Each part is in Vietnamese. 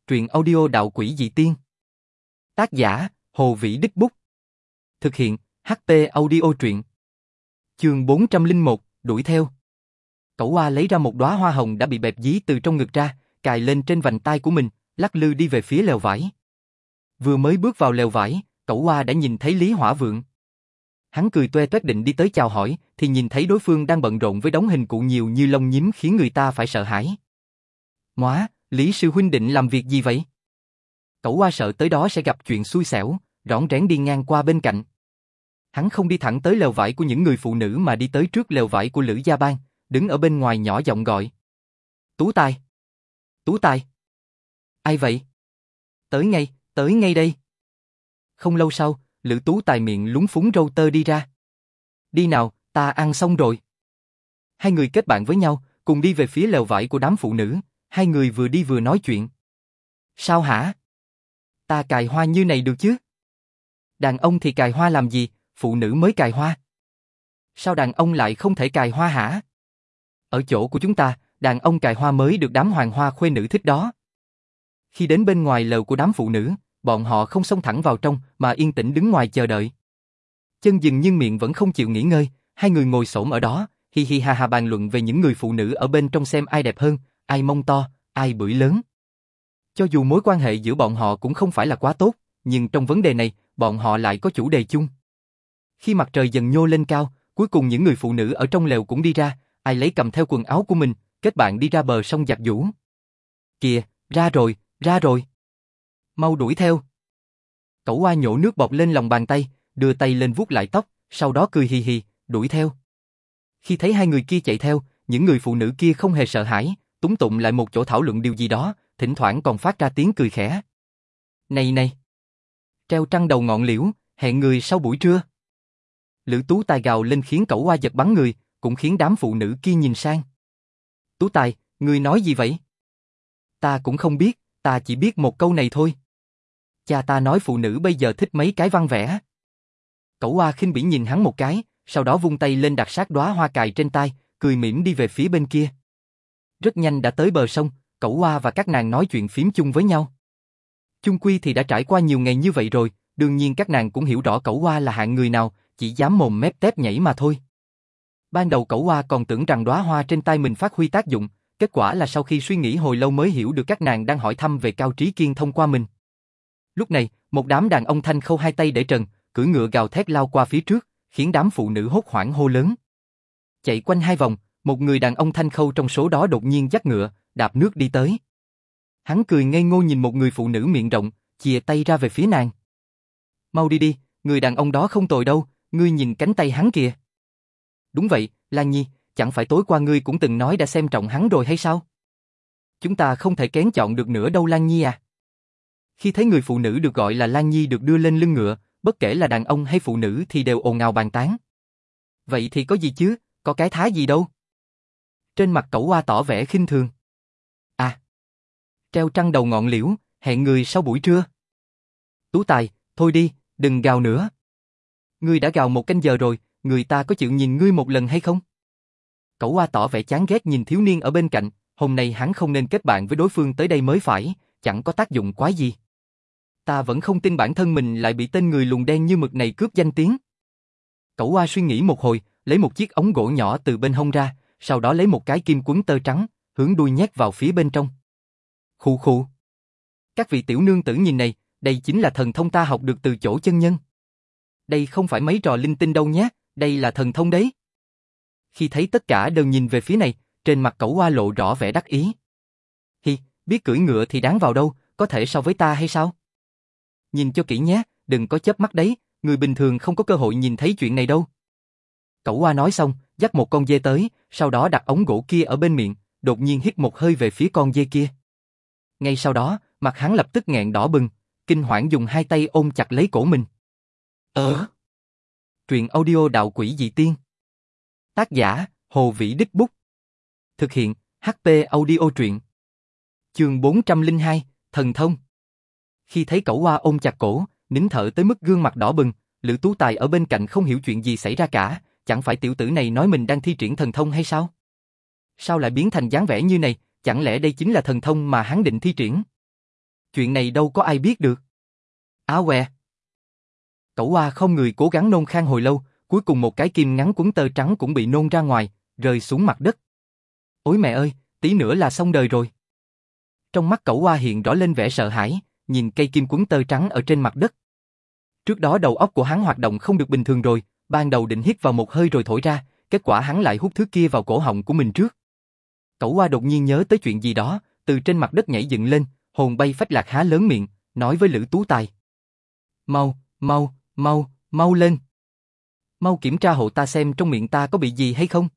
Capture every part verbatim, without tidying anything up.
Truyện audio đạo quỷ dị tiên. Tác giả, Hồ Vĩ Đích Bút. Thực hiện, hát tê Audio truyện. Chương bốn trăm lẻ một, đuổi theo. Cẩu Oa lấy ra một đóa hoa hồng đã bị bẹp dí từ trong ngực ra, cài lên trên vành tai của mình, lắc lư đi về phía lều vải. Vừa mới bước vào lều vải, Cẩu Oa đã nhìn thấy Lý Hỏa Vượng. Hắn cười toe toét định đi tới chào hỏi, thì nhìn thấy đối phương đang bận rộn với đống hình cụ nhiều như lông nhím khiến người ta phải sợ hãi. Móa, Lý sư huynh định làm việc gì vậy? Cẩu Oa sợ tới đó sẽ gặp chuyện xui xẻo, rón rén đi ngang qua bên cạnh. Hắn không đi thẳng tới lều vải của những người phụ nữ mà đi tới trước lều vải của Lữ Gia Bang, đứng ở bên ngoài nhỏ giọng gọi. Tú Tài! Tú Tài! Ai vậy? Tới ngay, tới ngay đây! Không lâu sau, Lữ Tú Tài miệng lúng phúng râu tơ đi ra. Đi nào, ta ăn xong rồi. Hai người kết bạn với nhau, cùng đi về phía lều vải của đám phụ nữ. Hai người vừa đi vừa nói chuyện. Sao hả? Ta cài hoa như này được chứ? Đàn ông thì cài hoa làm gì, phụ nữ mới cài hoa. Sao đàn ông lại không thể cài hoa hả? Ở chỗ của chúng ta, đàn ông cài hoa mới được đám hoàng hoa khuê nữ thích đó. Khi đến bên ngoài lều của đám phụ nữ, bọn họ không xông thẳng vào trong mà yên tĩnh đứng ngoài chờ đợi. Chân dừng nhưng miệng vẫn không chịu nghỉ ngơi, hai người ngồi xổm ở đó, hi hi ha ha bàn luận về những người phụ nữ ở bên trong xem ai đẹp hơn, ai mông to, ai bưởi lớn. Cho dù mối quan hệ giữa bọn họ cũng không phải là quá tốt, nhưng trong vấn đề này, bọn họ lại có chủ đề chung. Khi mặt trời dần nhô lên cao, cuối cùng những người phụ nữ ở trong lều cũng đi ra, ai lấy cầm theo quần áo của mình, kết bạn đi ra bờ sông giặt giũ. Kìa, ra rồi, ra rồi. Mau đuổi theo. Cẩu Oa nhổ nước bọt lên lòng bàn tay, đưa tay lên vuốt lại tóc, sau đó cười hì hì, đuổi theo. Khi thấy hai người kia chạy theo, những người phụ nữ kia không hề sợ hãi, túng tụng lại một chỗ thảo luận điều gì đó, thỉnh thoảng còn phát ra tiếng cười khẽ. Này này! Treo trăng đầu ngọn liễu, hẹn người sau buổi trưa. Lữ Tú Tài gào lên khiến Cẩu Oa giật bắn người, cũng khiến đám phụ nữ kia nhìn sang. Tú Tài, ngươi nói gì vậy? Ta cũng không biết, ta chỉ biết một câu này thôi. Cha ta nói phụ nữ bây giờ thích mấy cái văn vẽ. Cẩu Oa khinh bỉ nhìn hắn một cái, sau đó vung tay lên đặt sát đóa hoa cài trên tai, cười mỉm đi về phía bên kia. Rất nhanh đã tới bờ sông, Cẩu Oa và các nàng nói chuyện phím chung với nhau. Chung quy thì đã trải qua nhiều ngày như vậy rồi, đương nhiên các nàng cũng hiểu rõ Cẩu Oa là hạng người nào, chỉ dám mồm mép tép nhảy mà thôi. Ban đầu Cẩu Oa còn tưởng rằng đóa hoa trên tay mình phát huy tác dụng, kết quả là sau khi suy nghĩ hồi lâu mới hiểu được các nàng đang hỏi thăm về Cao Trí Kiên thông qua mình. Lúc này, một đám đàn ông thanh khâu hai tay để trần, cưỡi ngựa gào thét lao qua phía trước, khiến đám phụ nữ hốt hoảng hô lớn. Chạy quanh hai vòng, một người đàn ông thanh khâu trong số đó đột nhiên dắt ngựa, đạp nước đi tới. Hắn cười ngây ngô nhìn một người phụ nữ miệng rộng, chìa tay ra về phía nàng. Mau đi đi, người đàn ông đó không tồi đâu, ngươi nhìn cánh tay hắn kìa. Đúng vậy, Lan Nhi, chẳng phải tối qua ngươi cũng từng nói đã xem trọng hắn rồi hay sao? Chúng ta không thể kén chọn được nữa đâu Lan Nhi à. Khi thấy người phụ nữ được gọi là Lan Nhi được đưa lên lưng ngựa, bất kể là đàn ông hay phụ nữ thì đều ồn ào bàn tán. Vậy thì có gì chứ, có cái thá gì đâu. Trên mặt Cẩu Oa tỏ vẻ khinh thường. À, treo trăng đầu ngọn liễu, hẹn người sau buổi trưa. Tú Tài, thôi đi, đừng gào nữa. Ngươi đã gào một canh giờ rồi, người ta có chịu nhìn ngươi một lần hay không? Cẩu Oa tỏ vẻ chán ghét nhìn thiếu niên ở bên cạnh, hôm nay hắn không nên kết bạn với đối phương tới đây mới phải, chẳng có tác dụng quái gì. Ta vẫn không tin bản thân mình lại bị tên người lùn đen như mực này cướp danh tiếng. Cẩu Oa suy nghĩ một hồi, lấy một chiếc ống gỗ nhỏ từ bên hông ra, sau đó lấy một cái kim quấn tơ trắng, hướng đuôi nhét vào phía bên trong. Khụ khụ. Các vị tiểu nương tử nhìn này, đây chính là thần thông ta học được từ chỗ chân nhân. Đây không phải mấy trò linh tinh đâu nhé, đây là thần thông đấy. Khi thấy tất cả đều nhìn về phía này, trên mặt Cẩu Oa lộ rõ vẻ đắc ý. Hi, biết cưỡi ngựa thì đáng vào đâu, có thể so với ta hay sao? Nhìn cho kỹ nhé, đừng có chớp mắt đấy, người bình thường không có cơ hội nhìn thấy chuyện này đâu. Cẩu Oa nói xong, dắt một con dê tới, sau đó đặt ống gỗ kia ở bên miệng, đột nhiên hít một hơi về phía con dê kia. Ngay sau đó, mặt hắn lập tức nghẹn đỏ bừng, kinh hoảng dùng hai tay ôm chặt lấy cổ mình. Ờ. Truyện audio đạo quỷ dị tiên. Tác giả, Hồ Vĩ Đích Bút. Thực hiện, hát tê Audio truyện. Chương bốn trăm lẻ hai, thần thông. Khi thấy Cẩu Oa ôm chặt cổ, nín thở tới mức gương mặt đỏ bừng, Lữ Tú Tài ở bên cạnh không hiểu chuyện gì xảy ra cả, chẳng phải tiểu tử này nói mình đang thi triển thần thông hay sao? Sao lại biến thành dáng vẻ như này, chẳng lẽ đây chính là thần thông mà hắn định thi triển? chuyện này đâu có ai biết được. Á què. Cẩu Oa không người cố gắng nôn khan hồi lâu, cuối cùng một cái kim ngắn quấn tơ trắng cũng bị nôn ra ngoài, rơi xuống mặt đất. Ôi mẹ ơi, tí nữa là xong đời rồi. Trong mắt Cẩu Oa hiện rõ lên vẻ sợ hãi, nhìn cây kim quấn tơ trắng ở trên mặt đất. Trước đó đầu óc của hắn hoạt động không được bình thường rồi, ban đầu định hít vào một hơi rồi thổi ra, kết quả hắn lại hút thứ kia vào cổ họng của mình trước. Cẩu Oa đột nhiên nhớ tới chuyện gì đó, từ trên mặt đất nhảy dựng lên, hồn bay phách lạc há lớn miệng, nói với Lữ Tú Tài. Mau, mau, mau, mau lên. Mau kiểm tra hộ ta xem trong miệng ta có bị gì hay không.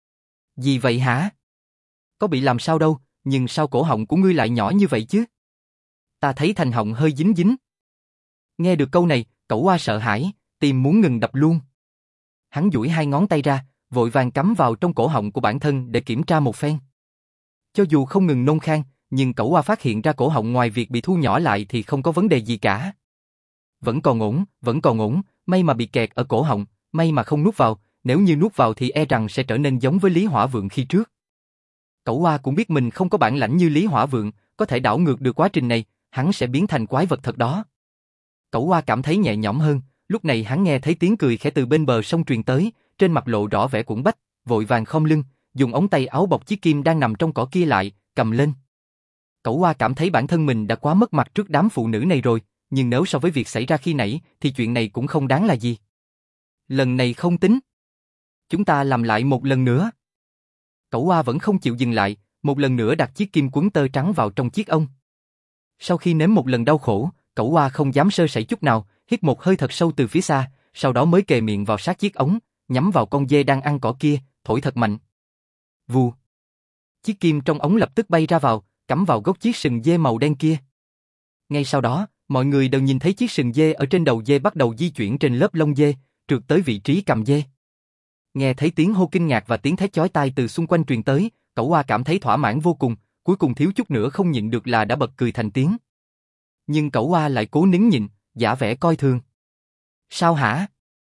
Gì vậy hả? Có bị làm sao đâu, nhưng sao cổ họng của ngươi lại nhỏ như vậy chứ? Ta thấy thành họng hơi dính dính. Nghe được câu này, Cẩu Oa sợ hãi, tim muốn ngừng đập luôn. Hắn duỗi hai ngón tay ra, vội vàng cắm vào trong cổ họng của bản thân để kiểm tra một phen. Cho dù không ngừng nôn khan, nhưng Cẩu Oa phát hiện ra cổ họng ngoài việc bị thu nhỏ lại thì không có vấn đề gì cả. Vẫn còn ổn, vẫn còn ổn, may mà bị kẹt ở cổ họng, may mà không nuốt vào, nếu như nuốt vào thì e rằng sẽ trở nên giống với Lý Hỏa Vượng khi trước. Cẩu Oa cũng biết mình không có bản lãnh như Lý Hỏa Vượng, có thể đảo ngược được quá trình này, hắn sẽ biến thành quái vật thật đó. Cẩu Oa cảm thấy nhẹ nhõm hơn, lúc này hắn nghe thấy tiếng cười khẽ từ bên bờ sông truyền tới, trên mặt lộ rõ vẻ cuộn bách, vội vàng khom lưng, dùng ống tay áo bọc chiếc kim đang nằm trong cỏ kia lại, cầm lên. Cẩu Oa cảm thấy bản thân mình đã quá mất mặt trước đám phụ nữ này rồi, nhưng nếu so với việc xảy ra khi nãy thì chuyện này cũng không đáng là gì. Lần này không tính. Chúng ta làm lại một lần nữa. Cẩu Oa vẫn không chịu dừng lại, một lần nữa đặt chiếc kim quấn tơ trắng vào trong chiếc ông. Sau khi nếm một lần đau khổ, Cẩu Oa không dám sơ sẩy chút nào, hít một hơi thật sâu từ phía xa, sau đó mới kề miệng vào sát chiếc ống, nhắm vào con dê đang ăn cỏ kia, thổi thật mạnh. Vù. Chiếc kim trong ống lập tức bay ra vào, cắm vào gốc chiếc sừng dê màu đen kia. Ngay sau đó, mọi người đều nhìn thấy chiếc sừng dê ở trên đầu dê bắt đầu di chuyển trên lớp lông dê, trượt tới vị trí cầm dê. Nghe thấy tiếng hô kinh ngạc và tiếng thét chói tai từ xung quanh truyền tới, Cẩu Oa cảm thấy thỏa mãn vô cùng, cuối cùng thiếu chút nữa không nhịn được là đã bật cười thành tiếng. Nhưng Cẩu Oa lại cố nín nhịn, giả vẻ coi thường. Sao hả?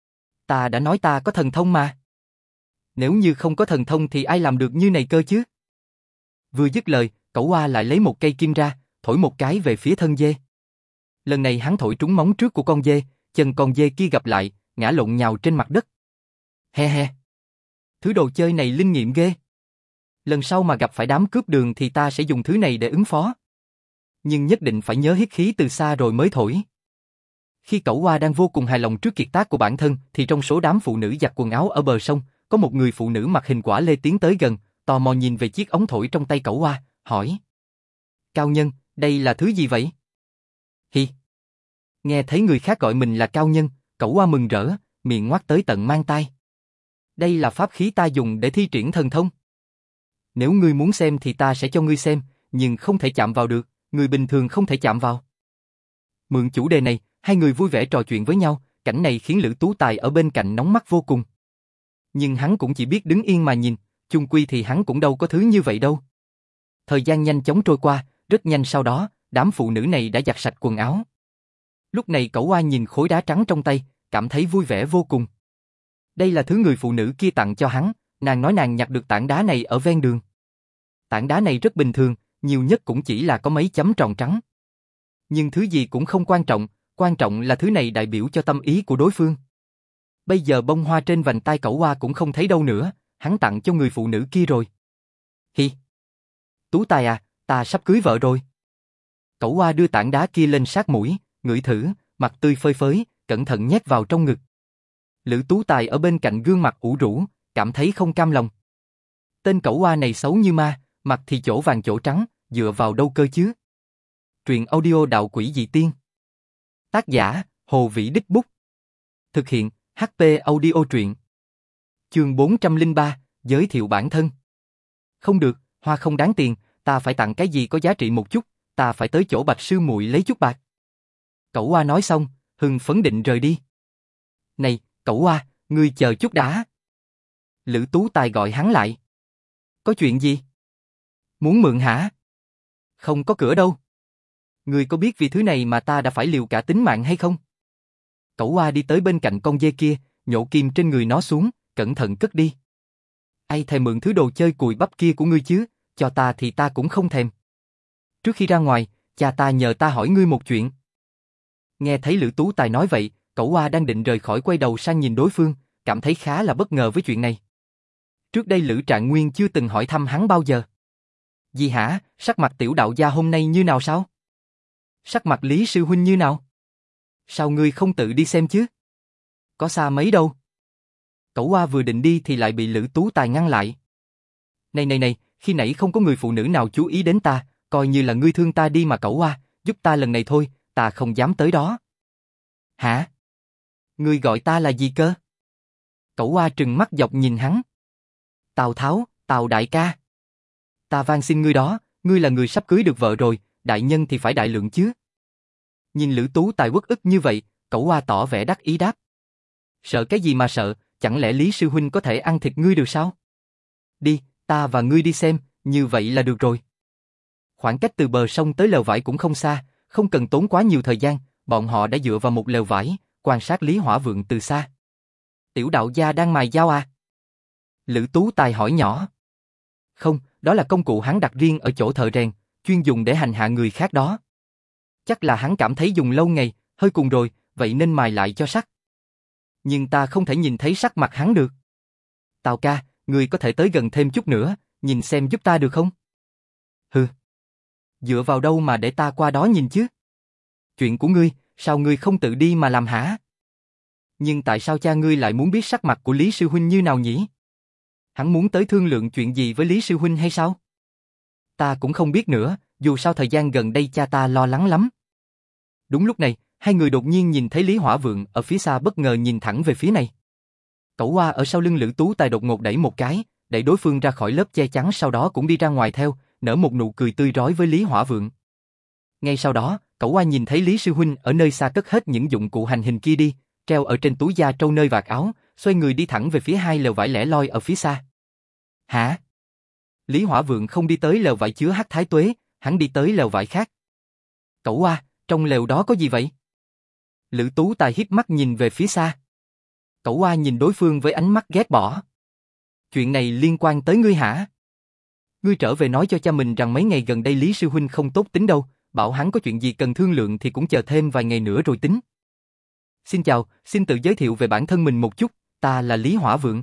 Ta đã nói ta có thần thông mà. Nếu như không có thần thông thì ai làm được như này cơ chứ? Vừa dứt lời, Cẩu Oa lại lấy một cây kim ra, thổi một cái về phía thân dê. Lần này hắn thổi trúng móng trước của con dê, chân con dê kia gặp lại, ngã lộn nhào trên mặt đất. He he. Thứ đồ chơi này linh nghiệm ghê. Lần sau mà gặp phải đám cướp đường thì ta sẽ dùng thứ này để ứng phó. Nhưng nhất định phải nhớ hít khí từ xa rồi mới thổi. Khi Cẩu Oa đang vô cùng hài lòng trước kiệt tác của bản thân, thì trong số đám phụ nữ giặt quần áo ở bờ sông, có một người phụ nữ mặc hình quả lê tiến tới gần, tò mò nhìn về chiếc ống thổi trong tay Cẩu Oa, hỏi. Cao nhân, đây là thứ gì vậy? Hi. Nghe thấy người khác gọi mình là cao nhân, Cẩu Oa mừng rỡ, miệng ngoác tới tận mang tai. Đây là pháp khí ta dùng để thi triển thần thông. Nếu ngươi muốn xem thì ta sẽ cho ngươi xem, nhưng không thể chạm vào được, người bình thường không thể chạm vào. Mượn chủ đề này, hai người vui vẻ trò chuyện với nhau, cảnh này khiến Lữ Tú Tài ở bên cạnh nóng mắt vô cùng. Nhưng hắn cũng chỉ biết đứng yên mà nhìn, chung quy thì hắn cũng đâu có thứ như vậy đâu. Thời gian nhanh chóng trôi qua, rất nhanh sau đó, đám phụ nữ này đã giặt sạch quần áo. Lúc này Cẩu Oa nhìn khối đá trắng trong tay, cảm thấy vui vẻ vô cùng. Đây là thứ người phụ nữ kia tặng cho hắn, nàng nói nàng nhặt được tảng đá này ở ven đường. Tảng đá này rất bình thường, nhiều nhất cũng chỉ là có mấy chấm tròn trắng. Nhưng thứ gì cũng không quan trọng, quan trọng là thứ này đại biểu cho tâm ý của đối phương. Bây giờ bông hoa trên vành tai Cẩu Oa cũng không thấy đâu nữa, hắn tặng cho người phụ nữ kia rồi. Hi. Tú Tài à, ta sắp cưới vợ rồi. Cẩu Oa đưa tảng đá kia lên sát mũi, ngửi thử, mặt tươi phơi phới, cẩn thận nhét vào trong ngực. Lữ Tú Tài ở bên cạnh gương mặt ủ rũ, cảm thấy không cam lòng. Tên Cẩu Oa này xấu như ma, mặt thì chỗ vàng chỗ trắng, dựa vào đâu cơ chứ? Truyện audio Đạo Quỷ Dị Tiên. Tác giả, Hồ Vĩ Đích Bút. Thực hiện, hát pê Audio Truyện. Chương bốn trăm lẻ ba, giới thiệu bản thân. Không được, hoa không đáng tiền, ta phải tặng cái gì có giá trị một chút, ta phải tới chỗ Bạch sư muội lấy chút bạc. Cẩu Oa nói xong, hưng phấn định rời đi. Này, Cẩu Oa, ngươi chờ chút đã. Lữ Tú Tài gọi hắn lại. Có chuyện gì? Muốn mượn hả? Không có cửa đâu. Ngươi có biết vì thứ này mà ta đã phải liều cả tính mạng hay không? Cẩu Oa đi tới bên cạnh con dê kia, nhổ kim trên người nó xuống, cẩn thận cất đi. Ai thèm mượn thứ đồ chơi cùi bắp kia của ngươi chứ, cho ta thì ta cũng không thèm. Trước khi ra ngoài, cha ta nhờ ta hỏi ngươi một chuyện. Nghe thấy Lữ Tú Tài nói vậy, Cẩu Oa đang định rời khỏi quay đầu sang nhìn đối phương, cảm thấy khá là bất ngờ với chuyện này. Trước đây Lữ Trạng Nguyên chưa từng hỏi thăm hắn bao giờ. Gì hả, sắc mặt tiểu đạo gia hôm nay như nào sao? Sắc mặt Lý sư huynh như nào? Sao ngươi không tự đi xem chứ? Có xa mấy đâu. Cẩu Oa vừa định đi thì lại bị Lữ Tú Tài ngăn lại. Này này này, khi nãy không có người phụ nữ nào chú ý đến ta, coi như là ngươi thương ta đi mà Cẩu Oa, giúp ta lần này thôi, ta không dám tới đó. Hả? Ngươi gọi ta là gì cơ? Cẩu Oa trừng mắt dọc nhìn hắn. Tào Tháo, Tào đại ca. Ta van xin ngươi đó, ngươi là người sắp cưới được vợ rồi, đại nhân thì phải đại lượng chứ. Nhìn Lữ Tú Tài uất ức như vậy, Cẩu Oa tỏ vẻ đắc ý đáp. Sợ cái gì mà sợ, chẳng lẽ Lý sư huynh có thể ăn thịt ngươi được sao? Đi, ta và ngươi đi xem, như vậy là được rồi. Khoảng cách từ bờ sông tới lều vải cũng không xa, không cần tốn quá nhiều thời gian, bọn họ đã dựa vào một lều vải, quan sát Lý Hỏa Vượng từ xa. Tiểu đạo gia đang mài dao à? Lữ Tú Tài hỏi nhỏ. Không, đó là công cụ hắn đặt riêng ở chỗ thợ rèn, chuyên dùng để hành hạ người khác đó. Chắc là hắn cảm thấy dùng lâu ngày, hơi cùng rồi, vậy nên mài lại cho sắc. Nhưng ta không thể nhìn thấy sắc mặt hắn được. Tào ca, ngươi có thể tới gần thêm chút nữa, nhìn xem giúp ta được không? Hừ. Dựa vào đâu mà để ta qua đó nhìn chứ? Chuyện của ngươi, sao ngươi không tự đi mà làm hả? Nhưng tại sao cha ngươi lại muốn biết sắc mặt của Lý sư huynh như nào nhỉ? Hắn muốn tới thương lượng chuyện gì với Lý sư huynh hay sao? Ta cũng không biết nữa, dù sao thời gian gần đây cha ta lo lắng lắm. Đúng lúc này, hai người đột nhiên nhìn thấy Lý Hỏa Vượng ở phía xa bất ngờ nhìn thẳng về phía này. Cẩu Oa ở sau lưng Lữ Tú Tài đột ngột đẩy một cái, đẩy đối phương ra khỏi lớp che chắn, sau đó cũng đi ra ngoài theo, nở một nụ cười tươi rói với Lý Hỏa Vượng. Ngay sau đó, Cẩu Oa nhìn thấy Lý sư huynh ở nơi xa cất hết những dụng cụ hành hình kia đi, treo ở trên túi da trâu nơi vạt áo, xoay người đi thẳng về phía hai lều vải lẻ loi ở phía xa. Hả? Lý Hỏa Vượng không đi tới lều vải chứa hắc thái tuế, hắn đi tới lều vải khác. Cẩu Oa, trong lều đó có gì vậy? Lữ Tú Tài híp mắt nhìn về phía xa. Cẩu Oa nhìn đối phương với ánh mắt ghét bỏ. Chuyện này liên quan tới ngươi hả? Ngươi trở về nói cho cha mình rằng mấy ngày gần đây Lý sư huynh không tốt tính đâu, bảo hắn có chuyện gì cần thương lượng thì cũng chờ thêm vài ngày nữa rồi tính. Xin chào, xin tự giới thiệu về bản thân mình một chút, ta là Lý Hỏa Vượng.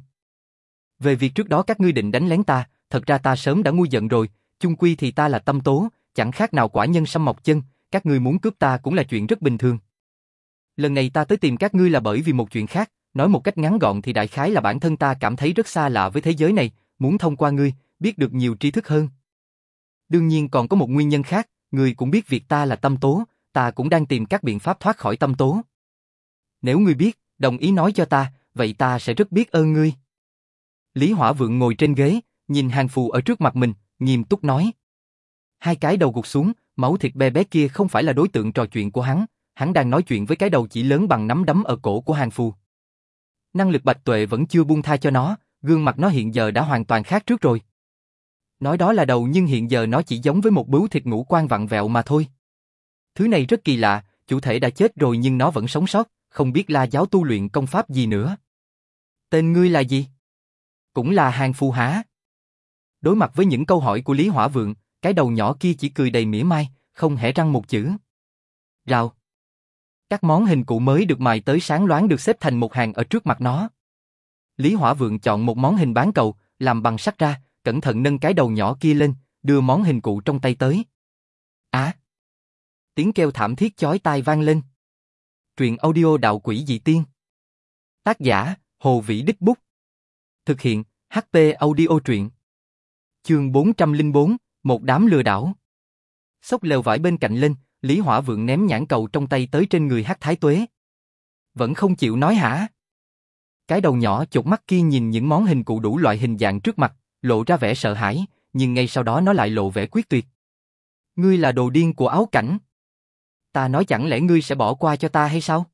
Về việc trước đó các ngươi định đánh lén ta, thật ra ta sớm đã ngu giận rồi, chung quy thì ta là Tâm Tố, chẳng khác nào quả nhân sâm mọc chân, các ngươi muốn cướp ta cũng là chuyện rất bình thường. Lần này ta tới tìm các ngươi là bởi vì một chuyện khác, nói một cách ngắn gọn thì đại khái là bản thân ta cảm thấy rất xa lạ với thế giới này, muốn thông qua ngươi, biết được nhiều tri thức hơn. Đương nhiên còn có một nguyên nhân khác, ngươi cũng biết việc ta là Tâm Tố, ta cũng đang tìm các biện pháp thoát khỏi Tâm Tố. Nếu ngươi biết, đồng ý nói cho ta, vậy ta sẽ rất biết ơn ngươi. Lý Hỏa Vượng ngồi trên ghế, nhìn hàng phù ở trước mặt mình, nghiêm túc nói. Hai cái đầu gục xuống, máu thịt be bé kia không phải là đối tượng trò chuyện của hắn, hắn đang nói chuyện với cái đầu chỉ lớn bằng nắm đấm ở cổ của hàng phù. Năng lực Bạch Tuệ vẫn chưa buông tha cho nó, gương mặt nó hiện giờ đã hoàn toàn khác trước rồi. Nói đó là đầu nhưng hiện giờ nó chỉ giống với một bướu thịt ngũ quan vặn vẹo mà thôi. Thứ này rất kỳ lạ, chủ thể đã chết rồi nhưng nó vẫn sống sót, không biết La giáo tu luyện công pháp gì nữa. Tên ngươi là gì? Cũng là hàng phù hả? Đối mặt với những câu hỏi của Lý Hỏa Vượng, cái đầu nhỏ kia chỉ cười đầy mỉa mai, không hé răng một chữ. Rào. Các món hình cụ mới được mài tới sáng loáng được xếp thành một hàng ở trước mặt nó. Lý Hỏa Vượng chọn một món hình bán cầu, làm bằng sắt ra, cẩn thận nâng cái đầu nhỏ kia lên, đưa món hình cụ trong tay tới. Á! À, tiếng kêu thảm thiết chói tai vang lên. Truyện audio Đạo Quỷ Dị Tiên. Tác giả, Hồ Vĩ Đích Bút. Thực hiện, hát pê Audio Truyện. Chương bốn trăm lẻ bốn, một đám lừa đảo. Xốc lều vải bên cạnh lên, Lý Hỏa Vượng ném nhãn cầu trong tay tới trên người Hắc Thái Tuế. Vẫn không chịu nói hả? Cái đầu nhỏ chột mắt kia nhìn những món hình cụ đủ loại hình dạng trước mặt, lộ ra vẻ sợ hãi, nhưng ngay sau đó nó lại lộ vẻ quyết tuyệt. Ngươi là đồ điên của áo cảnh. Ta nói chẳng lẽ ngươi sẽ bỏ qua cho ta hay sao?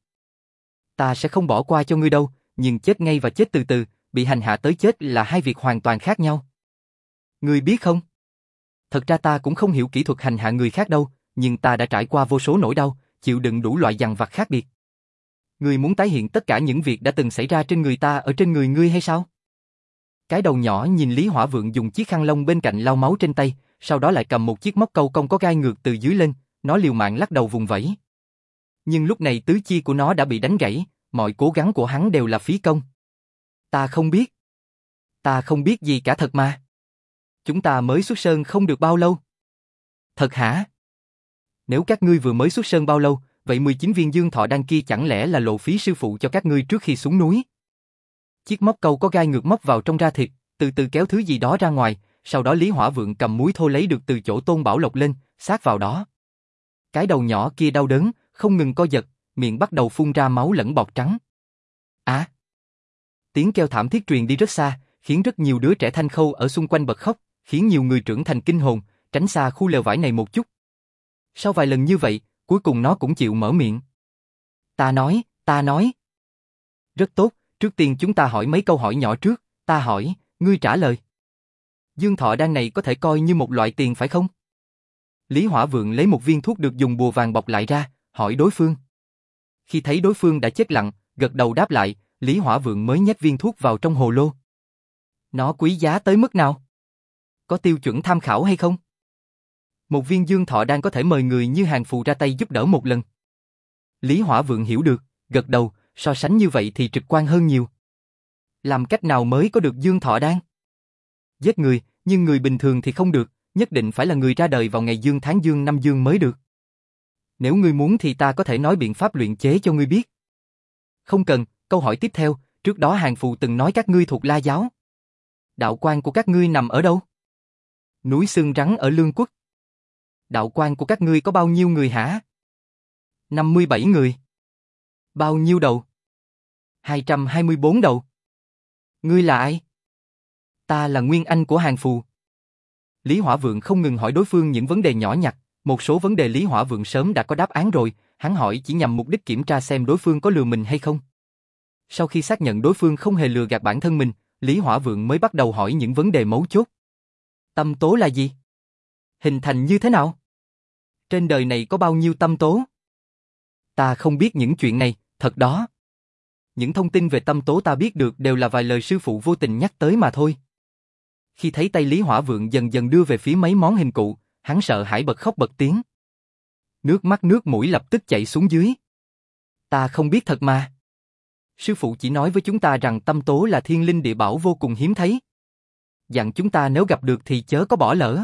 Ta sẽ không bỏ qua cho ngươi đâu, nhưng chết ngay và chết từ từ, bị hành hạ tới chết là hai việc hoàn toàn khác nhau. Ngươi biết không? Thật ra ta cũng không hiểu kỹ thuật hành hạ người khác đâu, nhưng ta đã trải qua vô số nỗi đau, chịu đựng đủ loại dằn vặt khác biệt. Ngươi muốn tái hiện tất cả những việc đã từng xảy ra trên người ta ở trên người ngươi hay sao? Cái đầu nhỏ nhìn Lý Hỏa Vượng dùng chiếc khăn lông bên cạnh lau máu trên tay, sau đó lại cầm một chiếc móc câu cong có gai ngược từ dưới lên, Nó liều mạng lắc đầu vùng vẫy. Nhưng lúc này tứ chi của nó đã bị đánh gãy, mọi cố gắng của hắn đều là phí công. Ta không biết. Ta không biết gì cả thật mà. Chúng ta mới xuất sơn không được bao lâu. Thật hả? Nếu các ngươi vừa mới xuất sơn bao lâu, vậy mười chín viên dương thọ đan kia chẳng lẽ là lộ phí sư phụ cho các ngươi trước khi xuống núi? Chiếc móc câu có gai ngược móc vào trong da thịt, từ từ kéo thứ gì đó ra ngoài, sau đó Lý Hỏa Vượng cầm muối thô lấy được từ chỗ Tôn Bảo Lộc lên, sát vào đó. Cái đầu nhỏ kia đau đớn, không ngừng co giật, miệng bắt đầu phun ra máu lẫn bọt trắng. À! Tiếng kêu thảm thiết truyền đi rất xa, khiến rất nhiều đứa trẻ Thanh Khâu ở xung quanh bật khóc, khiến nhiều người trưởng thành kinh hồn, tránh xa khu lều vải này một chút. Sau vài lần như vậy, cuối cùng nó cũng chịu mở miệng. Ta nói, ta nói. Rất tốt, trước tiên chúng ta hỏi mấy câu hỏi nhỏ trước, ta hỏi, ngươi trả lời. Dương thọ đan này có thể coi như một loại tiền phải không? Lý Hỏa Vượng lấy một viên thuốc được dùng bùa vàng bọc lại ra, hỏi đối phương. Khi thấy đối phương đã chết lặng, gật đầu đáp lại, Lý Hỏa Vượng mới nhét viên thuốc vào trong hồ lô. Nó quý giá tới mức nào? Có tiêu chuẩn tham khảo hay không? Một viên dương thọ đan có thể mời người như Hàng Phù ra tay giúp đỡ một lần. Lý Hỏa Vượng hiểu được, gật đầu, so sánh như vậy thì trực quan hơn nhiều. Làm cách nào mới có được dương thọ đan? Giết người, nhưng người bình thường thì không được, nhất định phải là người ra đời vào ngày dương tháng dương năm dương mới được. Nếu ngươi muốn thì ta có thể nói biện pháp luyện chế cho ngươi biết. Không cần, câu hỏi tiếp theo, trước đó Hàng Phù từng nói các ngươi thuộc La giáo. Đạo quan của các ngươi nằm ở đâu? Núi Xương Rắn ở Lương Quốc. Đạo quan của các ngươi có bao nhiêu người hả? năm mươi bảy người. Bao nhiêu đầu? hai trăm hai mươi bốn đầu. Ngươi là ai? Ta là Nguyên Anh của Hàng Phù. Lý Hỏa Vượng không ngừng hỏi đối phương những vấn đề nhỏ nhặt, một số vấn đề Lý Hỏa Vượng sớm đã có đáp án rồi, hắn hỏi chỉ nhằm mục đích kiểm tra xem đối phương có lừa mình hay không. Sau khi xác nhận đối phương không hề lừa gạt bản thân mình, Lý Hỏa Vượng mới bắt đầu hỏi những vấn đề mấu chốt. Tâm tố là gì? Hình thành như thế nào? Trên đời này có bao nhiêu tâm tố? Ta không biết những chuyện này, thật đó. Những thông tin về tâm tố ta biết được đều là vài lời sư phụ vô tình nhắc tới mà thôi. Khi thấy tay Lý Hỏa Vượng dần dần đưa về phía mấy món hình cụ, hắn sợ hãi bật khóc bật tiếng. Nước mắt nước mũi lập tức chảy xuống dưới. Ta không biết thật mà. Sư phụ chỉ nói với chúng ta rằng tâm tố là thiên linh địa bảo vô cùng hiếm thấy. Dặn chúng ta nếu gặp được thì chớ có bỏ lỡ.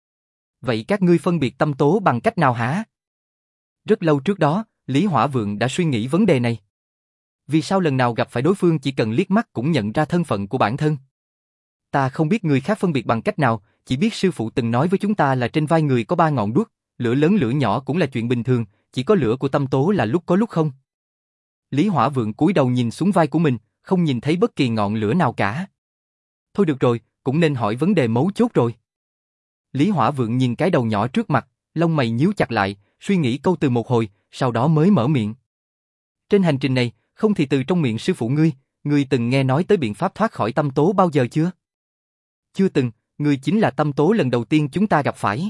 Vậy các ngươi phân biệt tâm tố bằng cách nào hả? Rất lâu trước đó, Lý Hỏa Vượng đã suy nghĩ vấn đề này. Vì sao lần nào gặp phải đối phương chỉ cần liếc mắt cũng nhận ra thân phận của bản thân? Ta không biết người khác phân biệt bằng cách nào, chỉ biết sư phụ từng nói với chúng ta là trên vai người có ba ngọn đuốc, lửa lớn lửa nhỏ cũng là chuyện bình thường, chỉ có lửa của tâm tố là lúc có lúc không. Lý Hỏa Vượng cúi đầu nhìn xuống vai của mình, không nhìn thấy bất kỳ ngọn lửa nào cả. Thôi được rồi, cũng nên hỏi vấn đề mấu chốt rồi. Lý Hỏa Vượng nhìn cái đầu nhỏ trước mặt, lông mày nhíu chặt lại, suy nghĩ câu từ một hồi, sau đó mới mở miệng. Trên hành trình này, không thì từ trong miệng sư phụ ngươi, ngươi từng nghe nói tới biện pháp thoát khỏi tâm tố bao giờ chưa? Chưa từng, ngươi chính là tâm tố lần đầu tiên chúng ta gặp phải.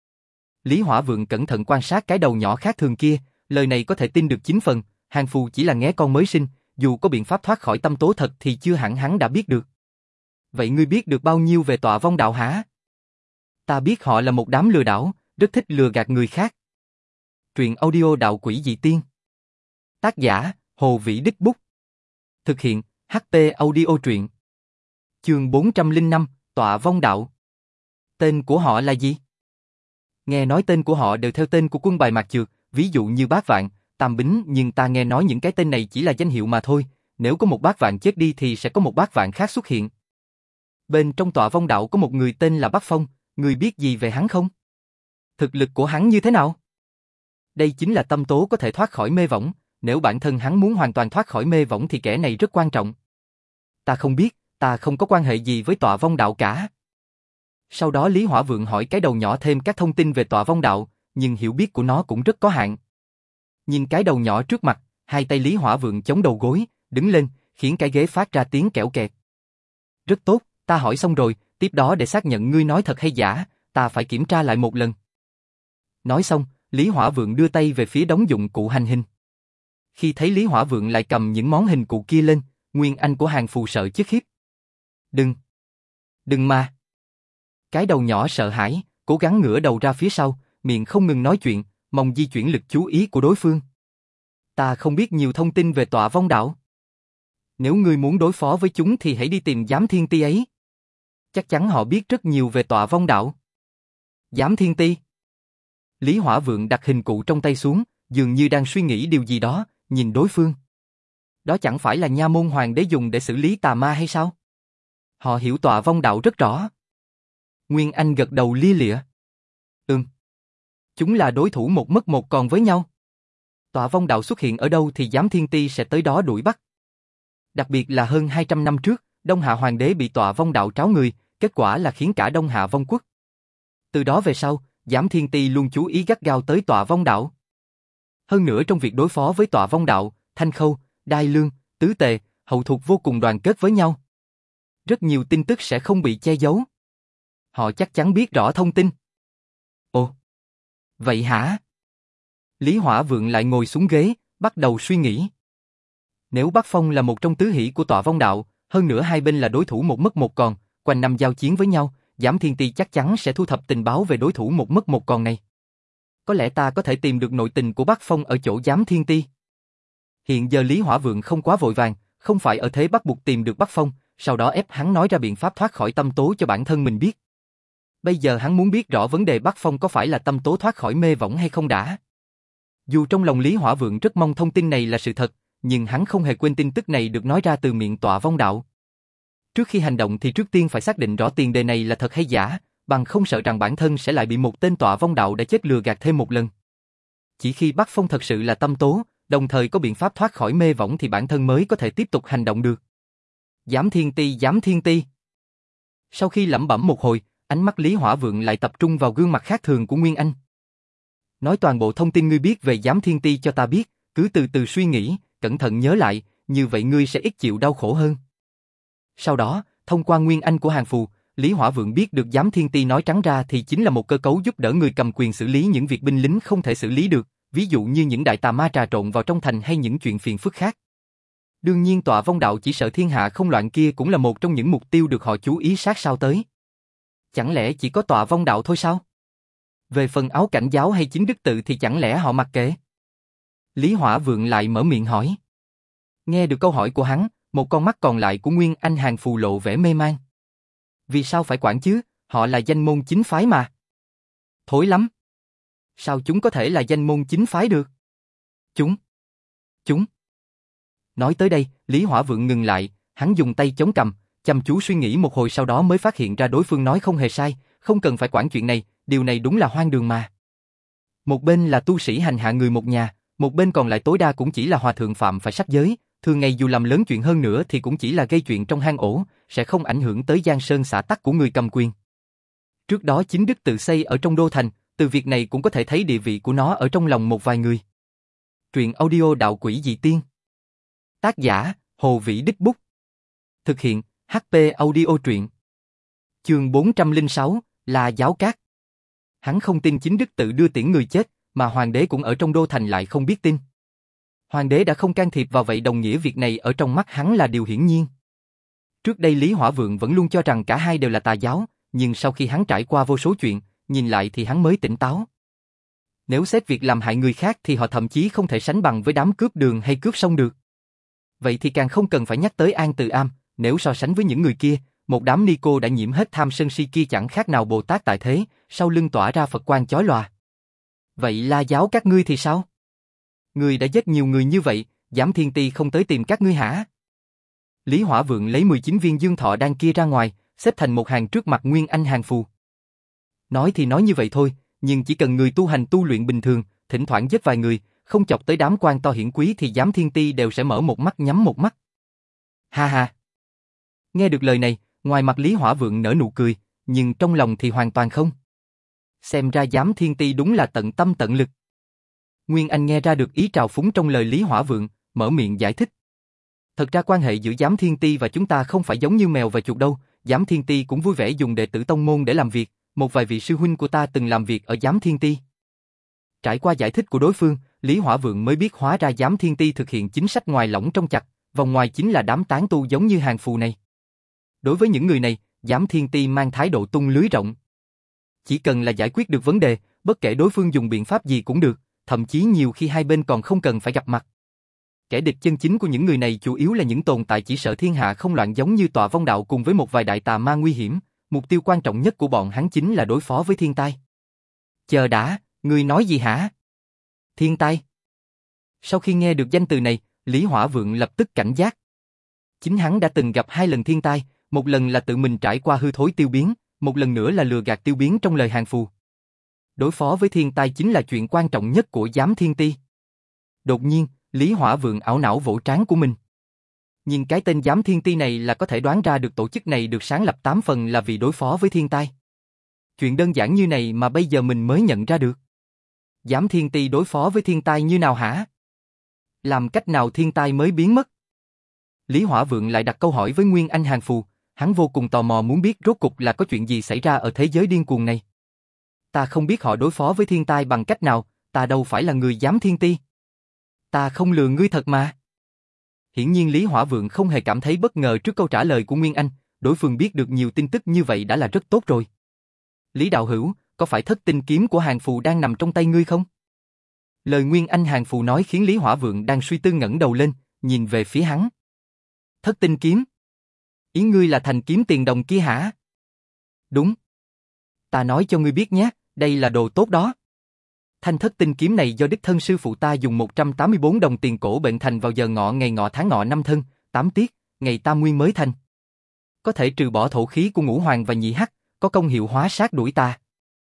Lý Hỏa Vượng cẩn thận quan sát cái đầu nhỏ khác thường kia, lời này có thể tin được chín phần, Hàng Phù chỉ là nghé con mới sinh, dù có biện pháp thoát khỏi tâm tố thật thì chưa hẳn hắn đã biết được. Vậy ngươi biết được bao nhiêu về Tọa Vong đạo hả? Ta biết họ là một đám lừa đảo, rất thích lừa gạt người khác. Truyện audio Đạo Quỷ Dị Tiên. Tác giả, Hồ Vĩ Đích Bút. Thực hiện, hát tê Audio Truyện. Chương bốn trăm lẻ năm, Tọa Vong đạo. Tên của họ là gì? Nghe nói tên của họ đều theo tên của quân bài mạc trược, ví dụ như Bát Vạn, Tam Bính, nhưng ta nghe nói những cái tên này chỉ là danh hiệu mà thôi, nếu có một Bát Vạn chết đi thì sẽ có một Bát Vạn khác xuất hiện. Bên trong Tọa Vong đạo có một người tên là Bắc Phong, người biết gì về hắn không? Thực lực của hắn như thế nào? Đây chính là tâm tố có thể thoát khỏi mê võng, nếu bản thân hắn muốn hoàn toàn thoát khỏi mê võng thì kẻ này rất quan trọng. Ta không biết, ta không có quan hệ gì với Tọa Vong đạo cả. Sau đó Lý Hỏa Vượng hỏi cái đầu nhỏ thêm các thông tin về Tọa Vong đạo, nhưng hiểu biết của nó cũng rất có hạn. Nhìn cái đầu nhỏ trước mặt, hai tay Lý Hỏa Vượng chống đầu gối, đứng lên, khiến cái ghế phát ra tiếng kẽo kẹt. Rất tốt, ta hỏi xong rồi, tiếp đó để xác nhận ngươi nói thật hay giả, ta phải kiểm tra lại một lần. Nói xong, Lý Hỏa Vượng đưa tay về phía đống dụng cụ hành hình. Khi thấy Lý Hỏa Vượng lại cầm những món hình cụ kia lên, Nguyên Anh của Hàng Phù sợ chết khiếp. Đừng! Đừng mà! Cái đầu nhỏ sợ hãi, cố gắng ngửa đầu ra phía sau, miệng không ngừng nói chuyện, mong di chuyển lực chú ý của đối phương. Ta không biết nhiều thông tin về Tọa Vong Đạo. Nếu ngươi muốn đối phó với chúng thì hãy đi tìm Giám Thiên Ti ấy. Chắc chắn họ biết rất nhiều về Tọa Vong Đạo. Giám Thiên Ti. Lý Hỏa Vượng đặt hình cụ trong tay xuống, dường như đang suy nghĩ điều gì đó, nhìn đối phương. Đó chẳng phải là nha môn hoàng đế dùng để xử lý tà ma hay sao? Họ hiểu Tọa Vong Đạo rất rõ. Nguyên Anh gật đầu lia lịa. Ừm. Chúng là đối thủ một mất một còn với nhau. Tọa Vong Đạo xuất hiện ở đâu thì Giám Thiên Ti sẽ tới đó đuổi bắt. Đặc biệt là hơn hai trăm năm trước, Đông Hạ Hoàng đế bị Tọa Vong Đạo tráo người, kết quả là khiến cả Đông Hạ vong quốc. Từ đó về sau, Giám Thiên Ti luôn chú ý gắt gao tới Tọa Vong Đạo. Hơn nữa trong việc đối phó với Tọa Vong Đạo, Thanh Khâu, Đai Lương, Tứ Tề, Hậu Thục vô cùng đoàn kết với nhau. Rất nhiều tin tức sẽ không bị che giấu. Họ chắc chắn biết rõ thông tin. Ồ, vậy hả? Lý Hỏa Vượng lại ngồi xuống ghế, bắt đầu suy nghĩ. Nếu Bắc Phong là một trong tứ hỷ của Tọa Vong Đạo, hơn nữa hai bên là đối thủ một mất một còn, quanh năm giao chiến với nhau, Giám Thiên Ti chắc chắn sẽ thu thập tình báo về đối thủ một mất một còn này. Có lẽ ta có thể tìm được nội tình của Bắc Phong ở chỗ Giám Thiên Ti. Hiện giờ Lý Hỏa Vượng không quá vội vàng, không phải ở thế bắt buộc tìm được Bắc Phong, sau đó ép hắn nói ra biện pháp thoát khỏi tâm tố cho bản thân mình biết. Bây giờ hắn muốn biết rõ vấn đề Bắc Phong có phải là tâm tố thoát khỏi mê võng hay không đã. Dù trong lòng Lý Hỏa Vượng rất mong thông tin này là sự thật, nhưng hắn không hề quên tin tức này được nói ra từ miệng Tọa Vong Đạo. Trước khi hành động thì trước tiên phải xác định rõ tiền đề này là thật hay giả, bằng không sợ rằng bản thân sẽ lại bị một tên Tọa Vong Đạo đã chết lừa gạt thêm một lần. Chỉ khi Bắc Phong thật sự là tâm tố, đồng thời có biện pháp thoát khỏi mê võng thì bản thân mới có thể tiếp tục hành động được. Giám Thiên Ti, Giám Thiên Ti. Sau khi lẩm bẩm một hồi, ánh mắt Lý Hỏa Vượng lại tập trung vào gương mặt khác thường của Nguyên Anh. Nói toàn bộ thông tin ngươi biết về Giám Thiên Ti cho ta biết, cứ từ từ suy nghĩ, cẩn thận nhớ lại, như vậy ngươi sẽ ít chịu đau khổ hơn. Sau đó, thông qua Nguyên Anh của Hàng Phù, Lý Hỏa Vượng biết được Giám Thiên Ti nói trắng ra thì chính là một cơ cấu giúp đỡ người cầm quyền xử lý những việc binh lính không thể xử lý được, ví dụ như những đại tà ma trà trộn vào trong thành hay những chuyện phiền phức khác. Đương nhiên Tọa Vong Đạo chỉ sợ thiên hạ không loạn kia cũng là một trong những mục tiêu được họ chú ý sát sao tới. Chẳng lẽ chỉ có Tọa Vong Đạo thôi sao? Về phần Áo Cảnh Giáo hay Chính Đức Tự thì chẳng lẽ họ mặc kệ? Lý Hỏa Vượng lại mở miệng hỏi. Nghe được câu hỏi của hắn, một con mắt còn lại của Nguyên Anh Hàng Phù lộ vẻ mê man. Vì sao phải quản chứ, họ là danh môn chính phái mà. Thối lắm. Sao chúng có thể là danh môn chính phái được? Chúng. Chúng. Nói tới đây, Lý Hỏa Vượng ngừng lại, hắn dùng tay chống cằm, chăm chú suy nghĩ một hồi sau đó mới phát hiện ra đối phương nói không hề sai, không cần phải quản chuyện này, điều này đúng là hoang đường mà. Một bên là tu sĩ hành hạ người một nhà, một bên còn lại tối đa cũng chỉ là hòa thượng phạm phải sát giới, thường ngày dù làm lớn chuyện hơn nữa thì cũng chỉ là gây chuyện trong hang ổ, sẽ không ảnh hưởng tới giang sơn xã tắc của người cầm quyền. Trước đó Chính Đức Tự xây ở trong đô thành, từ việc này cũng có thể thấy địa vị của nó ở trong lòng một vài người. Truyện audio Đạo Quỷ Dị Tiên. Tác giả, Hồ Vĩ Đích Bút. Thực hiện, hát pê Audio Truyện. Chương bốn trăm lẻ sáu, là Giáo Cát. Hắn không tin Chính Đức Tự đưa tiễn người chết, mà hoàng đế cũng ở trong đô thành lại không biết tin. Hoàng đế đã không can thiệp vào vậy đồng nghĩa việc này ở trong mắt hắn là điều hiển nhiên. Trước đây Lý Hỏa Vượng vẫn luôn cho rằng cả hai đều là tà giáo, nhưng sau khi hắn trải qua vô số chuyện, nhìn lại thì hắn mới tỉnh táo. Nếu xét việc làm hại người khác thì họ thậm chí không thể sánh bằng với đám cướp đường hay cướp sông được. Vậy thì càng không cần phải nhắc tới An Từ Am, nếu so sánh với những người kia, một đám ni cô đã nhiễm hết tham sân si kia chẳng khác nào Bồ Tát tại thế, sau lưng tỏa ra Phật quang chói lòa. Vậy La Giáo các ngươi thì sao? Ngươi đã giết nhiều người như vậy, Giám Thiên Ti không tới tìm các ngươi hả? Lý Hỏa Vượng lấy mười chín viên dương thọ đan kia ra ngoài, xếp thành một hàng trước mặt Nguyên Anh Hàng Phù. Nói thì nói như vậy thôi, nhưng chỉ cần người tu hành tu luyện bình thường, thỉnh thoảng giết vài người, không chọc tới đám quan to hiển quý thì Giám Thiên Ti đều sẽ mở một mắt nhắm một mắt. Ha ha. Nghe được lời này, ngoài mặt Lý Hỏa Vượng nở nụ cười, nhưng trong lòng thì hoàn toàn không. Xem ra Giám Thiên Ti đúng là tận tâm tận lực. Nguyên Anh nghe ra được ý trào phúng trong lời Lý Hỏa Vượng, mở miệng giải thích. Thật ra quan hệ giữa Giám Thiên Ti và chúng ta không phải giống như mèo và chuột đâu, Giám Thiên Ti cũng vui vẻ dùng đệ tử tông môn để làm việc, một vài vị sư huynh của ta từng làm việc ở Giám Thiên Ti. Trải qua giải thích của đối phương, Lý Hỏa Vượng mới biết hóa ra Giám Thiên Ti thực hiện chính sách ngoài lỏng trong chặt, vòng ngoài chính là đám tán tu giống như Hàng Phù này. Đối với những người này, Giám Thiên Ti mang thái độ tung lưới rộng. Chỉ cần là giải quyết được vấn đề, bất kể đối phương dùng biện pháp gì cũng được, thậm chí nhiều khi hai bên còn không cần phải gặp mặt. Kẻ địch chân chính của những người này chủ yếu là những tồn tại chỉ sợ thiên hạ không loạn giống như Tọa Vong Đạo cùng với một vài đại tà ma nguy hiểm, mục tiêu quan trọng nhất của bọn hắn chính là đối phó với thiên tai. Chờ đã, ngươi nói gì hả? Thiên tai? Sau khi nghe được danh từ này, Lý Hỏa Vượng lập tức cảnh giác. Chính hắn đã từng gặp hai lần thiên tai, một lần là tự mình trải qua hư thối tiêu biến, một lần nữa là lừa gạt tiêu biến trong lời hàng phù. Đối phó với thiên tai chính là chuyện quan trọng nhất của giám thiên ti. Đột nhiên, Lý Hỏa Vượng ảo não vỗ trán của mình. Nhìn cái tên giám thiên ti này là có thể đoán ra được tổ chức này được sáng lập tám phần là vì đối phó với thiên tai. Chuyện đơn giản như này mà bây giờ mình mới nhận ra được. Giám thiên ti đối phó với thiên tai như nào hả? Làm cách nào thiên tai mới biến mất? Lý Hỏa Vượng lại đặt câu hỏi với Nguyên Anh hàng phù, hắn vô cùng tò mò muốn biết rốt cục là có chuyện gì xảy ra ở thế giới điên cuồng này. Ta không biết họ đối phó với thiên tai bằng cách nào, ta đâu phải là người giám thiên ti. Ta không lừa ngươi thật mà. Hiển nhiên Lý Hỏa Vượng không hề cảm thấy bất ngờ trước câu trả lời của Nguyên Anh, đối phương biết được nhiều tin tức như vậy đã là rất tốt rồi. Lý đạo hữu, có phải thất tinh kiếm của hàng phù đang nằm trong tay ngươi không? Lời Nguyên Anh hàng phù nói khiến Lý Hỏa Vượng đang suy tư ngẩng đầu lên, nhìn về phía hắn. Thất tinh kiếm? Ý ngươi là thành kiếm tiền đồng kia hả? Đúng. Ta nói cho ngươi biết nhé, đây là đồ tốt đó. Thanh thất tinh kiếm này do đích thân sư phụ ta dùng một trăm tám mươi tư đồng tiền cổ bệnh thành vào giờ ngọ ngày ngọ tháng ngọ năm thân, tám tiết, ngày tam nguyên mới thành. Có thể trừ bỏ thổ khí của ngũ hoàng và nhị hắc, có công hiệu hóa sát đuổi ta.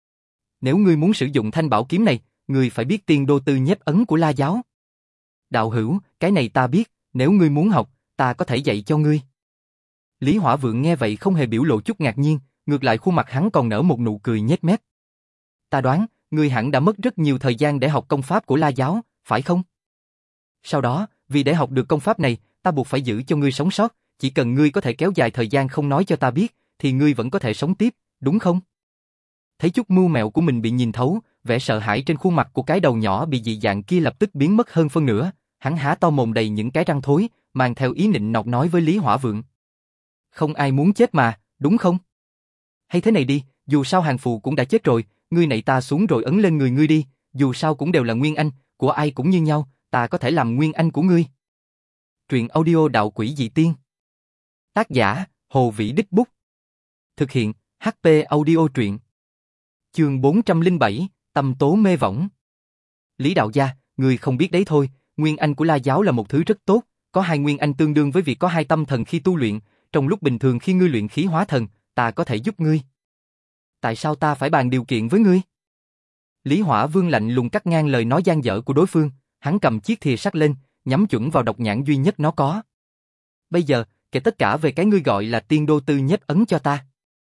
Nếu ngươi muốn sử dụng thanh bảo kiếm này, ngươi phải biết tiên đô tư nhiếp ấn của La giáo. Đạo hữu, cái này ta biết, nếu ngươi muốn học, ta có thể dạy cho ngươi. Lý Hỏa Vượng nghe vậy không hề biểu lộ chút ngạc nhiên, ngược lại khuôn mặt hắn còn nở một nụ cười nhếch mép. Ta đoán, ngươi hẳn đã mất rất nhiều thời gian để học công pháp của La giáo, phải không? Sau đó, vì để học được công pháp này, ta buộc phải giữ cho ngươi sống sót, chỉ cần ngươi có thể kéo dài thời gian không nói cho ta biết, thì ngươi vẫn có thể sống tiếp, đúng không? Thấy chút mưu mẹo của mình bị nhìn thấu, vẻ sợ hãi trên khuôn mặt của cái đầu nhỏ bị dị dạng kia lập tức biến mất hơn phân nửa, hắn há to mồm đầy những cái răng thối, mang theo ý nịnh nọt nói với Lý Hỏa Vượng. Không ai muốn chết mà, đúng không? Hay thế này đi, dù sao hàng phù cũng đã chết rồi, ngươi nạy ta xuống rồi ấn lên người ngươi đi, dù sao cũng đều là Nguyên Anh, của ai cũng như nhau, ta có thể làm Nguyên Anh của ngươi. Truyện audio Đạo Quỷ Dị Tiên. Tác giả, Hồ Vĩ Đích Bút. Thực hiện, hát pê Audio truyện. Chương bốn trăm lẻ bảy, Tâm tố mê võng. Lý đạo gia, ngươi không biết đấy thôi, Nguyên Anh của La giáo là một thứ rất tốt, có hai Nguyên Anh tương đương với việc có hai tâm thần khi tu luyện, trong lúc bình thường khi ngươi luyện khí hóa thần, ta có thể giúp ngươi. Tại sao ta phải bàn điều kiện với ngươi? Lý Hỏa Vương lạnh lùng cắt ngang lời nói gian dở của đối phương, hắn cầm chiếc thìa sắt lên, nhắm chuẩn vào độc nhãn duy nhất nó có. Bây giờ, kể tất cả về cái ngươi gọi là tiên đô tư nhiếp ấn cho ta.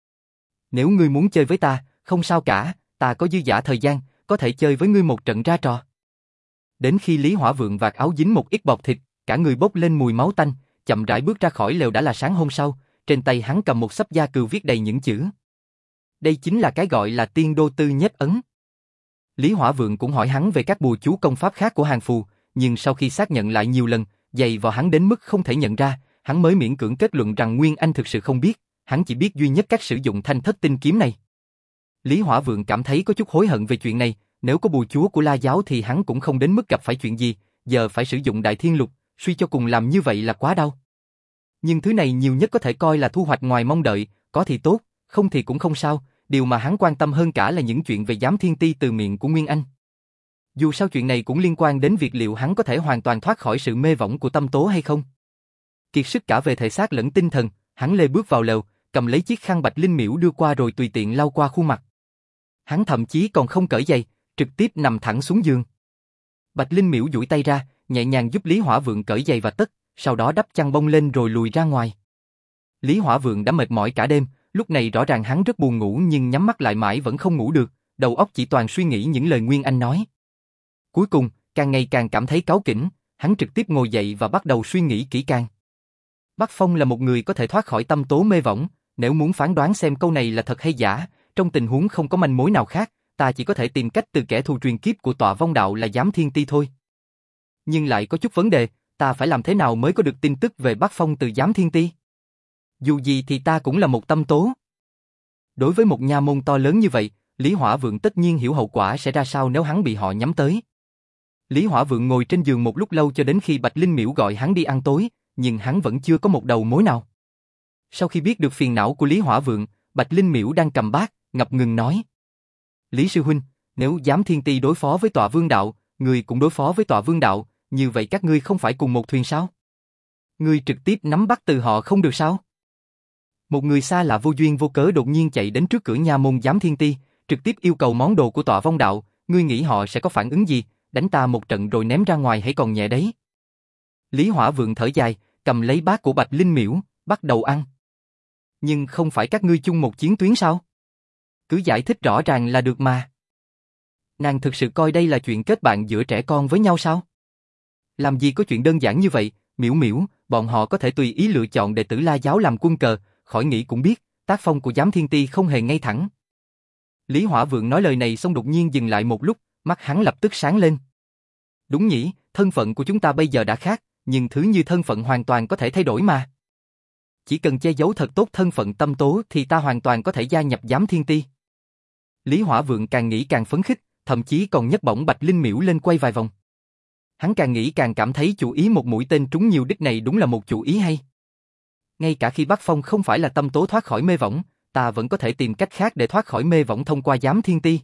Nếu ngươi muốn chơi với ta, không sao cả, ta có dư dả thời gian, có thể chơi với ngươi một trận ra trò. Đến khi Lý Hỏa Vượng vạt áo dính một ít bọt thịt, cả người bốc lên mùi máu tanh, chậm rãi bước ra khỏi lều đã là sáng hôm sau, trên tay hắn cầm một xấp da cừu viết đầy những chữ. Đây chính là cái gọi là tiên đô tư nhiếp ấn. Lý Hỏa Vượng cũng hỏi hắn về các bùa chú công pháp khác của hàng phù, nhưng sau khi xác nhận lại nhiều lần, dày vào hắn đến mức không thể nhận ra, hắn mới miễn cưỡng kết luận rằng Nguyên Anh thực sự không biết, hắn chỉ biết duy nhất cách sử dụng thanh thất tinh kiếm này. Lý Hỏa Vượng cảm thấy có chút hối hận về chuyện này, nếu có bùa chúa của La giáo thì hắn cũng không đến mức gặp phải chuyện gì, giờ phải sử dụng Đại Thiên Lục, suy cho cùng làm như vậy là quá đau. Nhưng thứ này nhiều nhất có thể coi là thu hoạch ngoài mong đợi, có thì tốt, không thì cũng không sao, điều mà hắn quan tâm hơn cả là những chuyện về giám thiên ti từ miệng của Nguyên Anh. Dù sao chuyện này cũng liên quan đến việc liệu hắn có thể hoàn toàn thoát khỏi sự mê võng của tâm tố hay không. Kiệt sức cả về thể xác lẫn tinh thần, hắn lê bước vào lều, cầm lấy chiếc khăn bạch linh miễu đưa qua rồi tùy tiện lau qua khuôn mặt. Hắn thậm chí còn không cởi giày, trực tiếp nằm thẳng xuống giường. Bạch linh miễu duỗi tay ra, nhẹ nhàng giúp Lý Hỏa Vượng cởi giày và tất, sau đó đắp chăn bông lên rồi lùi ra ngoài. Lý Hỏa Vượng đã mệt mỏi cả đêm, lúc này rõ ràng hắn rất buồn ngủ nhưng nhắm mắt lại mãi vẫn không ngủ được, đầu óc chỉ toàn suy nghĩ những lời Nguyên Anh nói. Cuối cùng, càng ngày càng cảm thấy cáu kỉnh, hắn trực tiếp ngồi dậy và bắt đầu suy nghĩ kỹ càng. Bắc Phong là một người có thể thoát khỏi tâm tố mê võng, nếu muốn phán đoán xem câu này là thật hay giả, trong tình huống không có manh mối nào khác, ta chỉ có thể tìm cách từ kẻ thù truyền kiếp của Tọa Vong Đạo là Giám Thiên Ti thôi. Nhưng lại có chút vấn đề, ta phải làm thế nào mới có được tin tức về Bắc Phong từ Giám Thiên Ti? Dù gì thì ta cũng là một tâm tố. Đối với một nha môn to lớn như vậy, Lý Hỏa Vượng tất nhiên hiểu hậu quả sẽ ra sao nếu hắn bị họ nhắm tới. Lý Hỏa Vượng ngồi trên giường một lúc lâu cho đến khi Bạch Linh Miễu gọi hắn đi ăn tối, nhưng hắn vẫn chưa có một đầu mối nào. Sau khi biết được phiền não của Lý Hỏa Vượng, Bạch Linh Miễu đang cầm bát, ngập ngừng nói. Lý sư huynh, nếu Giám Thiên Ti đối phó với Tọa Vương Đạo, ngươi cũng đối phó với Tọa Vương Đạo, như vậy các ngươi không phải cùng một thuyền sao? Ngươi trực tiếp nắm bắt từ họ không được sao? Một người xa lạ vô duyên vô cớ đột nhiên chạy đến trước cửa nha môn Giám Thiên Ti, trực tiếp yêu cầu món đồ của Tọa Vong Đạo, ngươi nghĩ họ sẽ có phản ứng gì? Đánh ta một trận rồi ném ra ngoài hãy còn nhẹ đấy. Lý Hỏa Vượng thở dài, cầm lấy bát của Bạch Linh Miễu, bắt đầu ăn. Nhưng không phải các ngươi chung một chiến tuyến sao? Cứ giải thích rõ ràng là được mà. Nàng thực sự coi đây là chuyện kết bạn giữa trẻ con với nhau sao? Làm gì có chuyện đơn giản như vậy, Miễu Miễu, bọn họ có thể tùy ý lựa chọn đệ tử La giáo làm quân cờ, khỏi nghĩ cũng biết, tác phong của Giám Thiên Ti không hề ngay thẳng. Lý Hỏa Vượng nói lời này xong đột nhiên dừng lại một lúc, mắt hắn lập tức sáng lên. Đúng nhỉ, thân phận của chúng ta bây giờ đã khác, nhưng thứ như thân phận hoàn toàn có thể thay đổi mà. Chỉ cần che giấu thật tốt thân phận tâm tố thì ta hoàn toàn có thể gia nhập Giám Thiên Ti. Lý Hỏa Vượng càng nghĩ càng phấn khích, thậm chí còn nhấc bổng Bạch Linh Miễu lên quay vài vòng. Hắn càng nghĩ càng cảm thấy chủ ý một mũi tên trúng nhiều đích này đúng là một chủ ý hay. Ngay cả khi Bắc Phong không phải là tâm tố thoát khỏi mê võng, ta vẫn có thể tìm cách khác để thoát khỏi mê võng thông qua Giám Thiên Ti.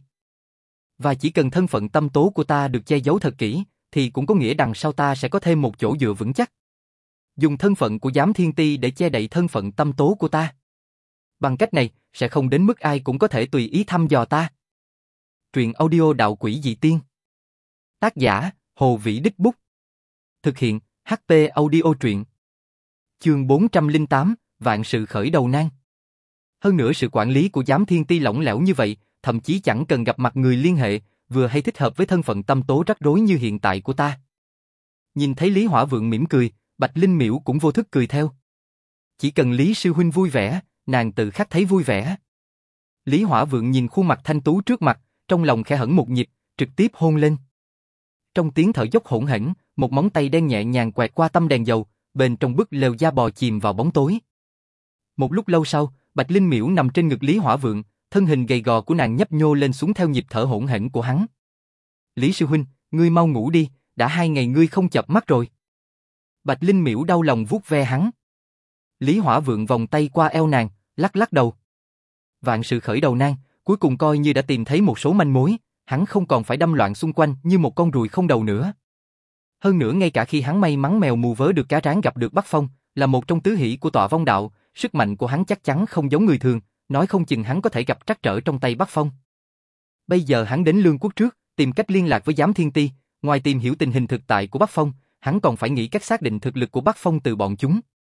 Và chỉ cần thân phận tâm tố của ta được che giấu thật kỹ, thì cũng có nghĩa đằng sau ta sẽ có thêm một chỗ dựa vững chắc. Dùng thân phận của Giám Thiên Ti để che đậy thân phận tâm tố của ta. Bằng cách này, sẽ không đến mức ai cũng có thể tùy ý thăm dò ta. Truyện audio Đạo Quỷ Dị Tiên. Tác giả, Hồ Vĩ Đích Bút. Thực hiện, hát tê Audio Truyện. Chương bốn trăm lẻ tám, Vạn sự khởi đầu nan. Hơn nữa sự quản lý của Giám Thiên Ti lỏng lẻo như vậy, thậm chí chẳng cần gặp mặt người liên hệ, vừa hay thích hợp với thân phận tâm tố rắc rối như hiện tại của ta. Nhìn thấy Lý Hỏa Vượng mỉm cười, Bạch Linh Miễu cũng vô thức cười theo. Chỉ cần Lý sư huynh vui vẻ, nàng tự khắc thấy vui vẻ. Lý Hỏa Vượng nhìn khuôn mặt thanh tú trước mặt, trong lòng khẽ hững một nhịp, trực tiếp hôn lên. Trong tiếng thở dốc hỗn hển, một móng tay đen nhẹ nhàng quẹt qua tăm đèn dầu, bên trong bức lều da bò chìm vào bóng tối. Một lúc lâu sau, Bạch Linh Miễu nằm trên ngực Lý Hỏa Vượng, thân hình gầy gò của nàng nhấp nhô lên xuống theo nhịp thở hỗn hển của hắn. Lý sư huynh, ngươi mau ngủ đi, đã hai ngày ngươi không chợp mắt rồi. Bạch Linh Miễu đau lòng vuốt ve hắn. Lý Hỏa Vượng vòng tay qua eo nàng, lắc lắc đầu. Vạn sự khởi đầu nan, cuối cùng coi như đã tìm thấy một số manh mối, hắn không còn phải đâm loạn xung quanh như một con ruồi không đầu nữa. Hơn nữa ngay cả khi hắn may mắn mèo mù vớ được cá rán gặp được Bắc Phong, là một trong tứ hỷ của Tọa Vong Đạo, sức mạnh của hắn chắc chắn không giống người thường, nói không chừng hắn có thể gặp trắc trở trong tay Bắc Phong. Bây giờ hắn đến Lương Quốc trước, tìm cách liên lạc với Giám Thiên Ti, ngoài tìm hiểu tình hình thực tại của Bắc Phong, hắn còn phải nghĩ cách xác định thực lực của Bắc Phong từ bọn chúng.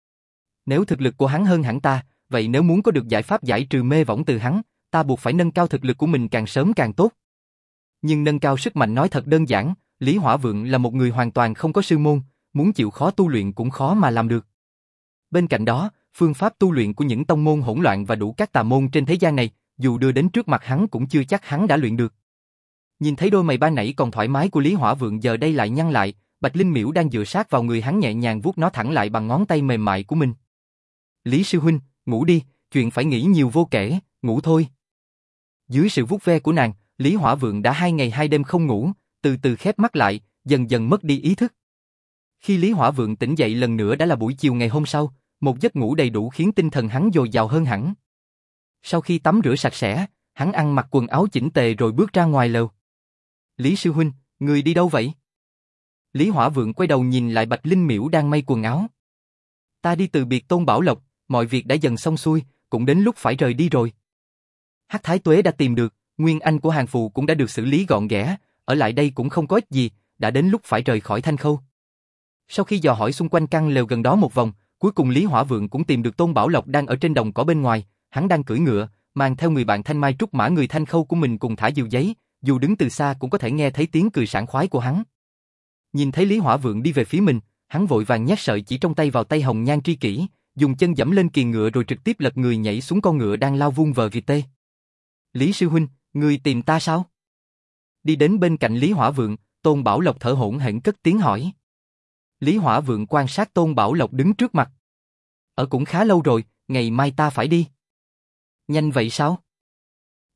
Nếu thực lực của hắn hơn hẳn ta, vậy nếu muốn có được giải pháp giải trừ mê võng từ hắn, ta buộc phải nâng cao thực lực của mình càng sớm càng tốt. Nhưng nâng cao sức mạnh nói thật đơn giản, Lý Hỏa Vượng là một người hoàn toàn không có sư môn, muốn chịu khó tu luyện cũng khó mà làm được. Bên cạnh đó, phương pháp tu luyện của những tông môn hỗn loạn và đủ các tà môn trên thế gian này, dù đưa đến trước mặt hắn cũng chưa chắc hắn đã luyện được. Nhìn thấy đôi mày ban nãy còn thoải mái của Lý Hỏa Vượng giờ đây lại nhăn lại, Bạch Linh Miễu đang dựa sát vào người hắn nhẹ nhàng vuốt nó thẳng lại bằng ngón tay mềm mại của mình. Lý sư huynh, ngủ đi, chuyện phải nghĩ nhiều vô kể, ngủ thôi. Dưới sự vuốt ve của nàng, Lý Hỏa Vượng đã hai ngày hai đêm không ngủ, từ từ khép mắt lại, dần dần mất đi ý thức. Khi Lý Hỏa Vượng tỉnh dậy lần nữa đã là buổi chiều ngày hôm sau, một giấc ngủ đầy đủ khiến tinh thần hắn dồi dào hơn hẳn. Sau khi tắm rửa sạch sẽ, hắn ăn mặc quần áo chỉnh tề rồi bước ra ngoài lều. Lý sư huynh, người đi đâu vậy? Lý Hỏa Vượng quay đầu nhìn lại Bạch Linh Miễu đang may quần áo. Ta đi từ biệt Tôn Bảo Lộc, mọi việc đã dần xong xuôi, cũng đến lúc phải rời đi rồi. Hắc Thái Tuế đã tìm được, nguyên anh của Hàng Phù cũng đã được xử lý gọn ghẽ, ở lại đây cũng không có ích gì, đã đến lúc phải rời khỏi Thanh Khâu. Sau khi dò hỏi xung quanh căn lều gần đó một vòng, cuối cùng Lý Hỏa Vượng cũng tìm được Tôn Bảo Lộc đang ở trên đồng cỏ bên ngoài, hắn đang cưỡi ngựa, mang theo người bạn Thanh Mai Trúc Mã người Thanh Khâu của mình cùng thả diều giấy, dù đứng từ xa cũng có thể nghe thấy tiếng cười sảng khoái của hắn. Nhìn thấy Lý Hỏa Vượng đi về phía mình, hắn vội vàng nhét sợi chỉ trong tay vào tay hồng nhan tri kỷ, dùng chân giẫm lên kiềng ngựa rồi trực tiếp lật người nhảy xuống con ngựa đang lao vung vờ vịt tê. Lý sư huynh, ngươi tìm ta sao? Đi đến bên cạnh Lý Hỏa Vượng, Tôn Bảo Lộc thở hổn hển cất tiếng hỏi. Lý Hỏa Vượng quan sát Tôn Bảo Lộc đứng trước mặt. Ở cũng khá lâu rồi, ngày mai ta phải đi. Nhanh vậy sao?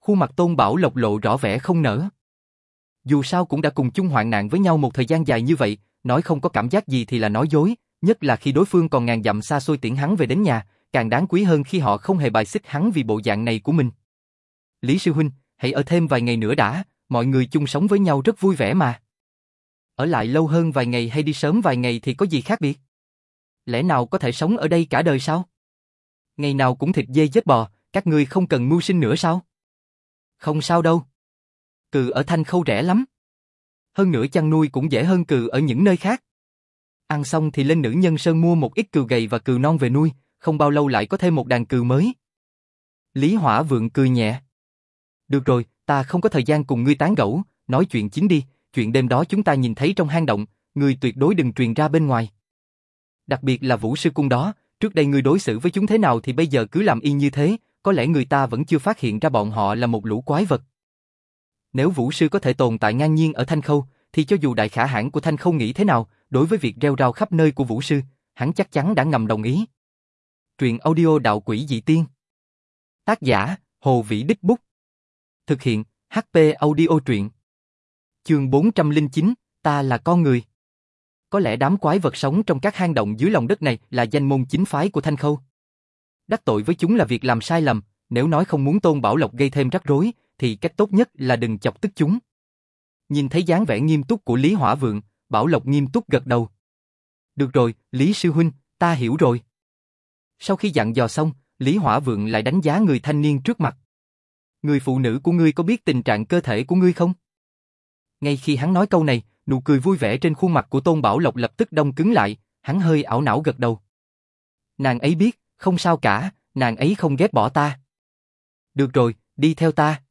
Khuôn mặt Tôn Bảo Lộc lộ rõ vẻ không nỡ. Dù sao cũng đã cùng chung hoạn nạn với nhau một thời gian dài như vậy, nói không có cảm giác gì thì là nói dối, nhất là khi đối phương còn ngàn dặm xa xôi tiễn hắn về đến nhà, càng đáng quý hơn khi họ không hề bài xích hắn vì bộ dạng này của mình. Lý sư huynh, hãy ở thêm vài ngày nữa đã, mọi người chung sống với nhau rất vui vẻ mà. Ở lại lâu hơn vài ngày hay đi sớm vài ngày thì có gì khác biệt? Lẽ nào có thể sống ở đây cả đời sao? Ngày nào cũng thịt dê giết bò, các ngươi không cần mưu sinh nữa sao? Không sao đâu. Cừu ở Thanh Khâu rẻ lắm. Hơn nữa chăn nuôi cũng dễ hơn cừu ở những nơi khác. Ăn xong thì lên Nữ Nhân Sơn mua một ít cừu gầy và cừu non về nuôi, không bao lâu lại có thêm một đàn cừu mới. Lý Hỏa Vượng cười nhẹ. Được rồi, ta không có thời gian cùng ngươi tán gẫu, nói chuyện chính đi, chuyện đêm đó chúng ta nhìn thấy trong hang động, ngươi tuyệt đối đừng truyền ra bên ngoài. Đặc biệt là Vũ Sư Cung đó, trước đây ngươi đối xử với chúng thế nào thì bây giờ cứ làm y như thế, có lẽ người ta vẫn chưa phát hiện ra bọn họ là một lũ quái vật. Nếu Vũ Sư có thể tồn tại ngang nhiên ở Thanh Khâu, thì cho dù đại khả hãn của Thanh Khâu nghĩ thế nào, đối với việc rêu rao khắp nơi của Vũ Sư, hắn chắc chắn đã ngầm đồng ý. Truyện audio Đạo Quỷ Dị Tiên. Tác giả, Hồ Vĩ Đích Bút. Thực hiện, hát pê Audio Truyện. Chương bốn trăm lẻ chín, ta là con người. Có lẽ đám quái vật sống trong các hang động dưới lòng đất này là danh môn chính phái của Thanh Khâu. Đắc tội với chúng là việc làm sai lầm, nếu nói không muốn Tôn Bảo Lộc gây thêm rắc rối, thì cách tốt nhất là đừng chọc tức chúng. Nhìn thấy dáng vẻ nghiêm túc của Lý Hỏa Vượng, Bảo Lộc nghiêm túc gật đầu. Được rồi, Lý sư huynh, ta hiểu rồi. Sau khi dặn dò xong, Lý Hỏa Vượng lại đánh giá người thanh niên trước mặt. Người phụ nữ của ngươi có biết tình trạng cơ thể của ngươi không? Ngay khi hắn nói câu này, nụ cười vui vẻ trên khuôn mặt của Tôn Bảo Lộc lập tức đông cứng lại, hắn hơi ảo não gật đầu. Nàng ấy biết, không sao cả, nàng ấy không ghét bỏ ta. Được rồi, đi theo ta.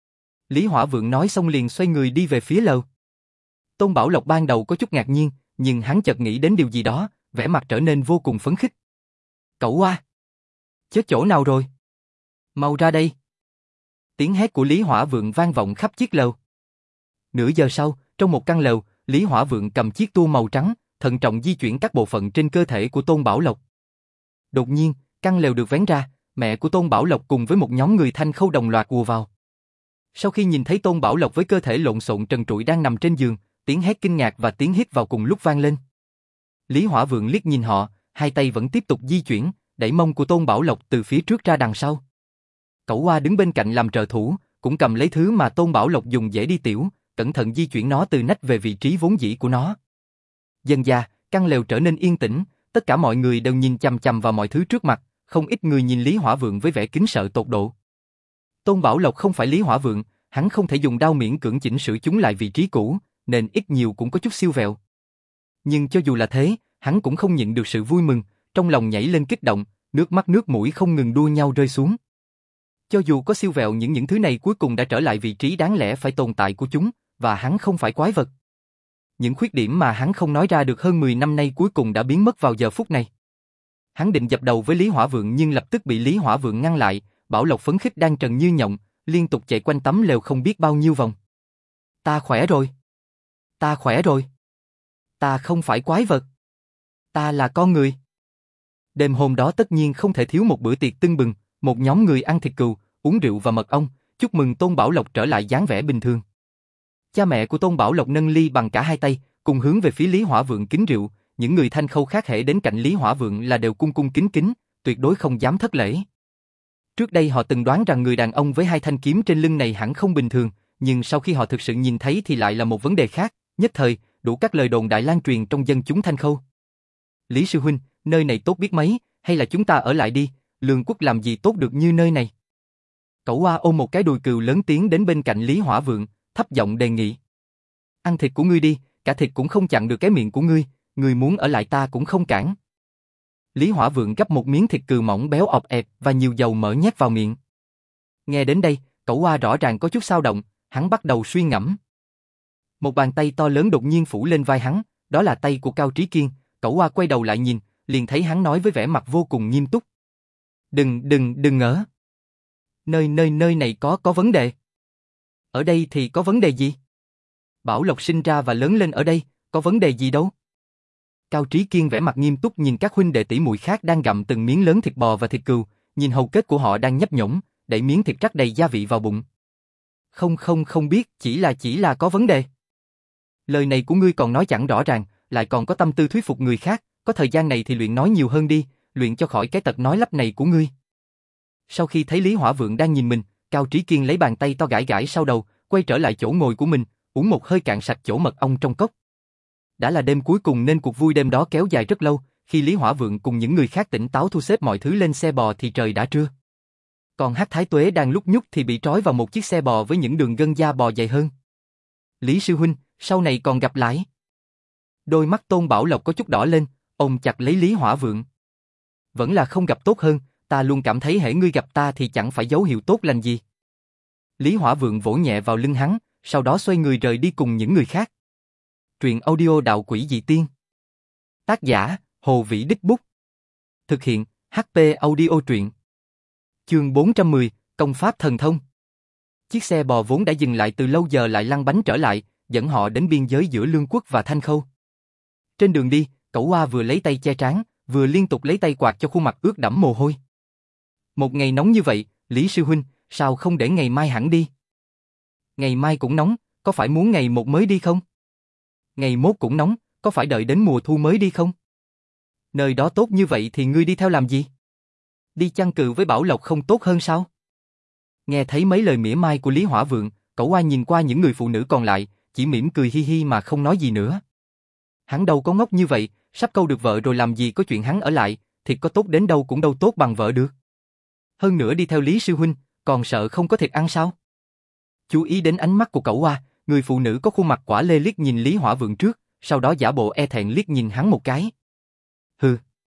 Lý Hỏa Vượng nói xong liền xoay người đi về phía lầu. Tôn Bảo Lộc ban đầu có chút ngạc nhiên, nhưng hắn chợt nghĩ đến điều gì đó, vẻ mặt trở nên vô cùng phấn khích. Cậu Hoa! Chết chỗ nào rồi? Mau ra đây! Tiếng hét của Lý Hỏa Vượng vang vọng khắp chiếc lầu. Nửa giờ sau, trong một căn lều, Lý Hỏa Vượng cầm chiếc tua màu trắng, thận trọng di chuyển các bộ phận trên cơ thể của Tôn Bảo Lộc. Đột nhiên, căn lều được vén ra, mẹ của Tôn Bảo Lộc cùng với một nhóm người Thanh Khâu đồng loạt ùa vào. Sau khi nhìn thấy Tôn Bảo Lộc với cơ thể lộn xộn trần trụi đang nằm trên giường, tiếng hét kinh ngạc và tiếng hít vào cùng lúc vang lên. Lý Hỏa Vượng liếc nhìn họ, hai tay vẫn tiếp tục di chuyển, đẩy mông của Tôn Bảo Lộc từ phía trước ra đằng sau. Cẩu Hoa đứng bên cạnh làm trợ thủ, cũng cầm lấy thứ mà Tôn Bảo Lộc dùng dễ đi tiểu, cẩn thận di chuyển nó từ nách về vị trí vốn dĩ của nó. Dần dà, căn lều trở nên yên tĩnh, tất cả mọi người đều nhìn chằm chằm vào mọi thứ trước mặt, không ít người nhìn Lý Hỏa Vượng với vẻ kính sợ tột độ. Tôn Bảo Lộc không phải Lý Hỏa Vượng, hắn không thể dùng đao miễn cưỡng chỉnh sửa chúng lại vị trí cũ, nên ít nhiều cũng có chút siêu vẹo. Nhưng cho dù là thế, hắn cũng không nhịn được sự vui mừng, trong lòng nhảy lên kích động, nước mắt nước mũi không ngừng đua nhau rơi xuống. Cho dù có siêu vẹo những những thứ này cuối cùng đã trở lại vị trí đáng lẽ phải tồn tại của chúng, và hắn không phải quái vật. Những khuyết điểm mà hắn không nói ra được hơn mười năm nay cuối cùng đã biến mất vào giờ phút này. Hắn định dập đầu với Lý Hỏa Vượng nhưng lập tức bị Lý Hỏa Vượng ngăn lại, Bảo Lộc phấn khích đang trần như nhộng, liên tục chạy quanh tấm lều không biết bao nhiêu vòng. Ta khỏe rồi. Ta khỏe rồi. Ta không phải quái vật. Ta là con người. Đêm hôm đó tất nhiên không thể thiếu một bữa tiệc tưng bừng, một nhóm người ăn thịt cừu, uống rượu và mật ong, chúc mừng Tôn Bảo Lộc trở lại dáng vẻ bình thường. Cha mẹ của Tôn Bảo Lộc nâng ly bằng cả hai tay, cùng hướng về phía Lý Hỏa Vượng kính rượu, những người Thanh Khâu khác hễ đến cạnh Lý Hỏa Vượng là đều cung cung kính kính, tuyệt đối không dám thất lễ. Trước đây họ từng đoán rằng người đàn ông với hai thanh kiếm trên lưng này hẳn không bình thường, nhưng sau khi họ thực sự nhìn thấy thì lại là một vấn đề khác, nhất thời, đủ các lời đồn đại lan truyền trong dân chúng Thanh Khâu. Lý sư huynh, nơi này tốt biết mấy, hay là chúng ta ở lại đi, Lương Quốc làm gì tốt được như nơi này. Cẩu Hoa ôm một cái đùi cừu lớn tiếng đến bên cạnh Lý Hỏa Vượng, thấp giọng đề nghị. Ăn thịt của ngươi đi, cả thịt cũng không chặn được cái miệng của ngươi, ngươi muốn ở lại ta cũng không cản. Lý Hỏa Vượng gắp một miếng thịt cừu mỏng béo ọp ẹp và nhiều dầu mỡ nhét vào miệng. Nghe đến đây, Cẩu Hoa rõ ràng có chút xao động, hắn bắt đầu suy ngẫm. Một bàn tay to lớn đột nhiên phủ lên vai hắn, đó là tay của Cao Trí Kiên. Cẩu Hoa quay đầu lại nhìn, liền thấy hắn nói với vẻ mặt vô cùng nghiêm túc. Đừng, đừng, đừng ngỡ. Nơi nơi nơi này có có vấn đề. Ở đây thì có vấn đề gì? Bảo Lộc sinh ra và lớn lên ở đây, có vấn đề gì đâu? Cao Trí Kiên vẻ mặt nghiêm túc nhìn các huynh đệ tỷ muội khác đang gặm từng miếng lớn thịt bò và thịt cừu, nhìn hầu kết của họ đang nhấp nhổm, đẩy miếng thịt rắc đầy gia vị vào bụng. Không không không biết, chỉ là chỉ là có vấn đề. Lời này của ngươi còn nói chẳng rõ ràng, lại còn có tâm tư thuyết phục người khác, có thời gian này thì luyện nói nhiều hơn đi, luyện cho khỏi cái tật nói lắp này của ngươi. Sau khi thấy Lý Hỏa Vượng đang nhìn mình, Cao Trí Kiên lấy bàn tay to gãi gãi sau đầu, quay trở lại chỗ ngồi của mình, uống một hơi cạn sạch chỗ mật ong trong cốc. Đã là đêm cuối cùng nên cuộc vui đêm đó kéo dài rất lâu, khi Lý Hỏa Vượng cùng những người khác tỉnh táo thu xếp mọi thứ lên xe bò thì trời đã trưa. Còn Hắc Thái Tuế đang lúc nhúc thì bị trói vào một chiếc xe bò với những đường gân da bò dày hơn. Lý sư huynh, sau này còn gặp lại. Đôi mắt Tôn Bảo Lộc có chút đỏ lên, ôm chặt lấy Lý Hỏa Vượng. Vẫn là không gặp tốt hơn, ta luôn cảm thấy hễ ngươi gặp ta thì chẳng phải dấu hiệu tốt lành gì. Lý Hỏa Vượng vỗ nhẹ vào lưng hắn, sau đó xoay người rời đi cùng những người khác. Truyện audio Đạo Quỷ Dị Tiên. Tác giả, Hồ Vĩ Đích Bút. Thực hiện, hát pê Audio Truyện. Chương bốn trăm mười, Công Pháp Thần Thông. Chiếc xe bò vốn đã dừng lại từ lâu giờ lại lăn bánh trở lại, dẫn họ đến biên giới giữa Lương Quốc và Thanh Khâu. Trên đường đi, Cẩu Oa vừa lấy tay che trán, vừa liên tục lấy tay quạt cho khuôn mặt ướt đẫm mồ hôi. Một ngày nóng như vậy, Lý sư huynh, sao không để ngày mai hẳn đi? Ngày mai cũng nóng, có phải muốn ngày một mới đi không? Ngày mốt cũng nóng, có phải đợi đến mùa thu mới đi không? Nơi đó tốt như vậy thì ngươi đi theo làm gì? Đi chăn cừu với Bảo Lộc không tốt hơn sao? Nghe thấy mấy lời mỉa mai của Lý Hỏa Vượng, Cẩu Oa nhìn qua những người phụ nữ còn lại, chỉ mỉm cười hi hi mà không nói gì nữa. Hắn đâu có ngốc như vậy, sắp câu được vợ rồi làm gì có chuyện hắn ở lại, thiệt có tốt đến đâu cũng đâu tốt bằng vợ được. Hơn nữa đi theo Lý sư huynh, còn sợ không có thịt ăn sao? Chú ý đến ánh mắt của Cẩu Oa, người phụ nữ có khuôn mặt quả lê liếc nhìn Lý Hỏa Vượng trước, sau đó giả bộ e thẹn liếc nhìn hắn một cái. Hừ.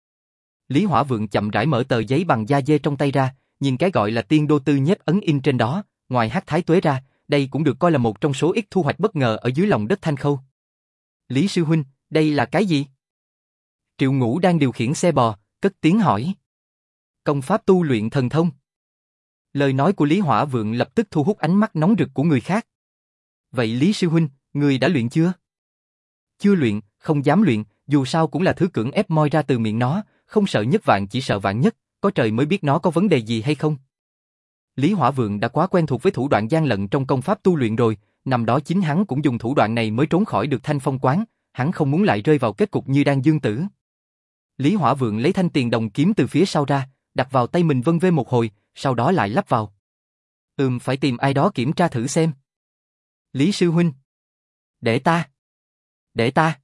Lý Hỏa Vượng chậm rãi mở tờ giấy bằng da dê trong tay ra, nhìn cái gọi là Tiên Đô Tư Nhếp ấn in trên đó, ngoài Hắc Thái Tuế ra, đây cũng được coi là một trong số ít thu hoạch bất ngờ ở dưới lòng đất Thanh Khâu. Lý sư huynh, đây là cái gì? Triệu Ngũ đang điều khiển xe bò, cất tiếng hỏi. Công pháp tu luyện thần thông. Lời nói của Lý Hỏa Vượng lập tức thu hút ánh mắt nóng rực của người khác. Vậy Lý sư huynh, người đã luyện chưa? Chưa luyện, không dám luyện, dù sao cũng là thứ cưỡng ép moi ra từ miệng nó, không sợ nhất vạn chỉ sợ vạn nhất, có trời mới biết nó có vấn đề gì hay không. Lý Hỏa Vượng đã quá quen thuộc với thủ đoạn gian lận trong công pháp tu luyện rồi, năm đó chính hắn cũng dùng thủ đoạn này mới trốn khỏi được Thanh Phong quán, hắn không muốn lại rơi vào kết cục như Đan Dương Tử. Lý Hỏa Vượng lấy thanh tiền đồng kiếm từ phía sau ra, đặt vào tay mình vân vê một hồi, sau đó lại lắp vào. Ừm, phải tìm ai đó kiểm tra thử xem. Lý sư huynh. Để ta. Để ta.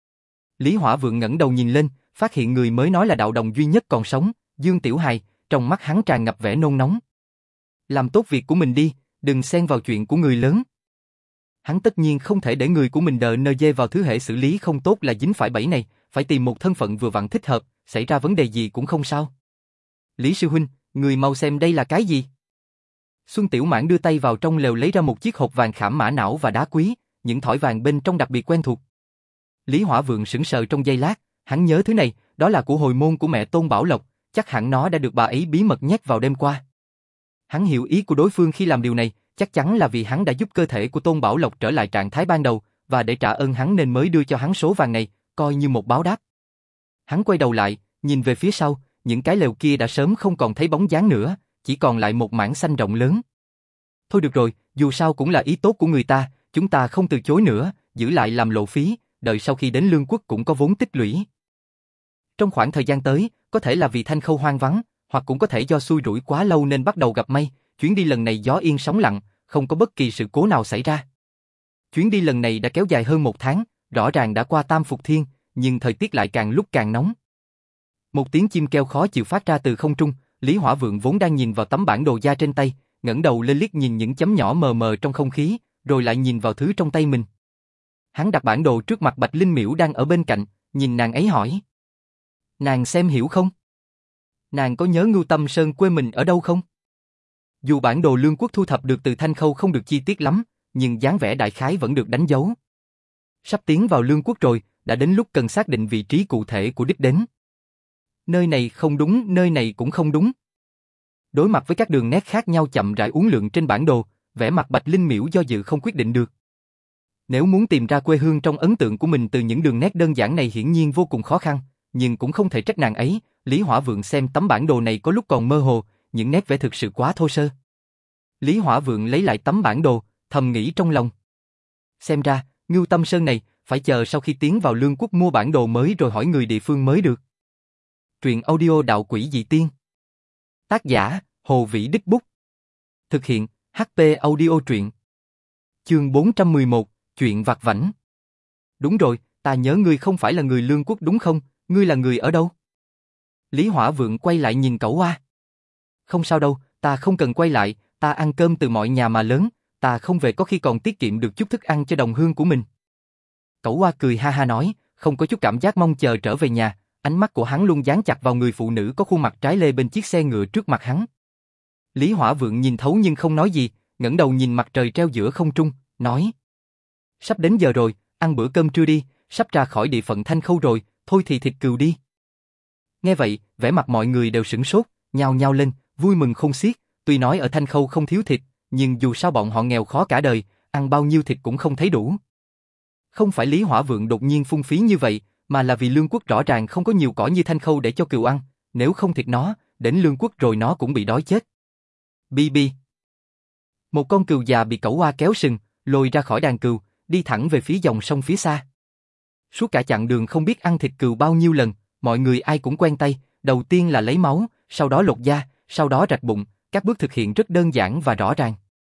Lý Hỏa Vượng ngẩng đầu nhìn lên, phát hiện người mới nói là đạo đồng duy nhất còn sống, Dương Tiểu Hài, trong mắt hắn tràn ngập vẻ nôn nóng. Làm tốt việc của mình đi, đừng xen vào chuyện của người lớn. Hắn tất nhiên không thể để người của mình đờ nơ dê vào thứ hệ xử lý không tốt là dính phải bẫy này, phải tìm một thân phận vừa vặn thích hợp, xảy ra vấn đề gì cũng không sao. Lý sư huynh, người mau xem đây là cái gì? Xuân Tiểu Mãn đưa tay vào trong lều lấy ra một chiếc hộp vàng khảm mã não và đá quý, những thỏi vàng bên trong đặc biệt quen thuộc. Lý Hỏa Vượng sững sờ trong giây lát, hắn nhớ thứ này, đó là của hồi môn của mẹ Tôn Bảo Lộc, chắc hẳn nó đã được bà ấy bí mật nhét vào đêm qua. Hắn hiểu ý của đối phương khi làm điều này, chắc chắn là vì hắn đã giúp cơ thể của Tôn Bảo Lộc trở lại trạng thái ban đầu, và để trả ơn hắn nên mới đưa cho hắn số vàng này, coi như một báo đáp. Hắn quay đầu lại, nhìn về phía sau, những cái lều kia đã sớm không còn thấy bóng dáng nữa, chỉ còn lại một mảng xanh rộng lớn. Thôi được rồi, dù sao cũng là ý tốt của người ta, chúng ta không từ chối nữa, giữ lại làm lộ phí, đợi sau khi đến Lương Quốc cũng có vốn tích lũy. Trong khoảng thời gian tới, có thể là vì Thanh Khâu hoang vắng, hoặc cũng có thể do xui rủi quá lâu nên bắt đầu gặp may, chuyến đi lần này gió yên sóng lặng, không có bất kỳ sự cố nào xảy ra. Chuyến đi lần này đã kéo dài hơn một tháng, rõ ràng đã qua tam phục thiên, nhưng thời tiết lại càng lúc càng nóng. Một tiếng chim kêu khó chịu phát ra từ không trung, Lý Hỏa Vượng vốn đang nhìn vào tấm bản đồ da trên tay, ngẩng đầu lên liếc nhìn những chấm nhỏ mờ mờ trong không khí, rồi lại nhìn vào thứ trong tay mình. Hắn đặt bản đồ trước mặt Bạch Linh Miễu đang ở bên cạnh, nhìn nàng ấy hỏi. Nàng xem hiểu không? Nàng có nhớ Ngưu Tâm Sơn quê mình ở đâu không? Dù bản đồ Lương Quốc thu thập được từ Thanh Khâu không được chi tiết lắm, nhưng dáng vẻ đại khái vẫn được đánh dấu. Sắp tiến vào Lương Quốc rồi, đã đến lúc cần xác định vị trí cụ thể của đích đến. Nơi này không đúng, nơi này cũng không đúng. Đối mặt với các đường nét khác nhau chậm rãi uốn lượn trên bản đồ, vẻ mặt Bạch Linh Miễu do dự không quyết định được. Nếu muốn tìm ra quê hương trong ấn tượng của mình từ những đường nét đơn giản này hiển nhiên vô cùng khó khăn, nhưng cũng không thể trách nàng ấy. Lý Hỏa Vượng xem tấm bản đồ này có lúc còn mơ hồ, những nét vẽ thực sự quá thô sơ. Lý Hỏa Vượng lấy lại tấm bản đồ, thầm nghĩ trong lòng. Xem ra, Ngưu Tâm Sơn này, phải chờ sau khi tiến vào Lương Quốc mua bản đồ mới rồi hỏi người địa phương mới được. Truyện audio Đạo Quỷ Dị Tiên. Tác giả, Hồ Vĩ Đích Bút. Thực hiện, hát pê Audio Truyện. Chương bốn trăm mười một, chuyện vặt vãnh. Đúng rồi, ta nhớ ngươi không phải là người Lương Quốc đúng không, ngươi là người ở đâu? Lý Hỏa Vượng quay lại nhìn Cẩu Oa. Không sao đâu, ta không cần quay lại, ta ăn cơm từ mọi nhà mà lớn, ta không về có khi còn tiết kiệm được chút thức ăn cho đồng hương của mình. Cẩu Oa cười ha ha nói, không có chút cảm giác mong chờ trở về nhà, ánh mắt của hắn luôn dán chặt vào người phụ nữ có khuôn mặt trái lê bên chiếc xe ngựa trước mặt hắn. Lý Hỏa Vượng nhìn thấu nhưng không nói gì, ngẩng đầu nhìn mặt trời treo giữa không trung, nói: Sắp đến giờ rồi, ăn bữa cơm trưa đi, sắp ra khỏi địa phận Thanh Khâu rồi, thôi thì thịt cừu đi. Nghe vậy, vẻ mặt mọi người đều sửng sốt, nhao nhao lên, vui mừng khôn xiết, tuy nói ở Thanh Khâu không thiếu thịt, nhưng dù sao bọn họ nghèo khó cả đời, ăn bao nhiêu thịt cũng không thấy đủ. Không phải Lý Hỏa Vượng đột nhiên phung phí như vậy, mà là vì Lương Quốc rõ ràng không có nhiều cỏ như Thanh Khâu để cho cừu ăn, nếu không thịt nó, đến Lương Quốc rồi nó cũng bị đói chết. Bi bi. Một con cừu già bị Cẩu Oa kéo sừng, lôi ra khỏi đàn cừu, đi thẳng về phía dòng sông phía xa. Suốt cả chặng đường không biết ăn thịt cừu bao nhiêu lần, mọi người ai cũng quen tay, đầu tiên là lấy máu, sau đó lột da, sau đó rạch bụng, các bước thực hiện rất đơn giản và rõ ràng.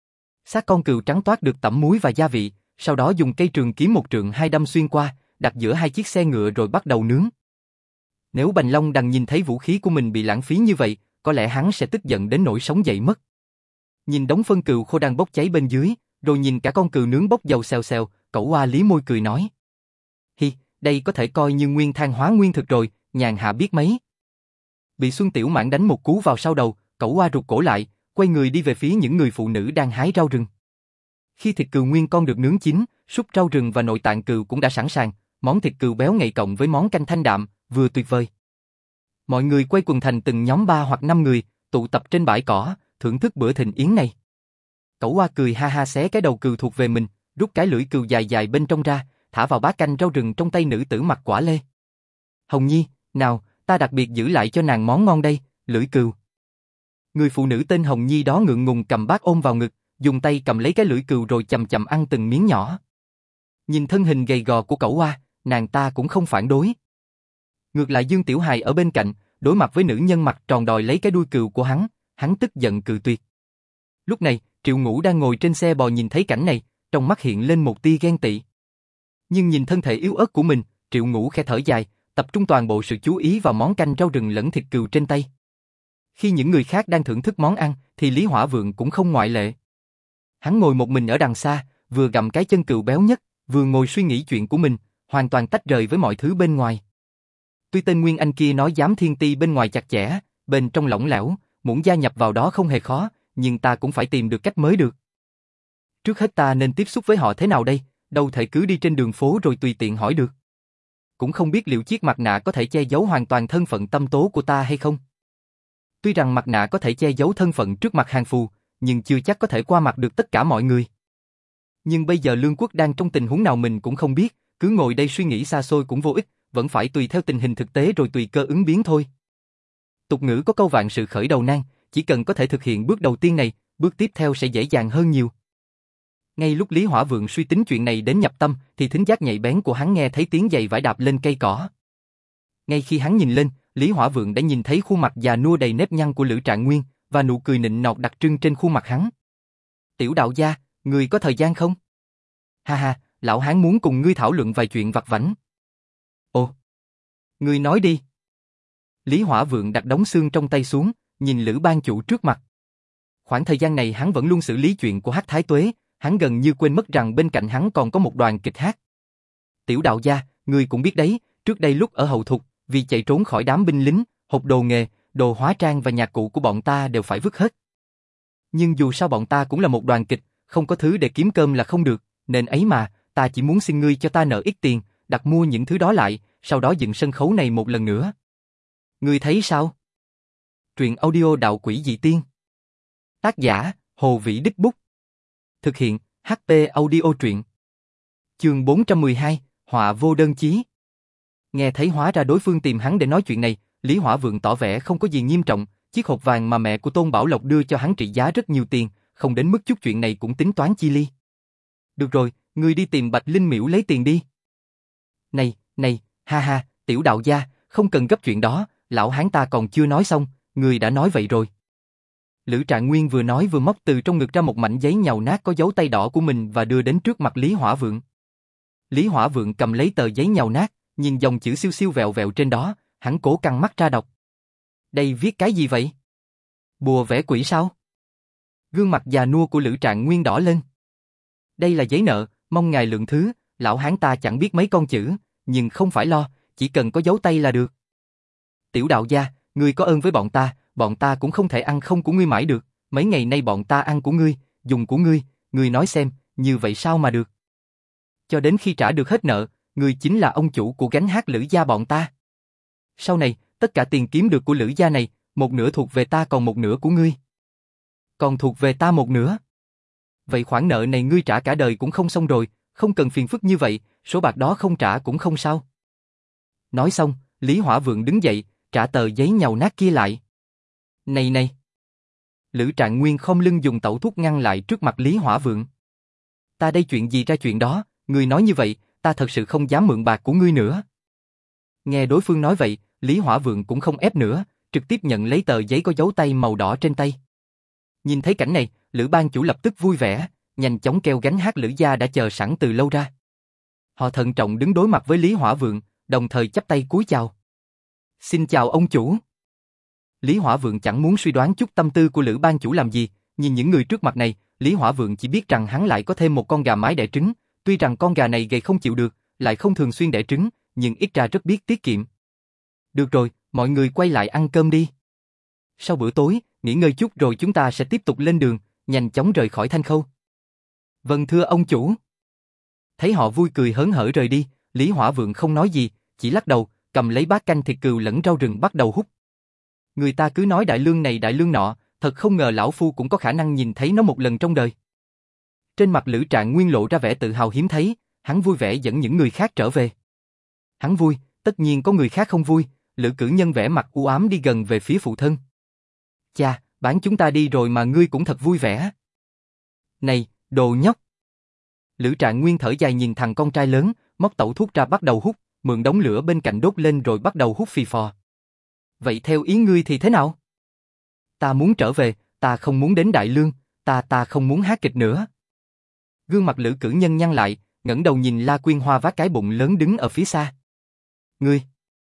Xác con cừu trắng toát được tẩm muối và gia vị, sau đó dùng cây trường kiếm một trượng hai đâm xuyên qua, đặt giữa hai chiếc xe ngựa rồi bắt đầu nướng. Nếu Bành Long Đằng nhìn thấy vũ khí của mình bị lãng phí như vậy, có lẽ hắn sẽ tức giận đến nỗi sống dậy mất. Nhìn đống phân cừu khô đang bốc cháy bên dưới, rồi nhìn cả con cừu nướng bốc dầu xèo xèo, Cẩu Oa liếm môi cười nói: Hi, đây có thể coi như nguyên than hóa nguyên thực rồi, nhàn hạ biết mấy. Bị Xuân Tiểu Mãn đánh một cú vào sau đầu, Cẩu Oa rụt cổ lại, quay người đi về phía những người phụ nữ đang hái rau rừng. Khi thịt cừu nguyên con được nướng chín, súp rau rừng và nội tạng cừu cũng đã sẵn sàng, món thịt cừu béo ngậy cộng với món canh thanh đạm, vừa tuyệt vời. Mọi người quay quần thành từng nhóm ba hoặc năm người, tụ tập trên bãi cỏ, thưởng thức bữa thịnh yến này. Cẩu Oa cười ha ha xé cái đầu cừu thuộc về mình, rút cái lưỡi cừu dài dài bên trong ra, thả vào bát canh rau rừng trong tay nữ tử mặc quả lê. Hồng Nhi, nào, ta đặc biệt giữ lại cho nàng món ngon đây, lưỡi cừu. Người phụ nữ tên Hồng Nhi đó ngượng ngùng cầm bát ôm vào ngực, dùng tay cầm lấy cái lưỡi cừu rồi chậm chậm ăn từng miếng nhỏ. Nhìn thân hình gầy gò của Cẩu Oa, nàng ta cũng không phản đối. Ngược lại Dương Tiểu Hài ở bên cạnh, đối mặt với nữ nhân mặt tròn đòi lấy cái đuôi cừu của hắn, hắn tức giận cự tuyệt. Lúc này, Triệu Ngũ đang ngồi trên xe bò nhìn thấy cảnh này, trong mắt hiện lên một tia ghen tị. Nhưng nhìn thân thể yếu ớt của mình, Triệu Ngũ khẽ thở dài, tập trung toàn bộ sự chú ý vào món canh rau rừng lẫn thịt cừu trên tay. Khi những người khác đang thưởng thức món ăn, thì Lý Hỏa Vượng cũng không ngoại lệ. Hắn ngồi một mình ở đằng xa, vừa gặm cái chân cừu béo nhất, vừa ngồi suy nghĩ chuyện của mình, hoàn toàn tách rời với mọi thứ bên ngoài. Tuy tên Nguyên Anh kia nói giám thiên ti bên ngoài chặt chẽ, bên trong lỏng lẻo, muốn gia nhập vào đó không hề khó, nhưng ta cũng phải tìm được cách mới được. Trước hết ta nên tiếp xúc với họ thế nào đây, đâu thể cứ đi trên đường phố rồi tùy tiện hỏi được. Cũng không biết liệu chiếc mặt nạ có thể che giấu hoàn toàn thân phận tâm tố của ta hay không. Tuy rằng mặt nạ có thể che giấu thân phận trước mặt hàng phù, nhưng chưa chắc có thể qua mặt được tất cả mọi người. Nhưng bây giờ Lương Quốc đang trong tình huống nào mình cũng không biết, cứ ngồi đây suy nghĩ xa xôi cũng vô ích, vẫn phải tùy theo tình hình thực tế rồi tùy cơ ứng biến thôi. Tục ngữ có câu vạn sự khởi đầu nan, chỉ cần có thể thực hiện bước đầu tiên này, bước tiếp theo sẽ dễ dàng hơn nhiều. Ngay lúc Lý Hỏa Vượng suy tính chuyện này đến nhập tâm, thì thính giác nhạy bén của hắn nghe thấy tiếng giày vải đạp lên cây cỏ. Ngay khi hắn nhìn lên, Lý Hỏa Vượng đã nhìn thấy khuôn mặt già nua đầy nếp nhăn của Lữ Trạng Nguyên, và nụ cười nịnh nọt đặc trưng trên khuôn mặt hắn. Tiểu đạo gia, ngươi có thời gian không? Ha ha, lão hán muốn cùng ngươi thảo luận vài chuyện vặt vãnh. Ồ, ngươi nói đi. Lý Hỏa Vượng đặt đống xương trong tay xuống, nhìn Lữ ban chủ trước mặt. Khoảng thời gian này hắn vẫn luôn xử lý chuyện của Hắc Thái Tuế, hắn gần như quên mất rằng bên cạnh hắn còn có một đoàn kịch hát. Tiểu đạo gia, ngươi cũng biết đấy, trước đây lúc ở hậu thục, vì chạy trốn khỏi đám binh lính, hộp đồ nghề, đồ hóa trang và nhạc cụ của bọn ta đều phải vứt hết. Nhưng dù sao bọn ta cũng là một đoàn kịch, không có thứ để kiếm cơm là không được, nên ấy mà, ta chỉ muốn xin ngươi cho ta nợ ít tiền, đặt mua những thứ đó lại, sau đó dựng sân khấu này một lần nữa. Ngươi thấy sao? Truyện audio Đạo Quỷ Dị Tiên. Tác giả, Hồ Vĩ Đích Bút. Thực hiện, hát pê Audio Truyện. Chương bốn trăm mười hai, Họa vô đơn chí. Nghe thấy hóa ra đối phương tìm hắn để nói chuyện này, Lý Hỏa Vượng tỏ vẻ không có gì nghiêm trọng, chiếc hộp vàng mà mẹ của Tôn Bảo Lộc đưa cho hắn trị giá rất nhiều tiền, không đến mức chút chuyện này cũng tính toán chi ly. Được rồi, ngươi đi tìm Bạch Linh Miễu lấy tiền đi. Này, này, ha ha, tiểu đạo gia, không cần gấp chuyện đó, lão hán ta còn chưa nói xong, ngươi đã nói vậy rồi. Lữ Trạng Nguyên vừa nói vừa móc từ trong ngực ra một mảnh giấy nhàu nát có dấu tay đỏ của mình và đưa đến trước mặt Lý Hỏa Vượng. Lý Hỏa Vượng cầm lấy tờ giấy nhàu nát, nhìn dòng chữ siêu siêu vẹo vẹo trên đó, hắn cố căng mắt ra đọc. Đây viết cái gì vậy? Bùa vẽ quỷ sao? Gương mặt già nua của Lữ Trạng Nguyên đỏ lên. Đây là giấy nợ, mong ngài lượng thứ, lão hán ta chẳng biết mấy con chữ, nhưng không phải lo, chỉ cần có dấu tay là được. Tiểu đạo gia, ngươi có ơn với bọn ta, bọn ta cũng không thể ăn không của ngươi mãi được, mấy ngày nay bọn ta ăn của ngươi, dùng của ngươi, ngươi nói xem, như vậy sao mà được? Cho đến khi trả được hết nợ, ngươi chính là ông chủ của gánh hát Lữ gia bọn ta. Sau này, tất cả tiền kiếm được của Lữ gia này, một nửa thuộc về ta còn một nửa của ngươi. Còn thuộc về ta một nửa. Vậy khoản nợ này ngươi trả cả đời cũng không xong rồi, không cần phiền phức như vậy, số bạc đó không trả cũng không sao. Nói xong, Lý Hỏa Vượng đứng dậy, trả tờ giấy nhàu nát kia lại. Này này! Lữ Trạng Nguyên khom lưng dùng tẩu thuốc ngăn lại trước mặt Lý Hỏa Vượng. Ta đây chuyện gì ra chuyện đó, ngươi nói như vậy, ta thật sự không dám mượn bạc của ngươi nữa. Nghe đối phương nói vậy, Lý Hỏa Vượng cũng không ép nữa, trực tiếp nhận lấy tờ giấy có dấu tay màu đỏ trên tay. Nhìn thấy cảnh này, Lữ ban chủ lập tức vui vẻ, nhanh chóng kêu gánh hát Lữ gia đã chờ sẵn từ lâu ra. Họ thận trọng đứng đối mặt với Lý Hỏa Vượng, đồng thời chắp tay cúi chào. Xin chào ông chủ. Lý Hỏa Vượng chẳng muốn suy đoán chút tâm tư của Lữ ban chủ làm gì, nhìn những người trước mặt này, Lý Hỏa Vượng chỉ biết rằng hắn lại có thêm một con gà mái đẻ trứng, tuy rằng con gà này gầy không chịu được, lại không thường xuyên đẻ trứng, nhưng ít ra rất biết tiết kiệm. Được rồi, mọi người quay lại ăn cơm đi. Sau bữa tối, nghỉ ngơi chút rồi chúng ta sẽ tiếp tục lên đường, nhanh chóng rời khỏi Thanh Khâu. Vâng thưa ông chủ. Thấy họ vui cười hớn hở rời đi, Lý Hỏa Vượng không nói gì, chỉ lắc đầu, cầm lấy bát canh thịt cừu lẫn rau rừng bắt đầu hút. Người ta cứ nói đại lương này đại lương nọ, thật không ngờ lão phu cũng có khả năng nhìn thấy nó một lần trong đời. Trên mặt Lữ Trạng Nguyên lộ ra vẻ tự hào hiếm thấy, hắn vui vẻ dẫn những người khác trở về. Hắn vui, tất nhiên có người khác không vui, Lữ Cử Nhân vẻ mặt u ám đi gần về phía phụ thân. Cha, bán chúng ta đi rồi mà ngươi cũng thật vui vẻ. Này, đồ nhóc. Lữ Trạng Nguyên thở dài nhìn thằng con trai lớn, móc tẩu thuốc ra bắt đầu hút, mượn đống lửa bên cạnh đốt lên rồi bắt đầu hút phì phò. Vậy theo ý ngươi thì thế nào? Ta muốn trở về, ta không muốn đến Đại Lương, ta ta không muốn hát kịch nữa. Gương mặt Lữ Cử Nhân nhăn lại, ngẩng đầu nhìn La Quyên Hoa vác cái bụng lớn đứng ở phía xa. Ngươi!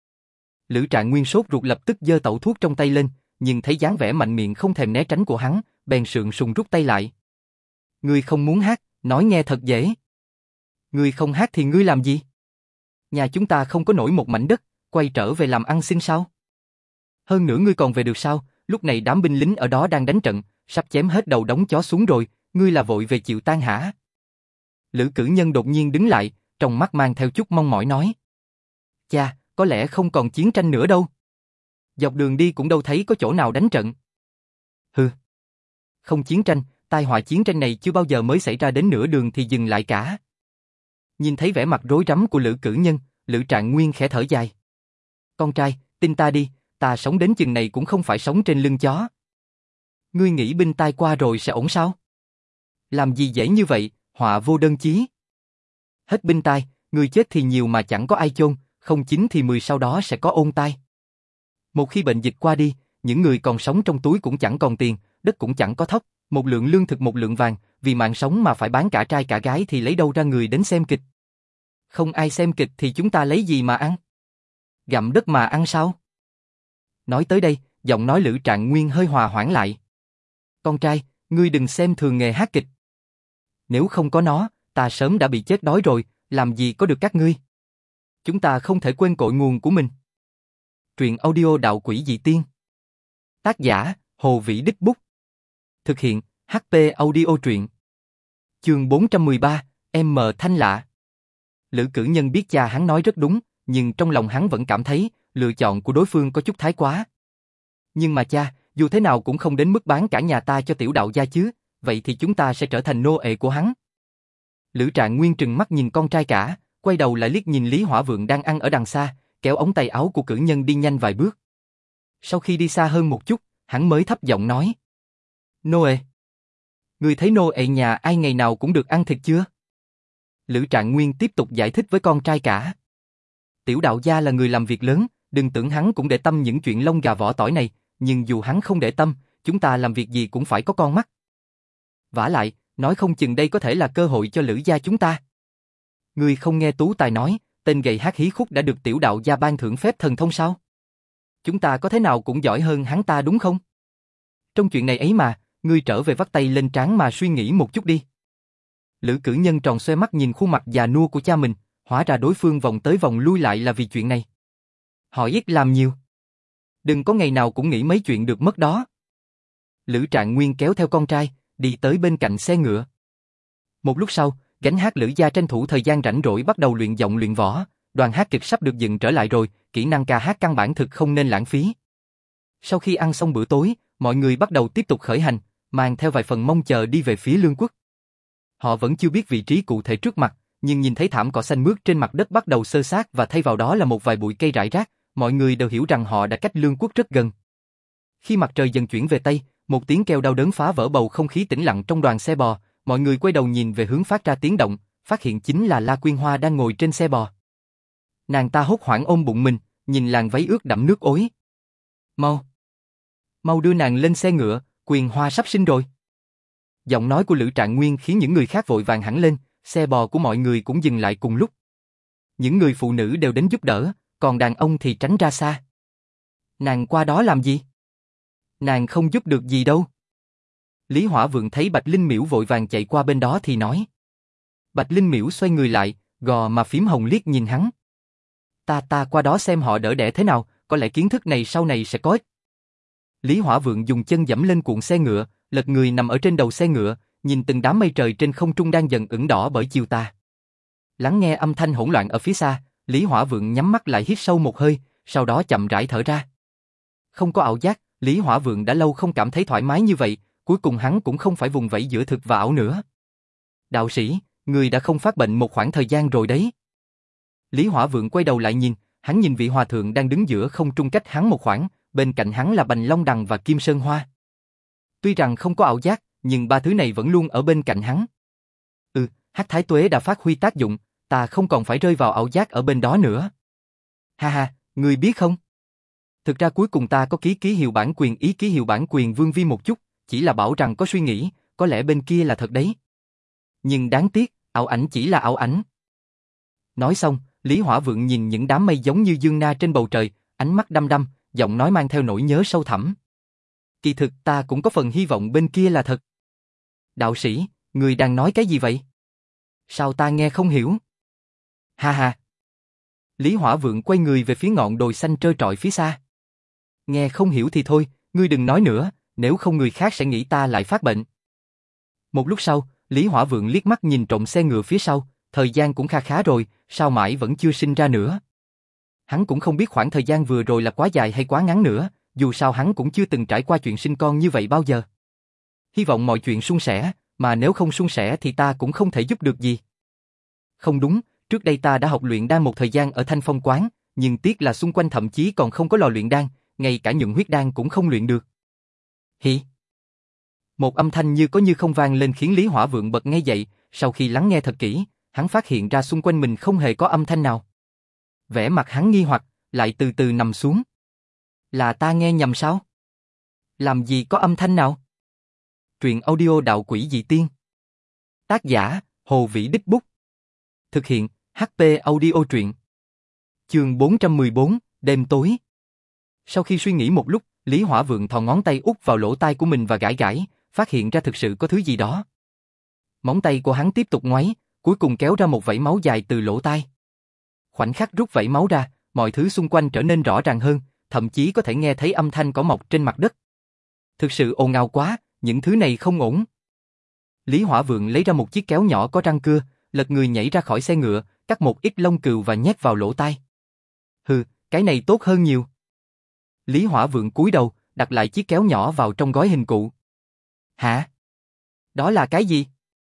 Lữ Trạng Nguyên sốt ruột lập tức giơ tẩu thuốc trong tay lên, nhưng thấy dáng vẻ mạnh miệng không thèm né tránh của hắn, bèn sượng sùng rút tay lại. Ngươi không muốn hát, nói nghe thật dễ. Ngươi không hát thì ngươi làm gì? Nhà chúng ta không có nổi một mảnh đất, quay trở về làm ăn xin sao? Hơn nữa ngươi còn về được sao? Lúc này đám binh lính ở đó đang đánh trận, sắp chém hết đầu đống chó xuống rồi, ngươi là vội về chịu tan hả? Lữ Cử Nhân đột nhiên đứng lại, trong mắt mang theo chút mong mỏi nói. Cha, có lẽ không còn chiến tranh nữa đâu. Dọc đường đi cũng đâu thấy có chỗ nào đánh trận. Hừ. Không chiến tranh, tai họa chiến tranh này chưa bao giờ mới xảy ra đến nửa đường thì dừng lại cả. Nhìn thấy vẻ mặt rối rắm của Lữ Cử Nhân, Lữ Trạng Nguyên khẽ thở dài. Con trai, tin ta đi, ta sống đến chừng này cũng không phải sống trên lưng chó. Ngươi nghĩ binh tai qua rồi sẽ ổn sao? Làm gì dễ như vậy, họa vô đơn chí. Hết binh tai, người chết thì nhiều mà chẳng có ai chôn, không chín thì mười sau đó sẽ có ôn tai. Một khi bệnh dịch qua đi, những người còn sống trong túi cũng chẳng còn tiền, đất cũng chẳng có thóc, một lượng lương thực một lượng vàng, vì mạng sống mà phải bán cả trai cả gái thì lấy đâu ra người đến xem kịch. Không ai xem kịch thì chúng ta lấy gì mà ăn? Gặm đất mà ăn sao? Nói tới đây, giọng nói Lữ Trạng Nguyên hơi hòa hoãn lại. Con trai, ngươi đừng xem thường nghề hát kịch. Nếu không có nó, ta sớm đã bị chết đói rồi, làm gì có được các ngươi. Chúng ta không thể quên cội nguồn của mình. Truyện audio Đạo Quỷ Dị Tiên. Tác giả, Hồ Vĩ Đích Bút. Thực hiện, hát pê Audio Truyện. Chương bốn trăm mười ba, M Thanh Lạ. Lữ Cử Nhân biết cha hắn nói rất đúng, nhưng trong lòng hắn vẫn cảm thấy, lựa chọn của đối phương có chút thái quá. Nhưng mà cha, dù thế nào cũng không đến mức bán cả nhà ta cho tiểu đạo gia chứ, vậy thì chúng ta sẽ trở thành nô ệ của hắn. Lữ Trạng Nguyên trừng mắt nhìn con trai cả, quay đầu lại liếc nhìn Lý Hỏa Vượng đang ăn ở đằng xa, kéo ống tay áo của Cử Nhân đi nhanh vài bước. Sau khi đi xa hơn một chút, hắn mới thấp giọng nói. Nô ệ. Ngươi thấy nô ệ nhà ai ngày nào cũng được ăn thịt chưa? Lữ Trạng Nguyên tiếp tục giải thích với con trai cả. Tiểu đạo gia là người làm việc lớn, đừng tưởng hắn cũng để tâm những chuyện lông gà vỏ tỏi này, nhưng dù hắn không để tâm, chúng ta làm việc gì cũng phải có con mắt. Vả lại, nói không chừng đây có thể là cơ hội cho Lữ gia chúng ta. Ngươi không nghe Tú Tài nói, tên gầy hát hí khúc đã được tiểu đạo gia ban thưởng phép thần thông sao? Chúng ta có thế nào cũng giỏi hơn hắn ta đúng không? Trong chuyện này ấy mà, ngươi trở về vắt tay lên trán mà suy nghĩ một chút đi. Lữ Cử Nhân tròn xoe mắt nhìn khuôn mặt già nua của cha mình, hóa ra đối phương vòng tới vòng lui lại là vì chuyện này. Họ ít làm nhiều. Đừng có ngày nào cũng nghĩ mấy chuyện được mất đó. Lữ Trạng Nguyên kéo theo con trai, đi tới bên cạnh xe ngựa. Một lúc sau, gánh hát Lữ gia tranh thủ thời gian rảnh rỗi bắt đầu luyện giọng luyện võ, đoàn hát kịch sắp được dựng trở lại rồi, kỹ năng ca hát căn bản thực không nên lãng phí. Sau khi ăn xong bữa tối, mọi người bắt đầu tiếp tục khởi hành, mang theo vài phần mong chờ đi về phía Lương Quốc. Họ vẫn chưa biết vị trí cụ thể trước mặt, nhưng nhìn thấy thảm cỏ xanh mướt trên mặt đất bắt đầu xơ xác và thay vào đó là một vài bụi cây rải rác, mọi người đều hiểu rằng họ đã cách Lương Quốc rất gần. Khi mặt trời dần chuyển về Tây, một tiếng kêu đau đớn phá vỡ bầu không khí tĩnh lặng trong đoàn xe bò, mọi người quay đầu nhìn về hướng phát ra tiếng động, phát hiện chính là La Quyên Hoa đang ngồi trên xe bò. Nàng ta hốt hoảng ôm bụng mình, nhìn làn váy ướt đẫm nước ối. Mau! Mau đưa nàng lên xe ngựa, Quyên Hoa sắp sinh rồi. Giọng nói của Lữ Trạng Nguyên khiến những người khác vội vàng hẳn lên, xe bò của mọi người cũng dừng lại cùng lúc. Những người phụ nữ đều đến giúp đỡ, còn đàn ông thì tránh ra xa. Nàng qua đó làm gì? Nàng không giúp được gì đâu. Lý Hỏa Vượng thấy Bạch Linh Miễu vội vàng chạy qua bên đó thì nói. Bạch Linh Miễu xoay người lại, gò mà phím hồng liếc nhìn hắn. Ta ta qua đó xem họ đỡ đẻ thế nào, có lẽ kiến thức này sau này sẽ có ích. Lý Hỏa Vượng dùng chân giẫm lên cuộn xe ngựa, lật người nằm ở trên đầu xe ngựa, nhìn từng đám mây trời trên không trung đang dần ửng đỏ bởi chiều tà. Lắng nghe âm thanh hỗn loạn ở phía xa, Lý Hỏa Vượng nhắm mắt lại hít sâu một hơi, sau đó chậm rãi thở ra. Không có ảo giác, Lý Hỏa Vượng đã lâu không cảm thấy thoải mái như vậy, cuối cùng hắn cũng không phải vùng vẫy giữa thực và ảo nữa. Đạo sĩ, người đã không phát bệnh một khoảng thời gian rồi đấy. Lý Hỏa Vượng quay đầu lại nhìn, hắn nhìn vị hòa thượng đang đứng giữa không trung cách hắn một khoảng, bên cạnh hắn là Bành Long Đằng và Kim Sơn Hoa. Tuy rằng không có ảo giác, nhưng ba thứ này vẫn luôn ở bên cạnh hắn. Ừ, Hắc Thái Tuế đã phát huy tác dụng, ta không còn phải rơi vào ảo giác ở bên đó nữa. Ha ha, ngươi biết không? Thực ra cuối cùng ta có ký ký hiệu bản quyền ý ký hiệu bản quyền Vương Vi một chút, chỉ là bảo rằng có suy nghĩ, có lẽ bên kia là thật đấy. Nhưng đáng tiếc, ảo ảnh chỉ là ảo ảnh. Nói xong, Lý Hỏa Vượng nhìn những đám mây giống như dương na trên bầu trời, ánh mắt đăm đăm, giọng nói mang theo nỗi nhớ sâu thẳm. Kỳ thực ta cũng có phần hy vọng bên kia là thật. Đạo sĩ, người đang nói cái gì vậy? Sao ta nghe không hiểu? Ha ha. Lý Hỏa Vượng quay người về phía ngọn đồi xanh trơ trọi phía xa. Nghe không hiểu thì thôi, ngươi đừng nói nữa, nếu không người khác sẽ nghĩ ta lại phát bệnh. Một lúc sau, Lý Hỏa Vượng liếc mắt nhìn trộm xe ngựa phía sau, thời gian cũng kha khá rồi, sao mãi vẫn chưa sinh ra nữa. Hắn cũng không biết khoảng thời gian vừa rồi là quá dài hay quá ngắn nữa, dù sao hắn cũng chưa từng trải qua chuyện sinh con như vậy bao giờ. Hy vọng mọi chuyện suôn sẻ, mà nếu không suôn sẻ thì ta cũng không thể giúp được gì. Không đúng, trước đây ta đã học luyện đan một thời gian ở Thanh Phong Quán, nhưng tiếc là xung quanh thậm chí còn không có lò luyện đan, ngay cả nhuận huyết đan cũng không luyện được. Hỉ. Một âm thanh như có như không vang lên khiến Lý Hỏa Vượng bật ngay dậy, sau khi lắng nghe thật kỹ, hắn phát hiện ra xung quanh mình không hề có âm thanh nào. Vẻ mặt hắn nghi hoặc, lại từ từ nằm xuống. Là ta nghe nhầm sao? Làm gì có âm thanh nào? Truyện audio Đạo Quỷ Dị Tiên. Tác giả, Hồ Vĩ Đích Bút. Thực hiện, hát pê Audio Truyện. Chương bốn trăm mười bốn, đêm tối. Sau khi suy nghĩ một lúc, Lý Hỏa Vượng thò ngón tay út vào lỗ tai của mình và gãi gãi, phát hiện ra thực sự có thứ gì đó. Móng tay của hắn tiếp tục ngoáy, cuối cùng kéo ra một vảy máu dài từ lỗ tai. Khoảnh khắc rút vảy máu ra, mọi thứ xung quanh trở nên rõ ràng hơn, thậm chí có thể nghe thấy âm thanh cỏ mọc trên mặt đất. Thực sự ồn ào quá, những thứ này không ổn. Lý Hỏa Vượng lấy ra một chiếc kéo nhỏ có răng cưa, lật người nhảy ra khỏi xe ngựa, cắt một ít lông cừu và nhét vào lỗ tai. Hừ, cái này tốt hơn nhiều. Lý Hỏa Vượng cúi đầu, đặt lại chiếc kéo nhỏ vào trong gói hình cụ. Hả? Đó là cái gì?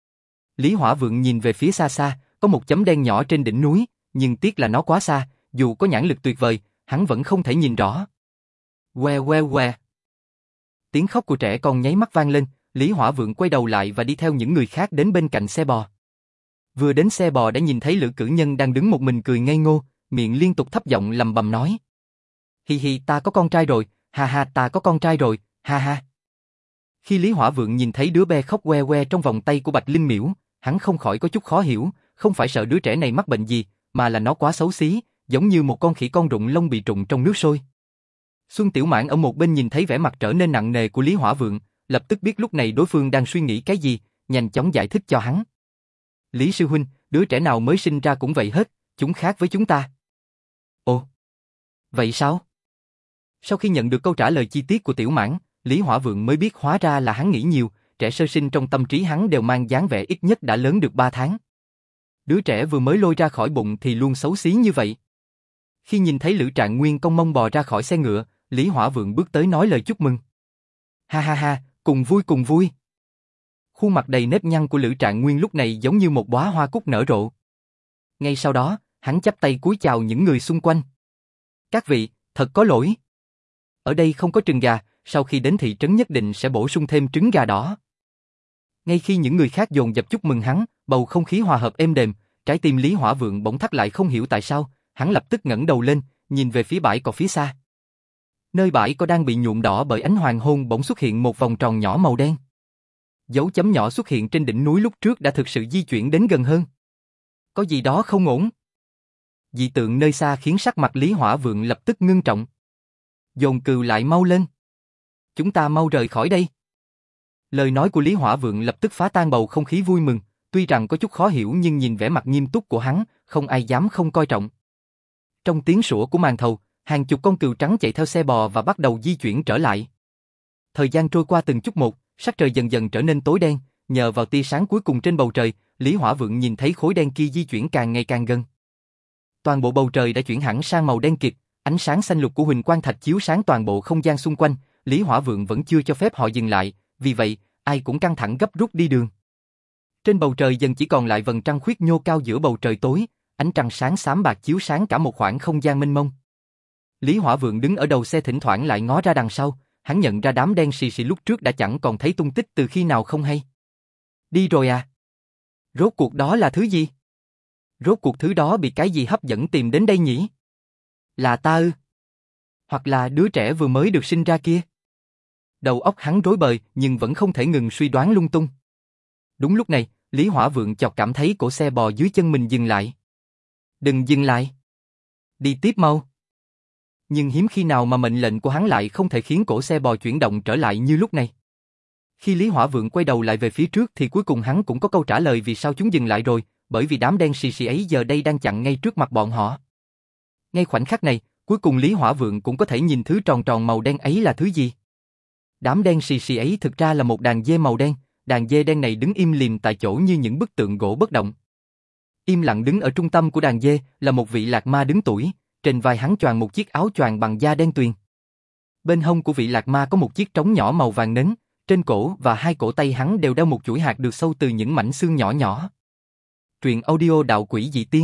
Lý Hỏa Vượng nhìn về phía xa xa, có một chấm đen nhỏ trên đỉnh núi, nhưng tiếc là nó quá xa, dù có nhãn lực tuyệt vời, hắn vẫn không thể nhìn rõ. Que que que. Tiếng khóc của trẻ con nháy mắt vang lên, Lý Hỏa Vượng quay đầu lại và đi theo những người khác đến bên cạnh xe bò. Vừa đến xe bò đã nhìn thấy Lữ Cử Nhân đang đứng một mình cười ngây ngô, miệng liên tục thấp giọng lầm bầm nói. Hi hi, ta có con trai rồi, ha ha, ta có con trai rồi, ha ha. Khi Lý Hỏa Vượng nhìn thấy đứa bé khóc que que trong vòng tay của Bạch Linh Miễu, hắn không khỏi có chút khó hiểu, không phải sợ đứa trẻ này mắc bệnh gì, mà là nó quá xấu xí, giống như một con khỉ con rụng lông bị trụng trong nước sôi. Xuân Tiểu Mãn ở một bên nhìn thấy vẻ mặt trở nên nặng nề của Lý Hỏa Vượng, lập tức biết lúc này đối phương đang suy nghĩ cái gì, nhanh chóng giải thích cho hắn. Lý sư huynh, đứa trẻ nào mới sinh ra cũng vậy hết, chúng khác với chúng ta. Ồ, vậy sao? Sau khi nhận được câu trả lời chi tiết của Tiểu Mãn, Lý Hỏa Vượng mới biết hóa ra là hắn nghĩ nhiều, trẻ sơ sinh trong tâm trí hắn đều mang dáng vẻ ít nhất đã lớn được ba tháng. Đứa trẻ vừa mới lôi ra khỏi bụng thì luôn xấu xí như vậy. Khi nhìn thấy Lữ Trạng Nguyên cong mông bò ra khỏi xe ngựa, Lý Hỏa Vượng bước tới nói lời chúc mừng. Ha ha ha, cùng vui cùng vui. Khuôn mặt đầy nếp nhăn của Lữ Trạng Nguyên lúc này giống như một đóa hoa cúc nở rộ. Ngay sau đó, hắn chắp tay cúi chào những người xung quanh. Các vị, thật có lỗi. Ở đây không có trứng gà, sau khi đến thị trấn nhất định sẽ bổ sung thêm trứng gà đỏ. Ngay khi những người khác dồn dập chúc mừng hắn, bầu không khí hòa hợp êm đềm, trái tim Lý Hỏa Vượng bỗng thắt lại không hiểu tại sao, hắn lập tức ngẩng đầu lên, nhìn về phía bãi cỏ phía xa. Nơi bãi cỏ đang bị nhuộm đỏ bởi ánh hoàng hôn bỗng xuất hiện một vòng tròn nhỏ màu đen. Dấu chấm nhỏ xuất hiện trên đỉnh núi lúc trước đã thực sự di chuyển đến gần hơn. Có gì đó không ổn. Dị tượng nơi xa khiến sắc mặt Lý Hỏa Vượng lập tức ngưng trọng. Dồn cừu lại mau lên. Chúng ta mau rời khỏi đây. Lời nói của Lý Hỏa Vượng lập tức phá tan bầu không khí vui mừng, tuy rằng có chút khó hiểu nhưng nhìn vẻ mặt nghiêm túc của hắn, không ai dám không coi trọng. Trong tiếng sủa của màn thầu, hàng chục con cừu trắng chạy theo xe bò và bắt đầu di chuyển trở lại. Thời gian trôi qua từng chút một, sắc trời dần dần trở nên tối đen, nhờ vào tia sáng cuối cùng trên bầu trời, Lý Hỏa Vượng nhìn thấy khối đen kia di chuyển càng ngày càng gần. Toàn bộ bầu trời đã chuyển hẳn sang màu đen kịt, ánh sáng xanh lục của huỳnh quang thạch chiếu sáng toàn bộ không gian xung quanh, Lý Hỏa Vượng vẫn chưa cho phép họ dừng lại, vì vậy, ai cũng căng thẳng gấp rút đi đường. Trên bầu trời dần chỉ còn lại vầng trăng khuyết nhô cao giữa bầu trời tối, ánh trăng sáng xám bạc chiếu sáng cả một khoảng không gian mênh mông. Lý Hỏa Vượng đứng ở đầu xe thỉnh thoảng lại ngó ra đằng sau, hắn nhận ra đám đen xì xì lúc trước đã chẳng còn thấy tung tích từ khi nào không hay. Đi rồi à? Rốt cuộc đó là thứ gì? Rốt cuộc thứ đó bị cái gì hấp dẫn tìm đến đây nhỉ? Là ta ư? Hoặc là đứa trẻ vừa mới được sinh ra kia? Đầu óc hắn rối bời nhưng vẫn không thể ngừng suy đoán lung tung. Đúng lúc này, Lý Hỏa Vượng chợt cảm thấy cổ xe bò dưới chân mình dừng lại. Đừng dừng lại. Đi tiếp mau. Nhưng hiếm khi nào mà mệnh lệnh của hắn lại không thể khiến cổ xe bò chuyển động trở lại như lúc này. Khi Lý Hỏa Vượng quay đầu lại về phía trước thì cuối cùng hắn cũng có câu trả lời vì sao chúng dừng lại rồi, bởi vì đám đen xì xì ấy giờ đây đang chặn ngay trước mặt bọn họ. Ngay khoảnh khắc này, cuối cùng Lý Hỏa Vượng cũng có thể nhìn thứ tròn tròn màu đen ấy là thứ gì. Đám đen xì xì ấy thực ra là một đàn dê màu đen, đàn dê đen này đứng im lìm tại chỗ như những bức tượng gỗ bất động. Im lặng đứng ở trung tâm của đàn dê là một vị lạc ma đứng tuổi, trên vai hắn choàng một chiếc áo choàng bằng da đen tuyền. Bên hông của vị lạc ma có một chiếc trống nhỏ màu vàng nến, trên cổ và hai cổ tay hắn đều đeo một chuỗi hạt được sâu từ những mảnh xương nhỏ nhỏ. Truyện audio Đạo Quỷ Dị Tiên.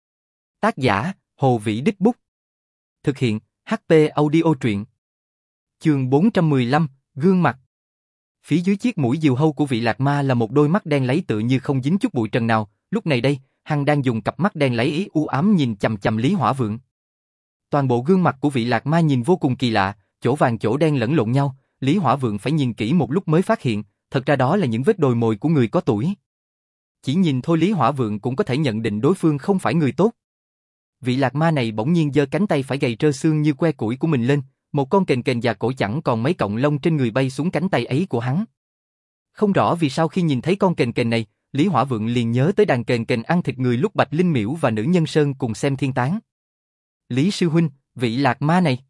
Tác giả, Hồ Vĩ Đích Bút. Thực hiện, hát pê Audio Truyện. Chương bốn trăm mười lăm, Gương mặt. Phía dưới chiếc mũi diều hâu của vị lạc ma là một đôi mắt đen láy tựa như không dính chút bụi trần nào, lúc này đây, hắn đang dùng cặp mắt đen láy ý u ám nhìn chằm chằm Lý Hỏa Vượng. Toàn bộ gương mặt của vị lạc ma nhìn vô cùng kỳ lạ, chỗ vàng chỗ đen lẫn lộn nhau, Lý Hỏa Vượng phải nhìn kỹ một lúc mới phát hiện, thật ra đó là những vết đồi mồi của người có tuổi. Chỉ nhìn thôi Lý Hỏa Vượng cũng có thể nhận định đối phương không phải người tốt. Vị lạc ma này bỗng nhiên giơ cánh tay phải gầy trơ xương như que củi của mình lên, một con kền kền già cổ chẳng còn mấy cọng lông trên người bay xuống cánh tay ấy của hắn. Không rõ vì sao khi nhìn thấy con kền kền này, Lý Hỏa Vượng liền nhớ tới đàn kền kền ăn thịt người lúc Bạch Linh Miễu và Nữ Nhân Sơn cùng xem thiên tán. Lý sư huynh, vị lạc ma này.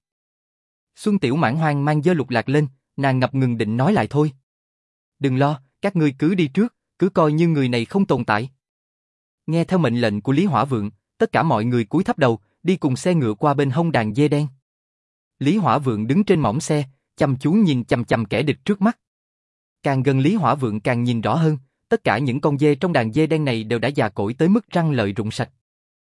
Xuân Tiểu Mãn hoang mang giơ lục lạc lên, nàng ngập ngừng định nói lại thôi. Đừng lo, các ngươi cứ đi trước, cứ coi như người này không tồn tại. Nghe theo mệnh lệnh của Lý Hỏa Vượng, tất cả mọi người cúi thấp đầu, đi cùng xe ngựa qua bên hông đàn dê đen. Lý Hỏa Vượng đứng trên mỏm xe, chăm chú nhìn chằm chằm kẻ địch trước mắt. Càng gần Lý Hỏa Vượng càng nhìn rõ hơn, tất cả những con dê trong đàn dê đen này đều đã già cỗi tới mức răng lợi rụng sạch.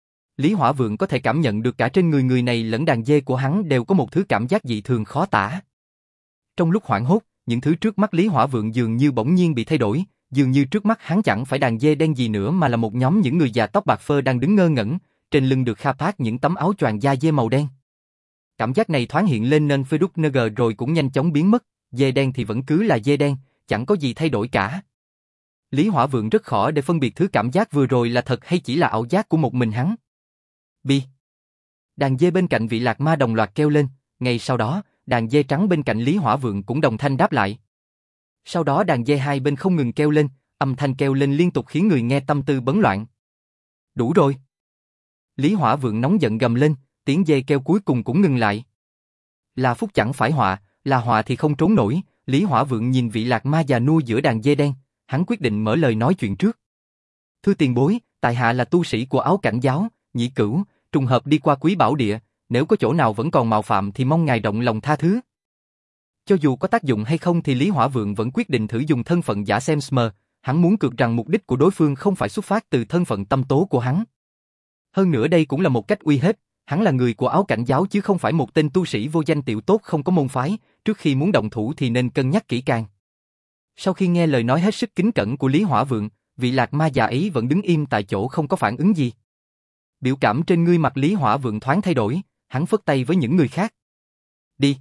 Lý Hỏa Vượng có thể cảm nhận được cả trên người người này lẫn đàn dê của hắn đều có một thứ cảm giác dị thường khó tả. Trong lúc hoảng hốt, những thứ trước mắt Lý Hỏa Vượng dường như bỗng nhiên bị thay đổi, dường như trước mắt hắn chẳng phải đàn dê đen gì nữa mà là một nhóm những người già tóc bạc phơ đang đứng ngơ ngẩn, trên lưng được kha phát những tấm áo choàng da dê màu đen. Cảm giác này thoáng hiện lên nên Facebook rồi cũng nhanh chóng biến mất, dê đen thì vẫn cứ là dê đen, chẳng có gì thay đổi cả. Lý Hỏa Vượng rất khó để phân biệt thứ cảm giác vừa rồi là thật hay chỉ là ảo giác của một mình hắn. Bi. Đàn dê bên cạnh vị lạc ma đồng loạt kêu lên, ngay sau đó, đàn dê trắng bên cạnh Lý Hỏa Vượng cũng đồng thanh đáp lại. Sau đó đàn dê hai bên không ngừng kêu lên, âm thanh kêu lên liên tục khiến người nghe tâm tư bấn loạn. Đủ rồi. Lý Hỏa Vượng nóng giận gầm lên, tiếng dê kêu cuối cùng cũng ngừng lại. Là phúc chẳng phải họa, là họa thì không trốn nổi. Lý Hỏa Vượng nhìn vị lạc ma già nua giữa đàn dê đen, hắn quyết định mở lời nói chuyện trước. Thưa tiền bối, tại hạ là tu sĩ của Áo Cảnh giáo, Nhĩ Cửu, trùng hợp đi qua Quý Bảo Địa, nếu có chỗ nào vẫn còn mạo phạm thì mong ngài rộng lòng tha thứ. Cho dù có tác dụng hay không thì Lý Hỏa Vượng vẫn quyết định thử dùng thân phận giả xem smờ, hắn muốn cược rằng mục đích của đối phương không phải xuất phát từ thân phận tâm tố của hắn. Hơn nữa đây cũng là một cách uy hiếp, hắn là người của Áo Cảnh giáo chứ không phải một tên tu sĩ vô danh tiểu tốt không có môn phái, trước khi muốn động thủ thì nên cân nhắc kỹ càng. Sau khi nghe lời nói hết sức kính cẩn của Lý Hỏa Vượng, vị lạc ma già ấy vẫn đứng im tại chỗ không có phản ứng gì. Biểu cảm trên ngươi mặt Lý Hỏa Vượng thoáng thay đổi, hắn phất tay với những người khác. Đi.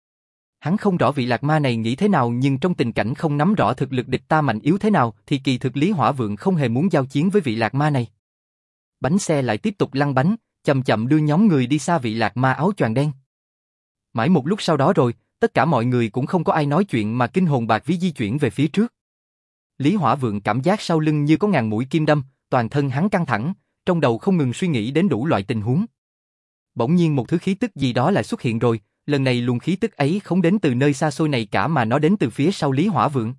Hắn không rõ vị lạc ma này nghĩ thế nào nhưng trong tình cảnh không nắm rõ thực lực địch ta mạnh yếu thế nào thì kỳ thực Lý Hỏa Vượng không hề muốn giao chiến với vị lạc ma này. Bánh xe lại tiếp tục lăn bánh, chậm chậm đưa nhóm người đi xa vị lạc ma áo choàng đen. Mãi một lúc sau đó rồi, tất cả mọi người cũng không có ai nói chuyện mà kinh hồn bạt vía di chuyển về phía trước. Lý Hỏa Vượng cảm giác sau lưng như có ngàn mũi kim đâm, toàn thân hắn căng thẳng, trong đầu không ngừng suy nghĩ đến đủ loại tình huống. Bỗng nhiên một thứ khí tức gì đó lại xuất hiện rồi, lần này luồng khí tức ấy không đến từ nơi xa xôi này cả mà nó đến từ phía sau Lý Hỏa Vượng.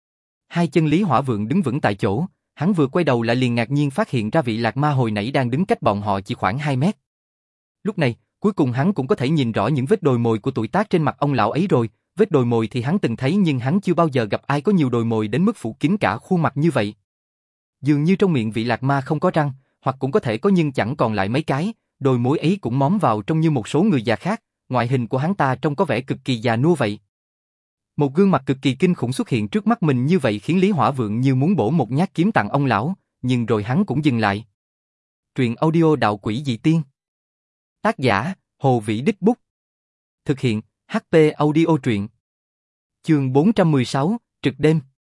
Hai chân Lý Hỏa Vượng đứng vững tại chỗ, hắn vừa quay đầu lại liền ngạc nhiên phát hiện ra vị lạc ma hồi nãy đang đứng cách bọn họ chỉ khoảng hai mét. Lúc này, cuối cùng hắn cũng có thể nhìn rõ những vết đồi mồi của tuổi tác trên mặt ông lão ấy rồi, vết đồi mồi thì hắn từng thấy nhưng hắn chưa bao giờ gặp ai có nhiều đồi mồi đến mức phủ kín cả khuôn mặt như vậy. Dường như trong miệng vị lạc ma không có răng, hoặc cũng có thể có nhưng chẳng còn lại mấy cái, đồi mồi ấy cũng móm vào trông như một số người già khác, ngoại hình của hắn ta trông có vẻ cực kỳ già nua vậy. Một gương mặt cực kỳ kinh khủng xuất hiện trước mắt mình như vậy khiến Lý Hỏa Vượng như muốn bổ một nhát kiếm tặng ông lão, nhưng rồi hắn cũng dừng lại. Truyện audio Đạo Quỷ Dị Tiên. Tác giả, Hồ Vĩ Đích Bút. Thực hiện, hát pê Audio Truyện. Chương bốn trăm mười sáu, Trực đêm.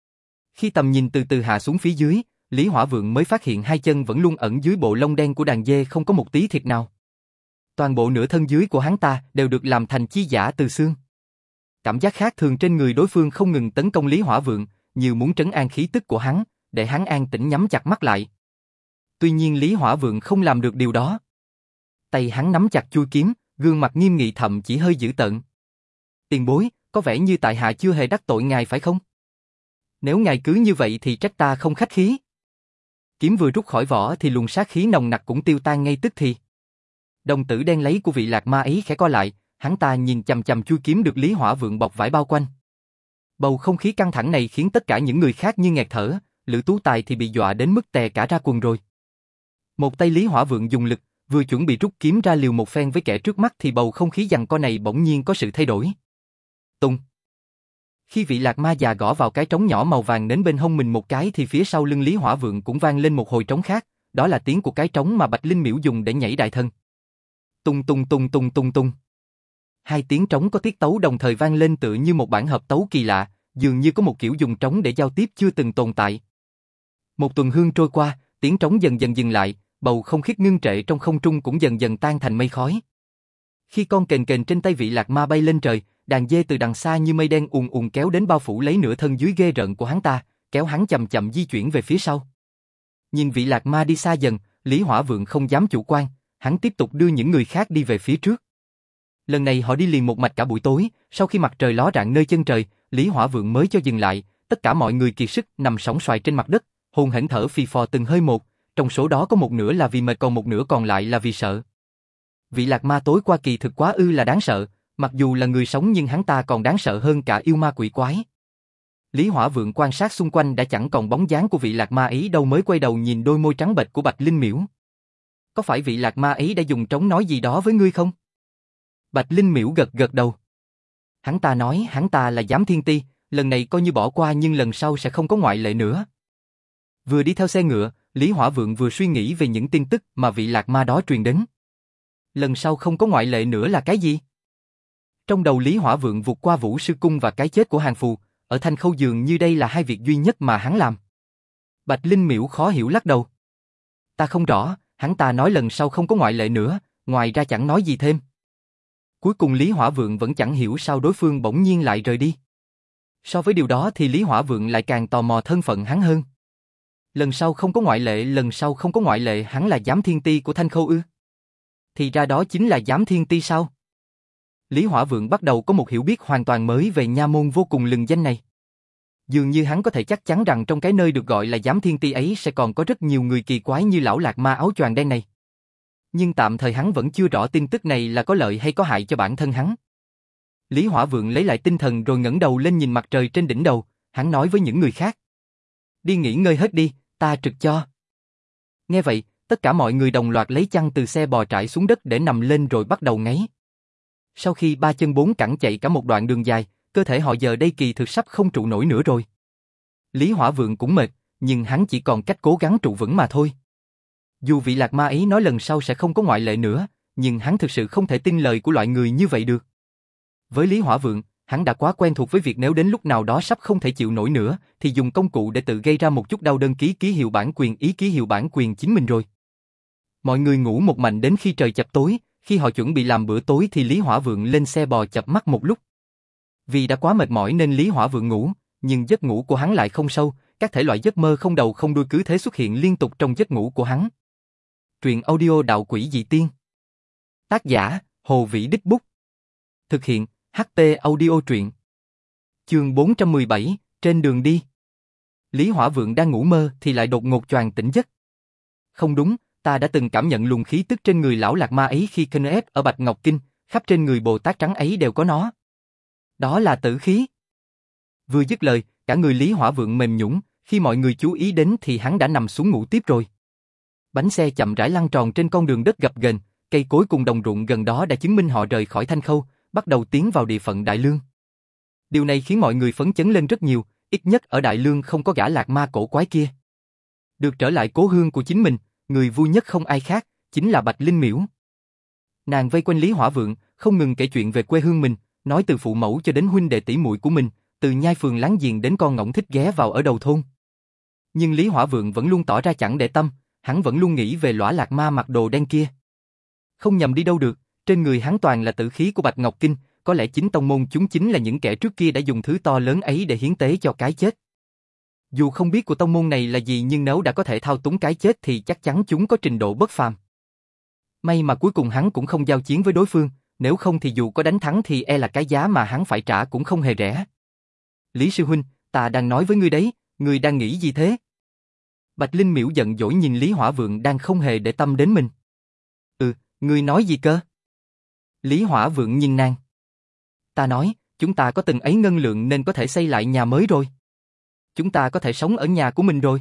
Khi tầm nhìn từ từ hạ xuống phía dưới, Lý Hỏa Vượng mới phát hiện hai chân vẫn luôn ẩn dưới bộ lông đen của đàn dê không có một tí thịt nào. Toàn bộ nửa thân dưới của hắn ta đều được làm thành chi giả từ xương. Cảm giác khác thường trên người đối phương không ngừng tấn công Lý Hỏa Vượng, như muốn trấn an khí tức của hắn, để hắn an tĩnh nhắm chặt mắt lại. Tuy nhiên Lý Hỏa Vượng không làm được điều đó. Tay hắn nắm chặt chuôi kiếm, gương mặt nghiêm nghị thậm chỉ hơi dữ tợn. Tiền bối, có vẻ như tại hạ chưa hề đắc tội ngài phải không? Nếu ngài cứ như vậy thì trách ta không khách khí. Kiếm vừa rút khỏi vỏ thì luồng sát khí nồng nặc cũng tiêu tan ngay tức thì. Đồng tử đen lấy của vị lạc ma ấy khẽ co lại, hắn ta nhìn chằm chằm chuôi kiếm được Lý Hỏa Vượng bọc vải bao quanh. Bầu không khí căng thẳng này khiến tất cả những người khác như nghẹt thở, Lữ Tú Tài thì bị dọa đến mức tè cả ra quần rồi. Một tay Lý Hỏa Vượng dùng lực, vừa chuẩn bị rút kiếm ra liều một phen với kẻ trước mắt thì bầu không khí giằng co này bỗng nhiên có sự thay đổi. Tung. Khi vị lạc ma già gõ vào cái trống nhỏ màu vàng đến bên hông mình một cái thì phía sau lưng Lý Hỏa Vượng cũng vang lên một hồi trống khác, đó là tiếng của cái trống mà Bạch Linh Miễu dùng để nhảy đại thân. Tung tung tung tung tung tung. Hai tiếng trống có tiết tấu đồng thời vang lên tựa như một bản hợp tấu kỳ lạ, dường như có một kiểu dùng trống để giao tiếp chưa từng tồn tại. Một tuần hương trôi qua, tiếng trống dần dần dừng lại, bầu không khí ngưng trệ trong không trung cũng dần dần tan thành mây khói. Khi con kềnh kềnh trên tay vị lạc ma bay lên trời, đàn dê từ đằng xa như mây đen ùn ùn kéo đến bao phủ lấy nửa thân dưới ghê rợn của hắn ta, kéo hắn chậm chậm di chuyển về phía sau. Nhìn vị lạc ma đi xa dần, Lý Hỏa Vượng không dám chủ quan, hắn tiếp tục đưa những người khác đi về phía trước. Lần này họ đi liền một mạch cả buổi tối, sau khi mặt trời ló rạng nơi chân trời, Lý Hỏa Vượng mới cho dừng lại, tất cả mọi người kiệt sức nằm sóng xoài trên mặt đất, hồn hển thở phì phò từng hơi một, trong số đó có một nửa là vì mệt còn một nửa còn lại là vì sợ. Vị lạc ma tối qua kỳ thực quá ư là đáng sợ, mặc dù là người sống nhưng hắn ta còn đáng sợ hơn cả yêu ma quỷ quái. Lý Hỏa Vượng quan sát xung quanh đã chẳng còn bóng dáng của vị lạc ma ấy đâu mới quay đầu nhìn đôi môi trắng bệch của Bạch Linh Miễu. Có phải vị lạc ma ấy đã dùng trống nói gì đó với ngươi không? Bạch Linh Miễu gật gật đầu. Hắn ta nói hắn ta là Giám Thiên Ti, lần này coi như bỏ qua nhưng lần sau sẽ không có ngoại lệ nữa. Vừa đi theo xe ngựa, Lý Hỏa Vượng vừa suy nghĩ về những tin tức mà vị lạc ma đó truyền đến. Lần sau không có ngoại lệ nữa là cái gì? Trong đầu Lý Hỏa Vượng vụt qua Vũ Sư Cung và cái chết của Hàng Phù, ở Thanh Khâu dường như đây là hai việc duy nhất mà hắn làm. Bạch Linh Miễu khó hiểu lắc đầu. Ta không rõ, hắn ta nói lần sau không có ngoại lệ nữa, ngoài ra chẳng nói gì thêm. Cuối cùng Lý Hỏa Vượng vẫn chẳng hiểu sao đối phương bỗng nhiên lại rời đi. So với điều đó thì Lý Hỏa Vượng lại càng tò mò thân phận hắn hơn. Lần sau không có ngoại lệ, lần sau không có ngoại lệ, hắn là giám thiên ti của Thanh Khâu ư? Thì ra đó chính là giám thiên ti sao? Lý Hỏa Vượng bắt đầu có một hiểu biết hoàn toàn mới về nha môn vô cùng lừng danh này. Dường như hắn có thể chắc chắn rằng trong cái nơi được gọi là giám thiên ti ấy sẽ còn có rất nhiều người kỳ quái như lão lạc ma áo choàng đen này. Nhưng tạm thời hắn vẫn chưa rõ tin tức này là có lợi hay có hại cho bản thân hắn. Lý Hỏa Vượng lấy lại tinh thần rồi ngẩng đầu lên nhìn mặt trời trên đỉnh đầu, hắn nói với những người khác. Đi nghỉ ngơi hết đi, ta trực cho. Nghe vậy, tất cả mọi người đồng loạt lấy chăn từ xe bò trải xuống đất để nằm lên rồi bắt đầu ngáy. Sau khi ba chân bốn cẳng chạy cả một đoạn đường dài, cơ thể họ giờ đây kỳ thực sắp không trụ nổi nữa rồi. Lý Hỏa Vượng cũng mệt, nhưng hắn chỉ còn cách cố gắng trụ vững mà thôi. Dù vị lạc ma ấy nói lần sau sẽ không có ngoại lệ nữa, nhưng hắn thực sự không thể tin lời của loại người như vậy được. Với Lý Hỏa Vượng, hắn đã quá quen thuộc với việc nếu đến lúc nào đó sắp không thể chịu nổi nữa, thì dùng công cụ để tự gây ra một chút đau đớn ký ký hiệu bản quyền ý ký hiệu bản quyền chính mình rồi. Mọi người ngủ một mạch đến khi trời chập tối, khi họ chuẩn bị làm bữa tối thì Lý Hỏa Vượng lên xe bò chợp mắt một lúc. Vì đã quá mệt mỏi nên Lý Hỏa Vượng ngủ, nhưng giấc ngủ của hắn lại không sâu, các thể loại giấc mơ không đầu không đuôi cứ thế xuất hiện liên tục trong giấc ngủ của hắn. Truyện audio Đạo Quỷ Dị Tiên. Tác giả, Hồ Vĩ Đích Bút. Thực hiện, hát tê Audio Truyện. Chương bốn trăm mười bảy, trên đường đi. Lý Hỏa Vượng đang ngủ mơ thì lại đột ngột choàng tỉnh giấc. Không đúng, ta đã từng cảm nhận luồng khí tức trên người lão lạc ma ấy khi kênh ép ở Bạch Ngọc Kinh, khắp trên người Bồ Tát trắng ấy đều có nó. Đó là tử khí. Vừa dứt lời, cả người Lý Hỏa Vượng mềm nhũn, khi mọi người chú ý đến thì hắn đã nằm xuống ngủ tiếp rồi. Bánh xe chậm rãi lăn tròn trên con đường đất gập ghềnh, cây cối cùng đồng ruộng gần đó đã chứng minh họ rời khỏi Thanh Khâu, bắt đầu tiến vào địa phận Đại Lương. Điều này khiến mọi người phấn chấn lên rất nhiều, ít nhất ở Đại Lương không có gã lạc ma cổ quái kia. Được trở lại cố hương của chính mình, người vui nhất không ai khác, chính là Bạch Linh Miễu. Nàng vây quanh Lý Hỏa Vượng, không ngừng kể chuyện về quê hương mình, nói từ phụ mẫu cho đến huynh đệ tỷ muội của mình, từ nhai phường láng giềng đến con ngỗng thích ghé vào ở đầu thôn. Nhưng Lý Hỏa Vượng vẫn luôn tỏ ra chẳng để tâm, hắn vẫn luôn nghĩ về lõa lạc ma mặc đồ đen kia. Không nhầm đi đâu được, trên người hắn toàn là tử khí của Bạch Ngọc Kinh, có lẽ chính tông môn chúng chính là những kẻ trước kia đã dùng thứ to lớn ấy để hiến tế cho cái chết. Dù không biết của tông môn này là gì nhưng nếu đã có thể thao túng cái chết thì chắc chắn chúng có trình độ bất phàm. May mà cuối cùng hắn cũng không giao chiến với đối phương, nếu không thì dù có đánh thắng thì e là cái giá mà hắn phải trả cũng không hề rẻ. Lý sư huynh, ta đang nói với ngươi đấy, ngươi đang nghĩ gì thế? Bạch Linh Miễu giận dỗi nhìn Lý Hỏa Vượng đang không hề để tâm đến mình. Ừ, ngươi nói gì cơ? Lý Hỏa Vượng nhìn nàng. Ta nói, chúng ta có từng ấy ngân lượng nên có thể xây lại nhà mới rồi. Chúng ta có thể sống ở nhà của mình rồi.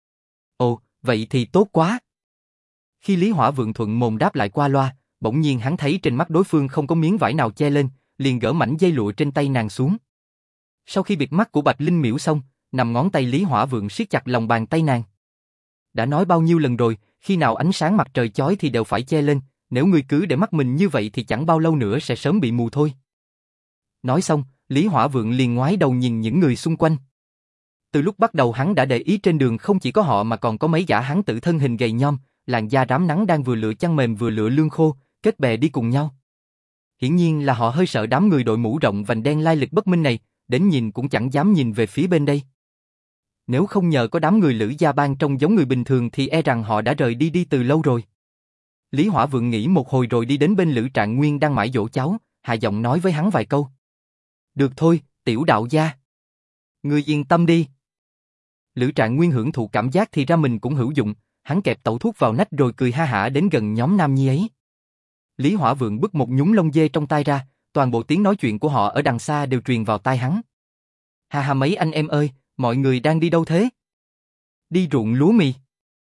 Ồ, vậy thì tốt quá. Khi Lý Hỏa Vượng thuận mồm đáp lại qua loa, bỗng nhiên hắn thấy trên mắt đối phương không có miếng vải nào che lên, liền gỡ mảnh dây lụa trên tay nàng xuống. Sau khi bịt mắt của Bạch Linh Miễu xong, nằm ngón tay Lý Hỏa Vượng siết chặt lòng bàn tay nàng. Đã nói bao nhiêu lần rồi, khi nào ánh sáng mặt trời chói thì đều phải che lên, nếu ngươi cứ để mắt mình như vậy thì chẳng bao lâu nữa sẽ sớm bị mù thôi. Nói xong, Lý Hỏa Vượng liền ngoái đầu nhìn những người xung quanh. Từ lúc bắt đầu hắn đã để ý trên đường không chỉ có họ mà còn có mấy gã hán tử thân hình gầy nhom, làn da rám nắng đang vừa lựa chăn mềm vừa lựa lương khô, kết bè đi cùng nhau. Hiển nhiên là họ hơi sợ đám người đội mũ rộng vành đen lai lịch bất minh này, đến nhìn cũng chẳng dám nhìn về phía bên đây. Nếu không nhờ có đám người Lữ Gia Bang trông giống người bình thường thì e rằng họ đã rời đi đi từ lâu rồi. Lý Hỏa Vượng nghĩ một hồi rồi đi đến bên Lữ Trạng Nguyên đang mải dỗ cháu, hạ giọng nói với hắn vài câu. Được thôi, tiểu đạo gia. Ngươi yên tâm đi. Lữ Trạng Nguyên hưởng thụ cảm giác thì ra mình cũng hữu dụng, hắn kẹp tẩu thuốc vào nách rồi cười ha hả đến gần nhóm nam nhi ấy. Lý Hỏa Vượng bứt một nhúng lông dê trong tai ra, toàn bộ tiếng nói chuyện của họ ở đằng xa đều truyền vào tai hắn. Ha ha mấy anh em ơi, mọi người đang đi đâu thế? Đi ruộng lúa mì.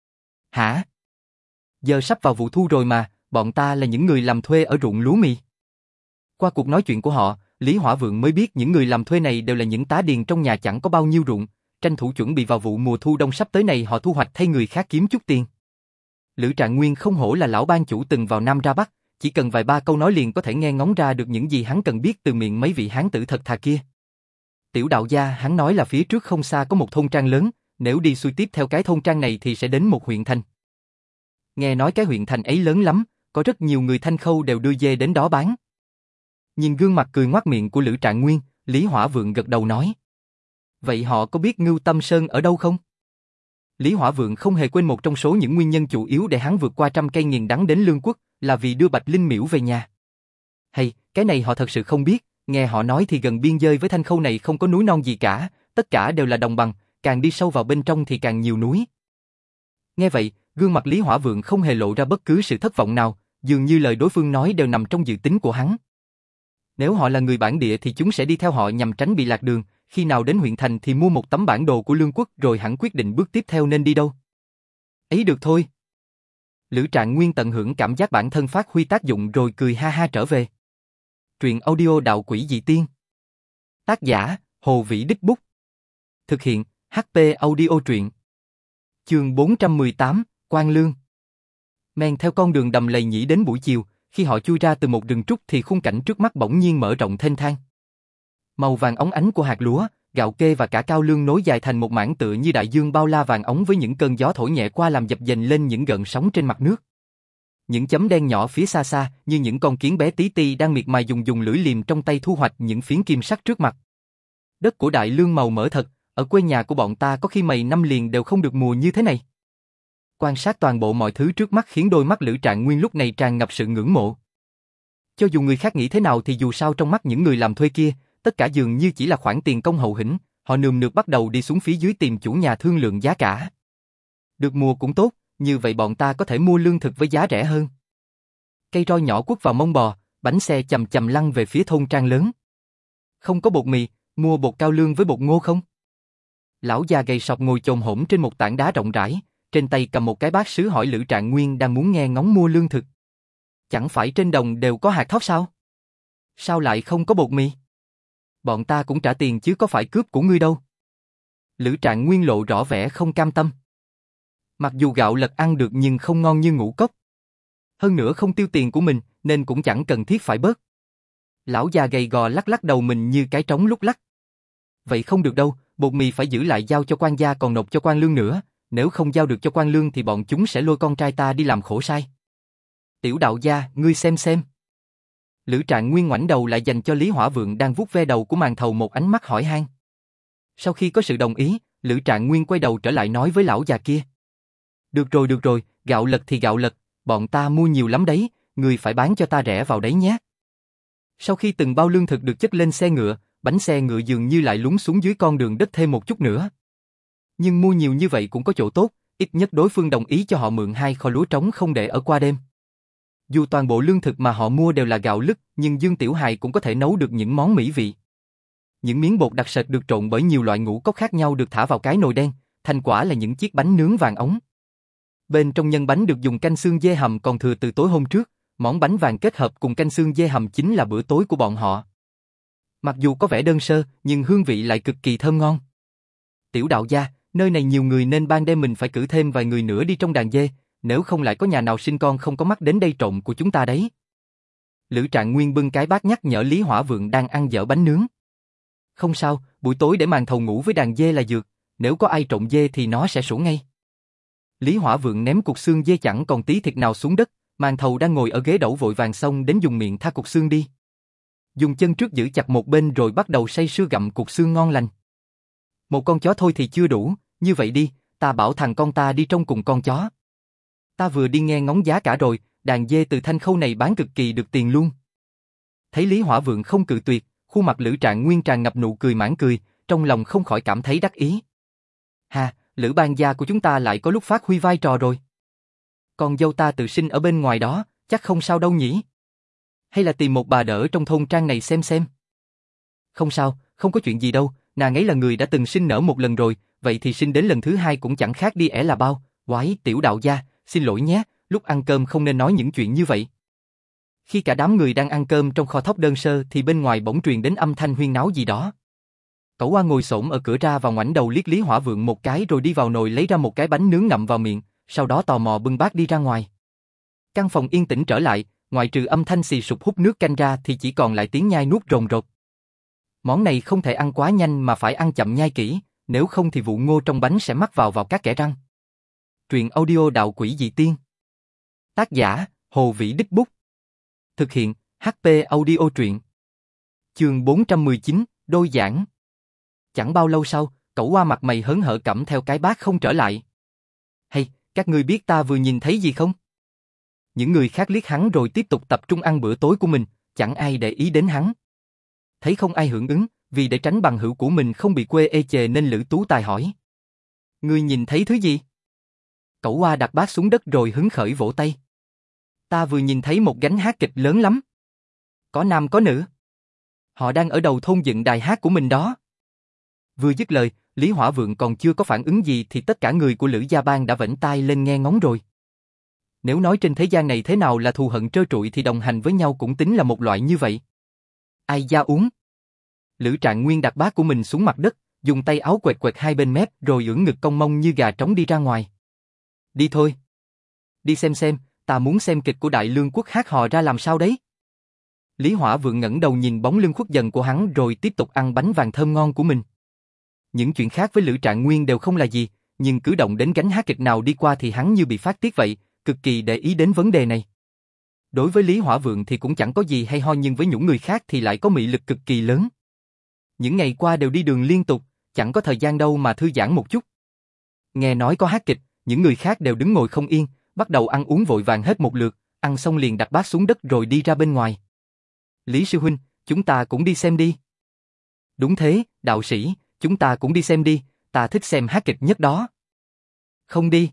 Hả? Giờ sắp vào vụ thu rồi mà, bọn ta là những người làm thuê ở ruộng lúa mì. Qua cuộc nói chuyện của họ, Lý Hỏa Vượng mới biết những người làm thuê này đều là những tá điền trong nhà chẳng có bao nhiêu ruộng, tranh thủ chuẩn bị vào vụ mùa thu đông sắp tới này họ thu hoạch thay người khác kiếm chút tiền. Lữ Trạng Nguyên không hổ là lão ban chủ từng vào Nam ra Bắc, chỉ cần vài ba câu nói liền có thể nghe ngóng ra được những gì hắn cần biết từ miệng mấy vị hán tử thật thà kia. Tiểu đạo gia, hắn nói là phía trước không xa có một thôn trang lớn, nếu đi xuôi tiếp theo cái thôn trang này thì sẽ đến một huyện thành. Nghe nói cái huyện thành ấy lớn lắm, có rất nhiều người Thanh Khâu đều đưa dê đến đó bán. Nhìn gương mặt cười ngoác miệng của Lữ Trạng Nguyên, Lý Hỏa Vượng gật đầu nói. Vậy họ có biết Ngưu Tâm Sơn ở đâu không? Lý Hỏa Vượng không hề quên một trong số những nguyên nhân chủ yếu để hắn vượt qua trăm cây nghiền đắng đến Lương Quốc, là vì đưa Bạch Linh Miễu về nhà. Hay, cái này họ thật sự không biết, nghe họ nói thì gần biên giới với Thanh Khâu này không có núi non gì cả, tất cả đều là đồng bằng, càng đi sâu vào bên trong thì càng nhiều núi. Nghe vậy, gương mặt Lý Hỏa Vượng không hề lộ ra bất cứ sự thất vọng nào, dường như lời đối phương nói đều nằm trong dự tính của hắn. Nếu họ là người bản địa thì chúng sẽ đi theo họ nhằm tránh bị lạc đường, khi nào đến huyện thành thì mua một tấm bản đồ của Lương Quốc rồi hẳn quyết định bước tiếp theo nên đi đâu. Ấy được thôi. Lữ Trạng Nguyên tận hưởng cảm giác bản thân phát huy tác dụng rồi cười ha ha trở về. Truyện audio Đạo Quỷ Dị Tiên. Tác giả, Hồ Vĩ Đích Bút. Thực hiện, hát pê Audio Truyện. Chương bốn trăm mười tám, Quan Lương. Men theo con đường đầm lầy nhĩ đến buổi chiều, khi họ chui ra từ một rừng trúc thì khung cảnh trước mắt bỗng nhiên mở rộng thênh thang. Màu vàng óng ánh của hạt lúa, gạo kê và cả cao lương nối dài thành một mảng tựa như đại dương bao la vàng óng với những cơn gió thổi nhẹ qua làm dập dềnh lên những gợn sóng trên mặt nước. Những chấm đen nhỏ phía xa xa như những con kiến bé tí ti đang miệt mài dùng dùng lưỡi liềm trong tay thu hoạch những phiến kim sắt trước mặt. Đất của đại lương màu mỡ thật, ở quê nhà của bọn ta có khi mày năm liền đều không được mùa như thế này. Quan sát toàn bộ mọi thứ trước mắt khiến đôi mắt Lữ Trạng Nguyên lúc này tràn ngập sự ngưỡng mộ. Cho dù người khác nghĩ thế nào thì dù sao trong mắt những người làm thuê kia, tất cả dường như chỉ là khoản tiền công hậu hĩnh, họ nườm nượp bắt đầu đi xuống phía dưới tìm chủ nhà thương lượng giá cả. Được mùa cũng tốt, như vậy bọn ta có thể mua lương thực với giá rẻ hơn. Cây roi nhỏ quất vào mông bò, bánh xe chầm chầm lăn về phía thôn trang lớn. Không có bột mì, mua bột cao lương với bột ngô không? Lão già gầy sọc ngồi chồm hổm trên một tảng đá rộng rãi, trên tay cầm một cái bát sứ hỏi Lữ Trạng Nguyên đang muốn nghe ngóng mua lương thực. Chẳng phải trên đồng đều có hạt thóc sao? Sao lại không có bột mì? Bọn ta cũng trả tiền chứ có phải cướp của ngươi đâu. Lữ Trạng Nguyên lộ rõ vẻ không cam tâm. Mặc dù gạo lật ăn được nhưng không ngon như ngũ cốc. Hơn nữa không tiêu tiền của mình nên cũng chẳng cần thiết phải bớt. Lão già gầy gò lắc lắc đầu mình như cái trống lúc lắc. Vậy không được đâu, bột mì phải giữ lại giao cho quan gia còn nộp cho quan lương nữa. Nếu không giao được cho quan lương thì bọn chúng sẽ lôi con trai ta đi làm khổ sai. Tiểu đạo gia, ngươi xem xem. Lữ Trạng Nguyên ngoảnh đầu lại dành cho Lý Hỏa Vượng đang vuốt ve đầu của màn thầu một ánh mắt hỏi han. Sau khi có sự đồng ý, Lữ Trạng Nguyên quay đầu trở lại nói với lão già kia. Được rồi được rồi, gạo lật thì gạo lật, bọn ta mua nhiều lắm đấy, ngươi phải bán cho ta rẻ vào đấy nhé. Sau khi từng bao lương thực được chất lên xe ngựa, bánh xe ngựa dường như lại lún xuống dưới con đường đất thêm một chút nữa. Nhưng mua nhiều như vậy cũng có chỗ tốt, ít nhất đối phương đồng ý cho họ mượn hai kho lúa trống không để ở qua đêm. Dù toàn bộ lương thực mà họ mua đều là gạo lứt, nhưng Dương Tiểu Hài cũng có thể nấu được những món mỹ vị. Những miếng bột đặc sệt được trộn bởi nhiều loại ngũ cốc khác nhau được thả vào cái nồi đen, thành quả là những chiếc bánh nướng vàng óng. Bên trong nhân bánh được dùng canh xương dê hầm còn thừa từ tối hôm trước, món bánh vàng kết hợp cùng canh xương dê hầm chính là bữa tối của bọn họ. Mặc dù có vẻ đơn sơ, nhưng hương vị lại cực kỳ thơm ngon. Tiểu đạo gia, nơi này nhiều người nên ban đêm mình phải cử thêm vài người nữa đi trong đàn dê, nếu không lại có nhà nào sinh con không có mắt đến đây trộm của chúng ta đấy. Lữ Trạng Nguyên bưng cái bát nhắc nhở Lý Hỏa Vượng đang ăn dở bánh nướng. Không sao, buổi tối để màn thầu ngủ với đàn dê là dược, nếu có ai trộm dê thì nó sẽ sủa ngay. Lý Hỏa Vượng ném cục xương dê chẳng còn tí thịt nào xuống đất, màn thầu đang ngồi ở ghế đẩu vội vàng xông đến dùng miệng tha cục xương đi. Dùng chân trước giữ chặt một bên rồi bắt đầu say sưa gặm cục xương ngon lành. Một con chó thôi thì chưa đủ, như vậy đi, ta bảo thằng con ta đi trông cùng con chó. Ta vừa đi nghe ngóng giá cả rồi, đàn dê từ Thanh Khâu này bán cực kỳ được tiền luôn. Thấy Lý Hỏa Vượng không cự tuyệt, khuôn mặt Lữ Trạng Nguyên tràn ngập nụ cười mãn cười, trong lòng không khỏi cảm thấy đắc ý. Ha, Lữ ban gia của chúng ta lại có lúc phát huy vai trò rồi. Con dâu ta tự sinh ở bên ngoài đó, chắc không sao đâu nhỉ? Hay là tìm một bà đỡ trong thôn trang này xem xem? Không sao, không có chuyện gì đâu, nàng ấy là người đã từng sinh nở một lần rồi, vậy thì sinh đến lần thứ hai cũng chẳng khác đi ẻ là bao. Quái, tiểu đạo gia, xin lỗi nhé, lúc ăn cơm không nên nói những chuyện như vậy. Khi cả đám người đang ăn cơm trong kho thóc đơn sơ thì bên ngoài bỗng truyền đến âm thanh huyên náo gì đó. Cẩu Oa ngồi xổm ở cửa ra và ngoảnh đầu liếc Lý Hỏa Vượng một cái rồi đi vào nồi lấy ra một cái bánh nướng ngậm vào miệng, sau đó tò mò bưng bát đi ra ngoài. Căn phòng yên tĩnh trở lại, ngoại trừ âm thanh xì sụp hút nước canh ra thì chỉ còn lại tiếng nhai nuốt rồn rột. Món này không thể ăn quá nhanh mà phải ăn chậm nhai kỹ, nếu không thì vụ ngô trong bánh sẽ mắc vào vào các kẽ răng. Truyện audio Đạo Quỷ Dị Tiên. Tác giả: Hồ Vĩ Đích Bút. Thực hiện: hát pê Audio Truyện. Chương bốn trăm mười chín, Đôi giảng. Chẳng bao lâu sau, Cẩu Oa mặt mày hớn hở cõng theo cái bát không trở lại. Hay, các ngươi biết ta vừa nhìn thấy gì không? Những người khác liếc hắn rồi tiếp tục tập trung ăn bữa tối của mình, chẳng ai để ý đến hắn. Thấy không ai hưởng ứng, vì để tránh bằng hữu của mình không bị quê ê chề nên Lữ Tú Tài hỏi. Ngươi nhìn thấy thứ gì? Cẩu Oa đặt bát xuống đất rồi hứng khởi vỗ tay. Ta vừa nhìn thấy một gánh hát kịch lớn lắm. Có nam có nữ. Họ đang ở đầu thôn dựng đài hát của mình đó. Vừa dứt lời, Lý Hỏa Vượng còn chưa có phản ứng gì thì tất cả người của Lữ Gia Bang đã vểnh tai lên nghe ngóng rồi. Nếu nói trên thế gian này thế nào là thù hận trơ trụi thì đồng hành với nhau cũng tính là một loại như vậy. Ai da uống. Lữ Trạng Nguyên đặt bát của mình xuống mặt đất, dùng tay áo quẹt quẹt hai bên mép rồi ưỡn ngực cong mông như gà trống đi ra ngoài. Đi thôi. Đi xem xem, ta muốn xem kịch của Đại Lương Quốc hát hò ra làm sao đấy. Lý Hỏa Vượng ngẩng đầu nhìn bóng lưng khuất dần của hắn rồi tiếp tục ăn bánh vàng thơm ngon của mình. Những chuyện khác với Lữ Trạng Nguyên đều không là gì, nhưng cứ động đến gánh hát kịch nào đi qua thì hắn như bị phát tiết vậy, cực kỳ để ý đến vấn đề này. Đối với Lý Hỏa Vượng thì cũng chẳng có gì hay ho nhưng với những người khác thì lại có mị lực cực kỳ lớn. Những ngày qua đều đi đường liên tục, chẳng có thời gian đâu mà thư giãn một chút. Nghe nói có hát kịch, những người khác đều đứng ngồi không yên, bắt đầu ăn uống vội vàng hết một lượt, ăn xong liền đặt bát xuống đất rồi đi ra bên ngoài. Lý sư huynh, chúng ta cũng đi xem đi. Đúng thế, đạo sĩ, chúng ta cũng đi xem đi, ta thích xem hát kịch nhất đó. Không đi.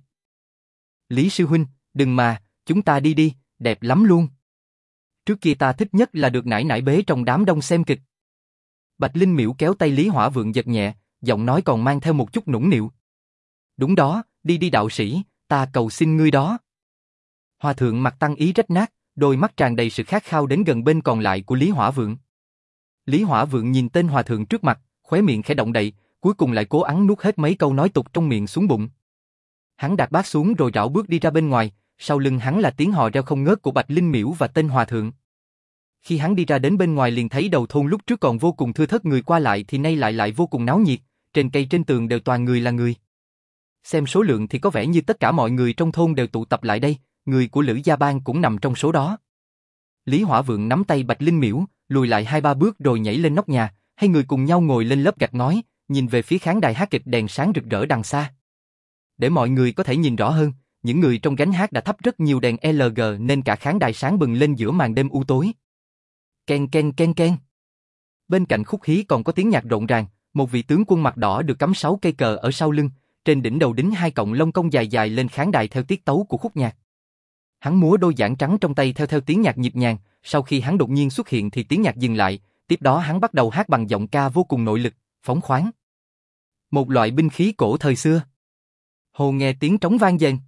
Lý sư huynh, đừng mà, chúng ta đi đi, đẹp lắm luôn. Trước kia ta thích nhất là được nải nải bế trong đám đông xem kịch. Bạch Linh Miễu kéo tay Lý Hỏa Vượng giật nhẹ, giọng nói còn mang theo một chút nũng nịu. Đúng đó, đi đi đạo sĩ, ta cầu xin ngươi đó. Hòa thượng mặt tăng ý rách nát, đôi mắt tràn đầy sự khát khao đến gần bên còn lại của Lý Hỏa Vượng. Lý Hỏa Vượng nhìn tên hòa thượng trước mặt, khóe miệng khẽ động đậy, cuối cùng lại cố ẵn nuốt hết mấy câu nói tục trong miệng xuống bụng. Hắn đặt bát xuống rồi rảo bước đi ra bên ngoài, sau lưng hắn là tiếng hò reo không ngớt của Bạch Linh Miễu và tên hòa thượng. Khi hắn đi ra đến bên ngoài liền thấy đầu thôn lúc trước còn vô cùng thưa thớt người qua lại thì nay lại lại vô cùng náo nhiệt, trên cây trên tường đều toàn người là người. Xem số lượng thì có vẻ như tất cả mọi người trong thôn đều tụ tập lại đây, người của Lữ Gia Bang cũng nằm trong số đó. Lý Hỏa Vượng nắm tay Bạch Linh Miễu, lùi lại hai ba bước rồi nhảy lên nóc nhà, hai người cùng nhau ngồi lên lớp gạch ngói, nhìn về phía khán đài hát kịch đèn sáng rực rỡ đằng xa. Để mọi người có thể nhìn rõ hơn, những người trong gánh hát đã thắp rất nhiều đèn lờ giê nên cả khán đài sáng bừng lên giữa màn đêm u tối. Ken ken ken ken. Bên cạnh khúc hí còn có tiếng nhạc rộn ràng, một vị tướng quân mặt đỏ được cắm sáu cây cờ ở sau lưng, trên đỉnh đầu đính hai cọng lông công dài dài lên khán đài theo tiết tấu của khúc nhạc. Hắn múa đôi giảng trắng trong tay theo theo tiếng nhạc nhịp nhàng, sau khi hắn đột nhiên xuất hiện thì tiếng nhạc dừng lại, tiếp đó hắn bắt đầu hát bằng giọng ca vô cùng nội lực, phóng khoáng. Một loại binh khí cổ thời xưa. Hồ nghe tiếng trống vang dền.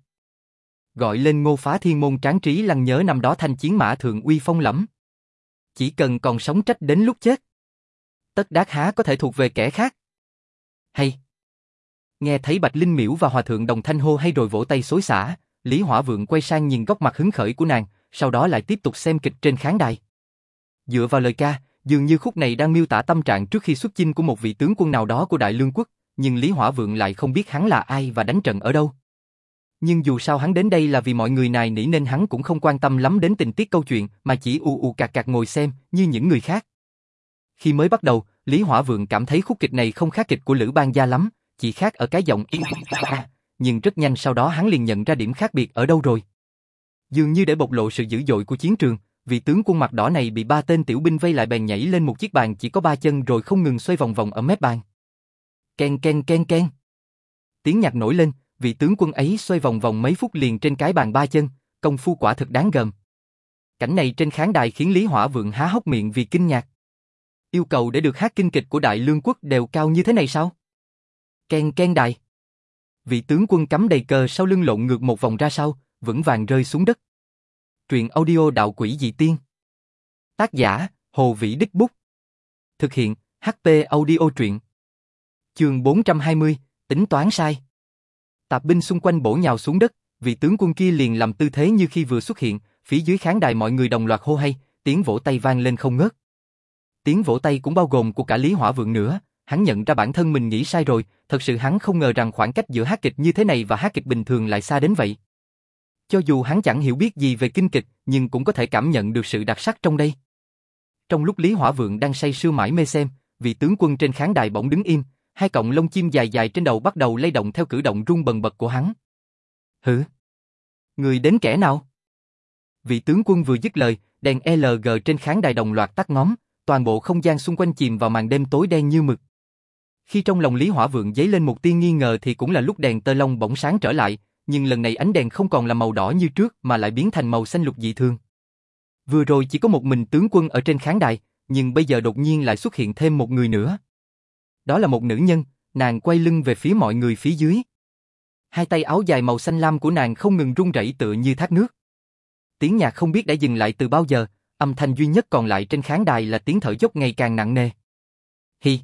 Gọi lên Ngô Phá Thiên môn tráng trí lăng nhớ năm đó thanh chiến mã thượng uy phong lẫm. Chỉ cần còn sống trách đến lúc chết. Tất đát há có thể thuộc về kẻ khác. Hay. Nghe thấy Bạch Linh Miễu và hòa thượng đồng thanh hô hay rồi vỗ tay xối xả, Lý Hỏa Vượng quay sang nhìn góc mặt hứng khởi của nàng, sau đó lại tiếp tục xem kịch trên khán đài. Dựa vào lời ca, dường như khúc này đang miêu tả tâm trạng trước khi xuất chinh của một vị tướng quân nào đó của Đại Lương Quốc, nhưng Lý Hỏa Vượng lại không biết hắn là ai và đánh trận ở đâu. Nhưng dù sao hắn đến đây là vì mọi người nài nỉ nên hắn cũng không quan tâm lắm đến tình tiết câu chuyện mà chỉ ù ù cạc cạc ngồi xem như những người khác. Khi mới bắt đầu, Lý Hỏa Vượng cảm thấy khúc kịch này không khác kịch của Lữ Bang Gia lắm, chỉ khác ở cái giọng yên a, nhưng rất nhanh sau đó hắn liền nhận ra điểm khác biệt ở đâu rồi. Dường như để bộc lộ sự dữ dội của chiến trường, vị tướng quân mặt đỏ này bị ba tên tiểu binh vây lại bèn nhảy lên một chiếc bàn chỉ có ba chân rồi không ngừng xoay vòng vòng ở mép bàn. Ken ken ken ken. Tiếng nhạc nổi lên, vị tướng quân ấy xoay vòng vòng mấy phút liền trên cái bàn ba chân, công phu quả thực đáng gờm. Cảnh này trên khán đài khiến Lý Hỏa Vượng há hốc miệng vì kinh ngạc. Yêu cầu để được hát kinh kịch của Đại Lương Quốc đều cao như thế này sao? Ken ken đài. Vị tướng quân cắm đầy cờ sau lưng lộn ngược một vòng ra sau, vững vàng rơi xuống đất. Truyện audio Đạo Quỷ Dị Tiên. Tác giả, Hồ Vĩ Đích Bút. Thực hiện, hát pê Audio truyện. Chương bốn trăm hai mươi, tính toán sai. Tạp binh xung quanh bổ nhào xuống đất, vị tướng quân kia liền làm tư thế như khi vừa xuất hiện, phía dưới khán đài mọi người đồng loạt hô hay, tiếng vỗ tay vang lên không ngớt. Tiếng vỗ tay cũng bao gồm của cả Lý Hỏa Vượng nữa, hắn nhận ra bản thân mình nghĩ sai rồi, thật sự hắn không ngờ rằng khoảng cách giữa hát kịch như thế này và hát kịch bình thường lại xa đến vậy. Cho dù hắn chẳng hiểu biết gì về kinh kịch, nhưng cũng có thể cảm nhận được sự đặc sắc trong đây. Trong lúc Lý Hỏa Vượng đang say sưa mải mê xem, vị tướng quân trên khán đài bỗng đứng im, hai cọng lông chim dài dài trên đầu bắt đầu lay động theo cử động rung bần bật của hắn. Hử? Người đến kẻ nào? Vị tướng quân vừa dứt lời, đèn e lờ giê trên khán đài đồng loạt tắt ngóm, toàn bộ không gian xung quanh chìm vào màn đêm tối đen như mực. Khi trong lòng Lý Hỏa Vượng dấy lên một tia nghi ngờ thì cũng là lúc đèn tơ lông bỗng sáng trở lại, nhưng lần này ánh đèn không còn là màu đỏ như trước mà lại biến thành màu xanh lục dị thường. Vừa rồi chỉ có một mình tướng quân ở trên khán đài, nhưng bây giờ đột nhiên lại xuất hiện thêm một người nữa. Đó là một nữ nhân, nàng quay lưng về phía mọi người phía dưới. Hai tay áo dài màu xanh lam của nàng không ngừng rung rẩy tựa như thác nước. Tiếng nhạc không biết đã dừng lại từ bao giờ, âm thanh duy nhất còn lại trên khán đài là tiếng thở dốc ngày càng nặng nề. Hi.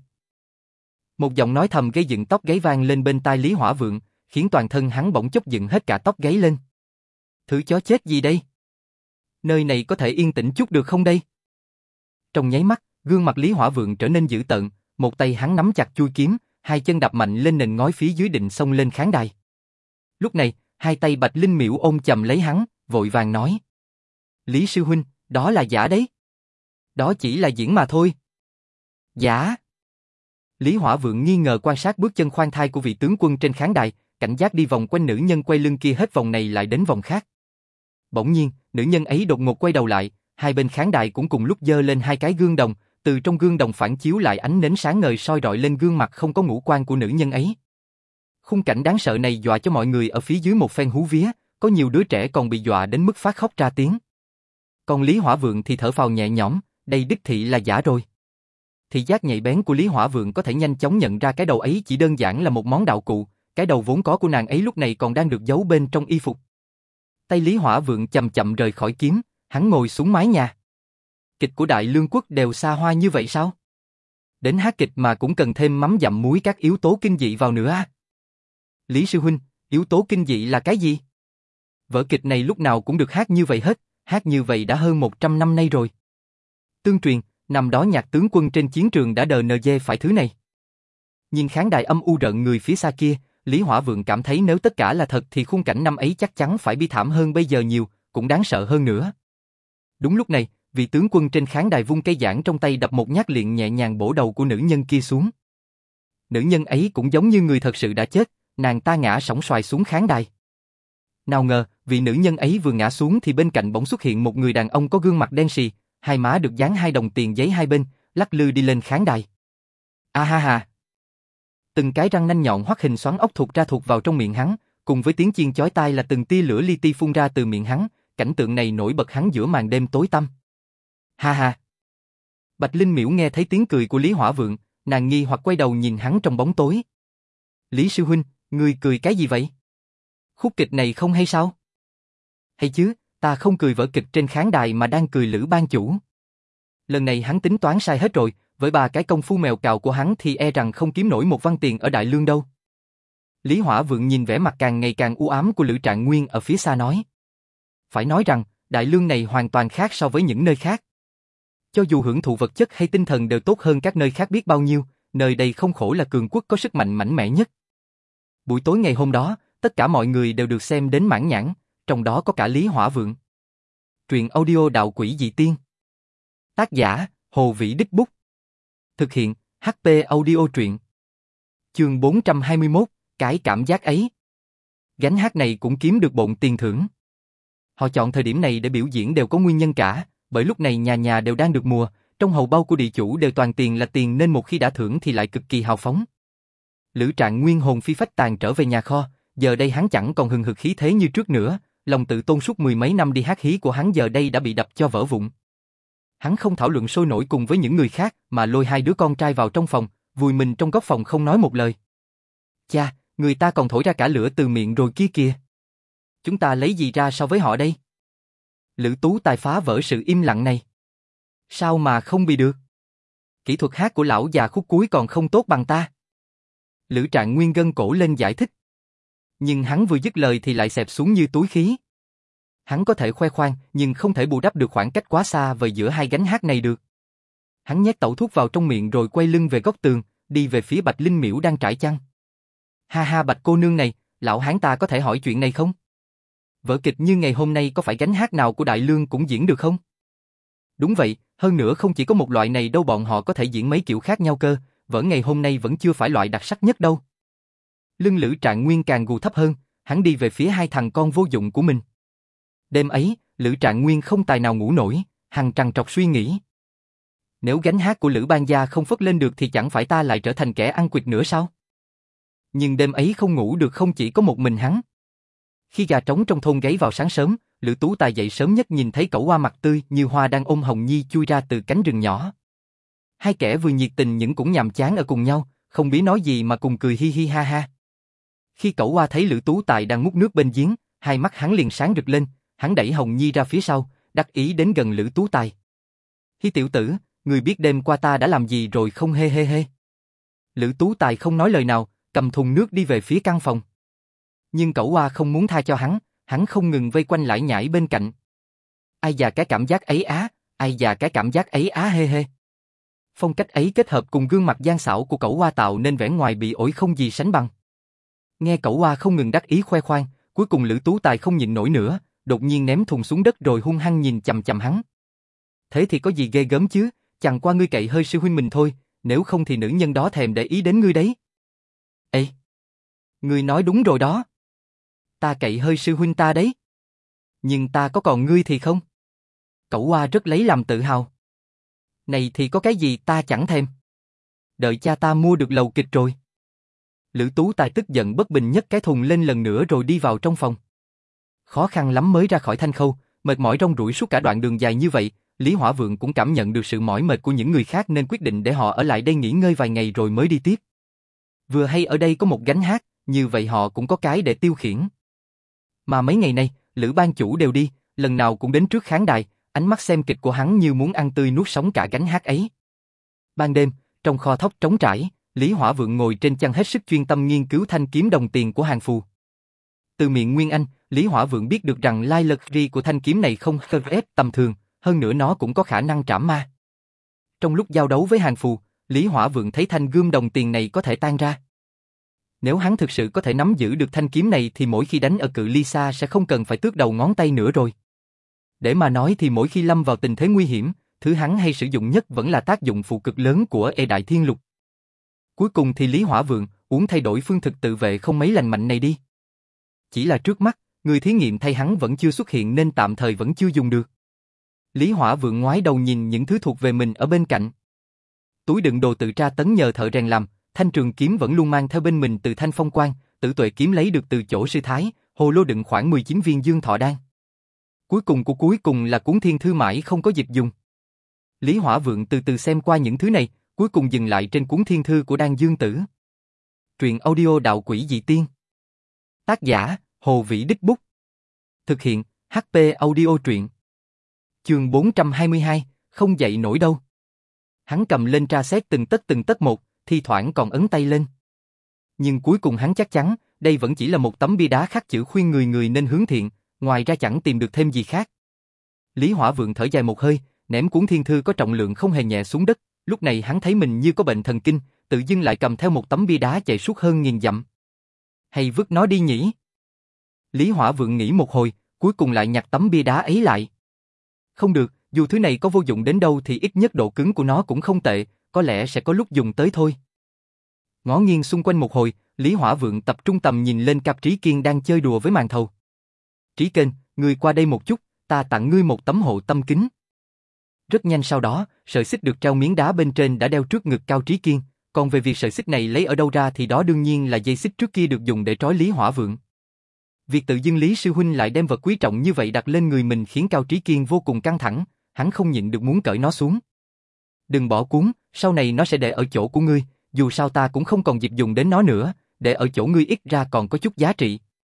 Một giọng nói thầm gây dựng tóc gáy vang lên bên tai Lý Hỏa Vượng, khiến toàn thân hắn bỗng chốc dựng hết cả tóc gáy lên. Thứ chó chết gì đây? Nơi này có thể yên tĩnh chút được không đây? Trong nháy mắt, gương mặt Lý Hỏa Vượng trở nên dữ tợn, một tay hắn nắm chặt chuôi kiếm, hai chân đạp mạnh lên nền ngói phía dưới định xông lên khán đài. Lúc này, hai tay Bạch Linh Miễu ôm chầm lấy hắn, vội vàng nói: Lý sư huynh, đó là giả đấy. Đó chỉ là diễn mà thôi. Giả? Lý Hỏa Vượng nghi ngờ quan sát bước chân khoan thai của vị tướng quân trên khán đài, cảnh giác đi vòng quanh nữ nhân quay lưng kia hết vòng này lại đến vòng khác. Bỗng nhiên, nữ nhân ấy đột ngột quay đầu lại, hai bên khán đài cũng cùng lúc giơ lên hai cái gương đồng, từ trong gương đồng phản chiếu lại ánh nến sáng ngời soi rọi lên gương mặt không có ngũ quan của nữ nhân ấy. Khung cảnh đáng sợ này dọa cho mọi người ở phía dưới một phen hú vía, có nhiều đứa trẻ còn bị dọa đến mức phát khóc ra tiếng. Còn Lý Hỏa Vượng thì thở phào nhẹ nhõm, đây đích thị là giả rồi. Thị giác nhạy bén của Lý Hỏa Vượng có thể nhanh chóng nhận ra cái đầu ấy chỉ đơn giản là một món đạo cụ, cái đầu vốn có của nàng ấy lúc này còn đang được giấu bên trong y phục. Tay Lý Hỏa Vượng chậm chậm rời khỏi kiếm, hắn ngồi xuống mái nhà. Kịch của Đại Lương Quốc đều xa hoa như vậy sao? Đến hát kịch mà cũng cần thêm mắm dặm muối các yếu tố kinh dị vào nữa à? Lý sư huynh, yếu tố kinh dị là cái gì? Vở kịch này lúc nào cũng được hát như vậy hết, hát như vậy đã hơn một trăm năm nay rồi. Tương truyền, năm đó nhạc tướng quân trên chiến trường đã đờ nờ dê phải thứ này. Nhìn khán đài âm u rợn người phía xa kia, Lý Hỏa Vượng cảm thấy nếu tất cả là thật thì khung cảnh năm ấy chắc chắn phải bi thảm hơn bây giờ nhiều, cũng đáng sợ hơn nữa. Đúng lúc này, vị tướng quân trên khán đài vung cây giảng trong tay đập một nhát liệng nhẹ nhàng bổ đầu của nữ nhân kia xuống. Nữ nhân ấy cũng giống như người thật sự đã chết, nàng ta ngã sóng xoài xuống khán đài. Nào ngờ, vị nữ nhân ấy vừa ngã xuống thì bên cạnh bỗng xuất hiện một người đàn ông có gương mặt đen sì, hai má được dán hai đồng tiền giấy hai bên, lắc lư đi lên khán đài. A ha ha. Từng cái răng nanh nhọn hoắt hình xoắn ốc thụt ra thụt vào trong miệng hắn, cùng với tiếng chiên chói tai là từng tia lửa li ti phun ra từ miệng hắn, cảnh tượng này nổi bật hắn giữa màn đêm tối tăm. Ha ha. Bạch Linh Miễu nghe thấy tiếng cười của Lý Hỏa Vượng, nàng nghi hoặc quay đầu nhìn hắn trong bóng tối. Lý sư huynh, ngươi cười cái gì vậy? Khúc kịch này không hay sao? Hay chứ, ta không cười vở kịch trên khán đài mà đang cười Lữ ban chủ. Lần này hắn tính toán sai hết rồi, với ba cái công phu mèo cào của hắn thì e rằng không kiếm nổi một văn tiền ở Đại Lương đâu. Lý Hỏa Vượng nhìn vẻ mặt càng ngày càng u ám của Lữ Trạng Nguyên ở phía xa nói. Phải nói rằng, Đại Lương này hoàn toàn khác so với những nơi khác. Cho dù hưởng thụ vật chất hay tinh thần đều tốt hơn các nơi khác biết bao nhiêu, nơi đây không khổ là cường quốc có sức mạnh mạnh mẽ nhất. Buổi tối ngày hôm đó, tất cả mọi người đều được xem đến mãn nhãn, trong đó có cả Lý Hỏa Vượng. Truyện audio Đạo Quỷ Dị Tiên. Tác giả, Hồ Vĩ Đích Bút. Thực hiện, hát pê Audio truyện. Chương bốn trăm hai mươi mốt, cái cảm giác ấy. Gánh hát này cũng kiếm được bộn tiền thưởng. Họ chọn thời điểm này để biểu diễn đều có nguyên nhân cả, bởi lúc này nhà nhà đều đang được mùa, trong hầu bao của địa chủ đều toàn tiền là tiền nên một khi đã thưởng thì lại cực kỳ hào phóng. Lữ Trạng Nguyên hồn phi phách tàn trở về nhà kho, giờ đây hắn chẳng còn hừng hực khí thế như trước nữa, lòng tự tôn suốt mười mấy năm đi hát hí của hắn giờ đây đã bị đập cho vỡ vụn. Hắn không thảo luận sôi nổi cùng với những người khác mà lôi hai đứa con trai vào trong phòng, vùi mình trong góc phòng không nói một lời. Cha, người ta còn thổi ra cả lửa từ miệng rồi kia kìa. Chúng ta lấy gì ra so với họ đây? Lữ Tú Tài phá vỡ sự im lặng này. Sao mà không bị được? Kỹ thuật hát của lão già khúc cuối còn không tốt bằng ta. Lữ Trạng Nguyên gân cổ lên giải thích. Nhưng hắn vừa dứt lời thì lại xẹp xuống như túi khí. Hắn có thể khoe khoang, nhưng không thể bù đắp được khoảng cách quá xa vời giữa hai gánh hát này được. Hắn nhét tẩu thuốc vào trong miệng rồi quay lưng về góc tường, đi về phía Bạch Linh Miễu đang trải chăn. Ha ha Bạch cô nương này, lão hán ta có thể hỏi chuyện này không? Vở kịch như ngày hôm nay có phải gánh hát nào của Đại Lương cũng diễn được không? Đúng vậy, hơn nữa không chỉ có một loại này đâu, bọn họ có thể diễn mấy kiểu khác nhau cơ, vở ngày hôm nay vẫn chưa phải loại đặc sắc nhất đâu. Lưng Lữ Trạng Nguyên càng gù thấp hơn, hắn đi về phía hai thằng con vô dụng của mình. Đêm ấy, Lữ Trạng Nguyên không tài nào ngủ nổi, hằng trằn trọc suy nghĩ. Nếu gánh hát của Lữ Bang gia không phất lên được thì chẳng phải ta lại trở thành kẻ ăn quỵt nữa sao? Nhưng đêm ấy không ngủ được không chỉ có một mình hắn. Khi gà trống trong thôn gáy vào sáng sớm, Lữ Tú Tài dậy sớm nhất nhìn thấy cẩu hoa mặt tươi như hoa đang ôm Hồng Nhi chui ra từ cánh rừng nhỏ. Hai kẻ vừa nhiệt tình nhưng cũng nhàm chán ở cùng nhau, không biết nói gì mà cùng cười hi hi ha ha. Khi cẩu hoa thấy Lữ Tú Tài đang múc nước bên giếng, hai mắt hắn liền sáng rực lên, hắn đẩy Hồng Nhi ra phía sau, đắc ý đến gần Lữ Tú Tài. Hi tiểu tử, người biết đêm qua ta đã làm gì rồi không hê hê hê. Lữ Tú Tài không nói lời nào, cầm thùng nước đi về phía căn phòng. Nhưng cẩu hoa không muốn tha cho hắn, hắn không ngừng vây quanh lải nhải bên cạnh. Ai già cái cảm giác ấy á, ai già cái cảm giác ấy á hê hê. Phong cách ấy kết hợp cùng gương mặt gian xảo của cẩu hoa tạo nên vẻ ngoài bị ổi không gì sánh bằng. Nghe cẩu hoa không ngừng đắc ý khoe khoang, cuối cùng Lữ Tú Tài không nhịn nổi nữa, đột nhiên ném thùng xuống đất rồi hung hăng nhìn chằm chằm hắn. Thế thì có gì ghê gớm chứ, chẳng qua ngươi cậy hơi sư huynh mình thôi, nếu không thì nữ nhân đó thèm để ý đến ngươi đấy. Ê! Ngươi nói đúng rồi đó. Ta cậy hơi sư huynh ta đấy. Nhưng ta có còn ngươi thì không? Cẩu hoa rất lấy làm tự hào. Này thì có cái gì ta chẳng thèm. Đợi cha ta mua được lầu kịch rồi. Lữ Tú Tài tức giận bất bình nhấc cái thùng lên lần nữa rồi đi vào trong phòng. Khó khăn lắm mới ra khỏi thanh khâu, mệt mỏi rong ruổi suốt cả đoạn đường dài như vậy, Lý Hỏa Vượng cũng cảm nhận được sự mỏi mệt của những người khác nên quyết định để họ ở lại đây nghỉ ngơi vài ngày rồi mới đi tiếp. Vừa hay ở đây có một gánh hát, như vậy họ cũng có cái để tiêu khiển. Mà mấy ngày nay, Lữ ban chủ đều đi, lần nào cũng đến trước khán đài, ánh mắt xem kịch của hắn như muốn ăn tươi nuốt sống cả gánh hát ấy. Ban đêm, trong kho thóc trống trải, Lý Hỏa Vượng ngồi trên chăn hết sức chuyên tâm nghiên cứu thanh kiếm đồng tiền của hàng phù. Từ miệng Nguyên Anh, Lý Hỏa Vượng biết được rằng lai lịch ri của thanh kiếm này không ép tầm thường, hơn nữa nó cũng có khả năng trảm ma. Trong lúc giao đấu với hàng phù, Lý Hỏa Vượng thấy thanh gươm đồng tiền này có thể tan ra. Nếu hắn thực sự có thể nắm giữ được thanh kiếm này thì mỗi khi đánh ở cự ly xa sẽ không cần phải tước đầu ngón tay nữa rồi. Để mà nói thì mỗi khi lâm vào tình thế nguy hiểm, thứ hắn hay sử dụng nhất vẫn là tác dụng phụ cực lớn của Ê Đại Thiên Lục. Cuối cùng thì Lý Hỏa Vượng uống thay đổi phương thực tự vệ không mấy lành mạnh này đi. Chỉ là trước mắt, người thí nghiệm thay hắn vẫn chưa xuất hiện nên tạm thời vẫn chưa dùng được. Lý Hỏa Vượng ngoái đầu nhìn những thứ thuộc về mình ở bên cạnh. Túi đựng đồ tự tra tấn nhờ thợ rèn làm, thanh trường kiếm vẫn luôn mang theo bên mình từ Thanh Phong Quan, Tử Tuệ kiếm lấy được từ chỗ sư thái, hồ lô đựng khoảng mười chín viên Dương Thọ đan. Cuối cùng của cuối cùng là cuốn Thiên Thư mãi không có dịp dùng. Lý Hỏa Vượng từ từ xem qua những thứ này, cuối cùng dừng lại trên cuốn Thiên Thư của Đan Dương Tử. Truyện audio Đạo Quỷ Dị Tiên. Tác giả, Hồ Vĩ Đích Bút. Thực hiện, hát pê Audio Truyện. Chương bốn trăm hai mươi hai, không dậy nổi đâu. Hắn cầm lên tra xét từng tấc từng tấc một, thi thoảng còn ấn tay lên. Nhưng cuối cùng hắn chắc chắn, đây vẫn chỉ là một tấm bia đá khắc chữ khuyên người người nên hướng thiện, ngoài ra chẳng tìm được thêm gì khác. Lý Hỏa Vượng thở dài một hơi, ném cuốn Thiên Thư có trọng lượng không hề nhẹ xuống đất, lúc này hắn thấy mình như có bệnh thần kinh, tự dưng lại cầm theo một tấm bia đá chạy suốt hơn nghìn dặm. Hay vứt nó đi nhỉ? Lý Hỏa Vượng nghĩ một hồi, cuối cùng lại nhặt tấm bia đá ấy lại. Không được, dù thứ này có vô dụng đến đâu thì ít nhất độ cứng của nó cũng không tệ, có lẽ sẽ có lúc dùng tới thôi. Ngó nghiêng xung quanh một hồi, Lý Hỏa Vượng tập trung tầm nhìn lên cặp Trí Kiên đang chơi đùa với màn thầu. Trí Kênh, ngươi qua đây một chút, ta tặng ngươi một tấm hộ tâm kính. Rất nhanh sau đó, sợi xích được treo miếng đá bên trên đã đeo trước ngực Cao Trí Kiên, còn về việc sợi xích này lấy ở đâu ra thì đó đương nhiên là dây xích trước kia được dùng để trói Lý Hỏa Vượng. Việc tự dưng Lý sư huynh lại đem vật quý trọng như vậy đặt lên người mình khiến Cao Trí Kiên vô cùng căng thẳng, hắn không nhịn được muốn cởi nó xuống. Đừng bỏ cuốn, sau này nó sẽ để ở chỗ của ngươi, dù sao ta cũng không còn dịp dùng đến nó nữa, để ở chỗ ngươi ít ra còn có chút giá trị.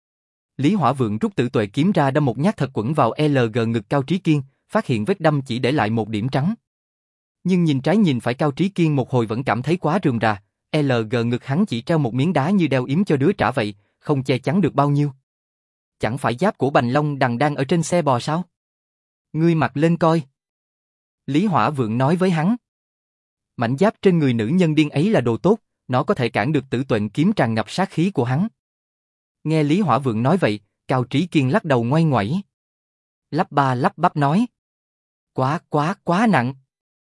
Lý Hỏa Vượng rút Tử Tuệ kiếm ra đâm một nhát thật quẩn vào lờ giê ngực Cao Trí Kiên, phát hiện vết đâm chỉ để lại một điểm trắng. Nhưng nhìn trái nhìn phải Cao Trí Kiên một hồi vẫn cảm thấy quá rườm rà, lờ giê ngực hắn chỉ treo một miếng đá như đeo yếm cho đứa trả vậy, không che chắn được bao nhiêu. Chẳng phải giáp của Bành Long Đằng đang ở trên xe bò sao? Ngươi mặc lên coi. Lý Hỏa Vượng nói với hắn. Mảnh giáp trên người nữ nhân điên ấy là đồ tốt, nó có thể cản được Tử Tuệnh kiếm tràn ngập sát khí của hắn. Nghe Lý Hỏa Vượng nói vậy, Cao Trí Kiên lắc đầu ngoay ngoẩy. Lắp ba lắp bắp nói. Quá quá quá nặng.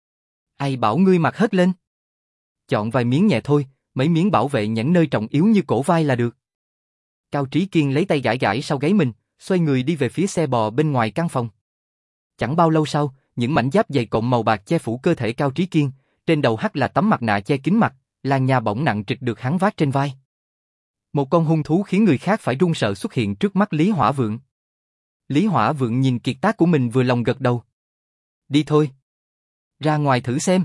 Ai bảo ngươi mặc hết lên? Chọn vài miếng nhẹ thôi, mấy miếng bảo vệ những nơi trọng yếu như cổ vai là được. Cao Trí Kiên lấy tay gãi gãi sau gáy mình, xoay người đi về phía xe bò bên ngoài căn phòng. Chẳng bao lâu sau, những mảnh giáp dày cộm màu bạc che phủ cơ thể Cao Trí Kiên, trên đầu hắt là tấm mặt nạ che kín mặt, làn nha bổng nặng trịch được hắn vác trên vai. Một con hung thú khiến người khác phải run sợ xuất hiện trước mắt Lý Hỏa Vượng. Lý Hỏa Vượng nhìn kiệt tác của mình vừa lòng gật đầu. Đi thôi. Ra ngoài thử xem.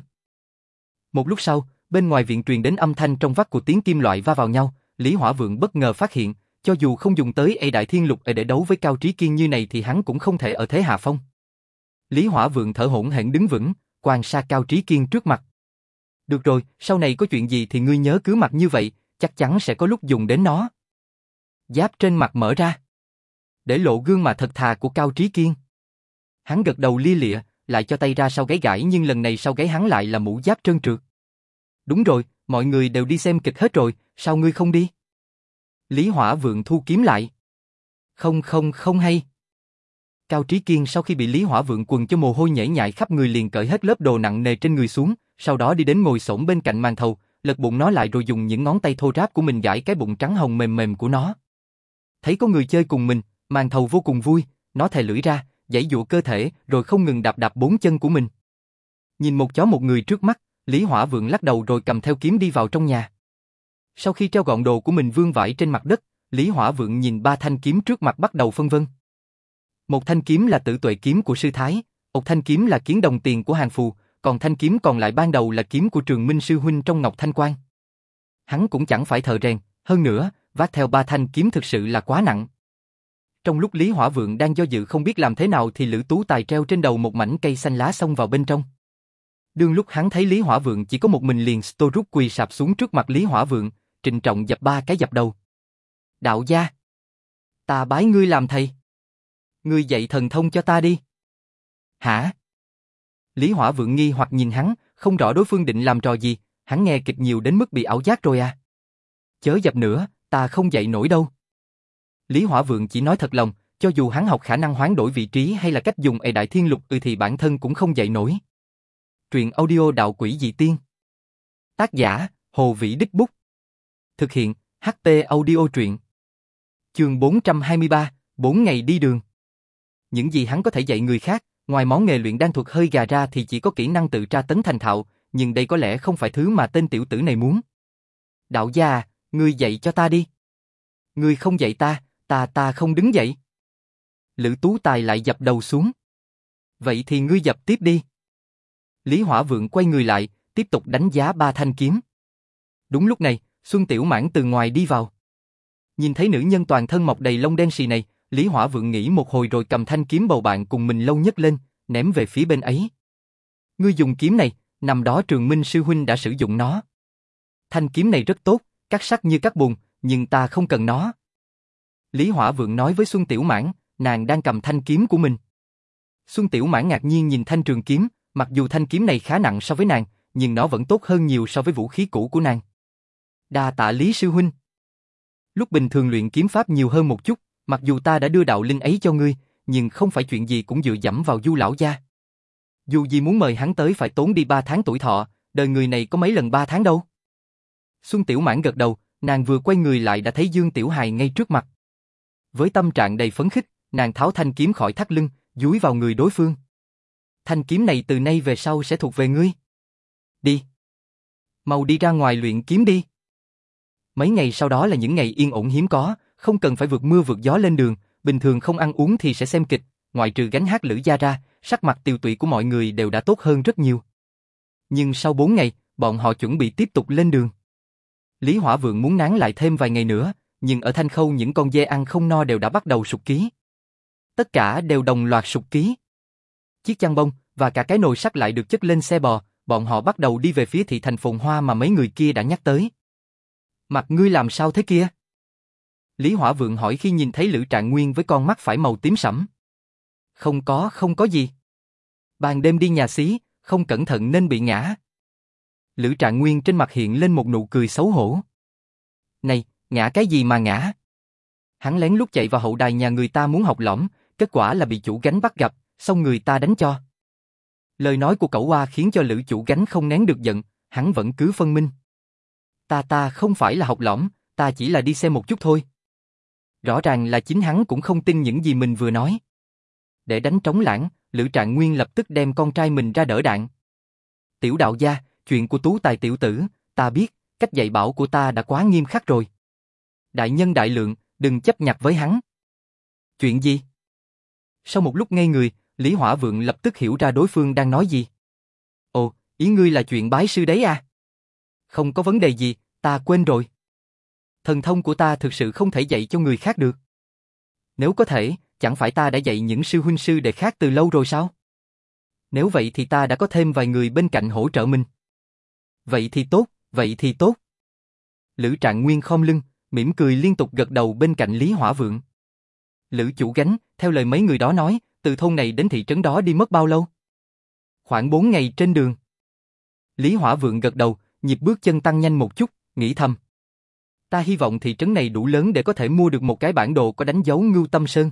Một lúc sau, bên ngoài viện truyền đến âm thanh trong vắt của tiếng kim loại va vào nhau, Lý Hỏa Vượng bất ngờ phát hiện, cho dù không dùng tới A Đại Thiên Lục để đấu với Cao Trí Kiên như này thì hắn cũng không thể ở thế hạ phong. Lý Hỏa Vượng thở hổn hển đứng vững, quan sát Cao Trí Kiên trước mặt. Được rồi, sau này có chuyện gì thì ngươi nhớ cứ mặc như vậy, chắc chắn sẽ có lúc dùng đến nó. Giáp trên mặt mở ra, để lộ gương mặt thật thà của Cao Trí Kiên. Hắn gật đầu lia lịa, lại cho tay ra sau gáy gãi nhưng lần này sau gáy hắn lại là mũ giáp trơn trượt. Đúng rồi, mọi người đều đi xem kịch hết rồi, sao ngươi không đi? Lý Hỏa Vượng thu kiếm lại. Không không không hay. Cao Trí Kiên sau khi bị Lý Hỏa Vượng quần cho mồ hôi nhễ nhại khắp người liền cởi hết lớp đồ nặng nề trên người xuống, sau đó đi đến ngồi xổm bên cạnh màn thầu, lật bụng nó lại rồi dùng những ngón tay thô ráp của mình gãi cái bụng trắng hồng mềm mềm của nó. Thấy có người chơi cùng mình, màn thầu vô cùng vui, nó thè lưỡi ra, giãy giụa cơ thể rồi không ngừng đạp đạp bốn chân của mình. Nhìn một chó một người trước mắt, Lý Hỏa Vượng lắc đầu rồi cầm theo kiếm đi vào trong nhà. Sau khi treo gọn đồ của mình vương vãi trên mặt đất, Lý Hỏa Vượng nhìn ba thanh kiếm trước mặt bắt đầu phân vân. Một thanh kiếm là Tử Tuệ kiếm của sư thái, một thanh kiếm là Kiến Đồng Tiền của Hàng Phù, còn thanh kiếm còn lại ban đầu là kiếm của Trường Minh sư huynh trong Ngọc Thanh Quan. Hắn cũng chẳng phải thợ rèn, hơn nữa, vác theo ba thanh kiếm thực sự là quá nặng. Trong lúc Lý Hỏa Vượng đang do dự không biết làm thế nào thì Lữ Tú Tài treo trên đầu một mảnh cây xanh lá xông vào bên trong. Đương lúc hắn thấy Lý Hỏa Vượng chỉ có một mình liền sto rút quỳ sạp xuống trước mặt Lý Hỏa Vượng, trịnh trọng dập ba cái dập đầu. Đạo gia, ta bái ngươi làm thầy. Ngươi dạy thần thông cho ta đi. Hả? Lý Hỏa Vượng nghi hoặc nhìn hắn, không rõ đối phương định làm trò gì, hắn nghe kịch nhiều đến mức bị ảo giác rồi à. Chớ dập nữa, ta không dạy nổi đâu. Lý Hỏa Vượng chỉ nói thật lòng, cho dù hắn học khả năng hoán đổi vị trí hay là cách dùng A Đại Thiên Lục ừ thì bản thân cũng không dạy nổi. Truyện audio Đạo Quỷ Dị Tiên. Tác giả, Hồ Vĩ Đích Bút. Thực hiện, hát tê Audio Truyện. Chương bốn trăm hai mươi ba, bốn ngày đi đường. Những gì hắn có thể dạy người khác, ngoài món nghề luyện đan thuật hơi gà ra thì chỉ có kỹ năng tự tra tấn thành thạo, nhưng đây có lẽ không phải thứ mà tên tiểu tử này muốn. Đạo gia à, ngươi dạy cho ta đi. Ngươi không dạy ta, ta ta không đứng dậy. Lữ Tú Tài lại dập đầu xuống. Vậy thì ngươi dập tiếp đi. Lý Hỏa Vượng quay người lại, tiếp tục đánh giá ba thanh kiếm. Đúng lúc này, Xuân Tiểu Mãn từ ngoài đi vào. Nhìn thấy nữ nhân toàn thân mọc đầy lông đen xì này, Lý Hỏa Vượng nghĩ một hồi rồi cầm thanh kiếm bầu bạn cùng mình lâu nhất lên, ném về phía bên ấy. Ngươi dùng kiếm này, năm đó Trường Minh sư huynh đã sử dụng nó. Thanh kiếm này rất tốt, cắt sắc như cắt bùn, nhưng ta không cần nó. Lý Hỏa Vượng nói với Xuân Tiểu Mãn, nàng đang cầm thanh kiếm của mình. Xuân Tiểu Mãn ngạc nhiên nhìn thanh trường kiếm, mặc dù thanh kiếm này khá nặng so với nàng, nhưng nó vẫn tốt hơn nhiều so với vũ khí cũ của nàng. Đa tạ Lý sư huynh. Lúc bình thường luyện kiếm pháp nhiều hơn một chút, mặc dù ta đã đưa đạo linh ấy cho ngươi, nhưng không phải chuyện gì cũng dựa dẫm vào Du lão gia. Dù gì muốn mời hắn tới phải tốn đi ba tháng tuổi thọ, đời người này có mấy lần ba tháng đâu. Xuân Tiểu Mãn gật đầu, nàng vừa quay người lại đã thấy Dương Tiểu Hài ngay trước mặt. Với tâm trạng đầy phấn khích, nàng tháo thanh kiếm khỏi thắt lưng, dúi vào người đối phương. Thanh kiếm này từ nay về sau sẽ thuộc về ngươi. Đi. Mau đi ra ngoài luyện kiếm đi. Mấy ngày sau đó là những ngày yên ổn hiếm có, không cần phải vượt mưa vượt gió lên đường, bình thường không ăn uống thì sẽ xem kịch, ngoại trừ gánh hát Lữ gia ra, sắc mặt tiều tụy của mọi người đều đã tốt hơn rất nhiều. Nhưng sau bốn ngày, bọn họ chuẩn bị tiếp tục lên đường. Lý Hỏa Vượng muốn nán lại thêm vài ngày nữa, nhưng ở Thanh Khâu những con dê ăn không no đều đã bắt đầu sụt ký. Tất cả đều đồng loạt sụt ký. Chiếc chăn bông và cả cái nồi sắt lại được chất lên xe bò, bọn họ bắt đầu đi về phía thị thành phồn hoa mà mấy người kia đã nhắc tới. Mặt ngươi làm sao thế kia? Lý Hỏa Vượng hỏi khi nhìn thấy Lữ Trạng Nguyên với con mắt phải màu tím sẫm. Không có, không có gì. Ban đêm đi nhà xí, không cẩn thận nên bị ngã. Lữ Trạng Nguyên trên mặt hiện lên một nụ cười xấu hổ. Này, ngã cái gì mà ngã? Hắn lén lút chạy vào hậu đài nhà người ta muốn học lõm, kết quả là bị chủ gánh bắt gặp, xong người ta đánh cho. Lời nói của cẩu oa khiến cho Lữ chủ gánh không nén được giận, hắn vẫn cứ phân minh. Ta ta không phải là học lõm, ta chỉ là đi xem một chút thôi. Rõ ràng là chính hắn cũng không tin những gì mình vừa nói. Để đánh trống lãng, Lữ Trạng Nguyên lập tức đem con trai mình ra đỡ đạn. Tiểu đạo gia, chuyện của Tú Tài tiểu tử, ta biết, cách dạy bảo của ta đã quá nghiêm khắc rồi. Đại nhân đại lượng, đừng chấp nhặt với hắn. Chuyện gì? Sau một lúc ngây người, Lý Hỏa Vượng lập tức hiểu ra đối phương đang nói gì. Ồ, ý ngươi là chuyện bái sư đấy à? Không có vấn đề gì, ta quên rồi. Thần thông của ta thực sự không thể dạy cho người khác được. Nếu có thể, chẳng phải ta đã dạy những sư huynh sư đệ khác từ lâu rồi sao? Nếu vậy thì ta đã có thêm vài người bên cạnh hỗ trợ mình. Vậy thì tốt, vậy thì tốt. Lữ Trạng Nguyên khom lưng, mỉm cười liên tục gật đầu bên cạnh Lý Hỏa Vượng. Lữ chủ gánh, theo lời mấy người đó nói, từ thôn này đến thị trấn đó đi mất bao lâu? Khoảng bốn ngày trên đường. Lý Hỏa Vượng gật đầu, nhịp bước chân tăng nhanh một chút, nghĩ thầm. Ta hy vọng thị trấn này đủ lớn để có thể mua được một cái bản đồ có đánh dấu Ngưu Tâm Sơn.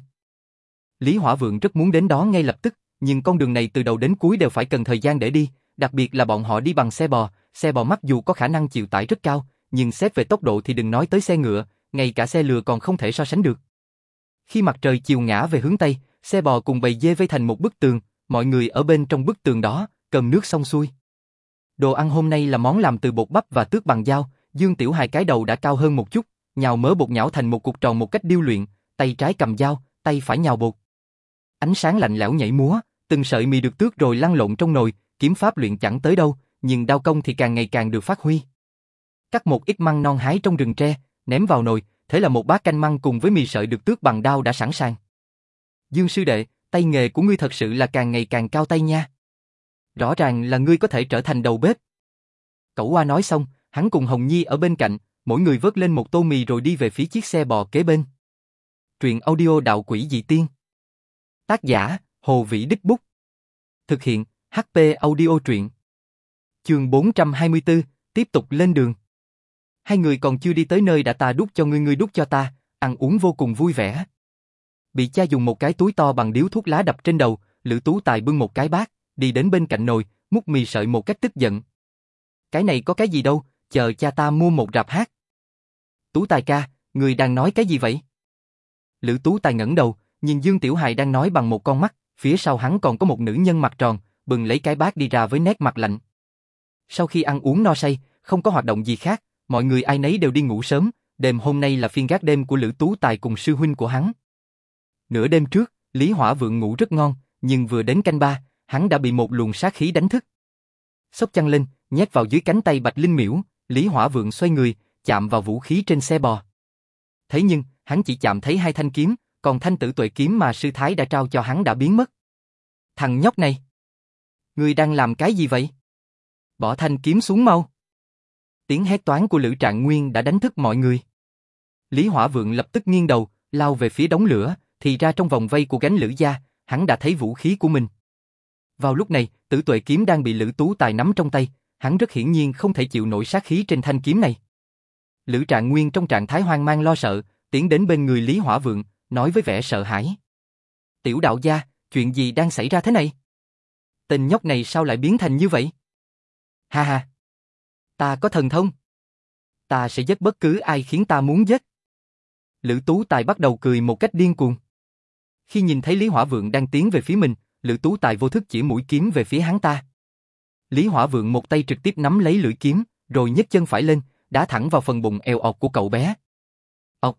Lý Hỏa Vượng rất muốn đến đó ngay lập tức, nhưng con đường này từ đầu đến cuối đều phải cần thời gian để đi, đặc biệt là bọn họ đi bằng xe bò, xe bò mặc dù có khả năng chịu tải rất cao, nhưng xét về tốc độ thì đừng nói tới xe ngựa, ngay cả xe lừa còn không thể so sánh được. Khi mặt trời chiều ngã về hướng Tây, xe bò cùng bầy dê vây thành một bức tường, mọi người ở bên trong bức tường đó, cầm nước xong xuôi. Đồ ăn hôm nay là món làm từ bột bắp và tước bằng dao, Dương Tiểu Hài cái đầu đã cao hơn một chút, nhào mớ bột nhão thành một cục tròn một cách điêu luyện, tay trái cầm dao, tay phải nhào bột. Ánh sáng lạnh lẽo nhảy múa, từng sợi mì được tước rồi lăn lộn trong nồi, kiếm pháp luyện chẳng tới đâu, nhưng đao công thì càng ngày càng được phát huy. Cắt một ít măng non hái trong rừng tre, ném vào nồi, thế là một bát canh măng cùng với mì sợi được tước bằng dao đã sẵn sàng. Dương sư đệ, tay nghề của ngươi thật sự là càng ngày càng cao tay nha. Rõ ràng là ngươi có thể trở thành đầu bếp. Cẩu Oa nói xong, hắn cùng Hồng Nhi ở bên cạnh, mỗi người vớt lên một tô mì rồi đi về phía chiếc xe bò kế bên. Truyện audio Đạo Quỷ Dị Tiên. Tác giả, Hồ Vĩ Đích Bút. Thực hiện, hát pê Audio Truyện. Chương bốn trăm hai mươi tư, tiếp tục lên đường. Hai người còn chưa đi tới nơi đã ta đút cho ngươi ngươi đút cho ta, ăn uống vô cùng vui vẻ. Bị cha dùng một cái túi to bằng điếu thuốc lá đập trên đầu, Lữ Tú Tài bưng một cái bát, đi đến bên cạnh nồi, múc mì sợi một cách tức giận. Cái này có cái gì đâu, chờ cha ta mua một rạp hát. Tú Tài ca, người đang nói cái gì vậy? Lữ Tú Tài ngẩng đầu, nhìn Dương Tiểu Hài đang nói bằng một con mắt, phía sau hắn còn có một nữ nhân mặt tròn, bừng lấy cái bát đi ra với nét mặt lạnh. Sau khi ăn uống no say, không có hoạt động gì khác, mọi người ai nấy đều đi ngủ sớm, đêm hôm nay là phiên gác đêm của Lữ Tú Tài cùng sư huynh của hắn. Nửa đêm trước, Lý Hỏa Vượng ngủ rất ngon, nhưng vừa đến canh ba, hắn đã bị một luồng sát khí đánh thức. Xốc chăn lên, nhét vào dưới cánh tay Bạch Linh Miễu, Lý Hỏa Vượng xoay người, chạm vào vũ khí trên xe bò. Thế nhưng, hắn chỉ chạm thấy hai thanh kiếm, còn thanh tử tuệ kiếm mà sư thái đã trao cho hắn đã biến mất. Thằng nhóc này! Ngươi đang làm cái gì vậy? Bỏ thanh kiếm xuống mau! Tiếng hét toáng của Lữ Trạng Nguyên đã đánh thức mọi người. Lý Hỏa Vượng lập tức nghiêng đầu, lao về phía đống lửa, thì ra trong vòng vây của gánh Lữ gia, hắn đã thấy vũ khí của mình. Vào lúc này, tử tuệ kiếm đang bị Lữ Tú Tài nắm trong tay, hắn rất hiển nhiên không thể chịu nổi sát khí trên thanh kiếm này. Lữ Trạng Nguyên trong trạng thái hoang mang lo sợ, tiến đến bên người Lý Hỏa Vượng, nói với vẻ sợ hãi. Tiểu đạo gia, chuyện gì đang xảy ra thế này? Tên nhóc này sao lại biến thành như vậy? Ha ha! Ta có thần thông. Ta sẽ giết bất cứ ai khiến ta muốn giết. Lữ Tú Tài bắt đầu cười một cách điên cuồng. Khi nhìn thấy Lý Hỏa Vượng đang tiến về phía mình, Lữ Tú Tài vô thức chỉ mũi kiếm về phía hắn ta. Lý Hỏa Vượng một tay trực tiếp nắm lấy lưỡi kiếm, rồi nhấc chân phải lên, đá thẳng vào phần bụng eo ọc của cậu bé. Ọc!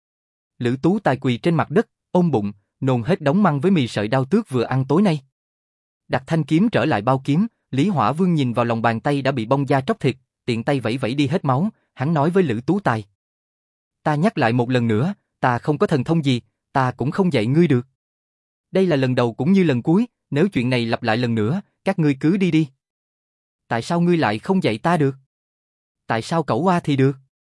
Lữ Tú Tài quỳ trên mặt đất, ôm bụng, nôn hết đống măng với mì sợi đao tước vừa ăn tối nay. Đặt thanh kiếm trở lại bao kiếm, Lý Hỏa Vương nhìn vào lòng bàn tay đã bị bong da tróc thịt, tiện tay vẫy vẫy đi hết máu, hắn nói với Lữ Tú Tài. Ta nhắc lại một lần nữa, ta không có thần thông gì, ta cũng không dạy ngươi được. Đây là lần đầu cũng như lần cuối, nếu chuyện này lặp lại lần nữa, các ngươi cứ đi đi. Tại sao ngươi lại không dạy ta được? Tại sao cẩu oa thì được?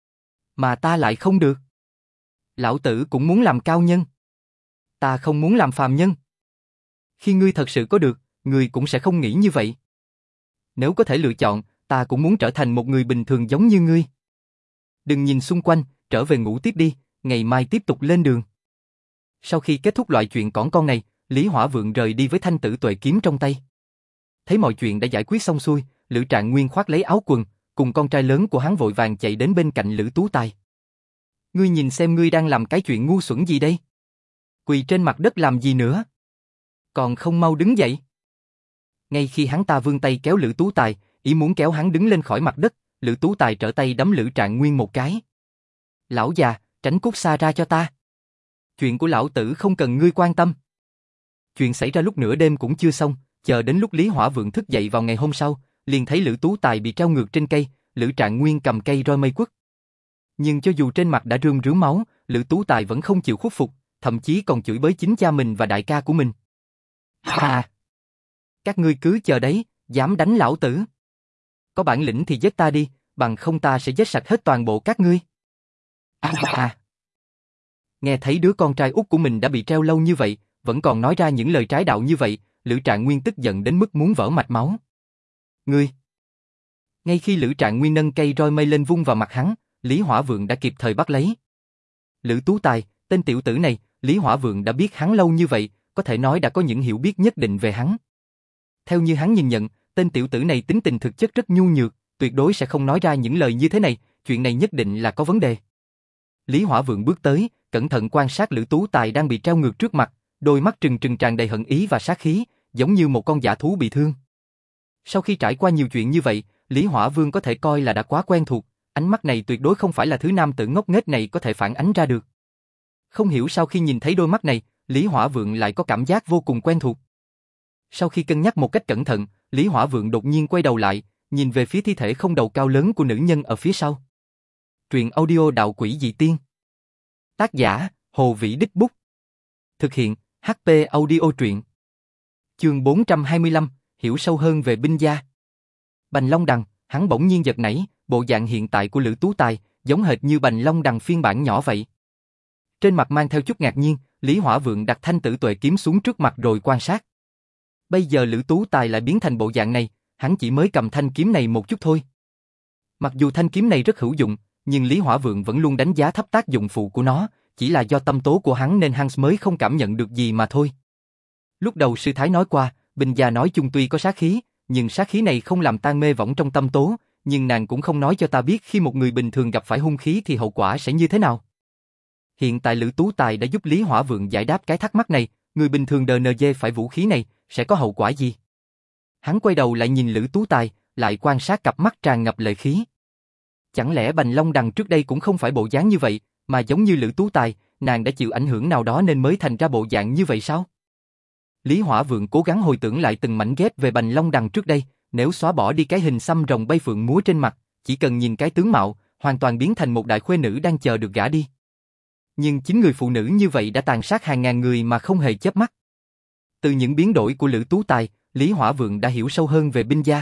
Mà ta lại không được? Lão tử cũng muốn làm cao nhân. Ta không muốn làm phàm nhân. Khi ngươi thật sự có được, ngươi cũng sẽ không nghĩ như vậy. Nếu có thể lựa chọn, ta cũng muốn trở thành một người bình thường giống như ngươi. Đừng nhìn xung quanh, trở về ngủ tiếp đi, ngày mai tiếp tục lên đường. Sau khi kết thúc loại chuyện cỏn con này, Lý Hỏa Vượng rời đi với thanh tử tuệ kiếm trong tay. Thấy mọi chuyện đã giải quyết xong xuôi, Lữ Trạng Nguyên khoác lấy áo quần, cùng con trai lớn của hắn vội vàng chạy đến bên cạnh Lữ Tú Tài. Ngươi nhìn xem ngươi đang làm cái chuyện ngu xuẩn gì đây? Quỳ trên mặt đất làm gì nữa? Còn không mau đứng dậy. Ngay khi hắn ta vươn tay kéo Lữ Tú Tài, ý muốn kéo hắn đứng lên khỏi mặt đất, Lữ Tú Tài trở tay đấm Lữ Trạng Nguyên một cái. Lão già, tránh cút xa ra cho ta. Chuyện của lão tử không cần ngươi quan tâm. Chuyện xảy ra lúc nửa đêm cũng chưa xong, chờ đến lúc Lý Hỏa Vượng thức dậy vào ngày hôm sau, liền thấy Lữ Tú Tài bị treo ngược trên cây, Lữ Trạng Nguyên cầm cây roi mây quất. Nhưng cho dù trên mặt đã rơm rớm máu, Lữ Tú Tài vẫn không chịu khuất phục, thậm chí còn chửi bới chính cha mình và đại ca của mình. À! Các ngươi cứ chờ đấy, dám đánh lão tử. Có bản lĩnh thì giết ta đi, bằng không ta sẽ giết sạch hết toàn bộ các ngươi. À! À. Nghe thấy đứa con trai út của mình đã bị treo lâu như vậy, vẫn còn nói ra những lời trái đạo như vậy, Lữ Trạng Nguyên tức giận đến mức muốn vỡ mạch máu. Ngươi! Ngay khi Lữ Trạng Nguyên nâng cây roi mây lên vung vào mặt hắn, Lý Hỏa Vượng đã kịp thời bắt lấy. Lữ Tú Tài, tên tiểu tử này, Lý Hỏa Vượng đã biết hắn lâu như vậy, có thể nói đã có những hiểu biết nhất định về hắn. Theo như hắn nhìn nhận, tên tiểu tử này tính tình thực chất rất nhu nhược, tuyệt đối sẽ không nói ra những lời như thế này, chuyện này nhất định là có vấn đề. Lý Hỏa Vượng bước tới, cẩn thận quan sát Lữ Tú Tài đang bị treo ngược trước mặt, đôi mắt trừng trừng tràn đầy hận ý và sát khí, giống như một con dã thú bị thương. Sau khi trải qua nhiều chuyện như vậy, Lý Hỏa Vương có thể coi là đã quá quen thuộc, ánh mắt này tuyệt đối không phải là thứ nam tử ngốc nghếch này có thể phản ánh ra được. Không hiểu sau khi nhìn thấy đôi mắt này, Lý Hỏa Vượng lại có cảm giác vô cùng quen thuộc. Sau khi cân nhắc một cách cẩn thận, Lý Hỏa Vượng đột nhiên quay đầu lại, nhìn về phía thi thể không đầu cao lớn của nữ nhân ở phía sau. Truyện audio Đạo Quỷ Dị Tiên. Tác giả, Hồ Vĩ Đích Bút. Thực hiện, hát pê Audio Truyện. Chương bốn trăm hai mươi lăm, hiểu sâu hơn về binh gia. Bành Long Đằng, hắn bỗng nhiên giật nảy, bộ dạng hiện tại của Lữ Tú Tài, giống hệt như Bành Long Đằng phiên bản nhỏ vậy. Trên mặt mang theo chút ngạc nhiên, Lý Hỏa Vượng đặt thanh tử tuệ kiếm xuống trước mặt rồi quan sát. Bây giờ Lữ Tú Tài lại biến thành bộ dạng này, hắn chỉ mới cầm thanh kiếm này một chút thôi. Mặc dù thanh kiếm này rất hữu dụng, nhưng Lý Hỏa Vượng vẫn luôn đánh giá thấp tác dụng phụ của nó, chỉ là do tâm tố của hắn nên Hans mới không cảm nhận được gì mà thôi. Lúc đầu sư thái nói qua, binh gia nói chung tuy có sát khí, nhưng sát khí này không làm tan mê võng trong tâm tố, nhưng nàng cũng không nói cho ta biết khi một người bình thường gặp phải hung khí thì hậu quả sẽ như thế nào. Hiện tại Lữ Tú Tài đã giúp Lý Hỏa Vượng giải đáp cái thắc mắc này, người bình thường đê en giê phải vũ khí này, sẽ có hậu quả gì? Hắn quay đầu lại nhìn Lữ Tú Tài, lại quan sát cặp mắt tràn ngập lệ khí. Chẳng lẽ Bành Long Đằng trước đây cũng không phải bộ dáng như vậy, mà giống như Lữ Tú Tài, nàng đã chịu ảnh hưởng nào đó nên mới thành ra bộ dạng như vậy sao? Lý Hỏa Vượng cố gắng hồi tưởng lại từng mảnh ghép về Bành Long Đằng trước đây, nếu xóa bỏ đi cái hình xăm rồng bay phượng múa trên mặt, chỉ cần nhìn cái tướng mạo, hoàn toàn biến thành một đại khuê nữ đang chờ được gả đi. Nhưng chính người phụ nữ như vậy đã tàn sát hàng ngàn người mà không hề chớp mắt. Từ những biến đổi của Lữ Tú Tài, Lý Hỏa Vượng đã hiểu sâu hơn về binh gia.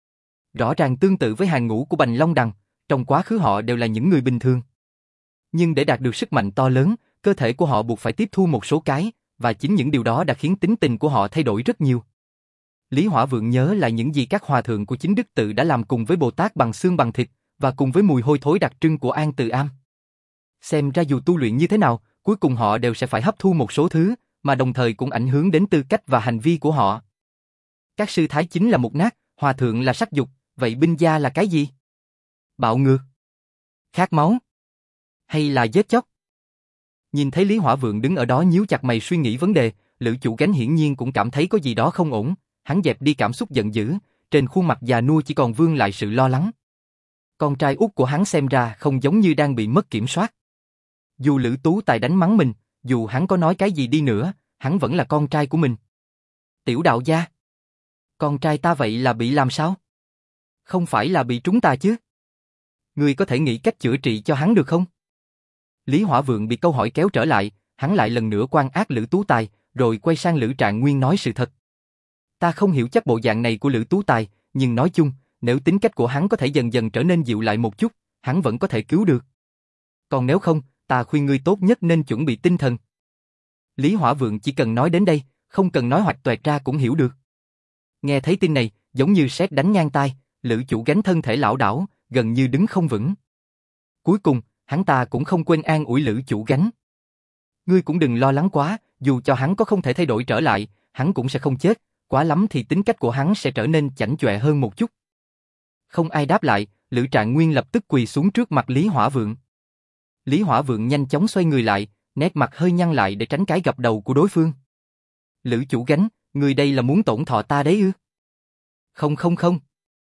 Rõ ràng tương tự với hàng ngũ của Bành Long Đằng, trong quá khứ họ đều là những người bình thường. Nhưng để đạt được sức mạnh to lớn, cơ thể của họ buộc phải tiếp thu một số cái, và chính những điều đó đã khiến tính tình của họ thay đổi rất nhiều. Lý Hỏa Vượng nhớ lại những gì các hòa thượng của chính Đức Tự đã làm cùng với Bồ Tát bằng xương bằng thịt, và cùng với mùi hôi thối đặc trưng của An Từ Am. Xem ra dù tu luyện như thế nào, cuối cùng họ đều sẽ phải hấp thu một số thứ, mà đồng thời cũng ảnh hưởng đến tư cách và hành vi của họ. Các sư thái chính là mục nát, hòa thượng là sắc dục, vậy binh gia là cái gì? Bạo ngược? Khát máu? Hay là giết chóc? Nhìn thấy Lý Hỏa Vượng đứng ở đó nhíu chặt mày suy nghĩ vấn đề, Lữ Chủ Gánh hiển nhiên cũng cảm thấy có gì đó không ổn, hắn dẹp đi cảm xúc giận dữ, trên khuôn mặt già nua chỉ còn vương lại sự lo lắng. Con trai út của hắn xem ra không giống như đang bị mất kiểm soát. Dù Lữ Tú Tài đánh mắng mình, dù hắn có nói cái gì đi nữa, hắn vẫn là con trai của mình. Tiểu đạo gia, con trai ta vậy là bị làm sao? Không phải là bị trúng tà chứ? Ngươi có thể nghĩ cách chữa trị cho hắn được không? Lý Hỏa Vượng bị câu hỏi kéo trở lại, hắn lại lần nữa quan ác Lữ Tú Tài, rồi quay sang Lữ Trạng Nguyên nói sự thật. Ta không hiểu chắc bộ dạng này của Lữ Tú Tài, nhưng nói chung, nếu tính cách của hắn có thể dần dần trở nên dịu lại một chút, hắn vẫn có thể cứu được. Còn nếu không, ta khuyên ngươi tốt nhất nên chuẩn bị tinh thần. Lý Hỏa Vượng chỉ cần nói đến đây, không cần nói hoạch toẹt ra cũng hiểu được. Nghe thấy tin này, giống như sét đánh ngang tai, Lữ Chủ Gánh thân thể lảo đảo, gần như đứng không vững. Cuối cùng, hắn ta cũng không quên an ủi Lữ Chủ Gánh. Ngươi cũng đừng lo lắng quá, dù cho hắn có không thể thay đổi trở lại, hắn cũng sẽ không chết, quá lắm thì tính cách của hắn sẽ trở nên chảnh chọe hơn một chút. Không ai đáp lại, Lữ Trạng Nguyên lập tức quỳ xuống trước mặt Lý Hỏa Vượng. Lý Hỏa Vượng nhanh chóng xoay người lại, nét mặt hơi nhăn lại để tránh cái gập đầu của đối phương. Lữ Chủ Gánh, người đây là muốn tổn thọ ta đấy ư? Không không không.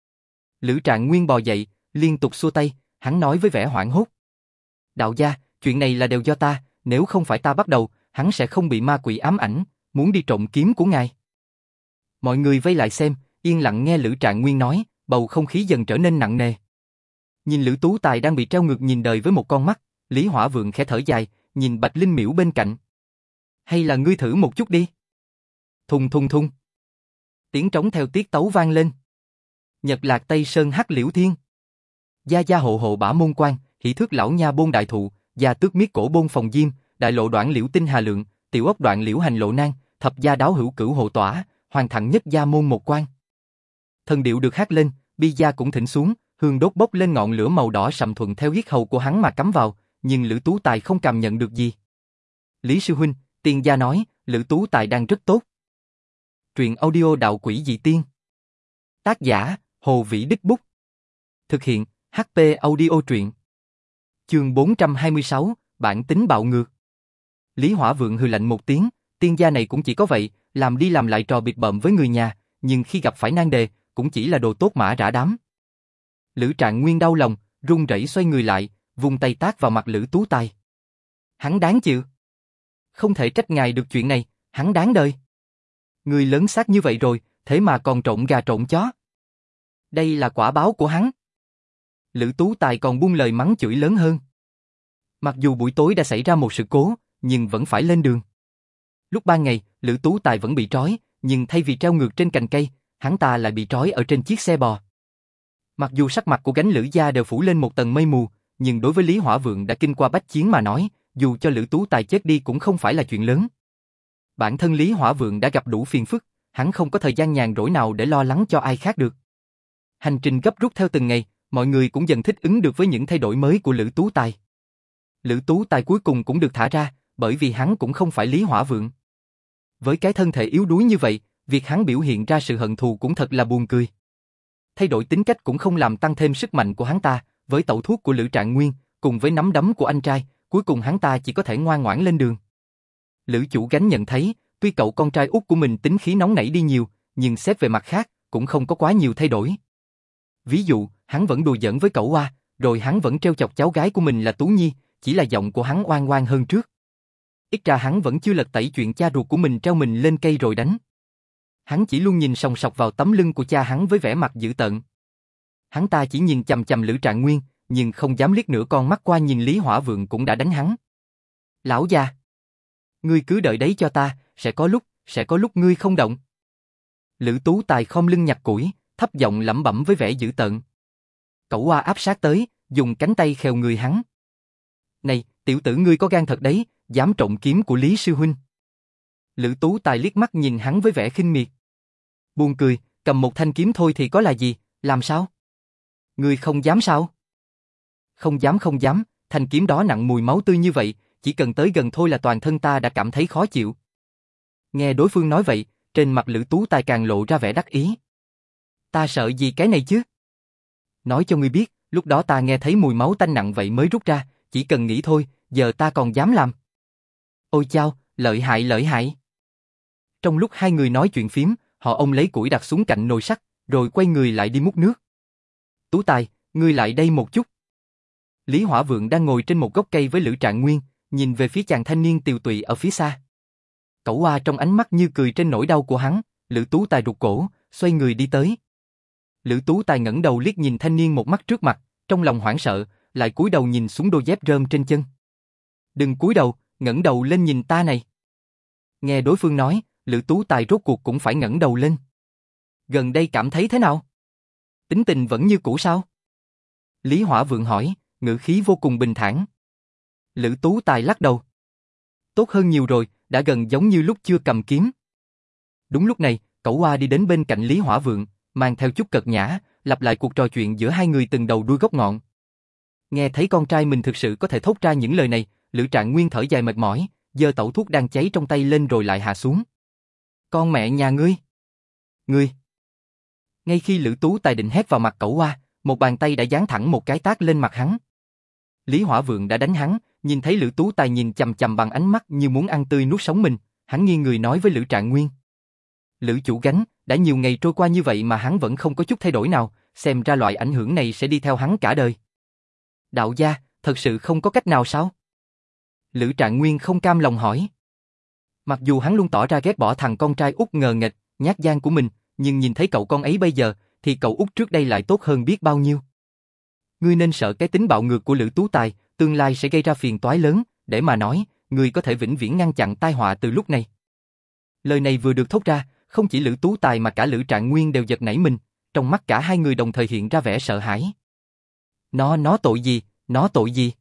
Lữ Trạng Nguyên bò dậy, liên tục xua tay, hắn nói với vẻ hoảng hốt. Đạo gia, chuyện này là đều do ta, nếu không phải ta bắt đầu, hắn sẽ không bị ma quỷ ám ảnh, muốn đi trộm kiếm của ngài. Mọi người vây lại xem, yên lặng nghe Lữ Trạng Nguyên nói, bầu không khí dần trở nên nặng nề. Nhìn Lữ Tú Tài đang bị treo ngược nhìn đời với một con mắt, Lý Hỏa Vượng khẽ thở dài, nhìn Bạch Linh Miễu bên cạnh. Hay là ngươi thử một chút đi. Thùng thùng thùng. Tiếng trống theo tiết tấu vang lên. Nhật Lạc Tây Sơn hắc liễu thiên. Gia gia hộ hộ bả môn quan, hỷ thước lão nha bôn đại thụ, gia tước miết cổ bôn phòng diêm, đại lộ đoạn liễu tinh hà lượng, tiểu ốc đoạn liễu hành lộ nang, thập gia đáo hữu cửu hộ tỏa, hoàn thẳng nhất gia môn một quan. Thần điệu được hát lên, bi gia cũng thỉnh xuống, hương đốt bốc lên ngọn lửa màu đỏ sậm thuận theo yết hầu của hắn mà cắm vào, nhưng Lữ Tú Tài không cảm nhận được gì. Lý sư huynh, tiên gia nói, Lữ Tú Tài đang rất tốt. Truyện audio đạo quỷ dị tiên. Tác giả, Hồ Vĩ Đích Bút. Thực hiện, hát pê Audio truyện. Chương bốn trăm hai mươi sáu, bản tính bạo ngược. Lý Hỏa Vượng hừ lạnh một tiếng, tiên gia này cũng chỉ có vậy, làm đi làm lại trò bịp bợm với người nhà, nhưng khi gặp phải nan đề, cũng chỉ là đồ tốt mã rã đám. Lữ Trạng Nguyên đau lòng, run rẩy xoay người lại, vung tay tát vào mặt Lữ Tú Tài. Hắn đáng chịu. Không thể trách ngài được chuyện này, hắn đáng đời. Người lớn xác như vậy rồi, thế mà còn trộn gà trộn chó. Đây là quả báo của hắn. Lữ Tú Tài còn buông lời mắng chửi lớn hơn. Mặc dù buổi tối đã xảy ra một sự cố, nhưng vẫn phải lên đường. Lúc ban ngày, Lữ Tú Tài vẫn bị trói, nhưng thay vì treo ngược trên cành cây, hắn ta lại bị trói ở trên chiếc xe bò. Mặc dù sắc mặt của gánh Lữ gia đều phủ lên một tầng mây mù, nhưng đối với Lý Hỏa Vượng đã kinh qua bách chiến mà nói, dù cho Lữ Tú Tài chết đi cũng không phải là chuyện lớn. Bản thân Lý Hỏa Vượng đã gặp đủ phiền phức, hắn không có thời gian nhàn rỗi nào để lo lắng cho ai khác được. Hành trình gấp rút theo từng ngày, mọi người cũng dần thích ứng được với những thay đổi mới của Lữ Tú Tài. Lữ Tú Tài cuối cùng cũng được thả ra, bởi vì hắn cũng không phải Lý Hỏa Vượng. Với cái thân thể yếu đuối như vậy, việc hắn biểu hiện ra sự hận thù cũng thật là buồn cười. Thay đổi tính cách cũng không làm tăng thêm sức mạnh của hắn ta, với tẩu thuốc của Lữ Trạng Nguyên, cùng với nắm đấm của anh trai, cuối cùng hắn ta chỉ có thể ngoan ngoãn lên đường. Lữ Chủ Gánh nhận thấy, tuy cậu con trai út của mình tính khí nóng nảy đi nhiều, nhưng xét về mặt khác, cũng không có quá nhiều thay đổi. Ví dụ, hắn vẫn đùa giỡn với cậu Hoa, rồi hắn vẫn trêu chọc cháu gái của mình là Tú Nhi, chỉ là giọng của hắn oan oan hơn trước. Ít ra hắn vẫn chưa lật tẩy chuyện cha ruột của mình treo mình lên cây rồi đánh. Hắn chỉ luôn nhìn sòng sọc vào tấm lưng của cha hắn với vẻ mặt dữ tợn. Hắn ta chỉ nhìn chằm chằm Lữ Trạng Nguyên, nhưng không dám liếc nửa con mắt qua nhìn Lý Hỏa Vượng cũng đã đánh hắn. Lão già, ngươi cứ đợi đấy cho ta, sẽ có lúc, sẽ có lúc ngươi không động. Lữ Tú Tài khom lưng nhặt củi, thấp giọng lẩm bẩm với vẻ dữ tợn. Cẩu Hoa áp sát tới, dùng cánh tay khều người hắn. Này, tiểu tử ngươi có gan thật đấy, dám trộm kiếm của Lý sư huynh. Lữ Tú Tài liếc mắt nhìn hắn với vẻ khinh miệt. Buồn cười, cầm một thanh kiếm thôi thì có là gì, làm sao? Ngươi không dám sao? Không dám không dám, thanh kiếm đó nặng mùi máu tươi như vậy, chỉ cần tới gần thôi là toàn thân ta đã cảm thấy khó chịu. Nghe đối phương nói vậy, trên mặt Lữ Tú Tài càng lộ ra vẻ đắc ý. Ta sợ gì cái này chứ? Nói cho ngươi biết, lúc đó ta nghe thấy mùi máu tanh nặng vậy mới rút ra, chỉ cần nghĩ thôi, giờ ta còn dám làm. Ôi chao, lợi hại lợi hại. Trong lúc hai người nói chuyện phím, họ ông lấy củi đặt xuống cạnh nồi sắt, rồi quay người lại đi múc nước. Tú Tài, ngươi lại đây một chút. Lý Hỏa Vượng đang ngồi trên một gốc cây với Lữ Trạng Nguyên, nhìn về phía chàng thanh niên tiều tụy ở phía xa. Cẩu Hoa trong ánh mắt như cười trên nỗi đau của hắn, Lữ Tú Tài rụt cổ, xoay người đi tới. Lữ Tú Tài ngẩng đầu liếc nhìn thanh niên một mắt trước mặt, trong lòng hoảng sợ, lại cúi đầu nhìn xuống đôi dép rơm trên chân. Đừng cúi đầu, ngẩng đầu lên nhìn ta này. Nghe đối phương nói, Lữ Tú Tài rốt cuộc cũng phải ngẩng đầu lên. Gần đây cảm thấy thế nào? Tính tình vẫn như cũ sao? Lý Hỏa Vượng hỏi, ngữ khí vô cùng bình thản. Lữ Tú Tài lắc đầu. Tốt hơn nhiều rồi, đã gần giống như lúc chưa cầm kiếm. Đúng lúc này, Cẩu Oa đi đến bên cạnh Lý Hỏa Vượng, mang theo chút cợt nhã, lặp lại cuộc trò chuyện giữa hai người từng đầu đuôi gốc ngọn. Nghe thấy con trai mình thực sự có thể thốt ra những lời này, Lữ Trạng Nguyên thở dài mệt mỏi, giơ tẩu thuốc đang cháy trong tay lên rồi lại hạ xuống. Con mẹ nhà ngươi! Ngươi! Ngay khi Lữ Tú Tài định hét vào mặt Cẩu Oa, một bàn tay đã giáng thẳng một cái tát lên mặt hắn. Lý Hỏa Vượng đã đánh hắn, nhìn thấy Lữ Tú Tài nhìn chằm chằm bằng ánh mắt như muốn ăn tươi nuốt sống mình, hắn nghiêng người nói với Lữ Trạng Nguyên. Lữ chủ gánh, đã nhiều ngày trôi qua như vậy mà hắn vẫn không có chút thay đổi nào, xem ra loại ảnh hưởng này sẽ đi theo hắn cả đời. Đạo gia, thật sự không có cách nào sao? Lữ Trạng Nguyên không cam lòng hỏi. Mặc dù hắn luôn tỏ ra ghét bỏ thằng con trai út ngờ nghệch, nhát gan của mình, nhưng nhìn thấy cậu con ấy bây giờ, thì cậu út trước đây lại tốt hơn biết bao nhiêu. Ngươi nên sợ cái tính bạo ngược của Lữ Tú Tài, tương lai sẽ gây ra phiền toái lớn, để mà nói, ngươi có thể vĩnh viễn ngăn chặn tai họa từ lúc này. Lời này vừa được thốt ra, không chỉ Lữ Tú Tài mà cả Lữ Trạng Nguyên đều giật nảy mình, trong mắt cả hai người đồng thời hiện ra vẻ sợ hãi. Nó, nó tội gì, nó tội gì?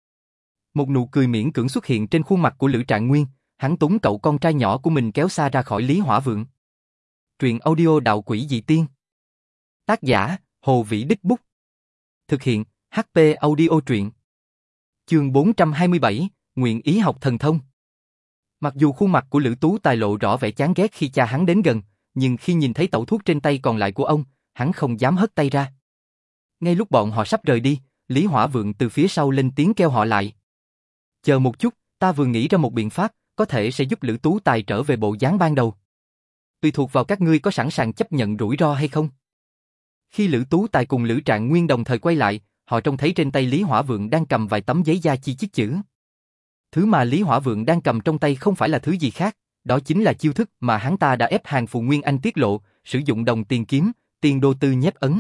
Một nụ cười miễn cưỡng xuất hiện trên khuôn mặt của Lữ Trạng Nguyên, hắn túm cậu con trai nhỏ của mình kéo xa ra khỏi Lý Hỏa Vượng. Truyện audio Đạo Quỷ Dị Tiên. Tác giả, Hồ Vĩ Đích Bút. Thực hiện, hát pê Audio Truyện. Chương bốn trăm hai mươi bảy, Nguyện ý học thần thông. Mặc dù khuôn mặt của Lữ Tú Tài lộ rõ vẻ chán ghét khi cha hắn đến gần, nhưng khi nhìn thấy tẩu thuốc trên tay còn lại của ông, hắn không dám hất tay ra. Ngay lúc bọn họ sắp rời đi, Lý Hỏa Vượng từ phía sau lên tiếng kêu họ lại. Chờ một chút, ta vừa nghĩ ra một biện pháp, có thể sẽ giúp Lữ Tú Tài trở về bộ dáng ban đầu. Tùy thuộc vào các ngươi có sẵn sàng chấp nhận rủi ro hay không. Khi Lữ Tú Tài cùng Lữ Trạng Nguyên đồng thời quay lại, họ trông thấy trên tay Lý Hỏa Vượng đang cầm vài tấm giấy da chi chít chữ. Thứ mà Lý Hỏa Vượng đang cầm trong tay không phải là thứ gì khác, đó chính là chiêu thức mà hắn ta đã ép Hàng Phù Nguyên Anh tiết lộ, sử dụng đồng tiền kiếm, tiền đô tư nhép ấn.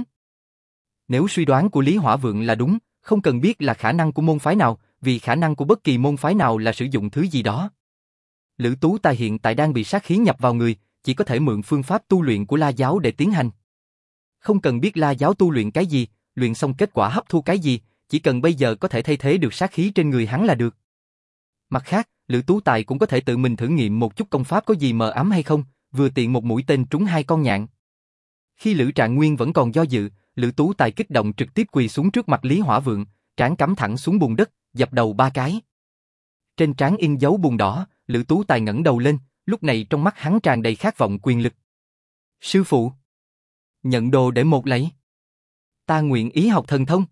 Nếu suy đoán của Lý Hỏa Vượng là đúng, không cần biết là khả năng của môn phái nào, vì khả năng của bất kỳ môn phái nào là sử dụng thứ gì đó. Lữ Tú Tài hiện tại đang bị sát khí nhập vào người, chỉ có thể mượn phương pháp tu luyện của La Giáo để tiến hành. Không cần biết La Giáo tu luyện cái gì, luyện xong kết quả hấp thu cái gì, chỉ cần bây giờ có thể thay thế được sát khí trên người hắn là được. Mặt khác, Lữ Tú Tài cũng có thể tự mình thử nghiệm một chút công pháp có gì mờ ám hay không, vừa tiện một mũi tên trúng hai con nhạn. Khi Lữ Trạng Nguyên vẫn còn do dự, Lữ Tú Tài kích động trực tiếp quỳ xuống trước mặt Lý Hỏa Vượng, trán cắm thẳng xuống bùn đất, dập đầu ba cái. Trên trán in dấu bùn đỏ, Lữ Tú Tài ngẩng đầu lên, lúc này trong mắt hắn tràn đầy khát vọng quyền lực. Sư phụ, nhận đồ để một lấy. Ta nguyện ý học thần thông.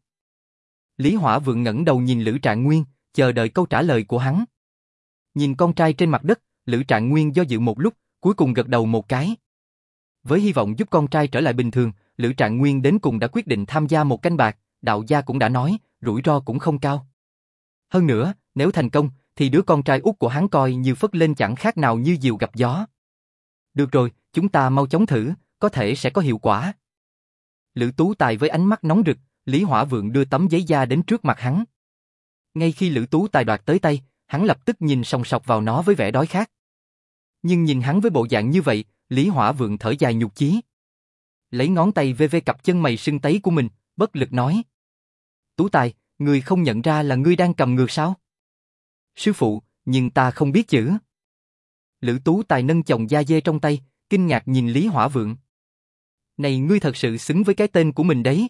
Lý Hỏa Vượng ngẩng đầu nhìn Lữ Trạng Nguyên, chờ đợi câu trả lời của hắn. Nhìn con trai trên mặt đất, Lữ Trạng Nguyên do dự một lúc, cuối cùng gật đầu một cái. Với hy vọng giúp con trai trở lại bình thường, Lữ Trạng Nguyên đến cùng đã quyết định tham gia một canh bạc, đạo gia cũng đã nói, rủi ro cũng không cao. Hơn nữa, nếu thành công, thì đứa con trai út của hắn coi như phất lên chẳng khác nào như diều gặp gió. Được rồi, chúng ta mau chóng thử, có thể sẽ có hiệu quả. Lữ Tú Tài với ánh mắt nóng rực, Lý Hỏa Vượng đưa tấm giấy da đến trước mặt hắn. Ngay khi Lữ Tú Tài đoạt tới tay, hắn lập tức nhìn sòng sọc vào nó với vẻ đói khát. Nhưng nhìn hắn với bộ dạng như vậy, Lý Hỏa Vượng thở dài nhục chí. Lấy ngón tay vê vê cặp chân mày sưng tấy của mình, bất lực nói. Tú Tài, ngươi không nhận ra là ngươi đang cầm ngược sao? Sư phụ, nhưng ta không biết chữ. Lữ Tú Tài nâng chồng da dê trong tay, kinh ngạc nhìn Lý Hỏa Vượng. Này ngươi thật sự xứng với cái tên của mình đấy.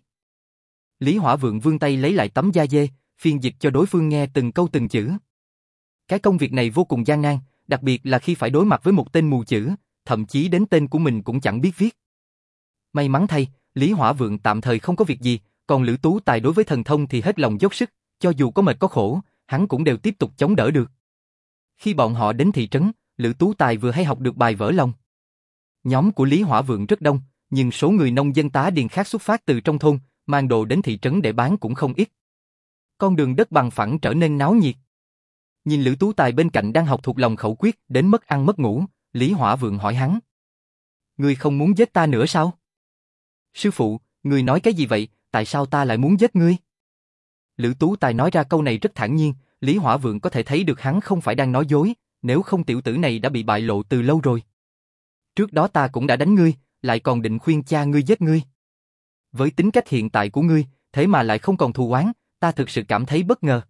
Lý Hỏa Vượng vươn tay lấy lại tấm da dê, phiên dịch cho đối phương nghe từng câu từng chữ. Cái công việc này vô cùng gian nan, đặc biệt là khi phải đối mặt với một tên mù chữ, thậm chí đến tên của mình cũng chẳng biết viết. May mắn thay, Lý Hỏa Vượng tạm thời không có việc gì, còn Lữ Tú Tài đối với thần thông thì hết lòng dốc sức, cho dù có mệt có khổ, hắn cũng đều tiếp tục chống đỡ được. Khi bọn họ đến thị trấn, Lữ Tú Tài vừa hay học được bài vỡ lòng. Nhóm của Lý Hỏa Vượng rất đông, nhưng số người nông dân tá điền khác xuất phát từ trong thôn, mang đồ đến thị trấn để bán cũng không ít. Con đường đất bằng phẳng trở nên náo nhiệt. Nhìn Lữ Tú Tài bên cạnh đang học thuộc lòng khẩu quyết đến mất ăn mất ngủ, Lý Hỏa Vượng hỏi hắn. Ngươi không muốn giết ta nữa sao? Sư phụ, ngươi nói cái gì vậy, tại sao ta lại muốn giết ngươi? Lữ Tú Tài nói ra câu này rất thản nhiên, Lý Hỏa Vượng có thể thấy được hắn không phải đang nói dối, nếu không tiểu tử này đã bị bại lộ từ lâu rồi. Trước đó ta cũng đã đánh ngươi, lại còn định khuyên cha ngươi giết ngươi. với tính cách hiện tại của ngươi, thế mà lại không còn thù oán, ta thực sự cảm thấy bất ngờ.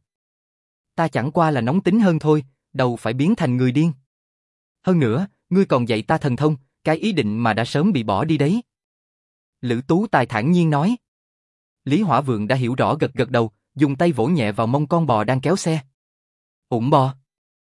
Ta chẳng qua là nóng tính hơn thôi, đâu phải biến thành người điên. Hơn nữa, ngươi còn dạy ta thần thông, cái ý định mà đã sớm bị bỏ đi đấy. Lữ Tú Tài thản nhiên nói. Lý Hỏa Vượng đã hiểu rõ gật gật đầu, dùng tay vỗ nhẹ vào mông con bò đang kéo xe. Ủng bò.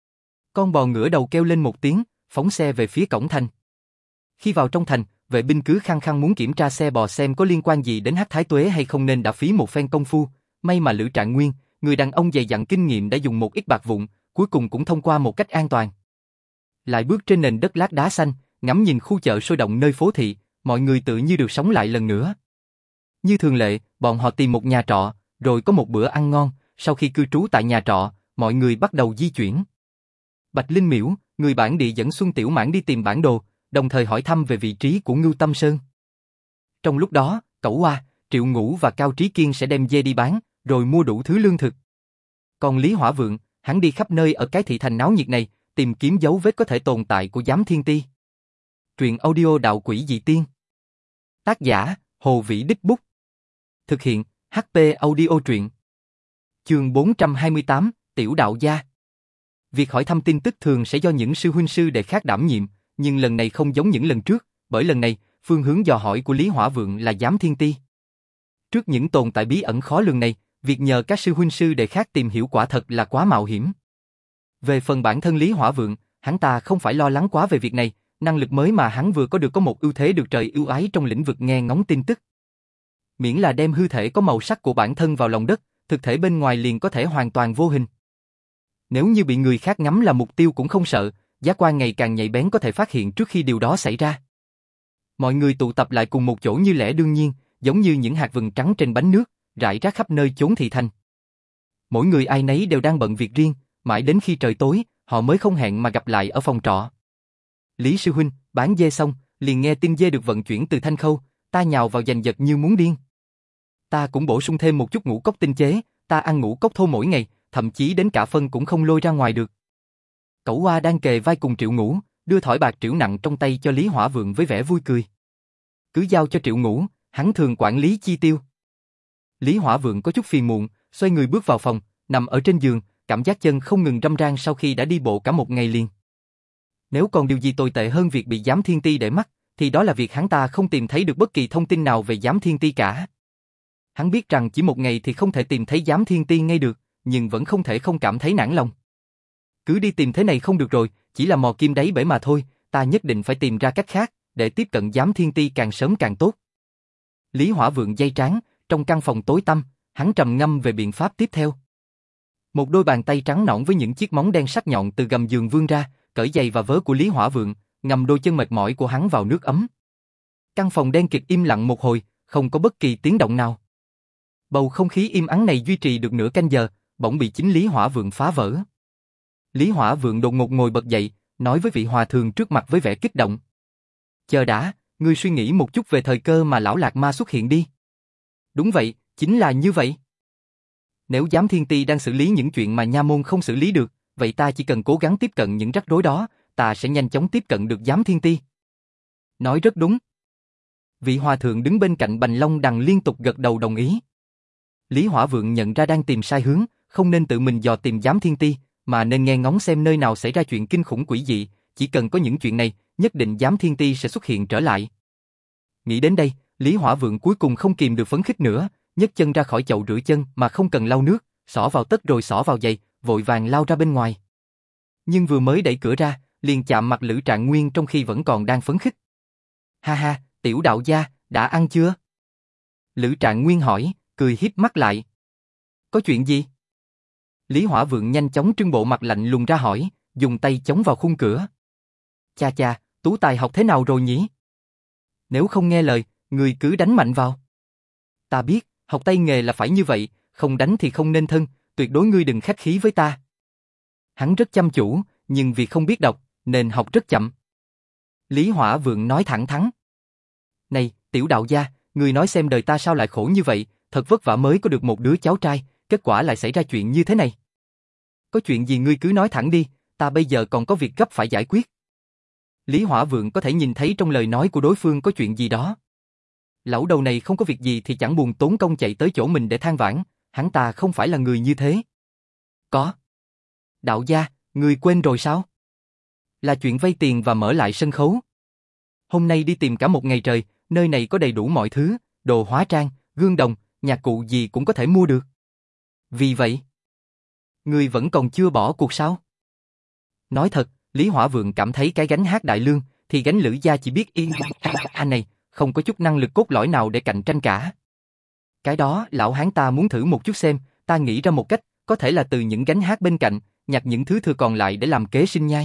Con bò ngửa đầu kêu lên một tiếng, phóng xe về phía cổng thành. Khi vào trong thành, vệ binh cứ khăng khăng muốn kiểm tra xe bò xem có liên quan gì đến Hắc Thái Tuế hay không nên đã phí một phen công phu. May mà Lữ Trạng Nguyên, người đàn ông dày dặn kinh nghiệm đã dùng một ít bạc vụn, cuối cùng cũng thông qua một cách an toàn. Lại bước trên nền đất lát đá xanh, ngắm nhìn khu chợ sôi động nơi phố thị, mọi người tự như được sống lại lần nữa. Như thường lệ, bọn họ tìm một nhà trọ, rồi có một bữa ăn ngon, sau khi cư trú tại nhà trọ, mọi người bắt đầu di chuyển. Bạch Linh Miễu, người bản địa dẫn Xuân Tiểu Mãn đi tìm bản đồ, đồng thời hỏi thăm về vị trí của Ngưu Tâm Sơn. Trong lúc đó, Cẩu Hoa, Triệu Ngũ và Cao Trí Kiên sẽ đem dê đi bán, rồi mua đủ thứ lương thực. Còn Lý Hỏa Vượng, hắn đi khắp nơi ở cái thị thành náo nhiệt này, tìm kiếm dấu vết có thể tồn tại của Giám Thiên Ti. Truyện audio Đạo Quỷ Dị Tiên. Tác giả, Hồ Vĩ Đích Bút. Thực hiện, hát pê Audio Truyện. Chương bốn trăm hai mươi tám, Tiểu Đạo Gia. Việc hỏi thăm tin tức thường sẽ do những sư huynh sư đệ khác đảm nhiệm, nhưng lần này không giống những lần trước, bởi lần này, phương hướng dò hỏi của Lý Hỏa Vượng là Giám Thiên Ti. Trước những tồn tại bí ẩn khó lường này, việc nhờ các sư huynh sư đệ khác tìm hiểu quả thật là quá mạo hiểm. Về phần bản thân Lý Hỏa Vượng, hắn ta không phải lo lắng quá về việc này, năng lực mới mà hắn vừa có được có một ưu thế được trời ưu ái trong lĩnh vực nghe ngóng tin tức. Miễn là đem hư thể có màu sắc của bản thân vào lòng đất, thực thể bên ngoài liền có thể hoàn toàn vô hình. Nếu như bị người khác ngắm là mục tiêu cũng không sợ, giác quan ngày càng nhạy bén có thể phát hiện trước khi điều đó xảy ra. Mọi người tụ tập lại cùng một chỗ như lẽ đương nhiên, giống như những hạt vừng trắng trên bánh nước, rải rác khắp nơi chốn thị thành. Mỗi người ai nấy đều đang bận việc riêng, mãi đến khi trời tối, họ mới không hẹn mà gặp lại ở phòng trọ. Lý sư huynh, bán dê xong, liền nghe tin dê được vận chuyển từ Thanh Khâu, ta nhào vào giành giật như muốn điên. Ta cũng bổ sung thêm một chút ngũ cốc tinh chế, ta ăn ngũ cốc thô mỗi ngày, thậm chí đến cả phân cũng không lôi ra ngoài được. Cẩu Hoa đang kề vai cùng Triệu Ngũ, đưa thỏi bạc trĩu nặng trong tay cho Lý Hỏa Vượng với vẻ vui cười. Cứ giao cho Triệu Ngũ, hắn thường quản lý chi tiêu. Lý Hỏa Vượng có chút phiền muộn, xoay người bước vào phòng, nằm ở trên giường, cảm giác chân không ngừng râm ran sau khi đã đi bộ cả một ngày liền. Nếu còn điều gì tồi tệ hơn việc bị Giám Thiên Ti để mắt, thì đó là việc hắn ta không tìm thấy được bất kỳ thông tin nào về Giám Thiên Ti cả. Hắn biết rằng chỉ một ngày thì không thể tìm thấy Giám Thiên Ti ngay được, nhưng vẫn không thể không cảm thấy nản lòng. Cứ đi tìm thế này không được rồi, chỉ là mò kim đáy bể mà thôi, ta nhất định phải tìm ra cách khác, để tiếp cận Giám Thiên Ti càng sớm càng tốt. Lý Hỏa Vượng day trán, trong căn phòng tối tăm, hắn trầm ngâm về biện pháp tiếp theo. Một đôi bàn tay trắng nõn với những chiếc móng đen sắc nhọn từ gầm giường vươn ra, cởi giày và vớ của Lý Hỏa Vượng, ngầm đôi chân mệt mỏi của hắn vào nước ấm. Căn phòng đen kịt im lặng một hồi, không có bất kỳ tiếng động nào. Bầu không khí im ắng này duy trì được nửa canh giờ, bỗng bị chính Lý Hỏa Vượng phá vỡ. Lý Hỏa Vượng đột ngột ngồi bật dậy, nói với vị hòa thượng trước mặt với vẻ kích động. Chờ đã, ngươi suy nghĩ một chút về thời cơ mà lão Lạc Ma xuất hiện đi. Đúng vậy, chính là như vậy. Nếu Giám Thiên Ti đang xử lý những chuyện mà nha môn không xử lý được, vậy ta chỉ cần cố gắng tiếp cận những rắc rối đó, ta sẽ nhanh chóng tiếp cận được Giám Thiên Ti. Nói rất đúng. Vị hòa thượng đứng bên cạnh Bành Long Đằng liên tục gật đầu đồng ý. Lý Hỏa Vượng nhận ra đang tìm sai hướng, không nên tự mình dò tìm Giám Thiên Ti, mà nên nghe ngóng xem nơi nào xảy ra chuyện kinh khủng quỷ dị, chỉ cần có những chuyện này, nhất định Giám Thiên Ti sẽ xuất hiện trở lại. Nghĩ đến đây, Lý Hỏa Vượng cuối cùng không kìm được phấn khích nữa, nhấc chân ra khỏi chậu rửa chân mà không cần lau nước, xỏ vào tất rồi xỏ vào giày, vội vàng lao ra bên ngoài. Nhưng vừa mới đẩy cửa ra, liền chạm mặt Lữ Trạng Nguyên trong khi vẫn còn đang phấn khích. Ha ha, Tiểu đạo gia, đã ăn chưa? Lữ Trạng Nguyên hỏi, cười híp mắt lại. Có chuyện gì? Lý Hỏa Vượng nhanh chóng trưng bộ mặt lạnh lùng ra hỏi, dùng tay chống vào khung cửa. Cha cha, Tú Tài học thế nào rồi nhỉ? Nếu không nghe lời, người cứ đánh mạnh vào. Ta biết, học tay nghề là phải như vậy, không đánh thì không nên thân, tuyệt đối ngươi đừng khách khí với ta. Hắn rất chăm chủ, nhưng vì không biết đọc, nên học rất chậm. Lý Hỏa Vượng nói thẳng thắn. Này, Tiểu đạo gia, ngươi nói xem đời ta sao lại khổ như vậy, thật vất vả mới có được một đứa cháu trai, kết quả lại xảy ra chuyện như thế này. Có chuyện gì ngươi cứ nói thẳng đi, ta bây giờ còn có việc gấp phải giải quyết. Lý Hỏa Vượng có thể nhìn thấy trong lời nói của đối phương có chuyện gì đó. Lão đầu này không có việc gì thì chẳng buồn tốn công chạy tới chỗ mình để than vãn, hắn ta không phải là người như thế. Có. Đạo gia, người quên rồi sao? Là chuyện vay tiền và mở lại sân khấu. Hôm nay đi tìm cả một ngày trời, nơi này có đầy đủ mọi thứ, đồ hóa trang, gương đồng, nhạc cụ gì cũng có thể mua được. Vì vậy, người vẫn còn chưa bỏ cuộc sao? Nói thật, Lý Hỏa Vượng cảm thấy cái gánh hát đại lương, thì gánh Lữ gia chỉ biết yên anh này, không có chút năng lực cốt lõi nào để cạnh tranh cả. Cái đó, lão hán ta muốn thử một chút xem, ta nghĩ ra một cách, có thể là từ những gánh hát bên cạnh, nhặt những thứ thừa còn lại để làm kế sinh nhai.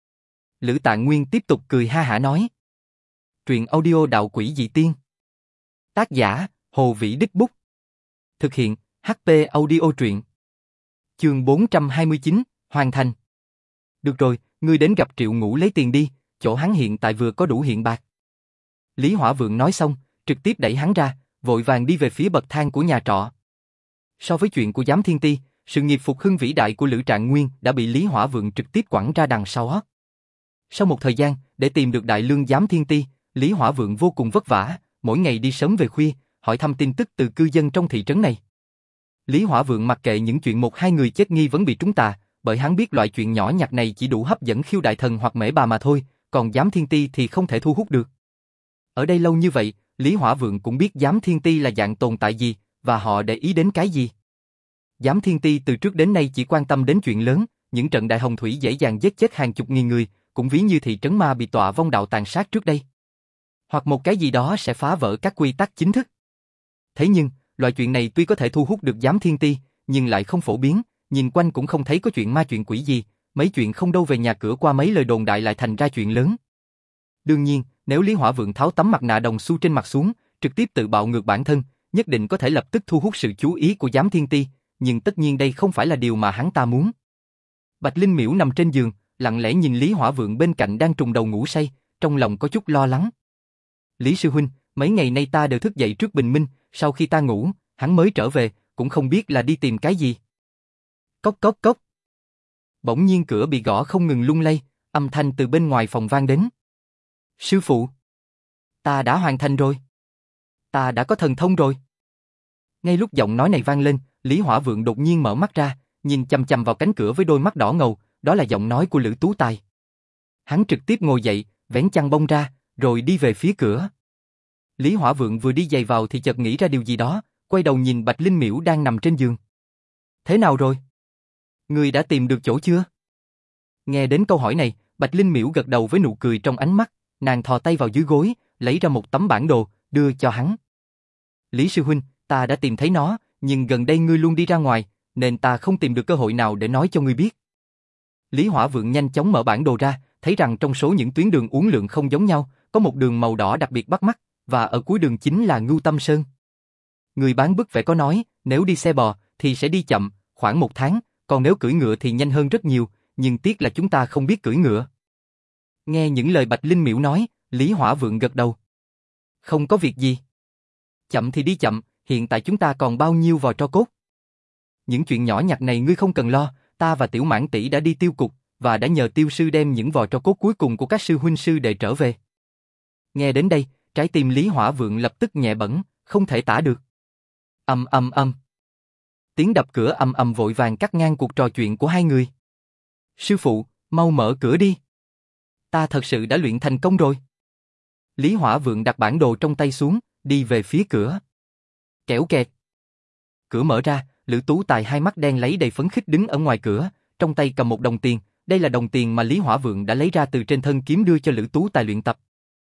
Lữ Tạng Nguyên tiếp tục cười ha hả nói. Truyện audio Đạo Quỷ Dị Tiên. Tác giả, Hồ Vĩ Đích Bút. Thực hiện, hát pê Audio Truyện. Chương bốn trăm hai mươi chín, hoàn thành. Được rồi, ngươi đến gặp Triệu Ngũ lấy tiền đi, chỗ hắn hiện tại vừa có đủ hiện bạc. Lý Hỏa Vượng nói xong, trực tiếp đẩy hắn ra, vội vàng đi về phía bậc thang của nhà trọ. So với chuyện của Giám Thiên Ti, sự nghiệp phục hưng vĩ đại của Lữ Trạng Nguyên đã bị Lý Hỏa Vượng trực tiếp quẳng ra đằng sau. Sau một thời gian, để tìm được Đại Lương Giám Thiên Ti, Lý Hỏa Vượng vô cùng vất vả, mỗi ngày đi sớm về khuya, hỏi thăm tin tức từ cư dân trong thị trấn này. Lý Hỏa Vượng mặc kệ những chuyện một hai người chết nghi vấn bị trúng tà, bởi hắn biết loại chuyện nhỏ nhặt này chỉ đủ hấp dẫn Khiêu Đại Thần hoặc Mễ Bà mà thôi, còn Giám Thiên Ti thì không thể thu hút được. Ở đây lâu như vậy, Lý Hỏa Vượng cũng biết Giám Thiên Ti là dạng tồn tại gì, và họ để ý đến cái gì. Giám Thiên Ti từ trước đến nay chỉ quan tâm đến chuyện lớn, những trận đại hồng thủy dễ dàng giết chết hàng chục nghìn người, cũng ví như thị trấn ma bị tọa vong đạo tàn sát trước đây. Hoặc một cái gì đó sẽ phá vỡ các quy tắc chính thức. Thế nhưng, loại chuyện này tuy có thể thu hút được Giám Thiên Ti, nhưng lại không phổ biến, nhìn quanh cũng không thấy có chuyện ma chuyện quỷ gì, mấy chuyện không đâu về nhà cửa qua mấy lời đồn đại lại thành ra chuyện lớn. Đương nhiên, nếu Lý Hỏa Vượng tháo tấm mặt nạ đồng xu trên mặt xuống, trực tiếp tự bạo ngược bản thân, nhất định có thể lập tức thu hút sự chú ý của Giám Thiên Ti, nhưng tất nhiên đây không phải là điều mà hắn ta muốn. Bạch Linh Miễu nằm trên giường, lặng lẽ nhìn Lý Hỏa Vượng bên cạnh đang trùng đầu ngủ say, trong lòng có chút lo lắng. Lý sư huynh, mấy ngày nay ta đều thức dậy trước bình minh, sau khi ta ngủ, hắn mới trở về, cũng không biết là đi tìm cái gì. Cốc cốc cốc. Bỗng nhiên cửa bị gõ không ngừng lung lay, âm thanh từ bên ngoài phòng vang đến. Sư phụ, ta đã hoàn thành rồi. Ta đã có thần thông rồi. Ngay lúc giọng nói này vang lên, Lý Hỏa Vượng đột nhiên mở mắt ra, nhìn chằm chằm vào cánh cửa với đôi mắt đỏ ngầu, đó là giọng nói của Lữ Tú Tài. Hắn trực tiếp ngồi dậy, vén chăn bông ra, rồi đi về phía cửa. Lý Hỏa Vượng vừa đi giày vào thì chợt nghĩ ra điều gì đó, quay đầu nhìn Bạch Linh Miễu đang nằm trên giường. Thế nào rồi? Người đã tìm được chỗ chưa? Nghe đến câu hỏi này, Bạch Linh Miễu gật đầu với nụ cười trong ánh mắt, nàng thò tay vào dưới gối, lấy ra một tấm bản đồ, đưa cho hắn. Lý sư huynh, ta đã tìm thấy nó, nhưng gần đây ngươi luôn đi ra ngoài, nên ta không tìm được cơ hội nào để nói cho ngươi biết. Lý Hỏa Vượng nhanh chóng mở bản đồ ra, thấy rằng trong số những tuyến đường uốn lượn không giống nhau, có một đường màu đỏ đặc biệt bắt mắt, và ở cuối đường chính là Ngưu Tâm Sơn. Người bán bức vẽ có nói, nếu đi xe bò thì sẽ đi chậm, khoảng một tháng, còn nếu cưỡi ngựa thì nhanh hơn rất nhiều, nhưng tiếc là chúng ta không biết cưỡi ngựa. Nghe những lời Bạch Linh Miễu nói, Lý Hỏa Vượng gật đầu. Không có việc gì. Chậm thì đi chậm, hiện tại chúng ta còn bao nhiêu vò tro cốt. Những chuyện nhỏ nhặt này ngươi không cần lo, ta và Tiểu Mãn tỷ đã đi tiêu cục, và đã nhờ tiêu sư đem những vò tro cốt cuối cùng của các sư huynh sư đệ trở về. Nghe đến đây, trái tim Lý Hỏa Vượng lập tức nhẹ bẫng, không thể tả được. Ầm ầm ầm. Tiếng đập cửa ầm ầm vội vàng cắt ngang cuộc trò chuyện của hai người. Sư phụ, mau mở cửa đi. Ta thật sự đã luyện thành công rồi. Lý Hỏa Vượng đặt bản đồ trong tay xuống, đi về phía cửa. Kẻo kẹt. Cửa mở ra, Lữ Tú Tài hai mắt đen lấy đầy phấn khích đứng ở ngoài cửa, trong tay cầm một đồng tiền, đây là đồng tiền mà Lý Hỏa Vượng đã lấy ra từ trên thân kiếm đưa cho Lữ Tú Tài luyện tập.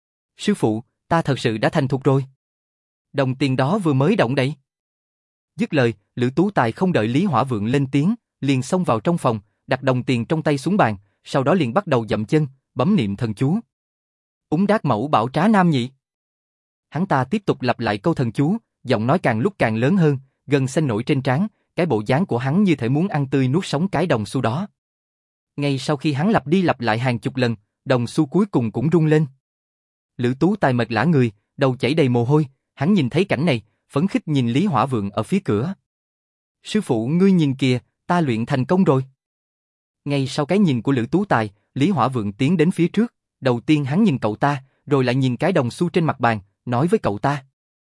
Sư phụ, ta thật sự đã thành thục rồi. Đồng tiền đó vừa mới động đậy. Dứt lời, Lữ Tú Tài không đợi Lý Hỏa Vượng lên tiếng, liền xông vào trong phòng, đặt đồng tiền trong tay xuống bàn, sau đó liền bắt đầu dậm chân, bấm niệm thần chú. Úng đát mẫu bảo trá nam nhị. Hắn ta tiếp tục lặp lại câu thần chú, giọng nói càng lúc càng lớn hơn, gân xanh nổi trên trán, cái bộ dáng của hắn như thể muốn ăn tươi nuốt sống cái đồng xu đó. Ngay sau khi hắn lặp đi lặp lại hàng chục lần, đồng xu cuối cùng cũng rung lên. Lữ Tú Tài mệt lả người, đầu chảy đầy mồ hôi, hắn nhìn thấy cảnh này, phấn khích nhìn Lý Hỏa Vượng ở phía cửa. Sư phụ ngươi nhìn kìa, ta luyện thành công rồi. Ngay sau cái nhìn của Lữ Tú Tài, Lý Hỏa Vượng tiến đến phía trước, đầu tiên hắn nhìn cậu ta, rồi lại nhìn cái đồng xu trên mặt bàn, nói với cậu ta.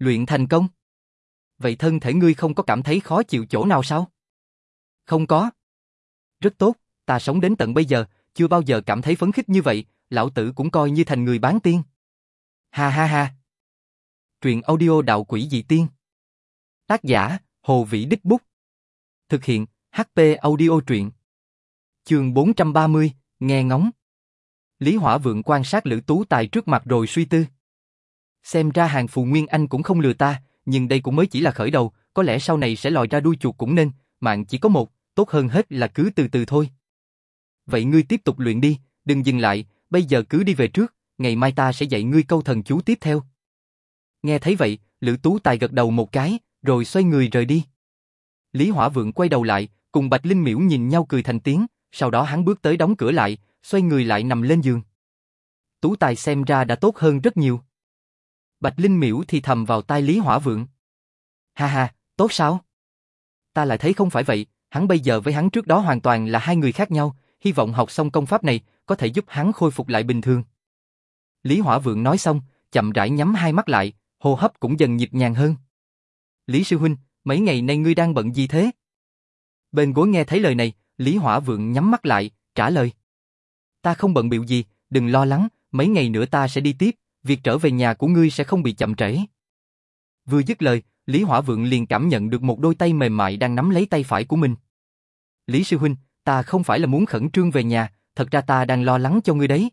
Luyện thành công? Vậy thân thể ngươi không có cảm thấy khó chịu chỗ nào sao? Không có. Rất tốt, ta sống đến tận bây giờ, chưa bao giờ cảm thấy phấn khích như vậy, lão tử cũng coi như thành người bán tiên. Ha ha ha. Truyện audio đạo quỷ dị tiên. Tác giả, Hồ Vĩ Đích Bút. Thực hiện, hát pê Audio truyện. Chương bốn trăm ba mươi, nghe ngóng. Lý Hỏa Vượng quan sát Lữ Tú Tài trước mặt rồi suy tư. Xem ra hàng Phù Nguyên Anh cũng không lừa ta, nhưng đây cũng mới chỉ là khởi đầu, có lẽ sau này sẽ lòi ra đuôi chuột cũng nên, mạng chỉ có một, tốt hơn hết là cứ từ từ thôi. Vậy ngươi tiếp tục luyện đi, đừng dừng lại, bây giờ cứ đi về trước, ngày mai ta sẽ dạy ngươi câu thần chú tiếp theo. Nghe thấy vậy, Lữ Tú Tài gật đầu một cái, rồi xoay người rời đi. Lý Hỏa Vượng quay đầu lại, cùng Bạch Linh Miễu nhìn nhau cười thành tiếng, sau đó hắn bước tới đóng cửa lại, xoay người lại nằm lên giường. Tú Tài xem ra đã tốt hơn rất nhiều. Bạch Linh Miễu thì thầm vào tai Lý Hỏa Vượng. Ha ha, tốt sao? Ta lại thấy không phải vậy, hắn bây giờ với hắn trước đó hoàn toàn là hai người khác nhau, hy vọng học xong công pháp này có thể giúp hắn khôi phục lại bình thường. Lý Hỏa Vượng nói xong, chậm rãi nhắm hai mắt lại, hô hấp cũng dần nhịp nhàng hơn. Lý sư huynh, mấy ngày nay ngươi đang bận gì thế? Bên gối nghe thấy lời này, Lý Hỏa Vượng nhắm mắt lại, trả lời. Ta không bận bịu gì, đừng lo lắng, mấy ngày nữa ta sẽ đi tiếp, việc trở về nhà của ngươi sẽ không bị chậm trễ. Vừa dứt lời, Lý Hỏa Vượng liền cảm nhận được một đôi tay mềm mại đang nắm lấy tay phải của mình. Lý sư huynh, ta không phải là muốn khẩn trương về nhà, thật ra ta đang lo lắng cho ngươi đấy.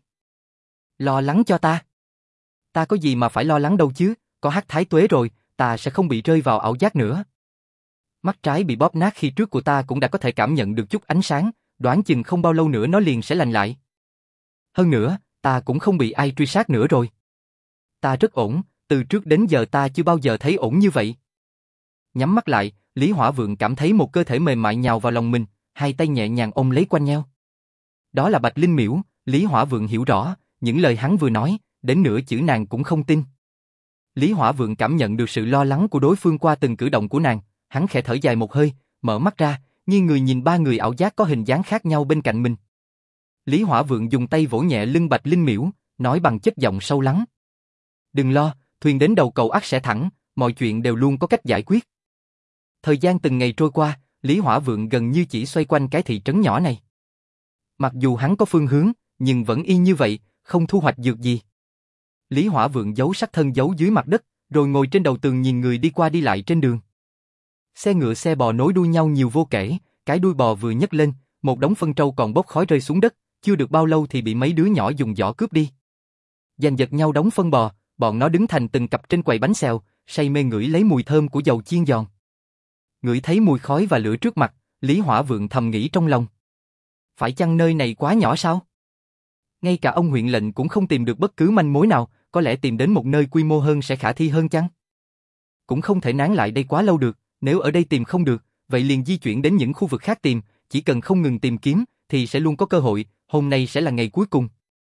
Lo lắng cho ta? Ta có gì mà phải lo lắng đâu chứ, có Hắc Thái Tuế rồi, ta sẽ không bị rơi vào ảo giác nữa. Mắt trái bị bóp nát khi trước của ta cũng đã có thể cảm nhận được chút ánh sáng, đoán chừng không bao lâu nữa nó liền sẽ lành lại. Hơn nữa, ta cũng không bị ai truy sát nữa rồi. Ta rất ổn, từ trước đến giờ ta chưa bao giờ thấy ổn như vậy. Nhắm mắt lại, Lý Hỏa Vượng cảm thấy một cơ thể mềm mại nhào vào lòng mình, hai tay nhẹ nhàng ôm lấy quanh eo. Đó là Bạch Linh Miễu, Lý Hỏa Vượng hiểu rõ, những lời hắn vừa nói, đến nửa chữ nàng cũng không tin. Lý Hỏa Vượng cảm nhận được sự lo lắng của đối phương qua từng cử động của nàng, hắn khẽ thở dài một hơi, mở mắt ra, nghiêng người nhìn ba người ảo giác có hình dáng khác nhau bên cạnh mình. Lý Hỏa Vượng dùng tay vỗ nhẹ lưng Bạch Linh Miễu, nói bằng chất giọng sâu lắng. Đừng lo, thuyền đến đầu cầu ắt sẽ thẳng, mọi chuyện đều luôn có cách giải quyết. Thời gian từng ngày trôi qua, Lý Hỏa Vượng gần như chỉ xoay quanh cái thị trấn nhỏ này. Mặc dù hắn có phương hướng, nhưng vẫn y như vậy, không thu hoạch được gì. Lý Hỏa Vượng giấu sát thân giấu dưới mặt đất, rồi ngồi trên đầu tường nhìn người đi qua đi lại trên đường. Xe ngựa xe bò nối đuôi nhau nhiều vô kể, cái đuôi bò vừa nhấc lên, một đống phân trâu còn bốc khói rơi xuống đất, chưa được bao lâu thì bị mấy đứa nhỏ dùng giỏ cướp đi. Giành giật nhau đống phân bò, bọn nó đứng thành từng cặp trên quầy bánh xèo, say mê ngửi lấy mùi thơm của dầu chiên giòn. Ngửi thấy mùi khói và lửa trước mặt, Lý Hỏa Vượng thầm nghĩ trong lòng. Phải chăng nơi này quá nhỏ sao? Ngay cả ông huyện lệnh cũng không tìm được bất cứ manh mối nào, có lẽ tìm đến một nơi quy mô hơn sẽ khả thi hơn chăng? Cũng không thể nán lại đây quá lâu được, nếu ở đây tìm không được, vậy liền di chuyển đến những khu vực khác tìm, chỉ cần không ngừng tìm kiếm, thì sẽ luôn có cơ hội, hôm nay sẽ là ngày cuối cùng.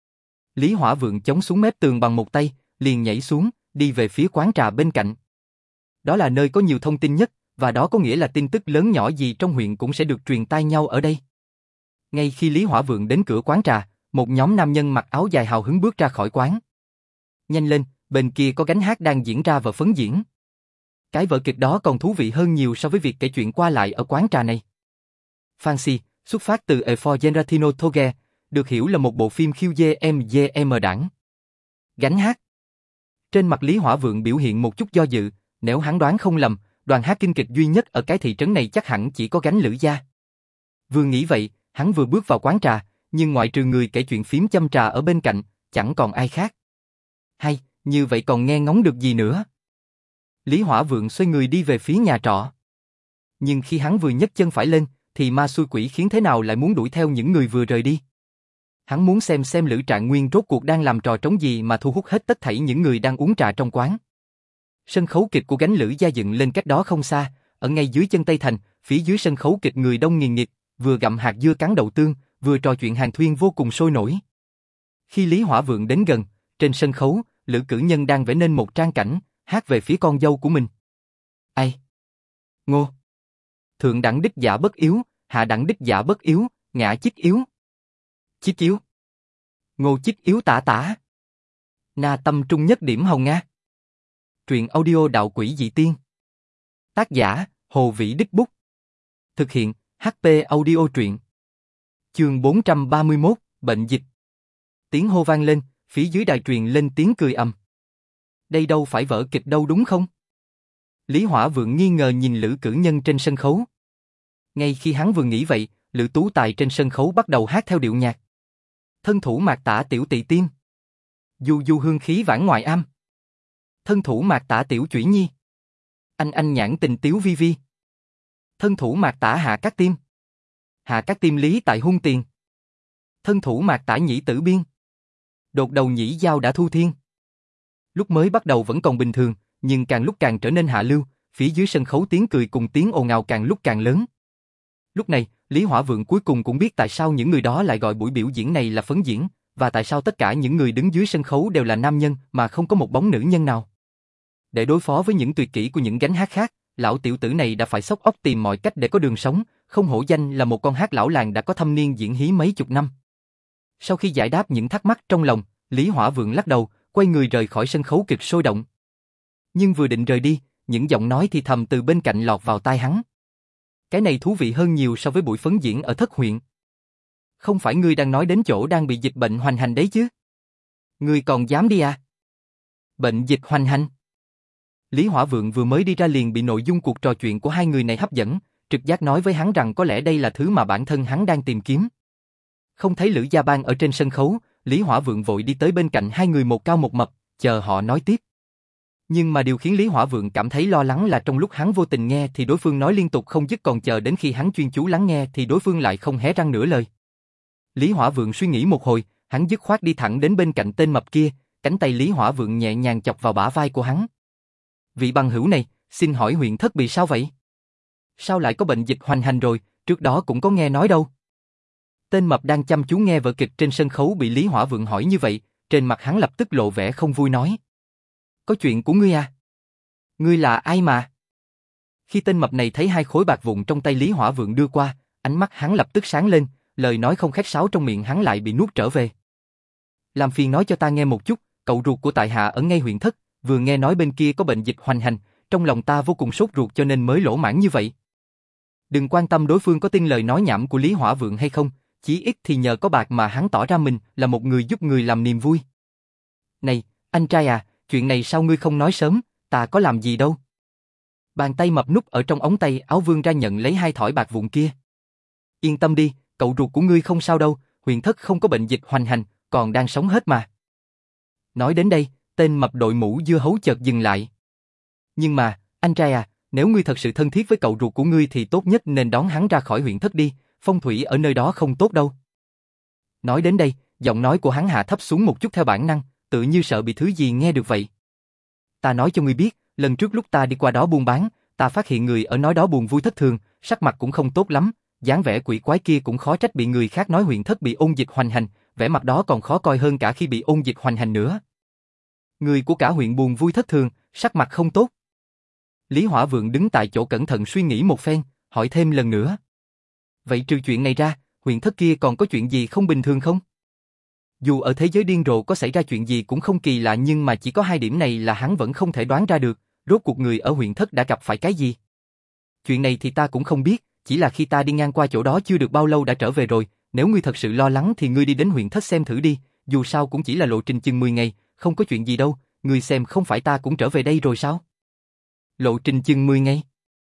Lý Hỏa Vượng chống xuống mép tường bằng một tay, liền nhảy xuống, đi về phía quán trà bên cạnh. Đó là nơi có nhiều thông tin nhất, và đó có nghĩa là tin tức lớn nhỏ gì trong huyện cũng sẽ được truyền tai nhau ở đây. Ngay khi Lý Hỏa Vượng đến cửa quán trà, một nhóm nam nhân mặc áo dài hào hứng bước ra khỏi quán. Nhanh lên, bên kia có gánh hát đang diễn ra vở phấn diễn. Cái vở kịch đó còn thú vị hơn nhiều so với việc kể chuyện qua lại ở quán trà này. Fancy, xuất phát từ E for Generatino Toge, được hiểu là một bộ phim khiêu dê em dê em đảng. Gánh hát. Trên mặt Lý Hỏa Vượng biểu hiện một chút do dự, nếu hắn đoán không lầm, đoàn hát kinh kịch duy nhất ở cái thị trấn này chắc hẳn chỉ có gánh Lữ gia. Vừa nghĩ vậy, hắn vừa bước vào quán trà, nhưng ngoại trừ người kể chuyện phím châm trà ở bên cạnh, chẳng còn ai khác. Hay, như vậy còn nghe ngóng được gì nữa? Lý Hỏa Vượng xoay người đi về phía nhà trọ. Nhưng khi hắn vừa nhấc chân phải lên, thì ma xui quỷ khiến thế nào lại muốn đuổi theo những người vừa rời đi. Hắn muốn xem xem Lữ Trạng Nguyên rốt cuộc đang làm trò trống gì mà thu hút hết tất thảy những người đang uống trà trong quán. Sân khấu kịch của gánh Lữ gia dựng lên cách đó không xa, ở ngay dưới chân Tây Thành, phía dưới sân khấu kịch người đông nghìn nghịt, vừa gặm hạt dưa cắn đậu tương, vừa trò chuyện hàn thuyên vô cùng sôi nổi. Khi Lý Hỏa Vượng đến gần, trên sân khấu, Lữ Cử Nhân đang vẽ nên một trang cảnh, hát về phía con dâu của mình. Ai? Ngô. Thượng đẳng đích giả bất yếu, hạ đẳng đích giả bất yếu, ngã chích yếu. Chích yếu. Ngô chích yếu tả tả. Na tâm trung nhất điểm hồng nga. Truyện audio Đạo Quỷ Dị Tiên. Tác giả, Hồ Vĩ Đích Bút. Thực hiện, hát pê Audio truyện. Chương bốn trăm ba mươi mốt, Bệnh dịch. Tiếng hô vang lên, phía dưới đài truyền lên tiếng cười ầm. Đây đâu phải vở kịch đâu đúng không? Lý Hỏa Vượng nghi ngờ nhìn Lữ Cử Nhân trên sân khấu. Ngay khi hắn vừa nghĩ vậy, Lữ Tú Tài trên sân khấu bắt đầu hát theo điệu nhạc. Thân thủ mạc tả tiểu tỳ tiên. Du du hương khí vãn ngoại am. Thân thủ mạc tả tiểu chủy nhi. Anh anh nhãn tình tiếu vi vi. Thân thủ mạc tả hạ các tim. Hạ các tim lý tại hung tiền. Thân thủ mạc tả nhĩ tử biên. Đột đầu nhĩ giao đã thu thiên. Lúc mới bắt đầu vẫn còn bình thường, nhưng càng lúc càng trở nên hạ lưu, phía dưới sân khấu tiếng cười cùng tiếng ồn ào càng lúc càng lớn. Lúc này, Lý Hỏa Vượng cuối cùng cũng biết tại sao những người đó lại gọi buổi biểu diễn này là phấn diễn, và tại sao tất cả những người đứng dưới sân khấu đều là nam nhân mà không có một bóng nữ nhân nào. Để đối phó với những tuyệt kỹ của những gánh hát khác, lão tiểu tử này đã phải xốc óc tìm mọi cách để có đường sống, không hổ danh là một con hát lão làng đã có thâm niên diễn hí mấy chục năm. Sau khi giải đáp những thắc mắc trong lòng, Lý Hỏa Vượng lắc đầu, quay người rời khỏi sân khấu kịch sôi động. Nhưng vừa định rời đi, những giọng nói thì thầm từ bên cạnh lọt vào tai hắn. Cái này thú vị hơn nhiều so với buổi phấn diễn ở Thất huyện. Không phải ngươi đang nói đến chỗ đang bị dịch bệnh hoành hành đấy chứ? Ngươi còn dám đi à? Bệnh dịch hoành hành. Lý Hỏa Vượng vừa mới đi ra liền bị nội dung cuộc trò chuyện của hai người này hấp dẫn, trực giác nói với hắn rằng có lẽ đây là thứ mà bản thân hắn đang tìm kiếm. Không thấy Lữ Gia Bang ở trên sân khấu, Lý Hỏa Vượng vội đi tới bên cạnh hai người một cao một mập, chờ họ nói tiếp. Nhưng mà điều khiến Lý Hỏa Vượng cảm thấy lo lắng là trong lúc hắn vô tình nghe thì đối phương nói liên tục không dứt, còn chờ đến khi hắn chuyên chú lắng nghe thì đối phương lại không hé răng nửa lời. Lý Hỏa Vượng suy nghĩ một hồi, hắn dứt khoát đi thẳng đến bên cạnh tên mập kia, cánh tay Lý Hỏa Vượng nhẹ nhàng chọc vào bả vai của hắn. Vị bằng hữu này, xin hỏi huyện Thất bị sao vậy? Sao lại có bệnh dịch hoành hành rồi, trước đó cũng có nghe nói đâu. Tên mập đang chăm chú nghe vở kịch trên sân khấu bị Lý Hỏa Vượng hỏi như vậy, trên mặt hắn lập tức lộ vẻ không vui nói. Có chuyện của ngươi à? Ngươi là ai mà? Khi tên mập này thấy hai khối bạc vụn trong tay Lý Hỏa Vượng đưa qua, ánh mắt hắn lập tức sáng lên, lời nói không khách sáo trong miệng hắn lại bị nuốt trở về. Làm phiền nói cho ta nghe một chút, cậu ruột của tại hạ ở ngay huyện Thất, vừa nghe nói bên kia có bệnh dịch hoành hành, trong lòng ta vô cùng sốt ruột cho nên mới lỗ mãng như vậy. Đừng quan tâm đối phương có tin lời nói nhảm của Lý Hỏa Vượng hay không, chí ít thì nhờ có bạc mà hắn tỏ ra mình là một người giúp người làm niềm vui. Này, anh trai à, chuyện này sao ngươi không nói sớm, ta có làm gì đâu. Bàn tay mập núp ở trong ống tay áo vươn ra nhận lấy hai thỏi bạc vụn kia. Yên tâm đi, cậu ruột của ngươi không sao đâu, huyện Thất không có bệnh dịch hoành hành, còn đang sống hết mà. Nói đến đây, tên mập đội mũ dưa hấu chợt dừng lại. Nhưng mà, anh trai à, nếu ngươi thật sự thân thiết với cậu ruột của ngươi thì tốt nhất nên đón hắn ra khỏi huyện Thất đi, phong thủy ở nơi đó không tốt đâu. Nói đến đây, giọng nói của hắn hạ thấp xuống một chút theo bản năng, tự như sợ bị thứ gì nghe được vậy. Ta nói cho ngươi biết, lần trước lúc ta đi qua đó buôn bán, ta phát hiện người ở nói đó buồn vui thất thường, sắc mặt cũng không tốt lắm, dáng vẻ quỷ quái kia cũng khó trách bị người khác nói huyện Thất bị ôn dịch hoành hành, vẻ mặt đó còn khó coi hơn cả khi bị ôn dịch hoành hành nữa. Người của cả huyện buồn vui thất thường, sắc mặt không tốt. Lý Hỏa Vượng đứng tại chỗ cẩn thận suy nghĩ một phen, hỏi thêm lần nữa. Vậy trừ chuyện này ra, huyện Thất kia còn có chuyện gì không bình thường không? Dù ở thế giới điên rồ có xảy ra chuyện gì cũng không kỳ lạ, nhưng mà chỉ có hai điểm này là hắn vẫn không thể đoán ra được, rốt cuộc người ở huyện Thất đã gặp phải cái gì. Chuyện này thì ta cũng không biết, chỉ là khi ta đi ngang qua chỗ đó chưa được bao lâu đã trở về rồi, nếu ngươi thật sự lo lắng thì ngươi đi đến huyện Thất xem thử đi, dù sao cũng chỉ là lộ trình chừng mười ngày, không có chuyện gì đâu, ngươi xem không phải ta cũng trở về đây rồi sao? Lộ trình chừng mười ngày.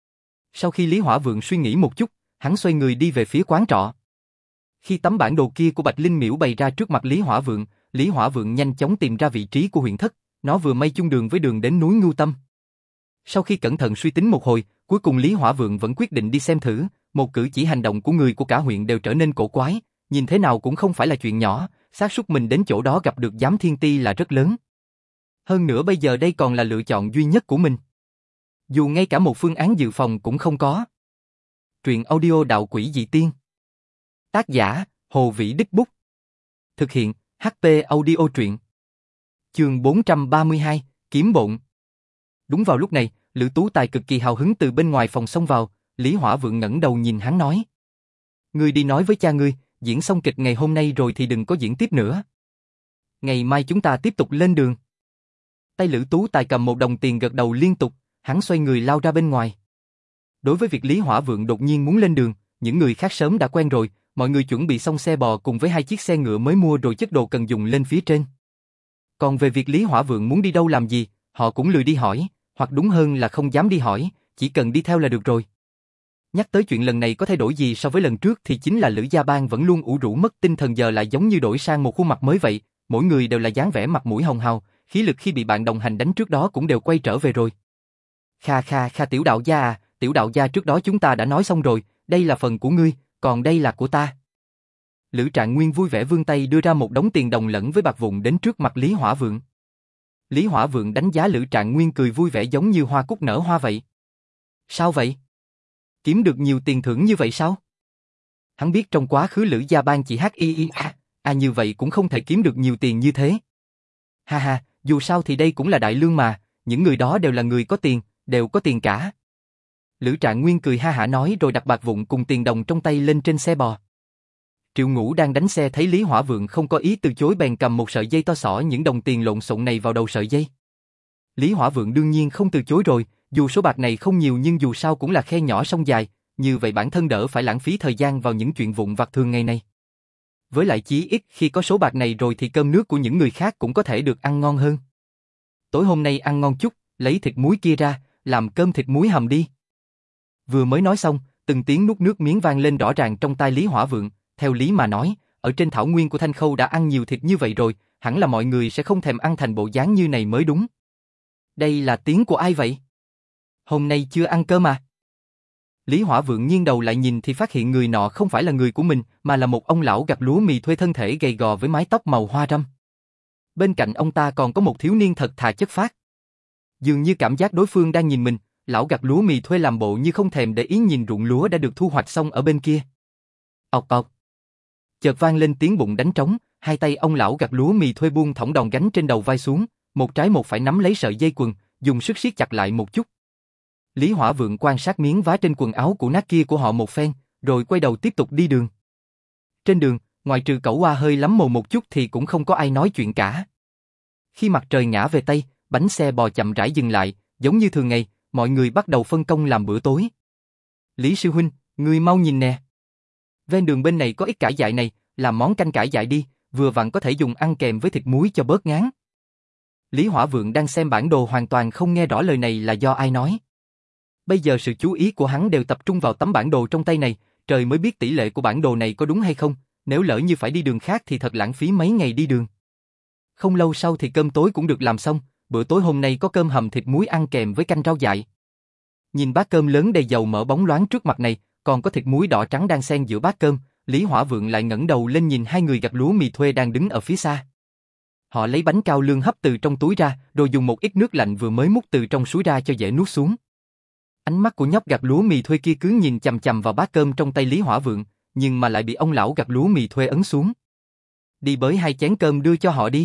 Sau khi Lý Hỏa Vượng suy nghĩ một chút, hắn xoay người đi về phía quán trọ. Khi tấm bản đồ kia của Bạch Linh Miễu bày ra trước mặt Lý Hỏa Vượng, Lý Hỏa Vượng nhanh chóng tìm ra vị trí của huyện Thất, nó vừa may chung đường với đường đến núi Ngưu Tâm. Sau khi cẩn thận suy tính một hồi, cuối cùng Lý Hỏa Vượng vẫn quyết định đi xem thử, một cử chỉ hành động của người của cả huyện đều trở nên cổ quái, nhìn thế nào cũng không phải là chuyện nhỏ, xác suất mình đến chỗ đó gặp được Giám Thiên Ti là rất lớn. Hơn nữa bây giờ đây còn là lựa chọn duy nhất của mình. Dù ngay cả một phương án dự phòng cũng không có. Truyện audio Đạo Quỷ Dị Tiên. Tác giả, Hồ Vĩ Đích Bút. Thực hiện, hát pê Audio truyện. Chương bốn trăm ba mươi hai, Kiếm Bộn. Đúng vào lúc này, Lữ Tú Tài cực kỳ hào hứng từ bên ngoài phòng xông vào, Lý Hỏa Vượng ngẩng đầu nhìn hắn nói. Ngươi đi nói với cha ngươi, diễn xong kịch ngày hôm nay rồi thì đừng có diễn tiếp nữa. Ngày mai chúng ta tiếp tục lên đường. Tay Lữ Tú Tài cầm một đồng tiền gật đầu liên tục, hắn xoay người lao ra bên ngoài. Đối với việc Lý Hỏa Vượng đột nhiên muốn lên đường, những người khác sớm đã quen rồi, mọi người chuẩn bị xong xe bò cùng với hai chiếc xe ngựa mới mua rồi chất đồ cần dùng lên phía trên. Còn về việc Lý Hỏa Vượng muốn đi đâu làm gì, họ cũng lười đi hỏi, hoặc đúng hơn là không dám đi hỏi, chỉ cần đi theo là được rồi. Nhắc tới chuyện lần này có thay đổi gì so với lần trước thì chính là Lữ Gia Bang vẫn luôn ủ rũ mất tinh thần, giờ lại giống như đổi sang một khuôn mặt mới vậy, mỗi người đều là dáng vẻ mặt mũi hồng hào, khí lực khi bị bạn đồng hành đánh trước đó cũng đều quay trở về rồi. Kha kha kha tiểu đạo gia à, tiểu đạo gia trước đó chúng ta đã nói xong rồi, đây là phần của ngươi, còn đây là của ta. Lữ Trạng Nguyên vui vẻ vươn tay đưa ra một đống tiền đồng lẫn với bạc vụn đến trước mặt Lý Hỏa Vượng. Lý Hỏa Vượng đánh giá Lữ Trạng Nguyên cười vui vẻ giống như hoa cúc nở hoa vậy. Sao vậy? Kiếm được nhiều tiền thưởng như vậy sao? Hắn biết trong quá khứ Lữ Gia Bang chỉ hát y y a, à như vậy cũng không thể kiếm được nhiều tiền như thế. Ha ha, dù sao thì đây cũng là đại lương mà, những người đó đều là người có tiền, đều có tiền cả. Lữ Trạng Nguyên cười ha hả nói rồi đặt bạc vụn cùng tiền đồng trong tay lên trên xe bò. Triệu Ngũ đang đánh xe thấy Lý Hỏa Vượng không có ý từ chối bèn cầm một sợi dây to xỏ những đồng tiền lộn xộn này vào đầu sợi dây. Lý Hỏa Vượng đương nhiên không từ chối rồi, dù số bạc này không nhiều nhưng dù sao cũng là khe nhỏ sông dài, như vậy bản thân đỡ phải lãng phí thời gian vào những chuyện vụn vặt thường ngày này. Với lại chí ít khi có số bạc này rồi thì cơm nước của những người khác cũng có thể được ăn ngon hơn. Tối hôm nay ăn ngon chút, lấy thịt muối kia ra, làm cơm thịt muối hầm đi. Vừa mới nói xong, từng tiếng nuốt nước miếng vang lên rõ ràng trong tai Lý Hỏa Vượng, theo lý mà nói, ở trên thảo nguyên của Thanh Khâu đã ăn nhiều thịt như vậy rồi, hẳn là mọi người sẽ không thèm ăn thành bộ dáng như này mới đúng. Đây là tiếng của ai vậy? Hôm nay chưa ăn cơm à? Lý Hỏa Vượng nghiêng đầu lại nhìn thì phát hiện người nọ không phải là người của mình, mà là một ông lão gặt lúa mì thuê thân thể gầy gò với mái tóc màu hoa râm. Bên cạnh ông ta còn có một thiếu niên thật thà chất phác. Dường như cảm giác đối phương đang nhìn mình, lão gặt lúa mì thuê làm bộ như không thèm để ý nhìn ruộng lúa đã được thu hoạch xong ở bên kia. Ọc ọc. Chợt vang lên tiếng bụng đánh trống, hai tay ông lão gặt lúa mì thuê buông thõng đòn gánh trên đầu vai xuống, một trái một phải nắm lấy sợi dây quần, dùng sức siết chặt lại một chút. Lý Hỏa Vượng quan sát miếng vá trên quần áo cũ nát kia của họ một phen, rồi quay đầu tiếp tục đi đường. Trên đường, ngoài trừ Cẩu Hoa hơi lắm mồm một chút thì cũng không có ai nói chuyện cả. Khi mặt trời ngã về Tây, bánh xe bò chậm rãi dừng lại, giống như thường ngày, mọi người bắt đầu phân công làm bữa tối. Lý sư huynh, ngươi mau nhìn nè. Ven đường bên này có ít cải dại này, làm món canh cải dại đi, vừa vặn có thể dùng ăn kèm với thịt muối cho bớt ngán. Lý Hỏa Vượng đang xem bản đồ hoàn toàn không nghe rõ lời này là do ai nói. Bây giờ sự chú ý của hắn đều tập trung vào tấm bản đồ trong tay này, trời mới biết tỷ lệ của bản đồ này có đúng hay không, nếu lỡ như phải đi đường khác thì thật lãng phí mấy ngày đi đường. Không lâu sau thì cơm tối cũng được làm xong, bữa tối hôm nay có cơm hầm thịt muối ăn kèm với canh rau dại. Nhìn bát cơm lớn đầy dầu mỡ bóng loáng trước mặt này, còn có thịt muối đỏ trắng đang xen giữa bát cơm, Lý Hỏa Vượng lại ngẩng đầu lên nhìn hai người gặt lúa mì thuê đang đứng ở phía xa. Họ lấy bánh cao lương hấp từ trong túi ra, rồi dùng một ít nước lạnh vừa mới múc từ trong suối ra cho dễ nuốt xuống. Ánh mắt của nhóc gặt lúa mì thuê kia cứ nhìn chằm chằm vào bát cơm trong tay Lý Hỏa Vượng, nhưng mà lại bị ông lão gặt lúa mì thuê ấn xuống. Đi bới hai chén cơm đưa cho họ đi.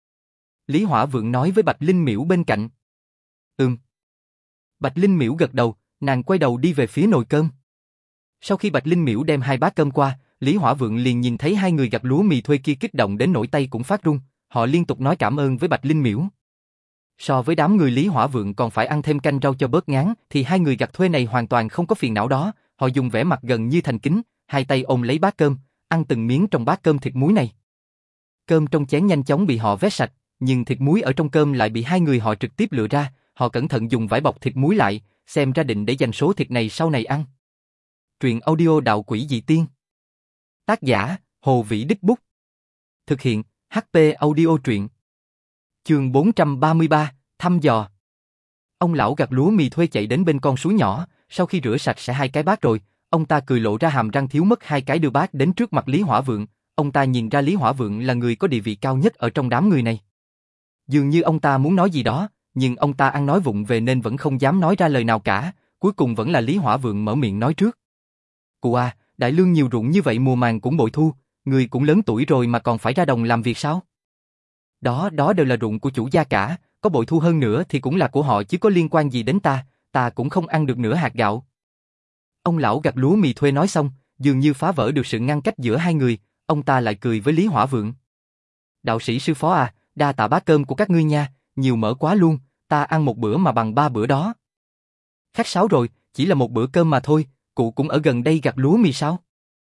Lý Hỏa Vượng nói với Bạch Linh Miễu bên cạnh. Ừm. Bạch Linh Miễu gật đầu, nàng quay đầu đi về phía nồi cơm. Sau khi Bạch Linh Miễu đem hai bát cơm qua, Lý Hỏa Vượng liền nhìn thấy hai người gặt lúa mì thuê kia kích động đến nỗi tay cũng phát run, họ liên tục nói cảm ơn với Bạch Linh Miễu. So với đám người Lý Hỏa Vượng còn phải ăn thêm canh rau cho bớt ngán, thì hai người gặt thuê này hoàn toàn không có phiền não đó, họ dùng vẻ mặt gần như thành kính, hai tay ôm lấy bát cơm, ăn từng miếng trong bát cơm thịt muối này. Cơm trong chén nhanh chóng bị họ vét sạch, nhưng thịt muối ở trong cơm lại bị hai người họ trực tiếp lựa ra, họ cẩn thận dùng vải bọc thịt muối lại, xem ra định để dành số thịt này sau này ăn. Truyện audio Đạo Quỷ Dị Tiên. Tác giả, Hồ Vĩ Đích Bút. Thực hiện, hát pê Audio Truyện. Chương bốn trăm ba mươi ba, thăm dò. Ông lão gặt lúa mì thuê chạy đến bên con suối nhỏ, sau khi rửa sạch sẽ hai cái bát rồi, ông ta cười lộ ra hàm răng thiếu mất hai cái đưa bát đến trước mặt Lý Hỏa Vượng, ông ta nhìn ra Lý Hỏa Vượng là người có địa vị cao nhất ở trong đám người này. Dường như ông ta muốn nói gì đó, nhưng ông ta ăn nói vụng về nên vẫn không dám nói ra lời nào cả, cuối cùng vẫn là Lý Hỏa Vượng mở miệng nói trước. Cụ à, đại lương nhiều ruộng như vậy mùa màng cũng bội thu, người cũng lớn tuổi rồi mà còn phải ra đồng làm việc sao? Đó, đó đều là ruộng của chủ gia cả, có bội thu hơn nữa thì cũng là của họ chứ có liên quan gì đến ta, ta cũng không ăn được nửa hạt gạo. Ông lão gặt lúa mì thuê nói xong, dường như phá vỡ được sự ngăn cách giữa hai người, ông ta lại cười với Lý Hỏa Vượng. Đạo sĩ sư phó à, đa tạ bát cơm của các ngươi nha, nhiều mỡ quá luôn, ta ăn một bữa mà bằng ba bữa đó. Khách sáo rồi, chỉ là một bữa cơm mà thôi, cụ cũng ở gần đây gặt lúa mì sao?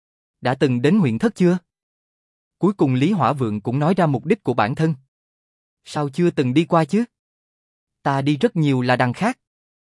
Đã từng đến huyện Thất chưa? Cuối cùng Lý Hỏa Vượng cũng nói ra mục đích của bản thân. Sao chưa từng đi qua chứ? Ta đi rất nhiều là đằng khác.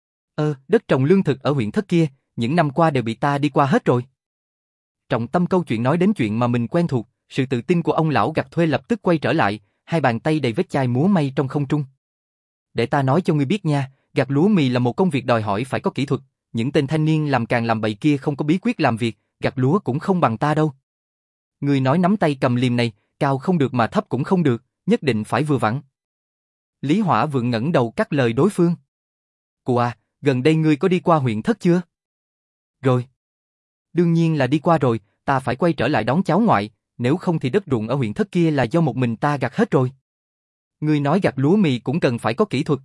Ơ, đất trồng lương thực ở huyện Thất kia, những năm qua đều bị ta đi qua hết rồi. Trọng tâm câu chuyện nói đến chuyện mà mình quen thuộc, sự tự tin của ông lão gặt thuê lập tức quay trở lại, hai bàn tay đầy vết chai múa may trong không trung. Để ta nói cho ngươi biết nha, gặt lúa mì là một công việc đòi hỏi phải có kỹ thuật, những tên thanh niên làm càng làm bậy kia không có bí quyết làm việc, gặt lúa cũng không bằng ta đâu. Ngươi nói nắm tay cầm liềm này, cao không được mà thấp cũng không được, nhất định phải vừa vặn. Lý Hỏa Vượng ngẩng đầu cắt lời đối phương. Cụ à, gần đây ngươi có đi qua huyện Thất chưa? Rồi. Đương nhiên là đi qua rồi, ta phải quay trở lại đón cháu ngoại, nếu không thì đất ruộng ở huyện Thất kia là do một mình ta gặt hết rồi. Ngươi nói gặt lúa mì cũng cần phải có kỹ thuật.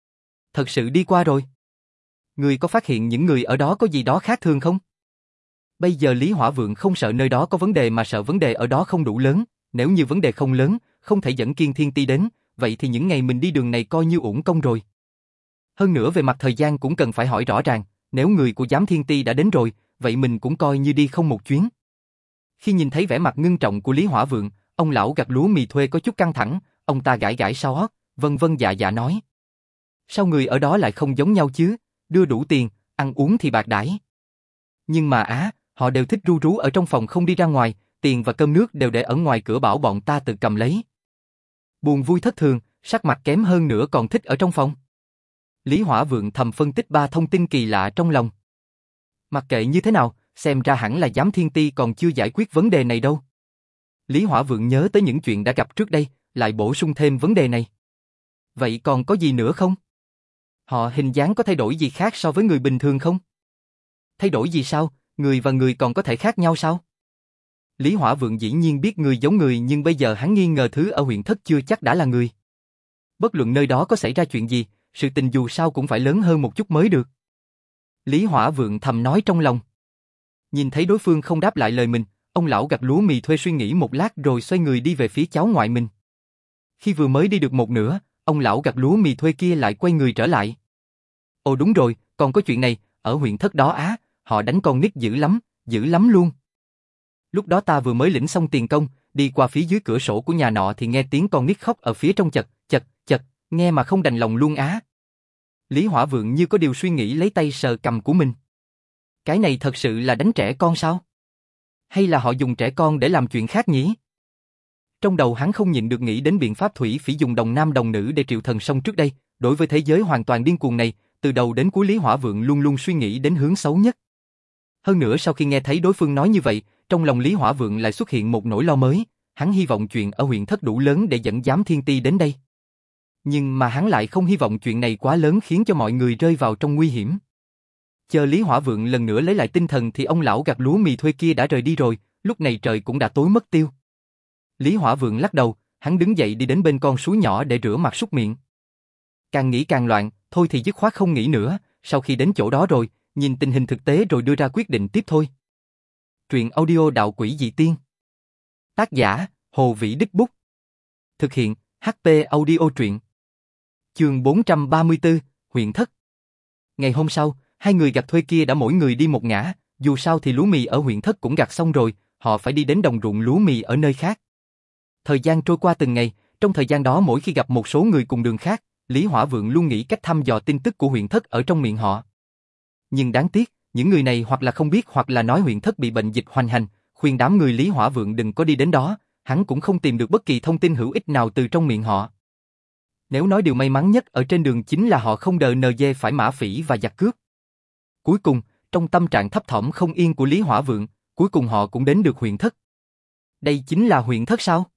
Thật sự đi qua rồi. Ngươi có phát hiện những người ở đó có gì đó khác thường không? Bây giờ Lý Hỏa Vượng không sợ nơi đó có vấn đề mà sợ vấn đề ở đó không đủ lớn, nếu như vấn đề không lớn, không thể dẫn Kiên Thiên Ti đến, vậy thì những ngày mình đi đường này coi như uổng công rồi. Hơn nữa về mặt thời gian cũng cần phải hỏi rõ ràng, nếu người của Giám Thiên Ti đã đến rồi, vậy mình cũng coi như đi không một chuyến. Khi nhìn thấy vẻ mặt ngưng trọng của Lý Hỏa Vượng, ông lão gặt lúa mì thuê có chút căng thẳng, ông ta gãi gãi sau ót, vân vân dạ dạ nói. Sao người ở đó lại không giống nhau chứ, đưa đủ tiền, ăn uống thì bạc đãi. Nhưng mà á, họ đều thích ru rú ở trong phòng không đi ra ngoài, tiền và cơm nước đều để ở ngoài cửa bảo bọn ta tự cầm lấy. Buồn vui thất thường, sắc mặt kém hơn nữa còn thích ở trong phòng. Lý Hỏa Vượng thầm phân tích ba thông tin kỳ lạ trong lòng. Mặc kệ như thế nào, xem ra hẳn là Giám Thiên Ti còn chưa giải quyết vấn đề này đâu. Lý Hỏa Vượng nhớ tới những chuyện đã gặp trước đây, lại bổ sung thêm vấn đề này. Vậy còn có gì nữa không? Họ hình dáng có thay đổi gì khác so với người bình thường không? Thay đổi gì sao? Người và người còn có thể khác nhau sao? Lý Hỏa Vượng dĩ nhiên biết người giống người nhưng bây giờ hắn nghi ngờ thứ ở huyện Thất chưa chắc đã là người. Bất luận nơi đó có xảy ra chuyện gì, sự tình dù sao cũng phải lớn hơn một chút mới được. Lý Hỏa Vượng thầm nói trong lòng. Nhìn thấy đối phương không đáp lại lời mình, ông lão gặt lúa mì thuê suy nghĩ một lát rồi xoay người đi về phía cháu ngoại mình. Khi vừa mới đi được một nửa, ông lão gặt lúa mì thuê kia lại quay người trở lại. Ồ đúng rồi, còn có chuyện này, ở huyện Thất đó á, họ đánh con nít dữ lắm, dữ lắm luôn. Lúc đó ta vừa mới lĩnh xong tiền công, đi qua phía dưới cửa sổ của nhà nọ thì nghe tiếng con nít khóc ở phía trong chật, chật, chật, nghe mà không đành lòng luôn á. Lý Hỏa Vượng như có điều suy nghĩ lấy tay sờ cằm của mình. Cái này thật sự là đánh trẻ con sao? Hay là họ dùng trẻ con để làm chuyện khác nhỉ? Trong đầu hắn không nhịn được nghĩ đến biện pháp thủy phỉ dùng đồng nam đồng nữ để triệu thần sông trước đây, đối với thế giới hoàn toàn điên cuồng này, từ đầu đến cuối Lý Hỏa Vượng luôn luôn suy nghĩ đến hướng xấu nhất. Hơn nữa sau khi nghe thấy đối phương nói như vậy, trong lòng Lý Hỏa Vượng lại xuất hiện một nỗi lo mới, hắn hy vọng chuyện ở huyện Thất đủ lớn để dẫn Giám Thiên Ti đến đây. Nhưng mà hắn lại không hy vọng chuyện này quá lớn khiến cho mọi người rơi vào trong nguy hiểm. Chờ Lý Hỏa Vượng lần nữa lấy lại tinh thần thì ông lão gặt lúa mì thuê kia đã rời đi rồi, lúc này trời cũng đã tối mất tiêu. Lý Hỏa Vượng lắc đầu, hắn đứng dậy đi đến bên con suối nhỏ để rửa mặt súc miệng. Càng nghĩ càng loạn, thôi thì dứt khoát không nghĩ nữa, sau khi đến chỗ đó rồi, nhìn tình hình thực tế rồi đưa ra quyết định tiếp thôi. Truyện audio Đạo Quỷ Dị Tiên. Tác giả, Hồ Vĩ Đích Bút. Thực hiện, hát pê Audio Truyện. Chương bốn trăm ba mươi tư, huyện Thất. Ngày hôm sau, hai người gặt thuê kia đã mỗi người đi một ngã, dù sao thì lúa mì ở huyện Thất cũng gặt xong rồi, họ phải đi đến đồng ruộng lúa mì ở nơi khác. Thời gian trôi qua từng ngày, trong thời gian đó mỗi khi gặp một số người cùng đường khác, Lý Hỏa Vượng luôn nghĩ cách thăm dò tin tức của huyện Thất ở trong miệng họ. Nhưng đáng tiếc, những người này hoặc là không biết hoặc là nói huyện Thất bị bệnh dịch hoành hành, khuyên đám người Lý Hỏa Vượng đừng có đi đến đó, hắn cũng không tìm được bất kỳ thông tin hữu ích nào từ trong miệng họ. Nếu nói điều may mắn nhất ở trên đường chính là họ không đờ nờ dê phải mã phỉ và giặc cướp. Cuối cùng, trong tâm trạng thấp thỏm không yên của Lý Hỏa Vượng, cuối cùng họ cũng đến được huyện Thất. Đây chính là huyện Thất sao?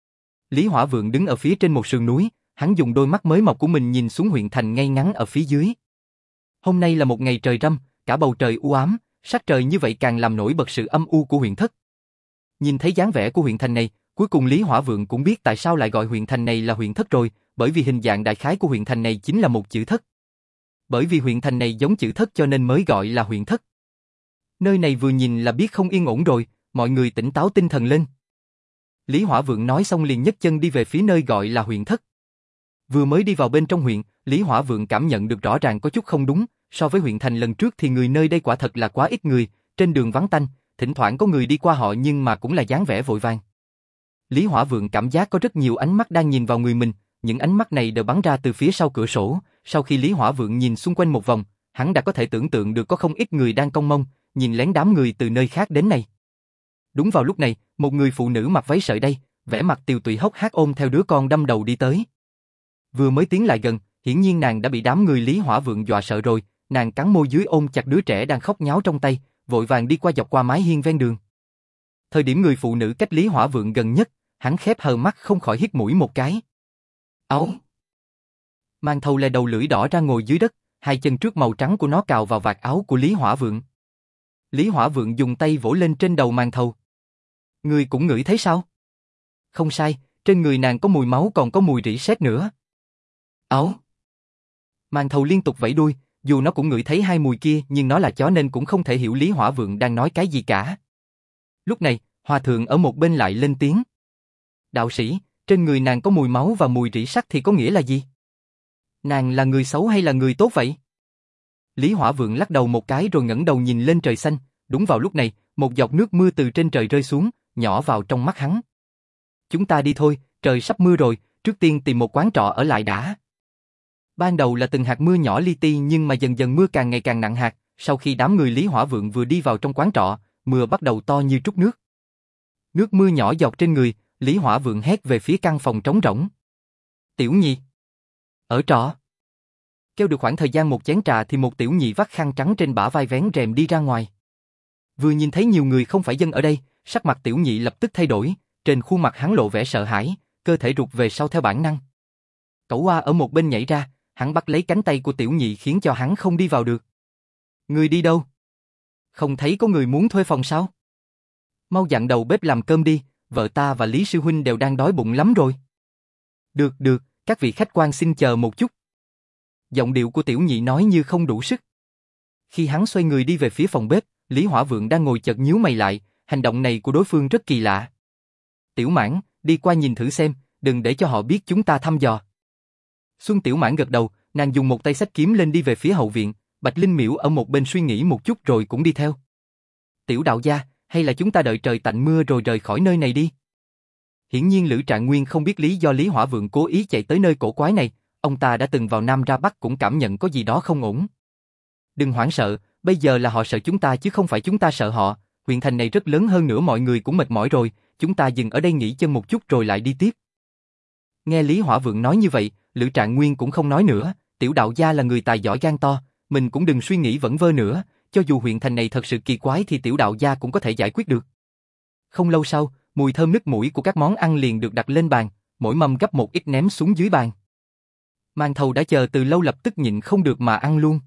Lý Hỏa Vượng đứng ở phía trên một sườn núi, hắn dùng đôi mắt mới mọc của mình nhìn xuống huyện thành ngay ngắn ở phía dưới. Hôm nay là một ngày trời râm, cả bầu trời u ám, sắc trời như vậy càng làm nổi bật sự âm u của huyện Thất. Nhìn thấy dáng vẻ của huyện thành này, cuối cùng Lý Hỏa Vượng cũng biết tại sao lại gọi huyện thành này là huyện Thất rồi, bởi vì hình dạng đại khái của huyện thành này chính là một chữ thất. Bởi vì huyện thành này giống chữ thất cho nên mới gọi là huyện Thất. Nơi này vừa nhìn là biết không yên ổn rồi, mọi người tỉnh táo tinh thần lên. Lý Hỏa Vượng nói xong liền nhấc chân đi về phía nơi gọi là huyện Thất. Vừa mới đi vào bên trong huyện, Lý Hỏa Vượng cảm nhận được rõ ràng có chút không đúng, so với huyện thành lần trước thì người nơi đây quả thật là quá ít người, trên đường vắng tanh, thỉnh thoảng có người đi qua họ nhưng mà cũng là dáng vẻ vội vàng. Lý Hỏa Vượng cảm giác có rất nhiều ánh mắt đang nhìn vào người mình, những ánh mắt này đều bắn ra từ phía sau cửa sổ, sau khi Lý Hỏa Vượng nhìn xung quanh một vòng, hắn đã có thể tưởng tượng được có không ít người đang cong mông, nhìn lén đám người từ nơi khác đến này. Đúng vào lúc này, một người phụ nữ mặc váy sợi đay, vẻ mặt tiều tụy hốc hác ôm theo đứa con đâm đầu đi tới. Vừa mới tiến lại gần, hiển nhiên nàng đã bị đám người Lý Hỏa Vượng dọa sợ rồi, nàng cắn môi dưới ôm chặt đứa trẻ đang khóc nháo trong tay, vội vàng đi qua dọc qua mái hiên ven đường. Thời điểm người phụ nữ cách Lý Hỏa Vượng gần nhất, hắn khép hờ mắt không khỏi hít mũi một cái. Áo. Mang thầu lè đầu lưỡi đỏ ra ngồi dưới đất, hai chân trước màu trắng của nó cào vào vạt áo của Lý Hỏa Vượng. Lý Hỏa Vượng dùng tay vỗ lên trên đầu mang thầu. Ngươi cũng ngửi thấy sao? Không sai, trên người nàng có mùi máu còn có mùi rỉ sét nữa. Áo. Mang thầu liên tục vẫy đuôi, dù nó cũng ngửi thấy hai mùi kia nhưng nó là chó nên cũng không thể hiểu Lý Hỏa Vượng đang nói cái gì cả. Lúc này, hòa thượng ở một bên lại lên tiếng. Đạo sĩ, trên người nàng có mùi máu và mùi rỉ sắt thì có nghĩa là gì? Nàng là người xấu hay là người tốt vậy? Lý Hỏa Vượng lắc đầu một cái rồi ngẩng đầu nhìn lên trời xanh, đúng vào lúc này, một giọt nước mưa từ trên trời rơi xuống, nhỏ vào trong mắt hắn. Chúng ta đi thôi, trời sắp mưa rồi, trước tiên tìm một quán trọ ở lại đã. Ban đầu là từng hạt mưa nhỏ li ti nhưng mà dần dần mưa càng ngày càng nặng hạt, sau khi đám người Lý Hỏa Vượng vừa đi vào trong quán trọ, mưa bắt đầu to như trút nước. Nước mưa nhỏ giọt trên người, Lý Hỏa Vượng hét về phía căn phòng trống rỗng. Tiểu nhị. Ở trọ. Kêu được khoảng thời gian một chén trà thì một tiểu nhị vắt khăn trắng trên bả vai vén rèm đi ra ngoài. Vừa nhìn thấy nhiều người không phải dân ở đây, sắc mặt tiểu nhị lập tức thay đổi, trên khuôn mặt hắn lộ vẻ sợ hãi, cơ thể rụt về sau theo bản năng. Cẩu Oa ở một bên nhảy ra, hắn bắt lấy cánh tay của tiểu nhị khiến cho hắn không đi vào được. Người đi đâu? Không thấy có người muốn thuê phòng sao? Mau dặn đầu bếp làm cơm đi, vợ ta và Lý sư huynh đều đang đói bụng lắm rồi. Được được, các vị khách quan xin chờ một chút. Giọng điệu của tiểu nhị nói như không đủ sức. Khi hắn xoay người đi về phía phòng bếp, Lý Hỏa Vượng đang ngồi chợt nhíu mày lại, hành động này của đối phương rất kỳ lạ. Tiểu Mãn, đi qua nhìn thử xem, đừng để cho họ biết chúng ta thăm dò. Xuân Tiểu Mãn gật đầu, nàng dùng một tay xách kiếm lên đi về phía hậu viện, Bạch Linh Miễu ở một bên suy nghĩ một chút rồi cũng đi theo. Tiểu đạo gia, hay là chúng ta đợi trời tạnh mưa rồi rời khỏi nơi này đi? Hiển nhiên Lữ Trạng Nguyên không biết lý do Lý Hỏa Vượng cố ý chạy tới nơi cổ quái này, ông ta đã từng vào Nam ra Bắc cũng cảm nhận có gì đó không ổn. Đừng hoảng sợ, bây giờ là họ sợ chúng ta chứ không phải chúng ta sợ họ, huyện thành này rất lớn hơn nữa mọi người cũng mệt mỏi rồi, chúng ta dừng ở đây nghỉ chân một chút rồi lại đi tiếp. Nghe Lý Hỏa Vượng nói như vậy, Lữ Trạng Nguyên cũng không nói nữa, tiểu đạo gia là người tài giỏi gan to, mình cũng đừng suy nghĩ vẩn vơ nữa, cho dù huyện thành này thật sự kỳ quái thì tiểu đạo gia cũng có thể giải quyết được. Không lâu sau, mùi thơm nức mũi của các món ăn liền được đặt lên bàn, mỗi mâm gấp một ít ném xuống dưới bàn. Màn thầu đã chờ từ lâu lập tức nhịn không được mà ăn luôn.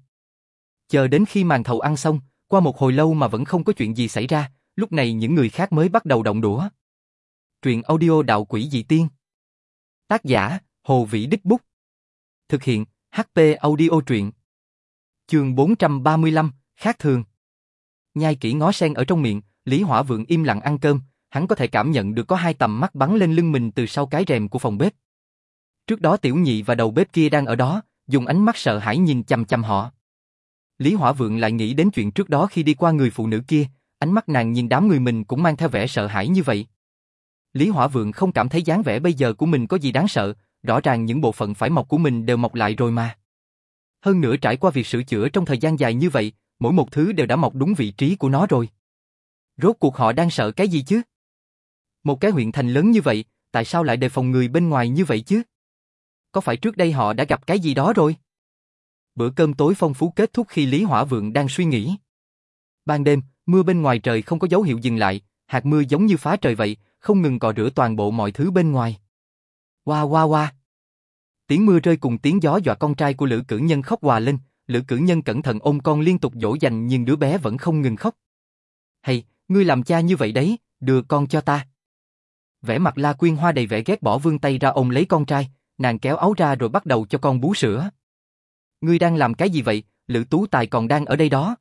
Chờ đến khi màn thầu ăn xong, qua một hồi lâu mà vẫn không có chuyện gì xảy ra, lúc này những người khác mới bắt đầu động đũa. Truyện audio Đạo Quỷ Dị Tiên. Tác giả, Hồ Vĩ Đích Bút. Thực hiện, hát pê Audio Truyện. Chương bốn trăm ba mươi lăm, khác thường. Nhai kỹ ngó sen ở trong miệng, Lý Hỏa Vượng im lặng ăn cơm, hắn có thể cảm nhận được có hai tầm mắt bắn lên lưng mình từ sau cái rèm của phòng bếp. Trước đó tiểu nhị và đầu bếp kia đang ở đó, dùng ánh mắt sợ hãi nhìn chằm chằm họ. Lý Hỏa Vượng lại nghĩ đến chuyện trước đó khi đi qua người phụ nữ kia, ánh mắt nàng nhìn đám người mình cũng mang theo vẻ sợ hãi như vậy. Lý Hỏa Vượng không cảm thấy dáng vẻ bây giờ của mình có gì đáng sợ, rõ ràng những bộ phận phải mọc của mình đều mọc lại rồi mà. Hơn nữa trải qua việc sửa chữa trong thời gian dài như vậy, mỗi một thứ đều đã mọc đúng vị trí của nó rồi. Rốt cuộc họ đang sợ cái gì chứ? Một cái huyện thành lớn như vậy, tại sao lại đề phòng người bên ngoài như vậy chứ? Có phải trước đây họ đã gặp cái gì đó rồi? Bữa cơm tối phong phú kết thúc khi Lý Hỏa Vượng đang suy nghĩ. Ban đêm, mưa bên ngoài trời không có dấu hiệu dừng lại, hạt mưa giống như phá trời vậy, không ngừng cọ rửa toàn bộ mọi thứ bên ngoài. Oa oa oa. Tiếng mưa rơi cùng tiếng gió dọa con trai của Lữ Cử Nhân khóc òa lên, Lữ Cử Nhân cẩn thận ôm con liên tục dỗ dành nhưng đứa bé vẫn không ngừng khóc. Hay, ngươi làm cha như vậy đấy, đưa con cho ta. Vẻ mặt La Quyên Hoa đầy vẻ ghét bỏ vươn tay ra ôm lấy con trai, nàng kéo áo ra rồi bắt đầu cho con bú sữa. Ngươi đang làm cái gì vậy, Lữ Tú Tài còn đang ở đây đó.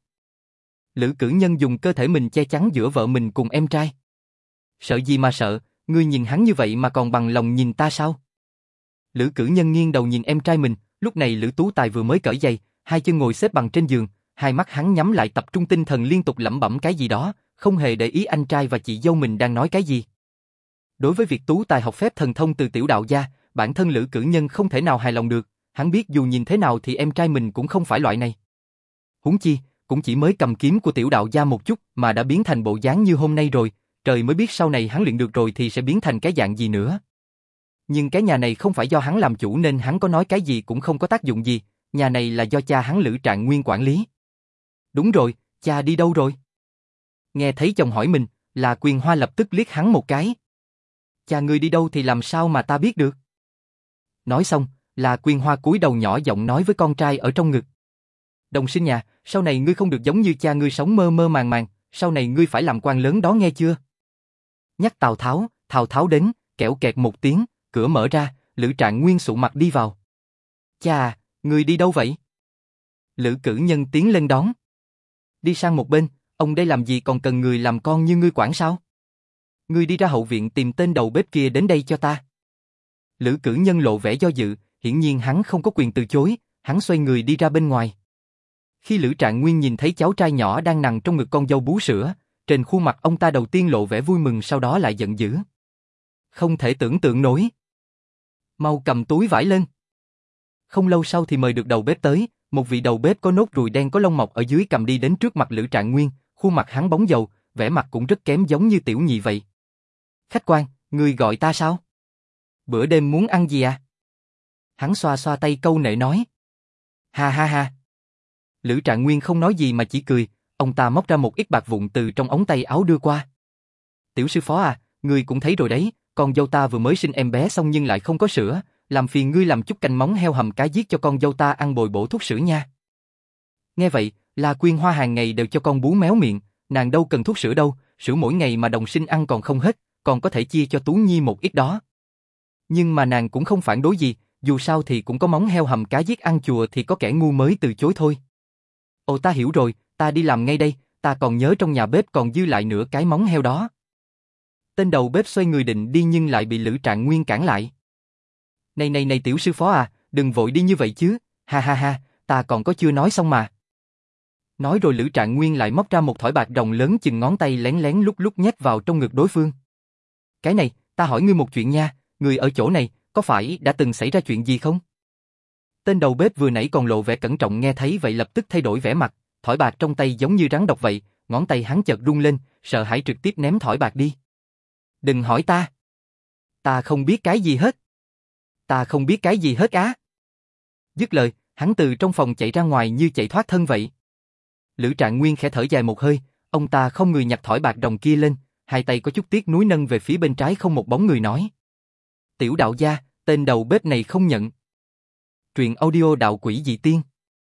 Lữ Cử Nhân dùng cơ thể mình che chắn giữa vợ mình cùng em trai. Sợ gì mà sợ, ngươi nhìn hắn như vậy mà còn bằng lòng nhìn ta sao? Lữ Cử Nhân nghiêng đầu nhìn em trai mình, lúc này Lữ Tú Tài vừa mới cởi giày, hai chân ngồi xếp bằng trên giường, hai mắt hắn nhắm lại tập trung tinh thần liên tục lẩm bẩm cái gì đó, không hề để ý anh trai và chị dâu mình đang nói cái gì. Đối với việc Tú Tài học phép thần thông từ Tiểu Đạo gia, bản thân Lữ Cử Nhân không thể nào hài lòng được, hắn biết dù nhìn thế nào thì em trai mình cũng không phải loại này. Huống chi, cũng chỉ mới cầm kiếm của Tiểu Đạo gia một chút mà đã biến thành bộ dáng như hôm nay rồi, trời mới biết sau này hắn luyện được rồi thì sẽ biến thành cái dạng gì nữa. Nhưng cái nhà này không phải do hắn làm chủ nên hắn có nói cái gì cũng không có tác dụng gì, nhà này là do cha hắn Lữ Trạng Nguyên quản lý. Đúng rồi, cha đi đâu rồi? Nghe thấy chồng hỏi mình, La Quyên Hoa lập tức liếc hắn một cái. Cha ngươi đi đâu thì làm sao mà ta biết được? Nói xong, La Quyên Hoa cúi đầu nhỏ giọng nói với con trai ở trong ngực. Đồng sinh nhà, sau này ngươi không được giống như cha ngươi sống mơ mơ màng màng, sau này ngươi phải làm quan lớn đó nghe chưa? Nhắc Tào Tháo, Tào Tháo đến, kẽo kẹt một tiếng, cửa mở ra, Lữ Trạng Nguyên sụ mặt đi vào. Cha, ngươi đi đâu vậy? Lữ Cử Nhân tiến lên đón. Đi sang một bên, ông đây làm gì còn cần người làm con như ngươi quản sao? Ngươi đi ra hậu viện tìm tên đầu bếp kia đến đây cho ta. Lữ Cử Nhân lộ vẻ do dự, hiển nhiên hắn không có quyền từ chối, hắn xoay người đi ra bên ngoài. Khi Lữ Trạng Nguyên nhìn thấy cháu trai nhỏ đang nằm trong ngực con dâu bú sữa, trên khuôn mặt ông ta đầu tiên lộ vẻ vui mừng sau đó lại giận dữ. Không thể tưởng tượng nổi. Mau cầm túi vải lên. Không lâu sau thì mời được đầu bếp tới, một vị đầu bếp có nốt ruồi đen có lông mọc ở dưới cằm đi đến trước mặt Lữ Trạng Nguyên, khuôn mặt hắn bóng dầu, vẻ mặt cũng rất kém giống như tiểu nhị vậy. Khách quan, người gọi ta sao? Bữa đêm muốn ăn gì à? Hắn xoa xoa tay câu nệ nói. Ha ha ha. Lữ Trạng Nguyên không nói gì mà chỉ cười, ông ta móc ra một ít bạc vụn từ trong ống tay áo đưa qua. Tiểu sư phó à, ngươi cũng thấy rồi đấy, con dâu ta vừa mới sinh em bé xong nhưng lại không có sữa, làm phiền ngươi làm chút canh móng heo hầm cá giết cho con dâu ta ăn bồi bổ thuốc sữa nha. Nghe vậy, La Quyên Hoa hàng ngày đều cho con bú méo miệng, nàng đâu cần thuốc sữa đâu, sữa mỗi ngày mà đồng sinh ăn còn không hết, còn có thể chia cho Tú Nhi một ít đó. Nhưng mà nàng cũng không phản đối gì, dù sao thì cũng có móng heo hầm cá giết ăn chùa thì có kẻ ngu mới từ chối thôi. Ồ ta hiểu rồi, ta đi làm ngay đây, ta còn nhớ trong nhà bếp còn dư lại nửa cái móng heo đó. Tên đầu bếp xoay người định đi nhưng lại bị Lữ Trạng Nguyên cản lại. Này này này tiểu sư phó à, đừng vội đi như vậy chứ, ha ha ha, ta còn có chưa nói xong mà. Nói rồi Lữ Trạng Nguyên lại móc ra một thỏi bạc rồng lớn chừng ngón tay lén lén lúc lúc nhét vào trong ngực đối phương. Cái này, ta hỏi ngươi một chuyện nha, người ở chỗ này, có phải đã từng xảy ra chuyện gì không? Tên đầu bếp vừa nãy còn lộ vẻ cẩn trọng nghe thấy vậy lập tức thay đổi vẻ mặt, thỏi bạc trong tay giống như rắn độc vậy, ngón tay hắn chợt rung lên, sợ hãi trực tiếp ném thỏi bạc đi. Đừng hỏi ta. Ta không biết cái gì hết. Ta không biết cái gì hết á. Dứt lời, hắn từ trong phòng chạy ra ngoài như chạy thoát thân vậy. Lữ Trạng Nguyên khẽ thở dài một hơi, ông ta không người nhặt thỏi bạc rồng kia lên, hai tay có chút tiếc nuối nâng về phía bên trái không một bóng người nói. Tiểu đạo gia, tên đầu bếp này không nhận. Truyện audio Đạo Quỷ Dị Tiên.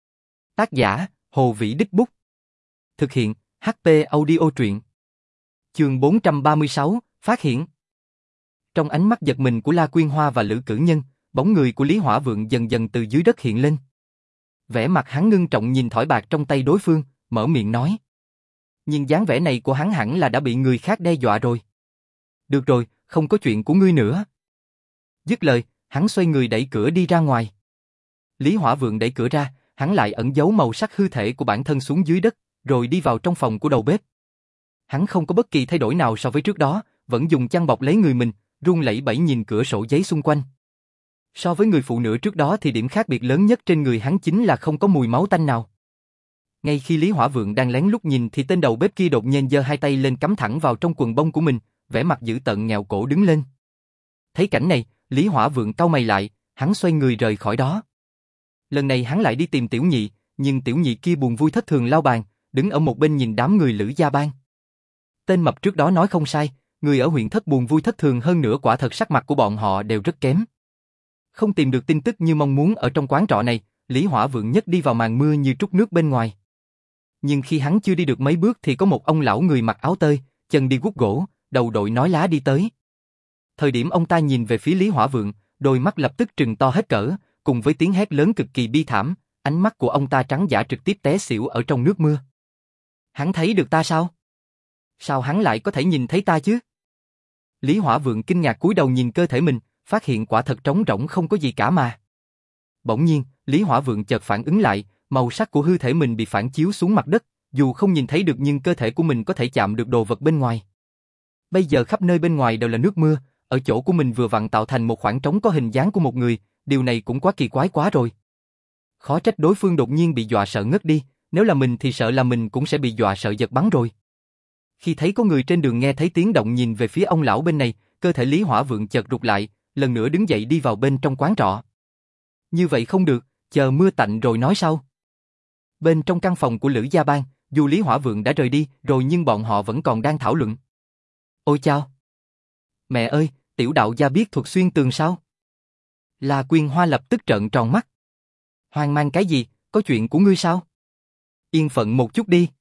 Tác giả, Hồ Vĩ Đích Bút. Thực hiện, hát pê Audio Truyện. Chương bốn trăm ba mươi sáu, Phát hiện. Trong ánh mắt giật mình của La Quyên Hoa và Lữ Cử Nhân, bóng người của Lý Hỏa Vượng dần dần từ dưới đất hiện lên. Vẻ mặt hắn ngưng trọng nhìn thỏi bạc trong tay đối phương, mở miệng nói. Nhưng dáng vẻ này của hắn hẳn là đã bị người khác đe dọa rồi. Được rồi, không có chuyện của ngươi nữa. Dứt lời, hắn xoay người đẩy cửa đi ra ngoài. Lý Hỏa Vượng đẩy cửa ra, hắn lại ẩn giấu màu sắc hư thể của bản thân xuống dưới đất, rồi đi vào trong phòng của đầu bếp. Hắn không có bất kỳ thay đổi nào so với trước đó, vẫn dùng chăn bọc lấy người mình, run lẩy bẩy nhìn cửa sổ giấy xung quanh. So với người phụ nữ trước đó thì điểm khác biệt lớn nhất trên người hắn chính là không có mùi máu tanh nào. Ngay khi Lý Hỏa Vượng đang lén lút nhìn thì tên đầu bếp kia đột nhiên giơ hai tay lên cắm thẳng vào trong quần bông của mình, vẻ mặt dữ tợn nghèo cổ đứng lên. Thấy cảnh này, Lý Hỏa Vượng cau mày lại, hắn xoay người rời khỏi đó. Lần này hắn lại đi tìm tiểu nhị, nhưng tiểu nhị kia buồn vui thất thường lau bàn, đứng ở một bên nhìn đám người Lữ gia bang. Tên mập trước đó nói không sai, người ở huyện Thất buồn vui thất thường hơn nữa, quả thật sắc mặt của bọn họ đều rất kém. Không tìm được tin tức như mong muốn ở trong quán trọ này, Lý Hỏa Vượng nhất đi vào màn mưa như trút nước bên ngoài. Nhưng khi hắn chưa đi được mấy bước thì có một ông lão người mặc áo tơi, chân đi guốc gỗ, đầu đội nón lá đi tới. Thời điểm ông ta nhìn về phía Lý Hỏa Vượng, đôi mắt lập tức trừng to hết cỡ, cùng với tiếng hét lớn cực kỳ bi thảm, ánh mắt của ông ta trắng dã trực tiếp té xỉu ở trong nước mưa. Hắn thấy được ta sao? Sao hắn lại có thể nhìn thấy ta chứ? Lý Hỏa Vượng kinh ngạc cúi đầu nhìn cơ thể mình, phát hiện quả thật trống rỗng không có gì cả mà. Bỗng nhiên, Lý Hỏa Vượng chợt phản ứng lại, màu sắc của hư thể mình bị phản chiếu xuống mặt đất, dù không nhìn thấy được nhưng cơ thể của mình có thể chạm được đồ vật bên ngoài. Bây giờ khắp nơi bên ngoài đều là nước mưa, ở chỗ của mình vừa vặn tạo thành một khoảng trống có hình dáng của một người, điều này cũng quá kỳ quái quá rồi. Khó trách đối phương đột nhiên bị dọa sợ ngất đi, nếu là mình thì sợ là mình cũng sẽ bị dọa sợ giật bắn rồi. Khi thấy có người trên đường nghe thấy tiếng động nhìn về phía ông lão bên này, cơ thể Lý Hỏa Vượng chợt rụt lại, lần nữa đứng dậy đi vào bên trong quán trọ. Như vậy không được, chờ mưa tạnh rồi nói sau. Bên trong căn phòng của Lữ Gia Bang, dù Lý Hỏa Vượng đã rời đi rồi nhưng bọn họ vẫn còn đang thảo luận. Ôi chao! Mẹ ơi, tiểu đạo gia biết thuật xuyên tường sao? La Quyên Hoa lập tức trợn tròn mắt. Hoang mang cái gì, có chuyện của ngươi sao? Yên phận một chút đi.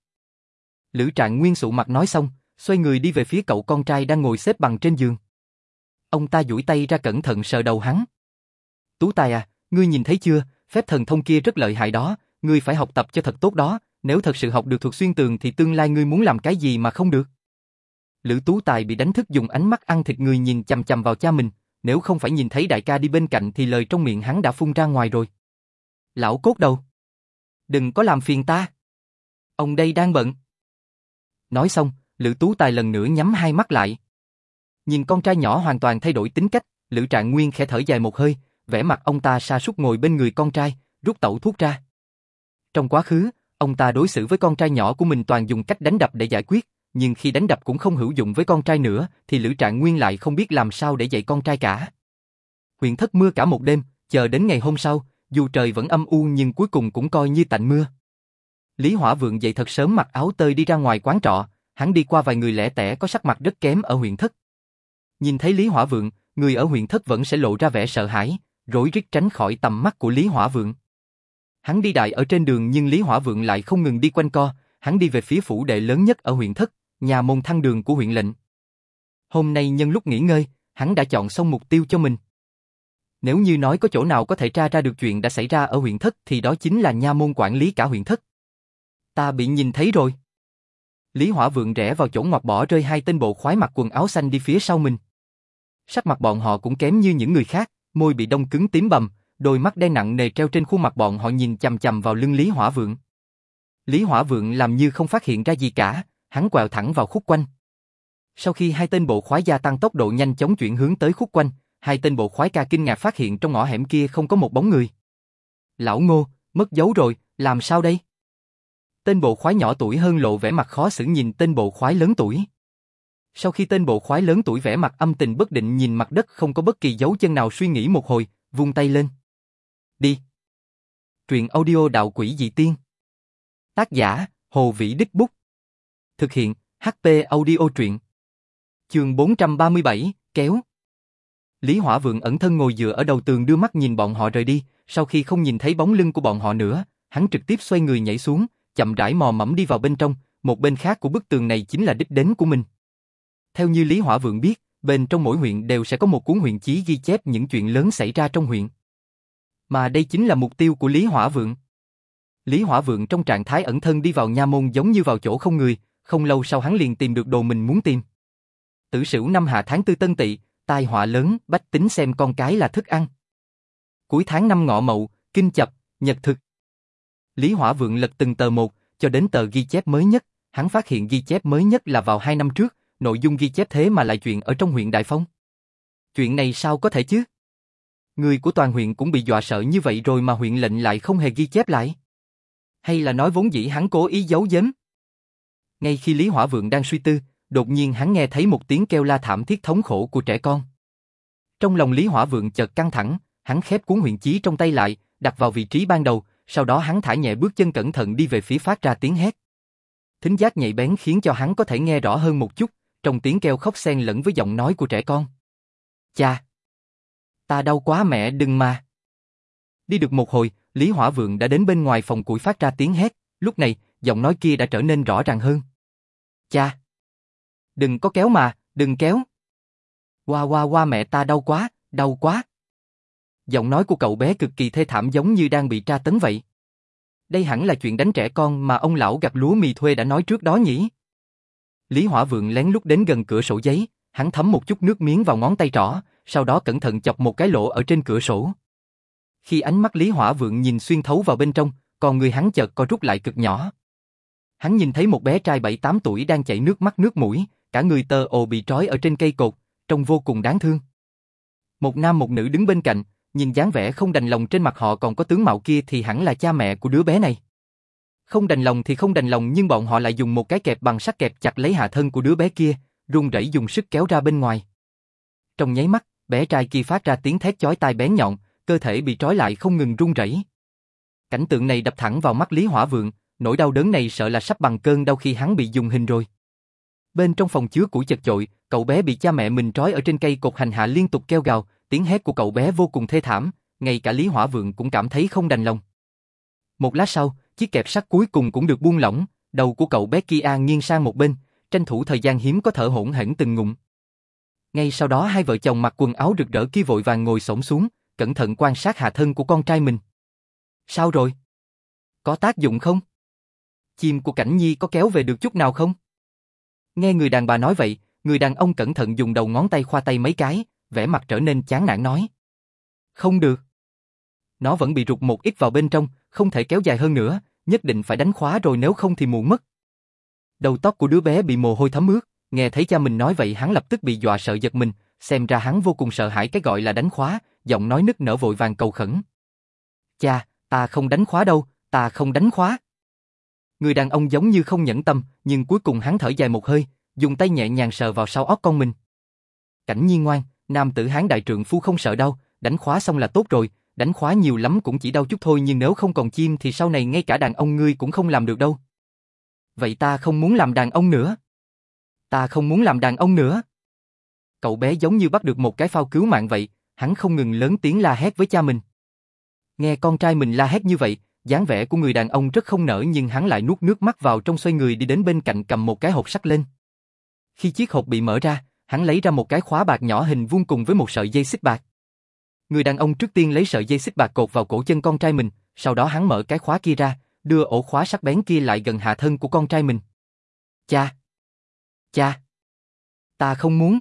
Lữ Trạng Nguyên sụ mặt nói xong, xoay người đi về phía cậu con trai đang ngồi xếp bằng trên giường. Ông ta duỗi tay ra cẩn thận sờ đầu hắn. Tú Tài à, ngươi nhìn thấy chưa, phép thần thông kia rất lợi hại đó, ngươi phải học tập cho thật tốt đó, nếu thật sự học được thuật xuyên tường thì tương lai ngươi muốn làm cái gì mà không được. Lữ Tú Tài bị đánh thức dùng ánh mắt ăn thịt người nhìn chằm chằm vào cha mình, nếu không phải nhìn thấy đại ca đi bên cạnh thì lời trong miệng hắn đã phun ra ngoài rồi. Lão cốt đầu! Đừng có làm phiền ta! Ông đây đang bận. Nói xong, Lữ Tú Tài lần nữa nhắm hai mắt lại. Nhìn con trai nhỏ hoàn toàn thay đổi tính cách, Lữ Trạng Nguyên khẽ thở dài một hơi, vẻ mặt ông ta sa sút ngồi bên người con trai, rút tẩu thuốc ra. Trong quá khứ, ông ta đối xử với con trai nhỏ của mình toàn dùng cách đánh đập để giải quyết, nhưng khi đánh đập cũng không hữu dụng với con trai nữa, thì Lữ Trạng Nguyên lại không biết làm sao để dạy con trai cả. Huyện thất mưa cả một đêm, chờ đến ngày hôm sau, dù trời vẫn âm u nhưng cuối cùng cũng coi như tạnh mưa. Lý Hỏa Vượng dậy thật sớm mặc áo tơi đi ra ngoài quán trọ, hắn đi qua vài người lẻ tẻ có sắc mặt rất kém ở huyện thất. Nhìn thấy Lý Hỏa Vượng, người ở huyện thất vẫn sẽ lộ ra vẻ sợ hãi, rối rít tránh khỏi tầm mắt của Lý Hỏa Vượng. Hắn đi đại ở trên đường nhưng Lý Hỏa Vượng lại không ngừng đi quanh co, hắn đi về phía phủ đệ lớn nhất ở huyện thất, nhà môn Thăng Đường của huyện lệnh. Hôm nay nhân lúc nghỉ ngơi, hắn đã chọn xong mục tiêu cho mình. Nếu như nói có chỗ nào có thể tra ra được chuyện đã xảy ra ở huyện thất thì đó chính là nha môn quản lý cả huyện thất. Ta bị nhìn thấy rồi. Lý Hỏa Vượng rẽ vào chỗ ngoặt bỏ rơi hai tên bộ khoái mặc quần áo xanh đi phía sau mình. Sắc mặt bọn họ cũng kém như những người khác, môi bị đông cứng tím bầm, đôi mắt đen nặng nề treo trên khuôn mặt bọn họ nhìn chằm chằm vào lưng Lý Hỏa Vượng. Lý Hỏa Vượng làm như không phát hiện ra gì cả, hắn quẹo thẳng vào khúc quanh. Sau khi hai tên bộ khoái gia tăng tốc độ nhanh chóng chuyển hướng tới khúc quanh, hai tên bộ khoái ca kinh ngạc phát hiện trong ngõ hẻm kia không có một bóng người. Lão Ngô, mất dấu rồi, làm sao đây? Tên bộ khoái nhỏ tuổi hơn lộ vẻ mặt khó xử nhìn tên bộ khoái lớn tuổi. Sau khi tên bộ khoái lớn tuổi vẻ mặt âm tình bất định nhìn mặt đất không có bất kỳ dấu chân nào suy nghĩ một hồi, vung tay lên. Đi. Truyện audio Đạo Quỷ Dị Tiên. Tác giả, Hồ Vĩ Đích Bút. Thực hiện, hát pê Audio Truyện. Chương bốn trăm ba mươi bảy, kéo. Lý Hỏa Vượng ẩn thân ngồi dựa ở đầu tường đưa mắt nhìn bọn họ rời đi, sau khi không nhìn thấy bóng lưng của bọn họ nữa, hắn trực tiếp xoay người nhảy xuống, chậm rãi mò mẫm đi vào bên trong, một bên khác của bức tường này chính là đích đến của mình. Theo như Lý Hỏa Vượng biết, bên trong mỗi huyện đều sẽ có một cuốn huyện chí ghi chép những chuyện lớn xảy ra trong huyện. Mà đây chính là mục tiêu của Lý Hỏa Vượng. Lý Hỏa Vượng trong trạng thái ẩn thân đi vào nha môn giống như vào chỗ không người, không lâu sau hắn liền tìm được đồ mình muốn tìm. Tử Sửu năm hạ tháng tư Tân Tỵ, tai họa lớn, bách tính xem con cái là thức ăn. Cuối tháng năm Ngọ Mậu, kinh chập, nhật thực. Lý Hỏa Vượng lật từng tờ một, cho đến tờ ghi chép mới nhất, hắn phát hiện ghi chép mới nhất là vào hai năm trước, nội dung ghi chép thế mà lại chuyện ở trong huyện Đại Phong. Chuyện này sao có thể chứ? Người của toàn huyện cũng bị dọa sợ như vậy rồi mà huyện lệnh lại không hề ghi chép lại. Hay là nói vốn dĩ hắn cố ý giấu giếm? Ngay khi Lý Hỏa Vượng đang suy tư, đột nhiên hắn nghe thấy một tiếng kêu la thảm thiết thống khổ của trẻ con. Trong lòng Lý Hỏa Vượng chợt căng thẳng, hắn khép cuốn huyện chí trong tay lại, đặt vào vị trí ban đầu, sau đó hắn thả nhẹ bước chân cẩn thận đi về phía phát ra tiếng hét. Thính giác nhạy bén khiến cho hắn có thể nghe rõ hơn một chút, trong tiếng kêu khóc xen lẫn với giọng nói của trẻ con. Cha! Ta đau quá mẹ đừng mà! Đi được một hồi, Lý Hỏa Vượng đã đến bên ngoài phòng củi phát ra tiếng hét, lúc này, giọng nói kia đã trở nên rõ ràng hơn. Cha! Đừng có kéo mà, đừng kéo! Qua qua qua mẹ ta đau quá, đau quá! Giọng nói của cậu bé cực kỳ thê thảm giống như đang bị tra tấn vậy. Đây hẳn là chuyện đánh trẻ con mà ông lão gặt lúa mì thuê đã nói trước đó nhỉ? Lý Hỏa Vượng lén lút đến gần cửa sổ giấy, hắn thấm một chút nước miếng vào ngón tay trỏ, sau đó cẩn thận chọc một cái lỗ ở trên cửa sổ. Khi ánh mắt Lý Hỏa Vượng nhìn xuyên thấu vào bên trong, còn người hắn chợt co rút lại cực nhỏ. Hắn nhìn thấy một bé trai bảy tám tuổi đang chảy nước mắt nước mũi, cả người tơ ồ bị trói ở trên cây cột, trông vô cùng đáng thương. Một nam một nữ đứng bên cạnh, nhìn dáng vẻ không đành lòng trên mặt họ còn có tướng mạo kia thì hẳn là cha mẹ của đứa bé này. Không đành lòng thì không đành lòng nhưng bọn họ lại dùng một cái kẹp bằng sắt kẹp chặt lấy hạ thân của đứa bé kia, run rẩy dùng sức kéo ra bên ngoài. Trong nháy mắt, bé trai kia phát ra tiếng thét chói tai bén nhọn, cơ thể bị trói lại không ngừng run rẩy. Cảnh tượng này đập thẳng vào mắt Lý Hỏa Vượng, nỗi đau đớn này sợ là sắp bằng cơn đau khi hắn bị dùng hình rồi. Bên trong phòng chứa củi chật chội, cậu bé bị cha mẹ mình trói ở trên cây cột hành hạ liên tục kêu gào, tiếng hét của cậu bé vô cùng thê thảm, ngay cả Lý Hỏa Vượng cũng cảm thấy không đành lòng. Một lát sau, chiếc kẹp sắt cuối cùng cũng được buông lỏng, đầu của cậu bé kia nghiêng sang một bên, tranh thủ thời gian hiếm có thở hổn hển từng ngụm. Ngay sau đó hai vợ chồng mặc quần áo rực rỡ kia vội vàng ngồi xổm xuống, cẩn thận quan sát hạ thân của con trai mình. Sao rồi? Có tác dụng không? Chim của Cảnh Nhi có kéo về được chút nào không? Nghe người đàn bà nói vậy, người đàn ông cẩn thận dùng đầu ngón tay khoa tay mấy cái, vẻ mặt trở nên chán nản nói. Không được. Nó vẫn bị rụt một ít vào bên trong, không thể kéo dài hơn nữa, nhất định phải đánh khóa rồi nếu không thì muộn mất. Đầu tóc của đứa bé bị mồ hôi thấm ướt, nghe thấy cha mình nói vậy hắn lập tức bị dọa sợ giật mình, xem ra hắn vô cùng sợ hãi cái gọi là đánh khóa, giọng nói nức nở vội vàng cầu khẩn. Cha, ta không đánh khóa đâu, ta không đánh khóa. Người đàn ông giống như không nhẫn tâm, nhưng cuối cùng hắn thở dài một hơi, dùng tay nhẹ nhàng sờ vào sau óc con mình. Cảnh Nhi ngoan, nam tử hán đại trượng phu không sợ đau, đánh khóa xong là tốt rồi, đánh khóa nhiều lắm cũng chỉ đau chút thôi nhưng nếu không còn chim thì sau này ngay cả đàn ông ngươi cũng không làm được đâu. Vậy ta không muốn làm đàn ông nữa. Ta không muốn làm đàn ông nữa. Cậu bé giống như bắt được một cái phao cứu mạng vậy, hắn không ngừng lớn tiếng la hét với cha mình. Nghe con trai mình la hét như vậy, dáng vẻ của người đàn ông rất không nỡ nhưng hắn lại nuốt nước mắt vào trong xoay người đi đến bên cạnh cầm một cái hộp sắt lên. Khi chiếc hộp bị mở ra, hắn lấy ra một cái khóa bạc nhỏ hình vuông cùng với một sợi dây xích bạc. Người đàn ông trước tiên lấy sợi dây xích bạc cột vào cổ chân con trai mình, sau đó hắn mở cái khóa kia ra, đưa ổ khóa sắc bén kia lại gần hạ thân của con trai mình. Cha! Cha! Ta không muốn!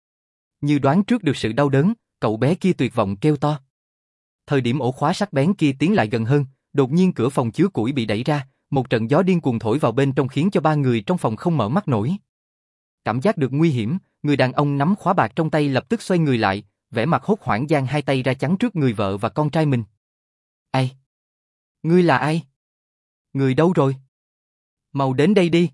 Như đoán trước được sự đau đớn, cậu bé kia tuyệt vọng kêu to. Thời điểm ổ khóa sắc bén kia tiến lại gần hơn, đột nhiên cửa phòng chứa củi bị đẩy ra, một trận gió điên cuồng thổi vào bên trong khiến cho ba người trong phòng không mở mắt nổi. Cảm giác được nguy hiểm, người đàn ông nắm khóa bạc trong tay lập tức xoay người lại, vẻ mặt hốt hoảng giang hai tay ra chắn trước người vợ và con trai mình. Ai? Ngươi là ai? Người đâu rồi? Mau đến đây đi.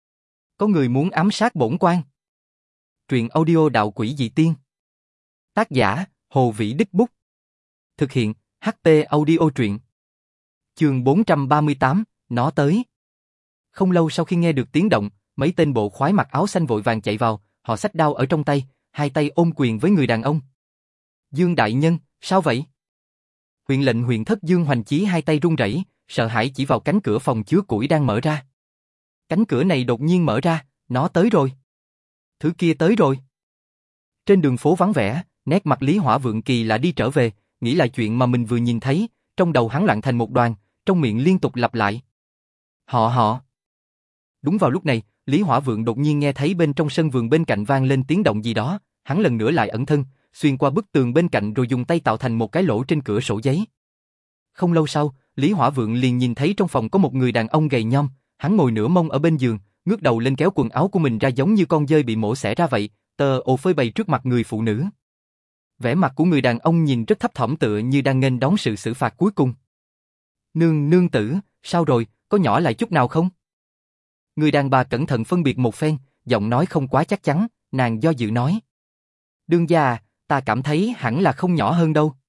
Có người muốn ám sát bổn quan. Truyện audio đạo quỷ dị tiên. Tác giả, Hồ Vĩ Đích Bút. Thực hiện, hát tê audio truyện. Chương bốn trăm ba mươi tám, nó tới. Không lâu sau khi nghe được tiếng động, mấy tên bộ khoái mặc áo xanh vội vàng chạy vào, họ xách đao ở trong tay, hai tay ôm quyền với người đàn ông. Dương đại nhân, sao vậy? Huyện lệnh huyện thất Dương Hoành Chí hai tay run rẩy, sợ hãi chỉ vào cánh cửa phòng chứa củi đang mở ra. Cánh cửa này đột nhiên mở ra, nó tới rồi. Thứ kia tới rồi. Trên đường phố vắng vẻ, nét mặt Lý Hỏa Vượng kỳ lạ đi trở về, nghĩ lại chuyện mà mình vừa nhìn thấy, trong đầu hắn loạn thành một đoàn, trong miệng liên tục lặp lại. Họ họ. Đúng vào lúc này, Lý Hỏa Vượng đột nhiên nghe thấy bên trong sân vườn bên cạnh vang lên tiếng động gì đó, hắn lần nữa lại ẩn thân, xuyên qua bức tường bên cạnh rồi dùng tay tạo thành một cái lỗ trên cửa sổ giấy. Không lâu sau, Lý Hỏa Vượng liền nhìn thấy trong phòng có một người đàn ông gầy nhom, hắn ngồi nửa mông ở bên giường, ngước đầu lên kéo quần áo của mình ra giống như con dơi bị mổ xẻ ra vậy, tờ ồ phơi bày trước mặt người phụ nữ. Vẻ mặt của người đàn ông nhìn rất thấp thỏm tựa như đang nghênh đón sự xử phạt cuối cùng. Nương nương tử, sao rồi, có nhỏ lại chút nào không? Người đàn bà cẩn thận phân biệt một phen, giọng nói không quá chắc chắn, nàng do dự nói. Đương gia à, ta cảm thấy hẳn là không nhỏ hơn đâu.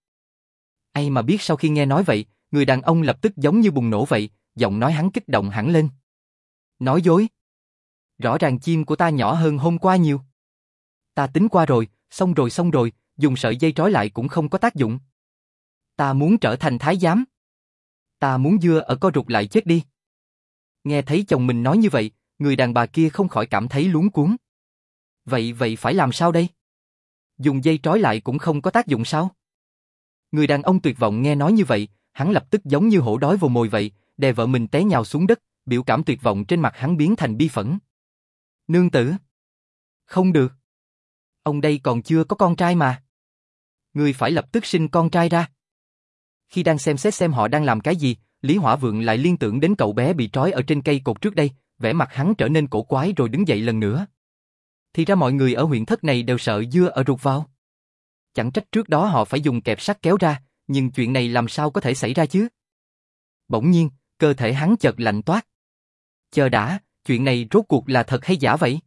Ai mà biết sau khi nghe nói vậy, người đàn ông lập tức giống như bùng nổ vậy, giọng nói hắn kích động hẳn lên. Nói dối. Rõ ràng chim của ta nhỏ hơn hôm qua nhiều. Ta tính qua rồi, xong rồi xong rồi, dùng sợi dây trói lại cũng không có tác dụng. Ta muốn trở thành thái giám. Ta muốn dưa ở co rụt lại chết đi. Nghe thấy chồng mình nói như vậy, người đàn bà kia không khỏi cảm thấy luống cuống. Vậy vậy phải làm sao đây? Dùng dây trói lại cũng không có tác dụng sao? Người đàn ông tuyệt vọng nghe nói như vậy, hắn lập tức giống như hổ đói vồ mồi vậy, đè vợ mình té nhào xuống đất, biểu cảm tuyệt vọng trên mặt hắn biến thành bi phẫn. Nương tử. Không được. Ông đây còn chưa có con trai mà. ngươi phải lập tức sinh con trai ra. Khi đang xem xét xem họ đang làm cái gì, Lý Hỏa Vượng lại liên tưởng đến cậu bé bị trói ở trên cây cột trước đây, vẻ mặt hắn trở nên cổ quái rồi đứng dậy lần nữa. Thì ra mọi người ở huyện thất này đều sợ dưa ở rụt vào. Chẳng trách trước đó họ phải dùng kẹp sắt kéo ra, nhưng chuyện này làm sao có thể xảy ra chứ? Bỗng nhiên, cơ thể hắn chợt lạnh toát. Chờ đã, chuyện này rốt cuộc là thật hay giả vậy?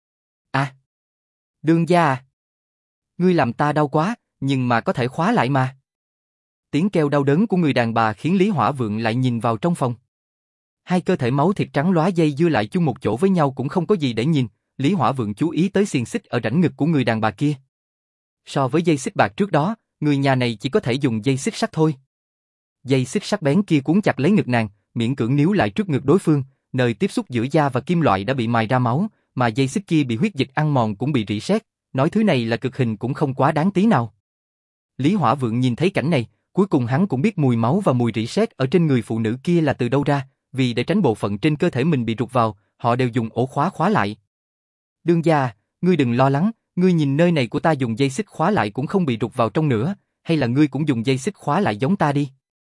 À! Đương gia à! Ngươi làm ta đau quá, nhưng mà có thể khóa lại mà. Tiếng kêu đau đớn của người đàn bà khiến Lý Hỏa Vượng lại nhìn vào trong phòng. Hai cơ thể máu thịt trắng lóa dây dưa lại chung một chỗ với nhau cũng không có gì để nhìn, Lý Hỏa Vượng chú ý tới xiềng xích ở rãnh ngực của người đàn bà kia. So với dây xích bạc trước đó, người nhà này chỉ có thể dùng dây xích sắt thôi. Dây xích sắc bén kia cuốn chặt lấy ngực nàng, miễn cưỡng níu lại trước ngực đối phương, nơi tiếp xúc giữa da và kim loại đã bị mài ra máu, mà dây xích kia bị huyết dịch ăn mòn cũng bị rỉ sét, nói thứ này là cực hình cũng không quá đáng tí nào. Lý Hỏa Vượng nhìn thấy cảnh này, cuối cùng hắn cũng biết mùi máu và mùi rỉ sét ở trên người phụ nữ kia là từ đâu ra, vì để tránh bộ phận trên cơ thể mình bị rụt vào, họ đều dùng ổ khóa khóa lại. Đương gia, ngươi đừng lo lắng, ngươi nhìn nơi này của ta dùng dây xích khóa lại cũng không bị rụt vào trong nữa, hay là ngươi cũng dùng dây xích khóa lại giống ta đi.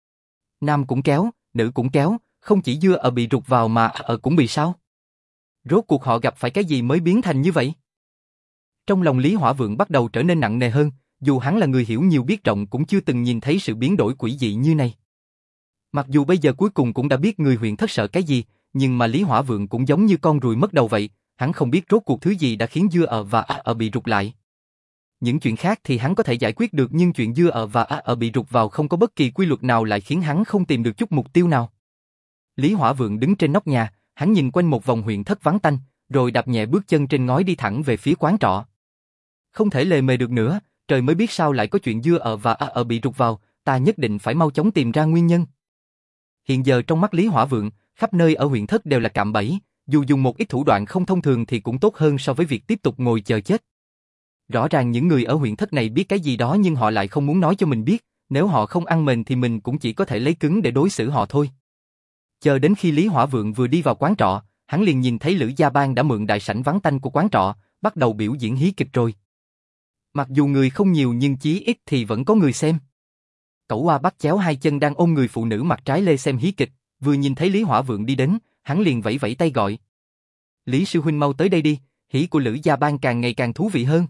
Nam cũng kéo, nữ cũng kéo, không chỉ dưa ở bị rụt vào mà ở cũng bị sao? Rốt cuộc họ gặp phải cái gì mới biến thành như vậy? Trong lòng Lý Hỏa Vượng bắt đầu trở nên nặng nề hơn, dù hắn là người hiểu nhiều biết rộng cũng chưa từng nhìn thấy sự biến đổi quỷ dị như này. Mặc dù bây giờ cuối cùng cũng đã biết người huyện thất sợ cái gì, nhưng mà Lý Hỏa Vượng cũng giống như con ruồi mất đầu vậy, hắn không biết rốt cuộc thứ gì đã khiến dưa ở và ở bị rụt lại. Những chuyện khác thì hắn có thể giải quyết được nhưng chuyện dưa ở và ở bị rụt vào không có bất kỳ quy luật nào lại khiến hắn không tìm được chút mục tiêu nào. Lý Hỏa Vượng đứng trên nóc nhà, hắn nhìn quanh một vòng huyện thất vắng tanh, rồi đạp nhẹ bước chân trên ngói đi thẳng về phía quán trọ. Không thể lề mề được nữa, trời mới biết sao lại có chuyện dưa ở và ở bị rụt vào, ta nhất định phải mau chóng tìm ra nguyên nhân. Hiện giờ trong mắt Lý Hỏa Vượng, khắp nơi ở huyện thất đều là cạm bẫy, dù dùng một ít thủ đoạn không thông thường thì cũng tốt hơn so với việc tiếp tục ngồi chờ chết. Rõ ràng những người ở huyện thất này biết cái gì đó nhưng họ lại không muốn nói cho mình biết, nếu họ không ăn mền thì mình cũng chỉ có thể lấy cứng để đối xử họ thôi. Chờ đến khi Lý Hỏa Vượng vừa đi vào quán trọ, hắn liền nhìn thấy Lữ Gia Bang đã mượn đại sảnh vắng tanh của quán trọ, bắt đầu biểu diễn hí kịch rồi. Mặc dù người không nhiều nhưng chí ít thì vẫn có người xem. Cẩu Oa bắt chéo hai chân đang ôm người phụ nữ mặt trái lê xem hí kịch, vừa nhìn thấy Lý Hỏa Vượng đi đến, hắn liền vẫy vẫy tay gọi. Lý sư huynh mau tới đây đi, hí của Lữ Gia Bang càng ngày càng thú vị hơn.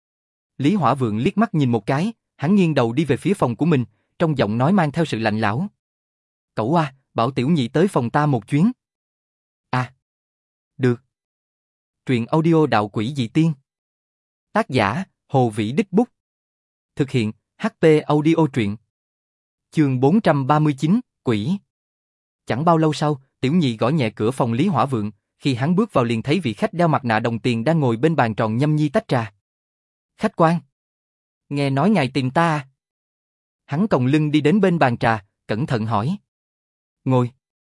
Lý Hỏa Vượng liếc mắt nhìn một cái, hắn nghiêng đầu đi về phía phòng của mình, trong giọng nói mang theo sự lạnh lẽo. Cẩu Oa, bảo tiểu nhị tới phòng ta một chuyến. À, được. Truyện audio đạo quỷ dị tiên. Tác giả, Hồ Vĩ Đích Bút. Thực hiện, hát pê Audio truyện. Chương bốn trăm ba mươi chín, Quỷ. Chẳng bao lâu sau, tiểu nhị gõ nhẹ cửa phòng Lý Hỏa Vượng, khi hắn bước vào liền thấy vị khách đeo mặt nạ đồng tiền đang ngồi bên bàn tròn nhâm nhi tách trà. Khách quan. Nghe nói ngài tìm ta à? Hắn còng lưng đi đến bên bàn trà, cẩn thận hỏi. Ngồi.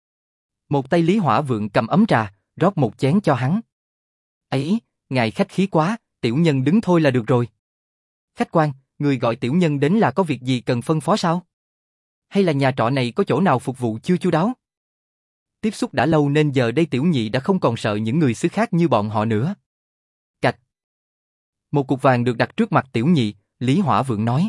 Một tay Lý Hỏa Vượng cầm ấm trà, rót một chén cho hắn. Ấy, ngài khách khí quá, tiểu nhân đứng thôi là được rồi. Khách quan, người gọi tiểu nhân đến là có việc gì cần phân phó sao? Hay là nhà trọ này có chỗ nào phục vụ chưa chu đáo? Tiếp xúc đã lâu nên giờ đây tiểu nhị đã không còn sợ những người xứ khác như bọn họ nữa. Cạch. Một cục vàng được đặt trước mặt tiểu nhị, Lý Hỏa Vượng nói.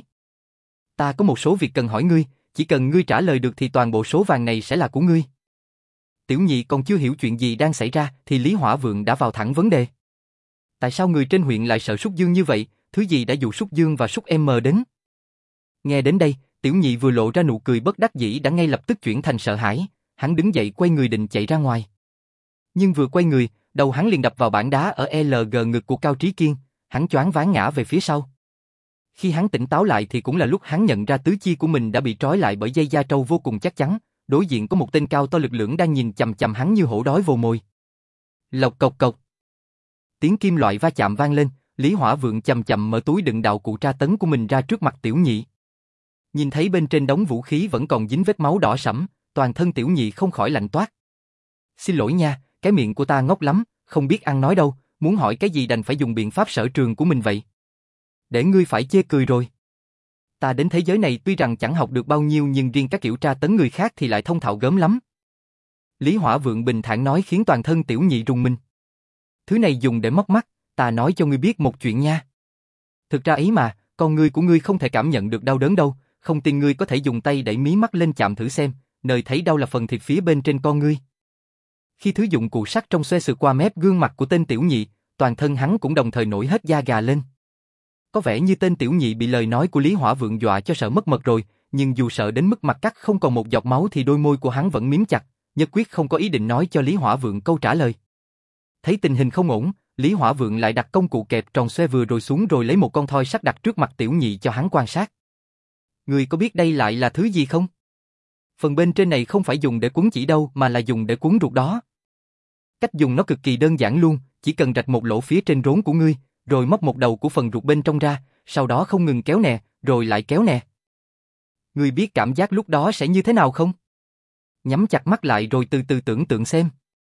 Ta có một số việc cần hỏi ngươi, chỉ cần ngươi trả lời được thì toàn bộ số vàng này sẽ là của ngươi. Tiểu nhị còn chưa hiểu chuyện gì đang xảy ra thì Lý Hỏa Vượng đã vào thẳng vấn đề. Tại sao người trên huyện lại sợ Súc Dương như vậy, thứ gì đã dụ Súc Dương và Súc Em đến? Nghe đến đây, tiểu nhị vừa lộ ra nụ cười bất đắc dĩ đã ngay lập tức chuyển thành sợ hãi, hắn đứng dậy quay người định chạy ra ngoài. Nhưng vừa quay người, đầu hắn liền đập vào bảng đá ở lờ giê ngực của Cao Trí Kiên, hắn choáng váng ngã về phía sau. Khi hắn tỉnh táo lại thì cũng là lúc hắn nhận ra tứ chi của mình đã bị trói lại bởi dây da trâu vô cùng chắc chắn, đối diện có một tên cao to lực lưỡng đang nhìn chằm chằm hắn như hổ đói vồ mồi. Lộc cộc cộc. Tiếng kim loại va chạm vang lên, Lý Hỏa Vượng chậm chậm mở túi đựng đạo cụ tra tấn của mình ra trước mặt tiểu nhị. Nhìn thấy bên trên đống vũ khí vẫn còn dính vết máu đỏ sẫm, toàn thân tiểu nhị không khỏi lạnh toát. Xin lỗi nha, cái miệng của ta ngốc lắm, không biết ăn nói đâu, muốn hỏi cái gì đành phải dùng biện pháp sở trường của mình vậy. Để ngươi phải chê cười rồi. Ta đến thế giới này tuy rằng chẳng học được bao nhiêu nhưng riêng các kiểu tra tấn người khác thì lại thông thạo gớm lắm. Lý Hỏa Vượng bình thản nói khiến toàn thân tiểu nhị rùng mình. Thứ này dùng để móc mắt, ta nói cho ngươi biết một chuyện nha. Thực ra ấy mà, con ngươi của ngươi không thể cảm nhận được đau đớn đâu, không tin ngươi có thể dùng tay đẩy mí mắt lên chạm thử xem, nơi thấy đau là phần thịt phía bên trên con ngươi. Khi thứ dụng cụ sắt trong xoe sượt qua mép gương mặt của tên tiểu nhị, toàn thân hắn cũng đồng thời nổi hết da gà lên. Có vẻ như tên tiểu nhị bị lời nói của Lý Hỏa Vượng dọa cho sợ mất mật rồi, nhưng dù sợ đến mức mặt cắt không còn một giọt máu thì đôi môi của hắn vẫn miếm chặt, nhất quyết không có ý định nói cho Lý Hỏa Vượng câu trả lời. Thấy tình hình không ổn, Lý Hỏa Vượng lại đặt công cụ kẹp tròn xoe vừa rồi xuống rồi lấy một con thoi sắt đặt trước mặt tiểu nhị cho hắn quan sát. Ngươi có biết đây lại là thứ gì không? Phần bên trên này không phải dùng để quấn chỉ đâu mà là dùng để quấn ruột đó. Cách dùng nó cực kỳ đơn giản luôn, chỉ cần rạch một lỗ phía trên rốn của ngươi, rồi móc một đầu của phần ruột bên trong ra, sau đó không ngừng kéo nè, rồi lại kéo nè. Ngươi biết cảm giác lúc đó sẽ như thế nào không? Nhắm chặt mắt lại rồi từ từ tưởng tượng xem.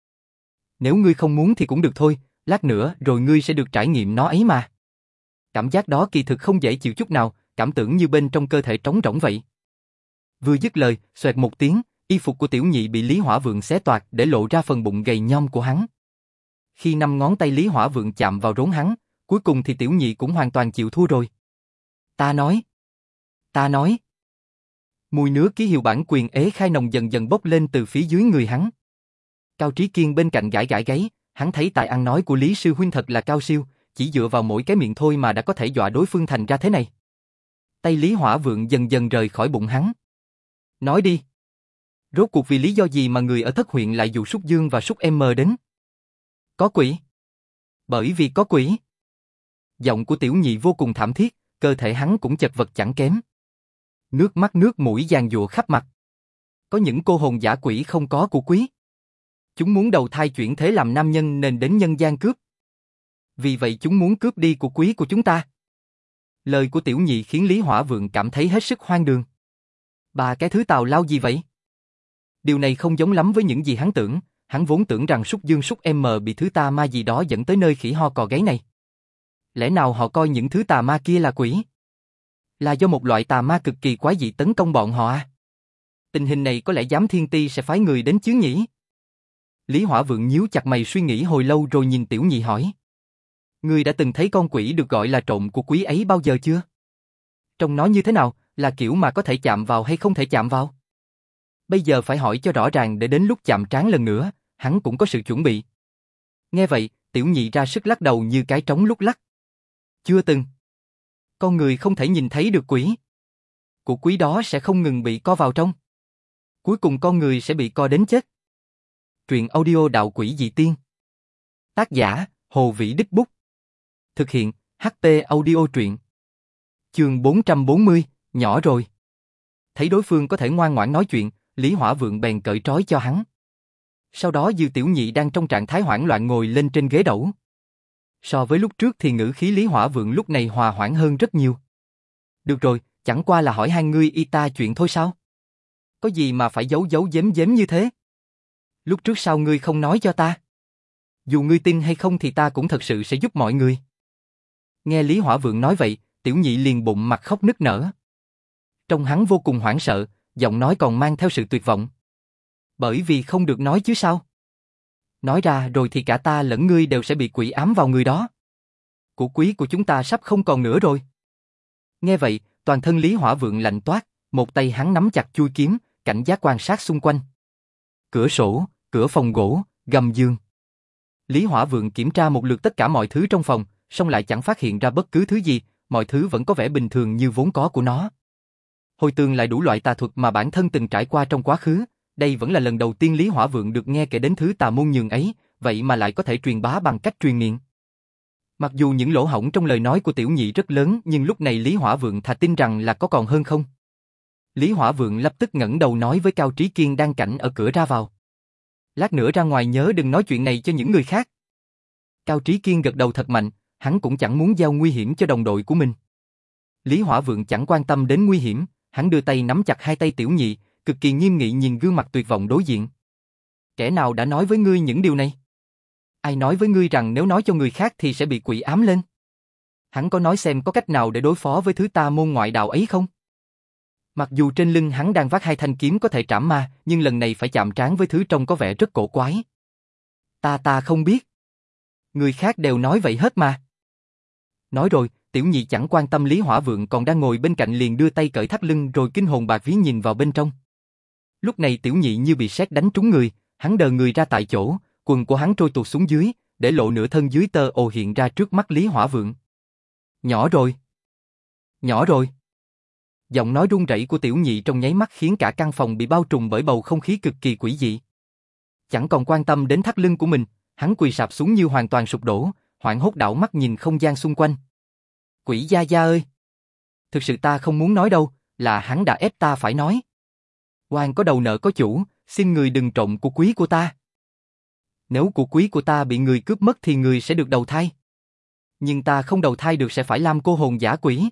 Nếu ngươi không muốn thì cũng được thôi, lát nữa rồi ngươi sẽ được trải nghiệm nó ấy mà. Cảm giác đó kỳ thực không dễ chịu chút nào, cảm tưởng như bên trong cơ thể trống rỗng vậy. Vừa dứt lời, xoẹt một tiếng, y phục của tiểu nhị bị Lý Hỏa Vượng xé toạc để lộ ra phần bụng gầy nhom của hắn. Khi năm ngón tay Lý Hỏa Vượng chạm vào rốn hắn, cuối cùng thì tiểu nhị cũng hoàn toàn chịu thua rồi. Ta nói, ta nói. Mùi nứa ký hiệu bản quyền ế khai nồng dần dần bốc lên từ phía dưới người hắn. Cao Trí Kiên bên cạnh gãi gãi gáy, hắn thấy tài ăn nói của Lý sư huynh thật là cao siêu, chỉ dựa vào mỗi cái miệng thôi mà đã có thể dọa đối phương thành ra thế này. Tay Lý Hỏa Vượng dần dần rời khỏi bụng hắn. Nói đi. Rốt cuộc vì lý do gì mà người ở Thất huyện lại dụ Súc Dương và Súc Em đến? Có quỷ. Bởi vì có quỷ. Giọng của tiểu nhị vô cùng thảm thiết, cơ thể hắn cũng chật vật chẳng kém. Nước mắt nước mũi giàn giụa khắp mặt. Có những cô hồn giả quỷ không có của quý. Chúng muốn đầu thai chuyển thế làm nam nhân nên đến nhân gian cướp. Vì vậy chúng muốn cướp đi của quý của chúng ta. Lời của tiểu nhị khiến Lý Hỏa Vượng cảm thấy hết sức hoang đường. Bà cái thứ tào lao gì vậy? Điều này không giống lắm với những gì hắn tưởng, hắn vốn tưởng rằng Súc Dương Súc Em bị thứ tà ma gì đó dẫn tới nơi khỉ ho cò gáy này. Lẽ nào họ coi những thứ tà ma kia là quỷ? Là do một loại tà ma cực kỳ quái dị tấn công bọn họ à? Tình hình này có lẽ Giám Thiên Ti sẽ phái người đến chứ nhỉ? Lý Hỏa Vượng nhíu chặt mày suy nghĩ hồi lâu rồi nhìn tiểu nhị hỏi. Ngươi đã từng thấy con quỷ được gọi là trộm của quý ấy bao giờ chưa? Trông nó như thế nào, là kiểu mà có thể chạm vào hay không thể chạm vào? Bây giờ phải hỏi cho rõ ràng để đến lúc chạm trán lần nữa, hắn cũng có sự chuẩn bị. Nghe vậy, tiểu nhị ra sức lắc đầu như cái trống lúc lắc. Chưa từng. Con người không thể nhìn thấy được quỷ. Của quý đó sẽ không ngừng bị co vào trong. Cuối cùng con người sẽ bị co đến chết. Truyện audio Đạo Quỷ Dị Tiên. Tác giả, Hồ Vĩ Đích Bút. Thực hiện, hát tê Audio Truyện. Chương bốn trăm bốn mươi, nhỏ rồi. Thấy đối phương có thể ngoan ngoãn nói chuyện, Lý Hỏa Vượng bèn cởi trói cho hắn. Sau đó Dư Tiểu Nhị đang trong trạng thái hoảng loạn ngồi lên trên ghế đẩu. So với lúc trước thì ngữ khí Lý Hỏa Vượng lúc này hòa hoãn hơn rất nhiều. Được rồi, chẳng qua là hỏi hai ngươi y ta chuyện thôi sao? Có gì mà phải giấu giấu giếm giếm như thế? Lúc trước sao ngươi không nói cho ta? Dù ngươi tin hay không thì ta cũng thật sự sẽ giúp mọi người. Nghe Lý Hỏa Vượng nói vậy, Tiểu Nhị liền bụng mặt khóc nức nở. Trông hắn vô cùng hoảng sợ, giọng nói còn mang theo sự tuyệt vọng. Bởi vì không được nói chứ sao? Nói ra rồi thì cả ta lẫn ngươi đều sẽ bị quỷ ám vào người đó. Của quý của chúng ta sắp không còn nữa rồi. Nghe vậy, toàn thân Lý Hỏa Vượng lạnh toát, một tay hắn nắm chặt chuôi kiếm, cảnh giác quan sát xung quanh. Cửa sổ, cửa phòng gỗ, gầm giường. Lý Hỏa Vượng kiểm tra một lượt tất cả mọi thứ trong phòng, song lại chẳng phát hiện ra bất cứ thứ gì, mọi thứ vẫn có vẻ bình thường như vốn có của nó. Hồi tường lại đủ loại tà thuật mà bản thân từng trải qua trong quá khứ, đây vẫn là lần đầu tiên Lý Hỏa Vượng được nghe kể đến thứ tà môn nhường ấy, vậy mà lại có thể truyền bá bằng cách truyền miệng. Mặc dù những lỗ hổng trong lời nói của tiểu nhị rất lớn, nhưng lúc này Lý Hỏa Vượng thà tin rằng là có còn hơn không. Lý Hỏa Vượng lập tức ngẩng đầu nói với Cao Trí Kiên đang cạnh ở cửa ra vào. Lát nữa ra ngoài nhớ đừng nói chuyện này cho những người khác. Cao Trí Kiên gật đầu thật mạnh, hắn cũng chẳng muốn giao nguy hiểm cho đồng đội của mình. Lý Hỏa Vượng chẳng quan tâm đến nguy hiểm, hắn đưa tay nắm chặt hai tay tiểu nhị, cực kỳ nghiêm nghị nhìn gương mặt tuyệt vọng đối diện. Kẻ nào đã nói với ngươi những điều này? Ai nói với ngươi rằng nếu nói cho người khác thì sẽ bị quỷ ám lên? Hắn có nói xem có cách nào để đối phó với thứ tà môn ngoại đạo ấy không? Mặc dù trên lưng hắn đang vác hai thanh kiếm có thể trảm ma, nhưng lần này phải chạm trán với thứ trông có vẻ rất cổ quái. Ta ta không biết. Người khác đều nói vậy hết mà. Nói rồi, Tiểu Nhị chẳng quan tâm Lý Hỏa Vượng còn đang ngồi bên cạnh liền đưa tay cởi thắt lưng rồi kinh hồn bạt vía nhìn vào bên trong. Lúc này Tiểu Nhị như bị sét đánh trúng người, hắn đờ người ra tại chỗ, quần của hắn trôi tuột xuống dưới, để lộ nửa thân dưới tơ ồ hiện ra trước mắt Lý Hỏa Vượng. Nhỏ rồi. Nhỏ rồi. Giọng nói run rẩy của Tiểu Nhị trong nháy mắt khiến cả căn phòng bị bao trùm bởi bầu không khí cực kỳ quỷ dị. Chẳng còn quan tâm đến thắt lưng của mình, hắn quỳ sạp xuống như hoàn toàn sụp đổ, hoảng hốt đảo mắt nhìn không gian xung quanh. Quỷ gia gia ơi! Thực sự ta không muốn nói đâu, là hắn đã ép ta phải nói. Oan có đầu nợ có chủ, xin người đừng trộm của quý của ta. Nếu của quý của ta bị người cướp mất thì người sẽ được đầu thai. Nhưng ta không đầu thai được sẽ phải làm cô hồn giả quỷ.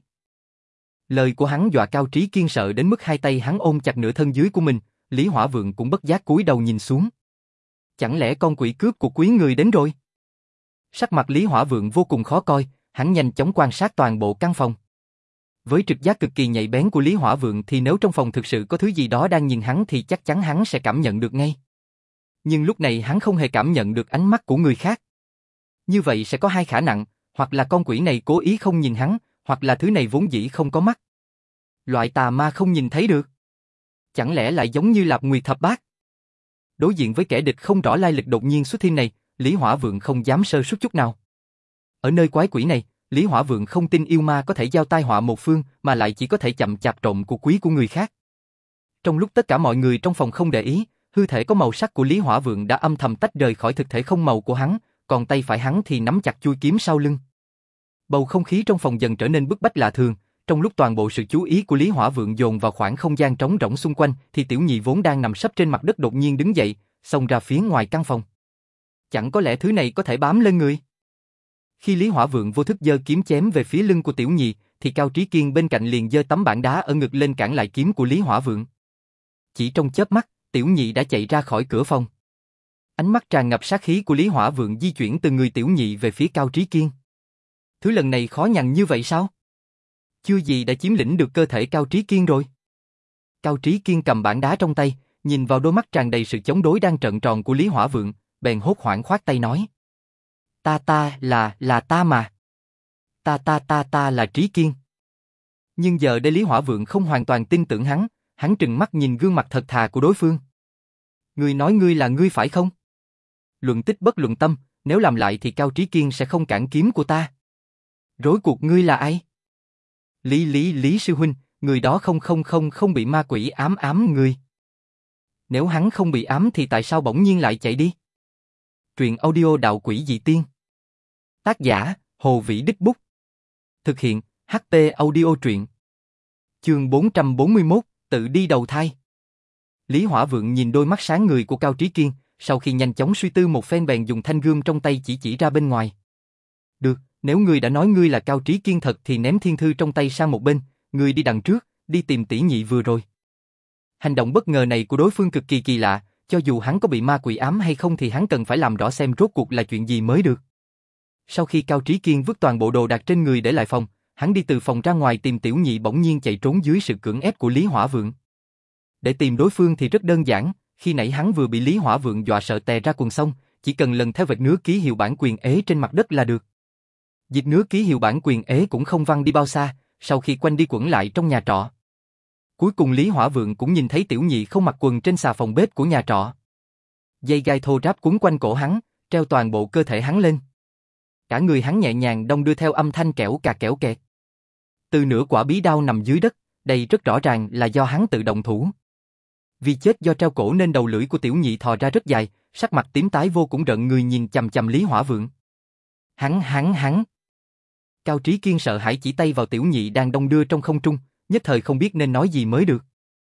Lời của hắn dọa Cao Trí Kiên sợ đến mức hai tay hắn ôm chặt nửa thân dưới của mình, Lý Hỏa Vượng cũng bất giác cúi đầu nhìn xuống. Chẳng lẽ con quỷ cướp của quý người đến rồi? Sắc mặt Lý Hỏa Vượng vô cùng khó coi, hắn nhanh chóng quan sát toàn bộ căn phòng. Với trực giác cực kỳ nhạy bén của Lý Hỏa Vượng thì nếu trong phòng thực sự có thứ gì đó đang nhìn hắn thì chắc chắn hắn sẽ cảm nhận được ngay. Nhưng lúc này hắn không hề cảm nhận được ánh mắt của người khác. Như vậy sẽ có hai khả năng, hoặc là con quỷ này cố ý không nhìn hắn, hoặc là thứ này vốn dĩ không có mắt. Loại tà ma không nhìn thấy được. Chẳng lẽ lại giống như Lạp Nguyệt Thập Bát? Đối diện với kẻ địch không rõ lai lịch đột nhiên xuất hiện này, Lý Hỏa Vượng không dám sơ suất chút nào. Ở nơi quái quỷ này, Lý Hỏa Vượng không tin yêu ma có thể giao tai họa một phương, mà lại chỉ có thể chậm chạp trộm của quý của người khác. Trong lúc tất cả mọi người trong phòng không để ý, hư thể có màu sắc của Lý Hỏa Vượng đã âm thầm tách rời khỏi thực thể không màu của hắn, còn tay phải hắn thì nắm chặt chuôi kiếm sau lưng. Bầu không khí trong phòng dần trở nên bức bách lạ thường, trong lúc toàn bộ sự chú ý của Lý Hỏa Vượng dồn vào khoảng không gian trống rỗng xung quanh, thì Tiểu Nhị vốn đang nằm sấp trên mặt đất đột nhiên đứng dậy, xông ra phía ngoài căn phòng. Chẳng có lẽ thứ này có thể bám lên người? Khi Lý Hỏa Vượng vô thức giơ kiếm chém về phía lưng của Tiểu Nhị, thì Cao Trí Kiên bên cạnh liền giơ tấm bảng đá ở ngực lên cản lại kiếm của Lý Hỏa Vượng. Chỉ trong chớp mắt, Tiểu Nhị đã chạy ra khỏi cửa phòng. Ánh mắt tràn ngập sát khí của Lý Hỏa Vượng di chuyển từ người Tiểu Nhị về phía Cao Trí Kiên. Thứ lần này khó nhằn như vậy sao? Chưa gì đã chiếm lĩnh được cơ thể Cao Trí Kiên rồi. Cao Trí Kiên cầm bảng đá trong tay, nhìn vào đôi mắt tràn đầy sự chống đối đang trợn tròn của Lý Hỏa Vượng, bèn hốt hoảng khoát tay nói. Ta ta là, là ta mà. Ta ta ta ta là Trí Kiên. Nhưng giờ đây Lý Hỏa Vượng không hoàn toàn tin tưởng hắn, hắn trừng mắt nhìn gương mặt thật thà của đối phương. Ngươi nói ngươi là ngươi phải không? Luận tích bất luận tâm, nếu làm lại thì Cao Trí Kiên sẽ không cản kiếm của ta. Rốt cuộc ngươi là ai? Lý Lý Lý sư huynh, người đó không không không không bị ma quỷ ám ám người. Nếu hắn không bị ám thì tại sao bỗng nhiên lại chạy đi? Truyện audio đạo quỷ dị tiên. Tác giả, Hồ Vĩ Đích Bút. Thực hiện, hát tê audio truyện. Chương bốn trăm bốn mươi mốt, tự đi đầu thai. Lý Hỏa Vượng nhìn đôi mắt sáng người của Cao Trí Kiên, sau khi nhanh chóng suy tư một phen bèn dùng thanh gươm trong tay chỉ chỉ ra bên ngoài. Được, nếu ngươi đã nói ngươi là Cao Trí Kiên thật thì ném thiên thư trong tay sang một bên, ngươi đi đằng trước, đi tìm tỷ nhị vừa rồi. Hành động bất ngờ này của đối phương cực kỳ kỳ lạ, cho dù hắn có bị ma quỷ ám hay không thì hắn cần phải làm rõ xem rốt cuộc là chuyện gì mới được. Sau khi Cao Trí Kiên vứt toàn bộ đồ đạc trên người để lại phòng, hắn đi từ phòng ra ngoài tìm Tiểu Nhị bỗng nhiên chạy trốn dưới sự cưỡng ép của Lý Hỏa Vượng. Để tìm đối phương thì rất đơn giản, khi nãy hắn vừa bị Lý Hỏa Vượng dọa sợ tè ra quần xong, chỉ cần lần theo vệt nứa ký hiệu bản quyền ế trên mặt đất là được. Dịch nứa ký hiệu bản quyền ế cũng không văng đi bao xa, sau khi quanh đi quẩn lại trong nhà trọ. Cuối cùng Lý Hỏa Vượng cũng nhìn thấy Tiểu Nhị không mặc quần trên xà phòng bếp của nhà trọ. Dây gai thô ráp quấn quanh cổ hắn, treo toàn bộ cơ thể hắn lên. Cả người hắn nhẹ nhàng đong đưa theo âm thanh kẽo cà kẽo kẹt. Từ nửa quả bí đao nằm dưới đất, đây rất rõ ràng là do hắn tự động thủ. Vì chết do treo cổ nên đầu lưỡi của Tiểu Nhị thò ra rất dài, sắc mặt tím tái vô cùng rợn người nhìn chằm chằm Lý Hỏa Vượng. Hắn hắn hắn. Cao Trí Kiên sợ hãi chỉ tay vào Tiểu Nhị đang đong đưa trong không trung, nhất thời không biết nên nói gì mới được.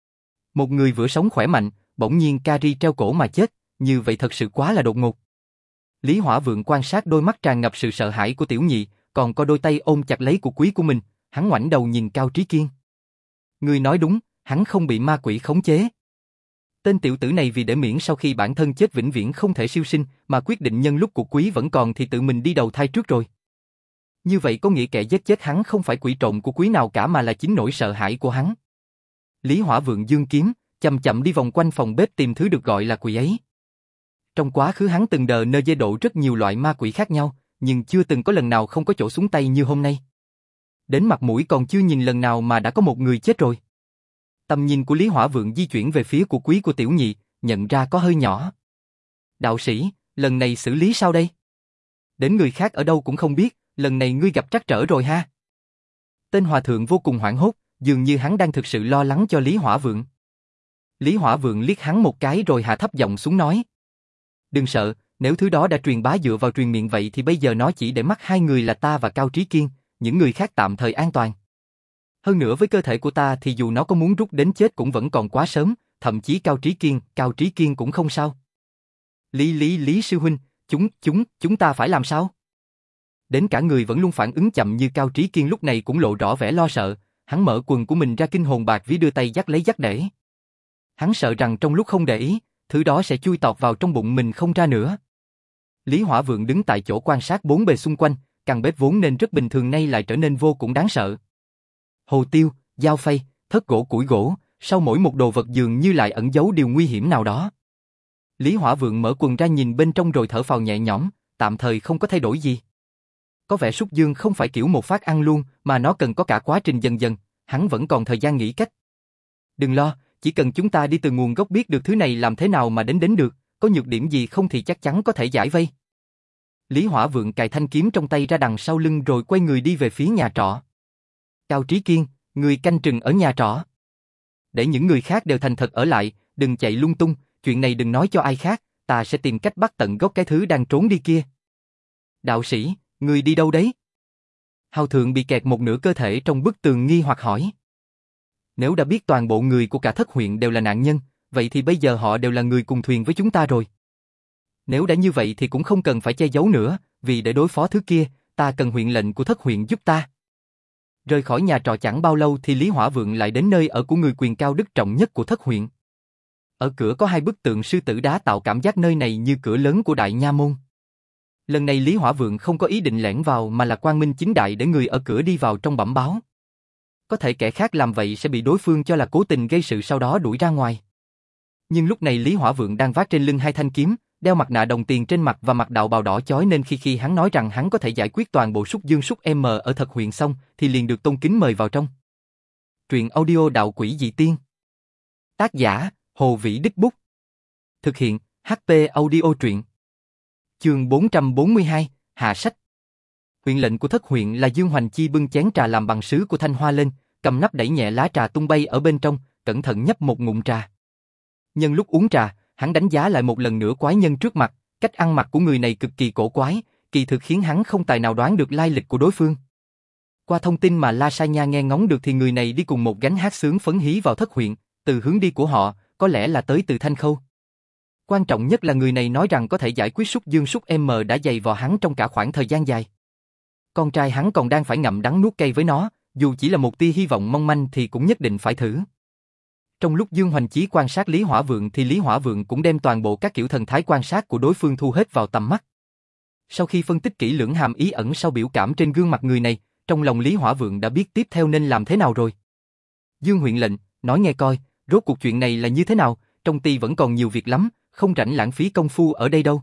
Một người vừa sống khỏe mạnh, bỗng nhiên Kari treo cổ mà chết, như vậy thật sự quá là đột ngột. Lý Hỏa Vượng quan sát đôi mắt tràn ngập sự sợ hãi của Tiểu Nhị, còn có đôi tay ôm chặt lấy của quý của mình, hắn ngoảnh đầu nhìn Cao Trí Kiên. Người nói đúng, hắn không bị ma quỷ khống chế. Tên tiểu tử này vì để miễn sau khi bản thân chết vĩnh viễn không thể siêu sinh, mà quyết định nhân lúc của quý vẫn còn thì tự mình đi đầu thai trước rồi. Như vậy có nghĩa kẻ giết chết hắn không phải quỷ trộm của quý nào cả mà là chính nỗi sợ hãi của hắn. Lý Hỏa Vượng giương kiếm, chậm chậm đi vòng quanh phòng bếp tìm thứ được gọi là quỷ ấy. Trong quá khứ hắn từng đờ nơ dê độ rất nhiều loại ma quỷ khác nhau, nhưng chưa từng có lần nào không có chỗ xuống tay như hôm nay. Đến mặt mũi còn chưa nhìn lần nào mà đã có một người chết rồi. Tầm nhìn của Lý Hỏa Vượng di chuyển về phía của quý của tiểu nhị, nhận ra có hơi nhỏ. Đạo sĩ, lần này xử lý sao đây? Đến người khác ở đâu cũng không biết, lần này ngươi gặp trắc trở rồi ha. Tên hòa thượng vô cùng hoảng hốt, dường như hắn đang thực sự lo lắng cho Lý Hỏa Vượng. Lý Hỏa Vượng liếc hắn một cái rồi hạ thấp giọng xuống nói. Đừng sợ, nếu thứ đó đã truyền bá dựa vào truyền miệng vậy thì bây giờ nó chỉ để mắt hai người là ta và Cao Trí Kiên, những người khác tạm thời an toàn. Hơn nữa với cơ thể của ta thì dù nó có muốn rút đến chết cũng vẫn còn quá sớm, thậm chí Cao Trí Kiên, Cao Trí Kiên cũng không sao. Lý Lý Lý sư huynh, chúng, chúng, chúng ta phải làm sao? Đến cả người vẫn luôn phản ứng chậm như Cao Trí Kiên lúc này cũng lộ rõ vẻ lo sợ, hắn mở quần của mình ra kinh hồn bạc vía đưa tay dắt lấy dắt để. Hắn sợ rằng trong lúc không để ý, thứ đó sẽ chui tọt vào trong bụng mình không ra nữa. Lý Hỏa Vượng đứng tại chỗ quan sát bốn bề xung quanh, căn bếp vốn nên rất bình thường nay lại trở nên vô cùng đáng sợ. Hồ tiêu, dao phay, thớt gỗ củi gỗ, sau mỗi một đồ vật dường như lại ẩn giấu điều nguy hiểm nào đó. Lý Hỏa Vượng mở quần ra nhìn bên trong rồi thở phào nhẹ nhõm, tạm thời không có thay đổi gì. Có vẻ súc dương không phải kiểu một phát ăn luôn, mà nó cần có cả quá trình dần dần, hắn vẫn còn thời gian nghĩ cách. Đừng lo, chỉ cần chúng ta đi từ nguồn gốc biết được thứ này làm thế nào mà đến đến được, có nhược điểm gì không thì chắc chắn có thể giải vây. Lý Hỏa Vượng cài thanh kiếm trong tay ra đằng sau lưng rồi quay người đi về phía nhà trọ. Cao Trí Kiên, người canh chừng ở nhà trọ. Để những người khác đều thành thật ở lại, đừng chạy lung tung, chuyện này đừng nói cho ai khác, ta sẽ tìm cách bắt tận gốc cái thứ đang trốn đi kia. Đạo sĩ, người đi đâu đấy? Hào Thượng bị kẹt một nửa cơ thể trong bức tường nghi hoặc hỏi. Nếu đã biết toàn bộ người của cả thất huyện đều là nạn nhân, vậy thì bây giờ họ đều là người cùng thuyền với chúng ta rồi. Nếu đã như vậy thì cũng không cần phải che giấu nữa, vì để đối phó thứ kia, ta cần huyện lệnh của thất huyện giúp ta. Rời khỏi nhà trọ chẳng bao lâu thì Lý Hỏa Vượng lại đến nơi ở của người quyền cao đức trọng nhất của thất huyện. Ở cửa có hai bức tượng sư tử đá tạo cảm giác nơi này như cửa lớn của Đại Nha Môn. Lần này Lý Hỏa Vượng không có ý định lẻn vào mà là quang minh chính đại để người ở cửa đi vào trong bẩm báo. Có thể kẻ khác làm vậy sẽ bị đối phương cho là cố tình gây sự sau đó đuổi ra ngoài. Nhưng lúc này Lý Hỏa Vượng đang vác trên lưng hai thanh kiếm, đeo mặt nạ đồng tiền trên mặt và mặc đạo bào đỏ chói nên khi khi hắn nói rằng hắn có thể giải quyết toàn bộ súc dương súc M ở thật huyện xong thì liền được tôn kính mời vào trong. Truyện audio Đạo Quỷ Dị Tiên. Tác giả Hồ Vĩ Đích Bút. Thực hiện hát pê Audio Truyện. Chương bốn trăm bốn mươi hai, Hạ sách. Huyện lệnh của thất huyện là Dương Hoành Chi bưng chén trà làm bằng sứ của thanh hoa lên, cầm nắp đẩy nhẹ lá trà tung bay ở bên trong, cẩn thận nhấp một ngụm trà. Nhân lúc uống trà, hắn đánh giá lại một lần nữa quái nhân trước mặt, cách ăn mặc của người này cực kỳ cổ quái, kỳ thực khiến hắn không tài nào đoán được lai lịch của đối phương. Qua thông tin mà La Sa Nha nghe ngóng được thì người này đi cùng một gánh hát sướng phấn hí vào thất huyện, từ hướng đi của họ, có lẽ là tới từ Thanh Khâu. Quan trọng nhất là người này nói rằng có thể giải quyết súc dương súc M đã dày vò hắn trong cả khoảng thời gian dài. Con trai hắn còn đang phải ngậm đắng nuốt cay với nó, dù chỉ là một tia hy vọng mong manh thì cũng nhất định phải thử. Trong lúc Dương Hoành Chí quan sát Lý Hỏa Vượng thì Lý Hỏa Vượng cũng đem toàn bộ các kiểu thần thái quan sát của đối phương thu hết vào tầm mắt. Sau khi phân tích kỹ lưỡng hàm ý ẩn sau biểu cảm trên gương mặt người này, trong lòng Lý Hỏa Vượng đã biết tiếp theo nên làm thế nào rồi. Dương huyện lệnh, nói nghe coi, rốt cuộc chuyện này là như thế nào, trong ty vẫn còn nhiều việc lắm, không rảnh lãng phí công phu ở đây đâu.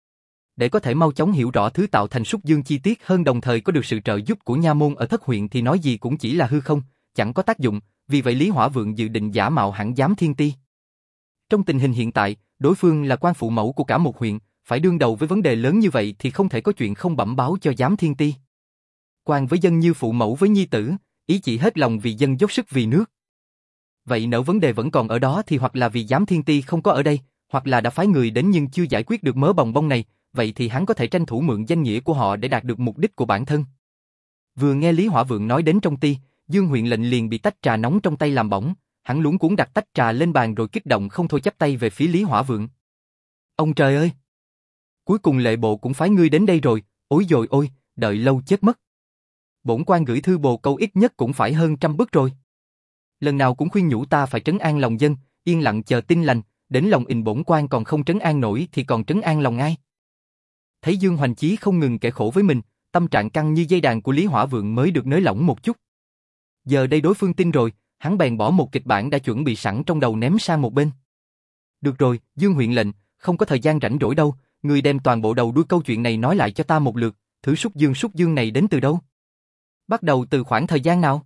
Để có thể mau chóng hiểu rõ thứ tạo thành súc dương chi tiết hơn đồng thời có được sự trợ giúp của nha môn ở thất huyện thì nói gì cũng chỉ là hư không, chẳng có tác dụng, vì vậy Lý Hỏa Vượng dự định giả mạo hãng giám thiên ti. Trong tình hình hiện tại, đối phương là quan phụ mẫu của cả một huyện, phải đương đầu với vấn đề lớn như vậy thì không thể có chuyện không bẩm báo cho giám thiên ti. Quan với dân như phụ mẫu với nhi tử, ý chỉ hết lòng vì dân dốc sức vì nước. Vậy nếu vấn đề vẫn còn ở đó thì hoặc là vì giám thiên ti không có ở đây, hoặc là đã phái người đến nhưng chưa giải quyết được mớ bòng bong này, vậy thì hắn có thể tranh thủ mượn danh nghĩa của họ để đạt được mục đích của bản thân. Vừa nghe Lý Hỏa Vượng nói đến trong ty, Dương huyện lệnh liền bị tách trà nóng trong tay làm bỏng, hắn luống cuống đặt tách trà lên bàn rồi kích động không thôi chắp tay về phía Lý Hỏa Vượng. Ông trời ơi! Cuối cùng lệ bộ cũng phái ngươi đến đây rồi, ối dồi ôi, đợi lâu chết mất. Bổn quan gửi thư bồ câu ít nhất cũng phải hơn trăm bức rồi. Lần nào cũng khuyên nhủ ta phải trấn an lòng dân, yên lặng chờ tin lành, đến lòng ình bổn quan còn không trấn an nổi thì còn trấn an lòng ai. Thấy Dương Hoành Chí không ngừng kể khổ với mình, tâm trạng căng như dây đàn của Lý Hỏa Vượng mới được nới lỏng một chút. Giờ đây đối phương tin rồi, hắn bèn bỏ một kịch bản đã chuẩn bị sẵn trong đầu ném sang một bên. Được rồi, Dương huyện lệnh, không có thời gian rảnh rỗi đâu, người đem toàn bộ đầu đuôi câu chuyện này nói lại cho ta một lượt, Thứ súc dương súc dương này đến từ đâu? Bắt đầu từ khoảng thời gian nào?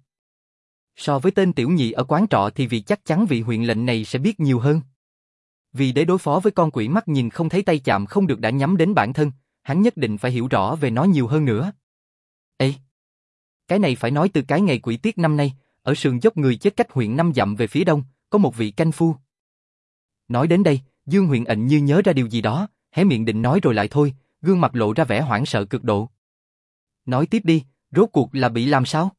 So với tên tiểu nhị ở quán trọ thì vì chắc chắn vị huyện lệnh này sẽ biết nhiều hơn. Vì để đối phó với con quỷ mắt nhìn không thấy tay chạm không được đã nhắm đến bản thân, hắn nhất định phải hiểu rõ về nó nhiều hơn nữa. Ê! Cái này phải nói từ cái ngày quỷ tiết năm nay, ở sườn dốc người chết cách huyện năm dặm về phía đông, có một vị canh phu. Nói đến đây, Dương Huyền ẩn như nhớ ra điều gì đó, hé miệng định nói rồi lại thôi, gương mặt lộ ra vẻ hoảng sợ cực độ. Nói tiếp đi, rốt cuộc là bị làm sao?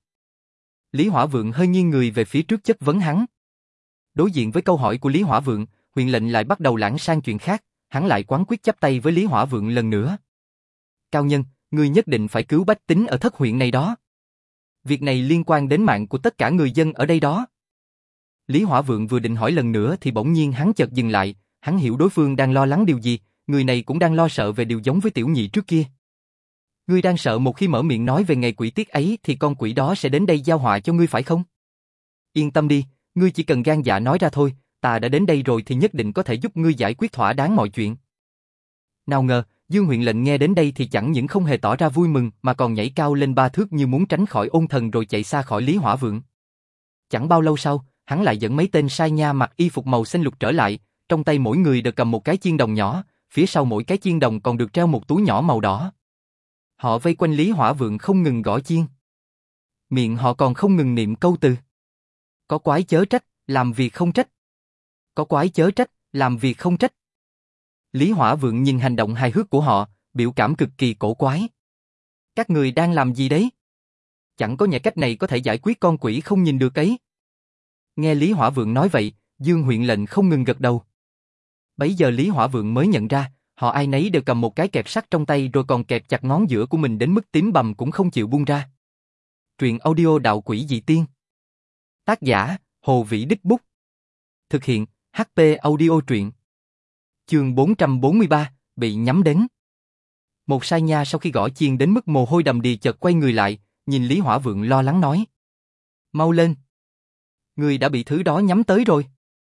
Lý Hỏa Vượng hơi nghiêng người về phía trước chất vấn hắn. Đối diện với câu hỏi của Lý Hỏa Vượng, huyện lệnh lại bắt đầu lãng sang chuyện khác, hắn lại quán quyết chắp tay với Lý Hỏa Vượng lần nữa. Cao nhân, ngươi nhất định phải cứu bách tính ở thất huyện này đó. Việc này liên quan đến mạng của tất cả người dân ở đây đó. Lý Hỏa Vượng vừa định hỏi lần nữa thì bỗng nhiên hắn chợt dừng lại, hắn hiểu đối phương đang lo lắng điều gì, người này cũng đang lo sợ về điều giống với tiểu nhị trước kia. Ngươi đang sợ một khi mở miệng nói về ngày quỷ tiết ấy thì con quỷ đó sẽ đến đây giao họa cho ngươi phải không? Yên tâm đi, ngươi chỉ cần gan dạ nói ra thôi, ta đã đến đây rồi thì nhất định có thể giúp ngươi giải quyết thỏa đáng mọi chuyện. Nào ngờ, Dương huyện lệnh nghe đến đây thì chẳng những không hề tỏ ra vui mừng mà còn nhảy cao lên ba thước như muốn tránh khỏi ôn thần rồi chạy xa khỏi Lý Hỏa Vượng. Chẳng bao lâu sau, hắn lại dẫn mấy tên sai nha mặc y phục màu xanh lục trở lại, trong tay mỗi người đều cầm một cái chiên đồng nhỏ, phía sau mỗi cái chiên đồng còn được treo một túi nhỏ màu đỏ. Họ vây quanh Lý Hỏa Vượng không ngừng gõ chiên. Miệng họ còn không ngừng niệm câu từ. Có quái chớ trách, làm việc không trách. Có quái chớ trách, làm việc không trách. Lý Hỏa Vượng nhìn hành động hài hước của họ, biểu cảm cực kỳ cổ quái. Các người đang làm gì đấy? Chẳng có nhẽ cách này có thể giải quyết con quỷ không nhìn được ấy. Nghe Lý Hỏa Vượng nói vậy, Dương huyện lệnh không ngừng gật đầu. Bấy giờ Lý Hỏa Vượng mới nhận ra, họ ai nấy đều cầm một cái kẹp sắt trong tay rồi còn kẹp chặt ngón giữa của mình đến mức tím bầm cũng không chịu buông ra. Truyện audio Đạo Quỷ Dị Tiên. Tác giả, Hồ Vĩ Đích Bút. Thực hiện, hát pê Audio Truyện. Chương bốn trăm bốn mươi ba, bị nhắm đến. Một sai nha sau khi gõ chiên đến mức mồ hôi đầm đìa chợt quay người lại, nhìn Lý Hỏa Vượng lo lắng nói. Mau lên. Người đã bị thứ đó nhắm tới rồi.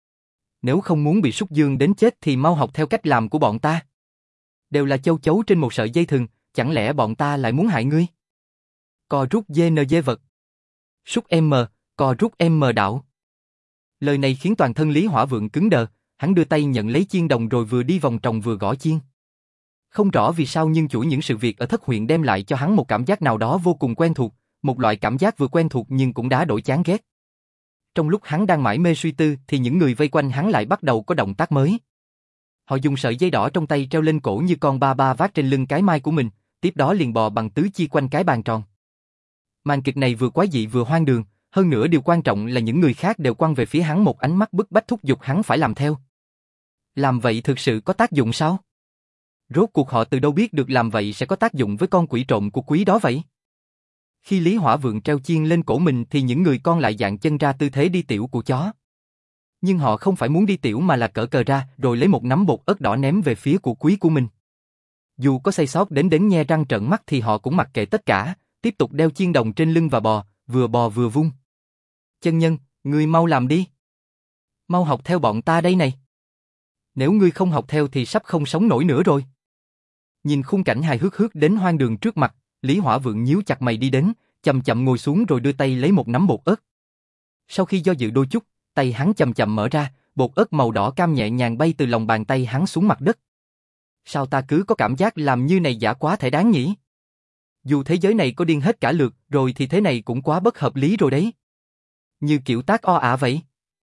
Nếu không muốn bị súc dương đến chết thì mau học theo cách làm của bọn ta. Đều là châu chấu trên một sợi dây thừng, chẳng lẽ bọn ta lại muốn hại ngươi? Co rút dê nờ dê vật. Súc M, co rút M đảo. Lời này khiến toàn thân Lý Hỏa Vượng cứng đờ, hắn đưa tay nhận lấy chiên đồng rồi vừa đi vòng tròn vừa gõ chiên. Không rõ vì sao nhưng chuỗi những sự việc ở thất huyện đem lại cho hắn một cảm giác nào đó vô cùng quen thuộc, một loại cảm giác vừa quen thuộc nhưng cũng đã đổi chán ghét. Trong lúc hắn đang mải mê suy tư thì những người vây quanh hắn lại bắt đầu có động tác mới. Họ dùng sợi dây đỏ trong tay treo lên cổ như con ba ba vác trên lưng cái mai của mình, tiếp đó liền bò bằng tứ chi quanh cái bàn tròn. Màn kịch này vừa quái dị vừa hoang đường, hơn nữa điều quan trọng là những người khác đều quăng về phía hắn một ánh mắt bức bách thúc giục hắn phải làm theo. Làm vậy thực sự có tác dụng sao? Rốt cuộc họ từ đâu biết được làm vậy sẽ có tác dụng với con quỷ trộm của quý đó vậy? Khi Lý Hỏa Vượng treo chiên lên cổ mình thì những người con lại dạn chân ra tư thế đi tiểu của chó. Nhưng họ không phải muốn đi tiểu mà là cỡ cờ ra rồi lấy một nắm bột ớt đỏ ném về phía của quý của mình. Dù có say sót đến đến nhe răng trợn mắt thì họ cũng mặc kệ tất cả, tiếp tục đeo chiên đồng trên lưng và bò, vừa bò vừa vung. Chân nhân, ngươi mau làm đi. Mau học theo bọn ta đây này. Nếu ngươi không học theo thì sắp không sống nổi nữa rồi. Nhìn khung cảnh hài hước hước đến hoang đường trước mặt, Lý Hỏa Vượng nhíu chặt mày đi đến, chậm chậm ngồi xuống rồi đưa tay lấy một nắm bột ớt. Sau khi do dự đôi chút, tay hắn chậm chậm mở ra, bột ớt màu đỏ cam nhẹ nhàng bay từ lòng bàn tay hắn xuống mặt đất. Sao ta cứ có cảm giác làm như này giả quá thể đáng nhỉ? Dù thế giới này có điên hết cả lượt rồi thì thế này cũng quá bất hợp lý rồi đấy. Như kiểu tác o ả vậy.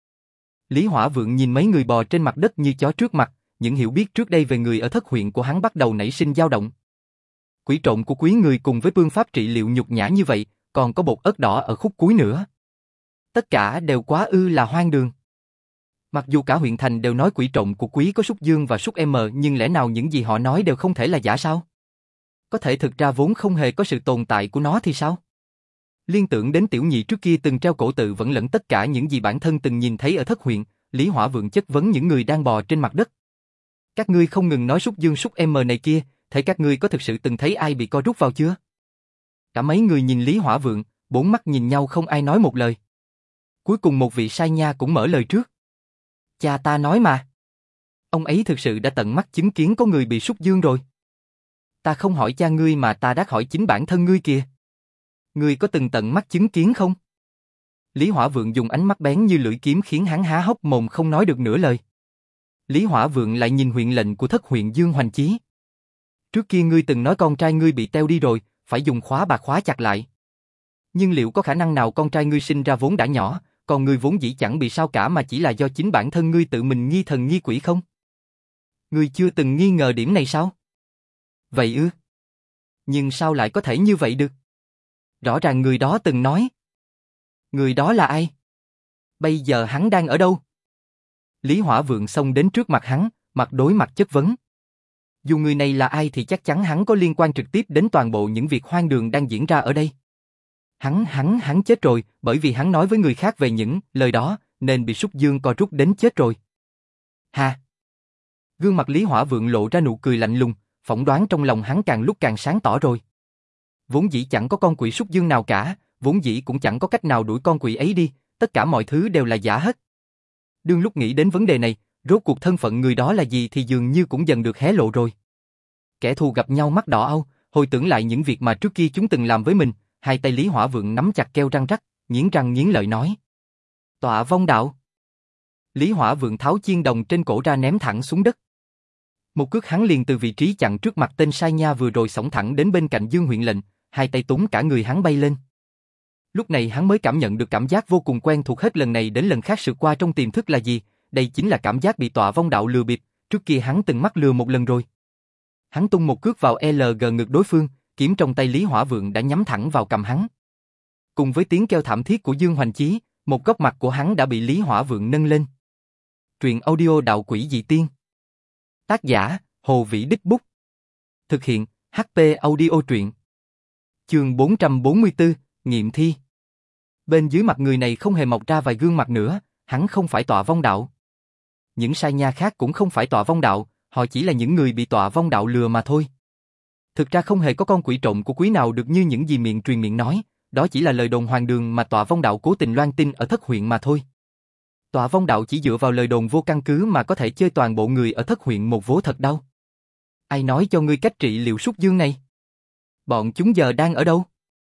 Lý Hỏa Vượng nhìn mấy người bò trên mặt đất như chó trước mặt, những hiểu biết trước đây về người ở thất huyện của hắn bắt đầu nảy sinh dao động. Quỷ trộm của quý người cùng với phương pháp trị liệu nhục nhã như vậy, còn có bột ớt đỏ ở khúc cuối nữa. Tất cả đều quá ư là hoang đường. Mặc dù cả huyện thành đều nói quỷ trộm của quý có súc dương và súc M nhưng lẽ nào những gì họ nói đều không thể là giả sao? Có thể thực ra vốn không hề có sự tồn tại của nó thì sao? Liên tưởng đến tiểu nhị trước kia từng treo cổ tự vẫn lẫn tất cả những gì bản thân từng nhìn thấy ở thất huyện, Lý Hỏa Vượng chất vấn những người đang bò trên mặt đất. Các ngươi không ngừng nói súc dương súc M này kia, thế các ngươi có thực sự từng thấy ai bị co rút vào chưa? Cả mấy người nhìn Lý Hỏa Vượng, bốn mắt nhìn nhau không ai nói một lời. Cuối cùng một vị sai nha cũng mở lời trước. Cha ta nói mà. Ông ấy thực sự đã tận mắt chứng kiến có người bị súc dương rồi. Ta không hỏi cha ngươi mà ta đã hỏi chính bản thân ngươi kìa. Ngươi có từng tận mắt chứng kiến không? Lý Hỏa Vượng dùng ánh mắt bén như lưỡi kiếm khiến hắn há hốc mồm không nói được nửa lời. Lý Hỏa Vượng lại nhìn huyện lệnh của thất huyện Dương Hoành Chí. Trước kia ngươi từng nói con trai ngươi bị teo đi rồi, phải dùng khóa bạc khóa chặt lại. Nhưng liệu có khả năng nào con trai ngươi sinh ra vốn đã nhỏ, còn ngươi vốn dĩ chẳng bị sao cả mà chỉ là do chính bản thân ngươi tự mình nghi thần nghi quỷ không? Ngươi chưa từng nghi ngờ điểm này sao? Vậy ư? Nhưng sao lại có thể như vậy được? Rõ ràng người đó từng nói. Người đó là ai? Bây giờ hắn đang ở đâu? Lý Hỏa Vượng xông đến trước mặt hắn, mặt đối mặt chất vấn. Dù người này là ai thì chắc chắn hắn có liên quan trực tiếp đến toàn bộ những việc hoang đường đang diễn ra ở đây. Hắn hắn hắn chết rồi, bởi vì hắn nói với người khác về những lời đó, nên bị Súc Dương co rút đến chết rồi. Ha! Gương mặt Lý Hỏa Vượng lộ ra nụ cười lạnh lùng, phỏng đoán trong lòng hắn càng lúc càng sáng tỏ rồi. Vốn dĩ chẳng có con quỷ Súc Dương nào cả, vốn dĩ cũng chẳng có cách nào đuổi con quỷ ấy đi, tất cả mọi thứ đều là giả hết. Đương lúc nghĩ đến vấn đề này, rốt cuộc thân phận người đó là gì thì dường như cũng dần được hé lộ rồi. Kẻ thù gặp nhau mắt đỏ au, hồi tưởng lại những việc mà trước kia chúng từng làm với mình, hai tay Lý Hỏa Vượng nắm chặt keo răng rắc, nghiến răng nghiến lợi nói. Tọa vong đạo. Lý Hỏa Vượng tháo chiên đồng trên cổ ra ném thẳng xuống đất. Một cước hắn liền từ vị trí chặn trước mặt tên sai nha vừa rồi xổng thẳng đến bên cạnh Dương huyện lệnh, hai tay túm cả người hắn bay lên. Lúc này hắn mới cảm nhận được cảm giác vô cùng quen thuộc hết lần này đến lần khác sượt qua trong tiềm thức là gì, đây chính là cảm giác bị tọa vong đạo lừa bịp, trước kia hắn từng mắc lừa một lần rồi. Hắn tung một cước vào lờ giê ngực đối phương, kiếm trong tay Lý Hỏa Vượng đã nhắm thẳng vào cầm hắn. Cùng với tiếng kêu thảm thiết của Dương Hoành Chí, một góc mặt của hắn đã bị Lý Hỏa Vượng nâng lên. Truyện audio Đạo Quỷ Dị Tiên. Tác giả, Hồ Vĩ Đích Bút. Thực hiện, hát pê Audio Truyện. Chương bốn trăm bốn mươi tư, nghiệm thi. Bên dưới mặt người này không hề mọc ra vài gương mặt nữa, hắn không phải tọa vong đạo. Những sai nha khác cũng không phải tọa vong đạo, họ chỉ là những người bị tọa vong đạo lừa mà thôi. Thực ra không hề có con quỷ trộm của quý nào được như những gì miệng truyền miệng nói, đó chỉ là lời đồn hoang đường mà tọa vong đạo cố tình loan tin ở thất huyện mà thôi. Tọa vong đạo chỉ dựa vào lời đồn vô căn cứ mà có thể chơi toàn bộ người ở thất huyện một vố thật đau. Ai nói cho ngươi cách trị liệu Súc Dương này? Bọn chúng giờ đang ở đâu?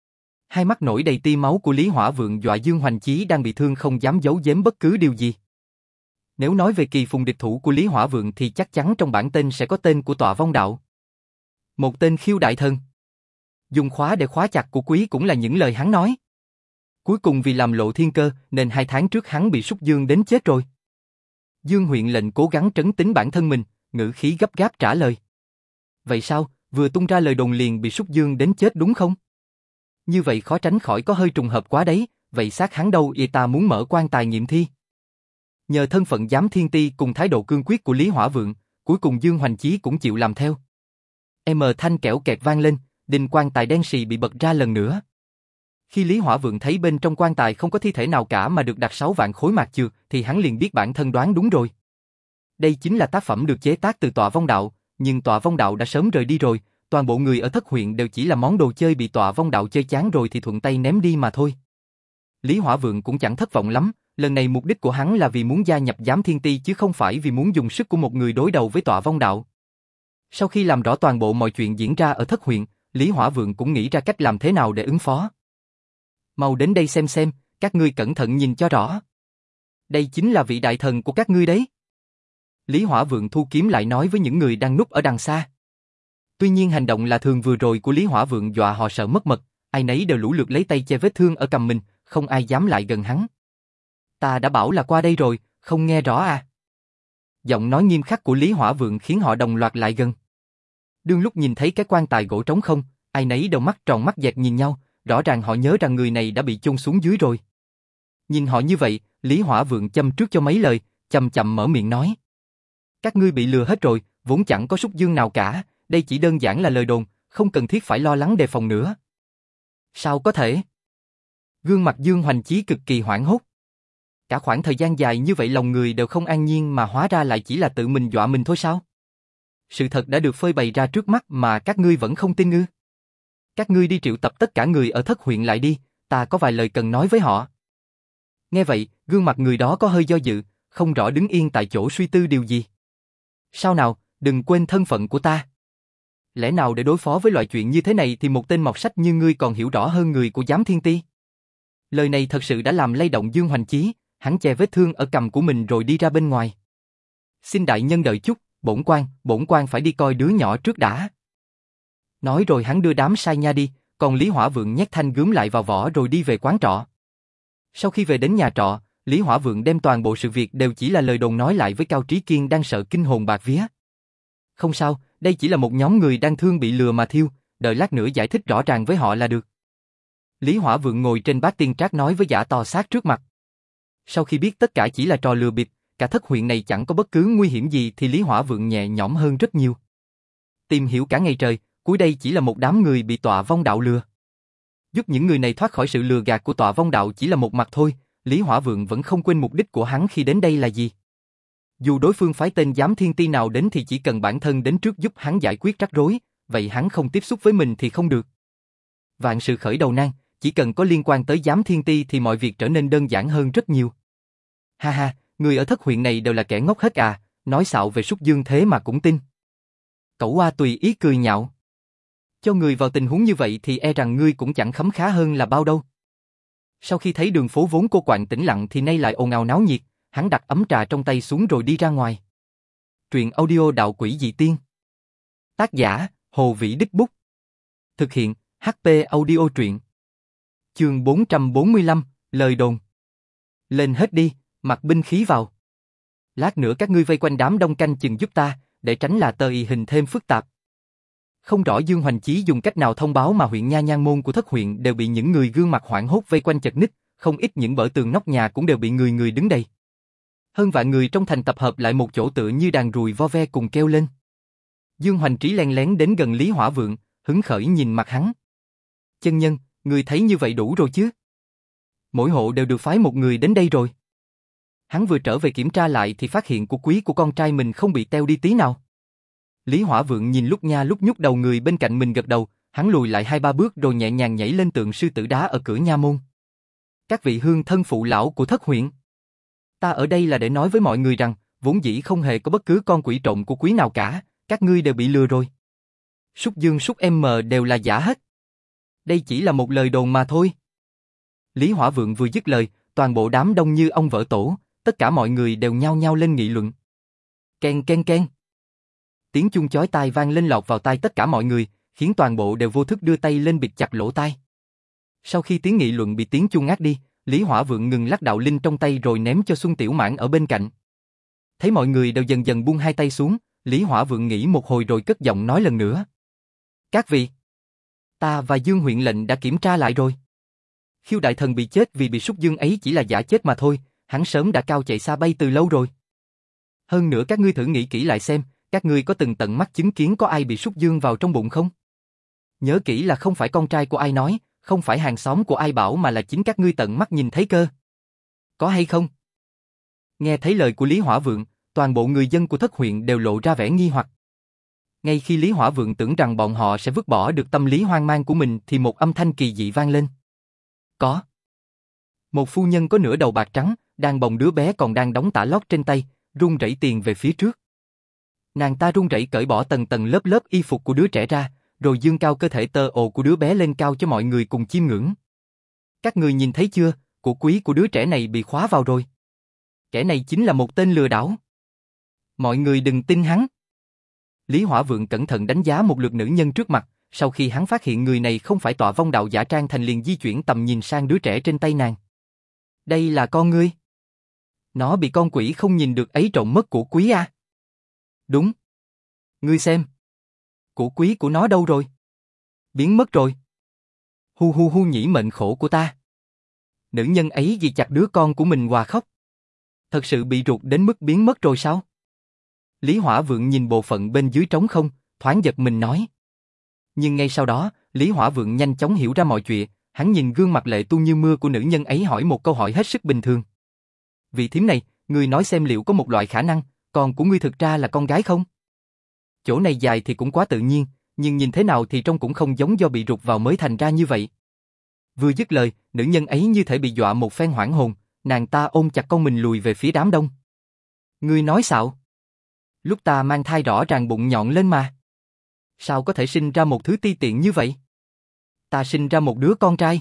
Hai mắt nổi đầy tia máu của Lý Hỏa Vượng dọa Dương Hoành Chí đang bị thương không dám giấu giếm bất cứ điều gì. Nếu nói về kỳ phùng địch thủ của Lý Hỏa Vượng thì chắc chắn trong bản tên sẽ có tên của tọa vong đạo. Một tên khiêu đại thần. Dùng khóa để khóa chặt của quý cũng là những lời hắn nói. Cuối cùng vì làm lộ thiên cơ nên hai tháng trước hắn bị Súc Dương đến chết rồi. Dương huyện lệnh cố gắng trấn tĩnh bản thân mình, ngữ khí gấp gáp trả lời. Vậy sao, vừa tung ra lời đồn liền bị Súc Dương đến chết đúng không? Như vậy khó tránh khỏi có hơi trùng hợp quá đấy, vậy xác hắn đâu y ta muốn mở quan tài nghiệm thi. Nhờ thân phận giám thiên ti cùng thái độ cương quyết của Lý Hỏa Vượng, cuối cùng Dương Hoành Chí cũng chịu làm theo. M thanh kẽo kẹt vang lên, đinh quan tài đen sì bị bật ra lần nữa. Khi Lý Hỏa Vượng thấy bên trong quan tài không có thi thể nào cả mà được đặt sáu vạn khối mạc chược, thì hắn liền biết bản thân đoán đúng rồi. Đây chính là tác phẩm được chế tác từ tọa vong đạo, nhưng tọa vong đạo đã sớm rời đi rồi, toàn bộ người ở thất huyện đều chỉ là món đồ chơi bị tọa vong đạo chơi chán rồi thì thuận tay ném đi mà thôi. Lý Hỏa Vượng cũng chẳng thất vọng lắm, lần này mục đích của hắn là vì muốn gia nhập giám thiên ti chứ không phải vì muốn dùng sức của một người đối đầu với tọa vong đạo. Sau khi làm rõ toàn bộ mọi chuyện diễn ra ở thất huyện, Lý Hỏa Vượng cũng nghĩ ra cách làm thế nào để ứng phó. Mau đến đây xem xem, các ngươi cẩn thận nhìn cho rõ. Đây chính là vị đại thần của các ngươi đấy. Lý Hỏa Vượng thu kiếm lại nói với những người đang núp ở đằng xa. Tuy nhiên hành động lạ thường vừa rồi của Lý Hỏa Vượng dọa họ sợ mất mật, ai nấy đều lũ lượt lấy tay che vết thương ở cằm mình, không ai dám lại gần hắn. Ta đã bảo là qua đây rồi, không nghe rõ à? Giọng nói nghiêm khắc của Lý Hỏa Vượng khiến họ đồng loạt lại gần. Đương lúc nhìn thấy cái quan tài gỗ trống không, ai nấy đều mắt tròn mắt dẹt nhìn nhau, rõ ràng họ nhớ rằng người này đã bị chôn xuống dưới rồi. Nhìn họ như vậy, Lý Hỏa Vượng châm trước cho mấy lời, chậm chậm mở miệng nói. Các ngươi bị lừa hết rồi, vốn chẳng có Súc Dương nào cả, đây chỉ đơn giản là lời đồn, không cần thiết phải lo lắng đề phòng nữa. Sao có thể? Gương mặt Dương Hoành Chí cực kỳ hoảng hốt. Cả khoảng thời gian dài như vậy lòng người đều không an nhiên mà hóa ra lại chỉ là tự mình dọa mình thôi sao? Sự thật đã được phơi bày ra trước mắt mà các ngươi vẫn không tin ư? Các ngươi đi triệu tập tất cả người ở thất huyện lại đi, ta có vài lời cần nói với họ. Nghe vậy, gương mặt người đó có hơi do dự, không rõ đứng yên tại chỗ suy tư điều gì. Sao nào, đừng quên thân phận của ta. Lẽ nào để đối phó với loại chuyện như thế này thì một tên mọt sách như ngươi còn hiểu rõ hơn người của Giám Thiên Ti? Lời này thật sự đã làm lay động Dương Hoành Chí, hắn che vết thương ở cằm của mình rồi đi ra bên ngoài. Xin đại nhân đợi chút, bổn quan, bổn quan phải đi coi đứa nhỏ trước đã. Nói rồi hắn đưa đám sai nha đi, còn Lý Hỏa Vượng nhét thanh gươm lại vào vỏ rồi đi về quán trọ. Sau khi về đến nhà trọ, Lý Hỏa Vượng đem toàn bộ sự việc đều chỉ là lời đồn nói lại với Cao Trí Kiên đang sợ kinh hồn bạc vía. Không sao, đây chỉ là một nhóm người đang thương bị lừa mà thiêu, đợi lát nữa giải thích rõ ràng với họ là được. Lý Hỏa Vượng ngồi trên bát tiên trác nói với Giả To Xác trước mặt. Sau khi biết tất cả chỉ là trò lừa bịp, cả thất huyện này chẳng có bất cứ nguy hiểm gì thì Lý Hỏa Vượng nhẹ nhõm hơn rất nhiều. Tìm hiểu cả ngày trời, cuối đây chỉ là một đám người bị Tọa Vong Đạo lừa. Giúp những người này thoát khỏi sự lừa gạt của Tọa Vong Đạo chỉ là một mặt thôi, Lý Hỏa Vượng vẫn không quên mục đích của hắn khi đến đây là gì. Dù đối phương phái tên Giám Thiên Ti nào đến thì chỉ cần bản thân đến trước giúp hắn giải quyết rắc rối, vậy hắn không tiếp xúc với mình thì không được. Vạn sự khởi đầu nan, chỉ cần có liên quan tới Giám Thiên Ti thì mọi việc trở nên đơn giản hơn rất nhiều. Ha ha, người ở thất huyện này đều là kẻ ngốc hết à, nói xạo về Súc Dương thế mà cũng tin. Cẩu Oa tùy ý cười nhạo. Cho người vào tình huống như vậy thì e rằng ngươi cũng chẳng khấm khá hơn là bao đâu. Sau khi thấy đường phố vốn cô quạnh tĩnh lặng thì nay lại ồn ào náo nhiệt, hắn đặt ấm trà trong tay xuống rồi đi ra ngoài. Truyện audio Đạo Quỷ Dị Tiên. Tác giả, Hồ Vĩ Đích Bút. Thực hiện, hát pê Audio Truyện. Chương bốn trăm bốn mươi lăm, lời đồn. Lên hết đi, mặc binh khí vào. Lát nữa các ngươi vây quanh đám đông canh chừng giúp ta, để tránh là tờ y hình thêm phức tạp. Không rõ Dương Hoành Chí dùng cách nào thông báo mà huyện Nha Nhan môn của thất huyện đều bị những người gương mặt hoảng hốt vây quanh chật ních, không ít những bờ tường nóc nhà cũng đều bị người người đứng đầy. Hơn vạn người trong thành tập hợp lại một chỗ tựa như đàn ruồi vo ve cùng kêu lên. Dương Hoành Trí len lén đến gần Lý Hỏa Vượng, hứng khởi nhìn mặt hắn. Chân nhân, người thấy như vậy đủ rồi chứ? Mỗi hộ đều được phái một người đến đây rồi. Hắn vừa trở về kiểm tra lại thì phát hiện của quý của con trai mình không bị teo đi tí nào. Lý Hỏa Vượng nhìn lúc nha lúc nhúc đầu người bên cạnh mình gật đầu, hắn lùi lại hai ba bước rồi nhẹ nhàng nhảy lên tượng sư tử đá ở cửa nha môn. Các vị hương thân phụ lão của thất huyện. Ta ở đây là để nói với mọi người rằng, vốn dĩ không hề có bất cứ con quỷ trộm của quý nào cả, các ngươi đều bị lừa rồi. Súc Dương Súc M đều là giả hết. Đây chỉ là một lời đồn mà thôi. Lý Hỏa Vượng vừa dứt lời, toàn bộ đám đông như ông vỡ tổ, tất cả mọi người đều nhao nhao lên nghị luận. Ken ken ken. Tiếng chuông chói tai vang lên lọt vào tai tất cả mọi người, khiến toàn bộ đều vô thức đưa tay lên bịt chặt lỗ tai. Sau khi tiếng nghị luận bị tiếng chuông ngắt đi, Lý Hỏa Vượng ngừng lắc đạo linh trong tay rồi ném cho Xuân Tiểu Mãn ở bên cạnh. Thấy mọi người đều dần dần buông hai tay xuống, Lý Hỏa Vượng nghĩ một hồi rồi cất giọng nói lần nữa. Các vị, ta và Dương huyện lệnh đã kiểm tra lại rồi. Khiêu đại thần bị chết vì bị Súc Dương ấy chỉ là giả chết mà thôi, hắn sớm đã cao chạy xa bay từ lâu rồi. Hơn nữa các ngươi thử nghĩ kỹ lại xem, các ngươi có từng tận mắt chứng kiến có ai bị Súc Dương vào trong bụng không? Nhớ kỹ là không phải con trai của ai nói, không phải hàng xóm của ai bảo mà là chính các ngươi tận mắt nhìn thấy cơ. Có hay không? Nghe thấy lời của Lý Hỏa Vượng, toàn bộ người dân của thất huyện đều lộ ra vẻ nghi hoặc. Ngay khi Lý Hỏa Vượng tưởng rằng bọn họ sẽ vứt bỏ được tâm lý hoang mang của mình thì một âm thanh kỳ dị vang lên. Có. Một phu nhân có nửa đầu bạc trắng, đang bồng đứa bé còn đang đóng tả lót trên tay, run rẩy tiền về phía trước. Nàng ta run rẩy cởi bỏ tầng tầng lớp lớp y phục của đứa trẻ ra, rồi dương cao cơ thể tơ ồ của đứa bé lên cao cho mọi người cùng chiêm ngưỡng. Các người nhìn thấy chưa, của quý của đứa trẻ này bị khóa vào rồi. Kẻ này chính là một tên lừa đảo. Mọi người đừng tin hắn. Lý Hỏa Vượng cẩn thận đánh giá một lượt nữ nhân trước mặt, sau khi hắn phát hiện người này không phải Tọa Vong Đạo giả trang thành liền di chuyển tầm nhìn sang đứa trẻ trên tay nàng. Đây là con ngươi. Nó bị con quỷ không nhìn được ấy trộm mất của quý à? Đúng. Ngươi xem. Của quý của nó đâu rồi? Biến mất rồi. Hu hu hu nhĩ mệnh khổ của ta. Nữ nhân ấy vì chặt đứa con của mình hòa khóc. Thật sự bị ruột đến mức biến mất rồi sao? Lý Hỏa Vượng nhìn bộ phận bên dưới trống không, thoáng giật mình nói. Nhưng ngay sau đó, Lý Hỏa Vượng nhanh chóng hiểu ra mọi chuyện, hắn nhìn gương mặt lệ tuôn như mưa của nữ nhân ấy hỏi một câu hỏi hết sức bình thường. Vị thím này, ngươi nói xem liệu có một loại khả năng, con của ngươi thực ra là con gái không? Chỗ này dài thì cũng quá tự nhiên, nhưng nhìn thế nào thì trông cũng không giống do bị rụt vào mới thành ra như vậy. Vừa dứt lời, nữ nhân ấy như thể bị dọa một phen hoảng hồn, nàng ta ôm chặt con mình lùi về phía đám đông. Ngươi nói xạo? Lúc ta mang thai rõ ràng bụng nhọn lên mà. Sao có thể sinh ra một thứ ti tiện như vậy? Ta sinh ra một đứa con trai.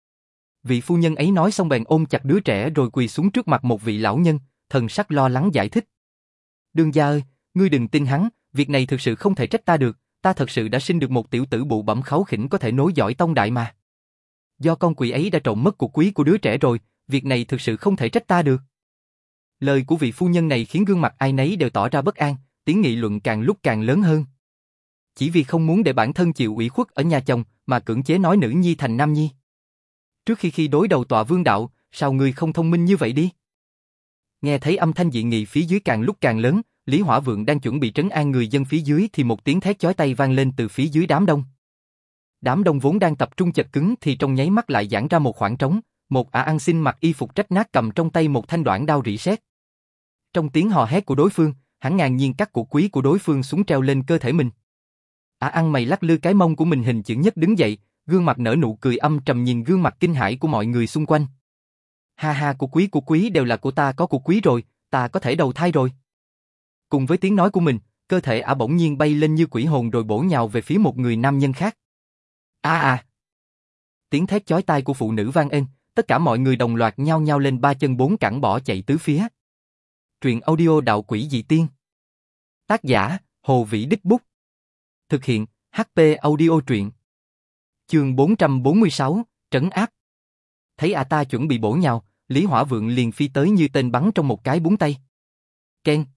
Vị phu nhân ấy nói xong bèn ôm chặt đứa trẻ rồi quỳ xuống trước mặt một vị lão nhân, thần sắc lo lắng giải thích. Đương gia ơi, ngươi đừng tin hắn, việc này thực sự không thể trách ta được, ta thật sự đã sinh được một tiểu tử bụ bẫm kháu khỉnh có thể nối dõi tông đại mà. Do con quỷ ấy đã trộm mất của quý của đứa trẻ rồi, việc này thực sự không thể trách ta được. Lời của vị phu nhân này khiến gương mặt ai nấy đều tỏ ra bất an, tiếng nghị luận càng lúc càng lớn hơn. Chỉ vì không muốn để bản thân chịu ủy khuất ở nhà chồng mà cưỡng chế nói nữ nhi thành nam nhi. Trước khi khi đối đầu tọa vương đạo, sao ngươi không thông minh như vậy đi? Nghe thấy âm thanh dị nghị phía dưới càng lúc càng lớn, Lý Hỏa Vượng đang chuẩn bị trấn an người dân phía dưới thì một tiếng thét chói tai vang lên từ phía dưới đám đông. Đám đông vốn đang tập trung chật cứng thì trong nháy mắt lại giãn ra một khoảng trống, một ả ăn xin mặc y phục rách nát cầm trong tay một thanh đoạn đao rỉ sét. Trong tiếng hò hét của đối phương, hắn ngang nhiên cắt cổ quý của đối phương xuống treo lên cơ thể mình. Ả ăn mày lắc lư cái mông của mình hình chữ nhất đứng dậy, gương mặt nở nụ cười âm trầm nhìn gương mặt kinh hãi của mọi người xung quanh. Ha ha, của quý của quý đều là của ta, có của quý rồi, ta có thể đầu thai rồi. Cùng với tiếng nói của mình, cơ thể ả bỗng nhiên bay lên như quỷ hồn rồi bổ nhào về phía một người nam nhân khác. A à! Tiếng thét chói tai của phụ nữ vang lên, tất cả mọi người đồng loạt nhao nhao lên ba chân bốn cẳng bỏ chạy tứ phía. Truyện audio đạo quỷ dị tiên. Tác giả, Hồ Vĩ Đích Bút. Thực hiện, hát pê Audio truyện. Chương bốn trăm bốn mươi sáu, Trấn áp. Thấy ả ta chuẩn bị bổ nhào, Lý Hỏa Vượng liền phi tới như tên bắn trong một cái búng tay. Keng.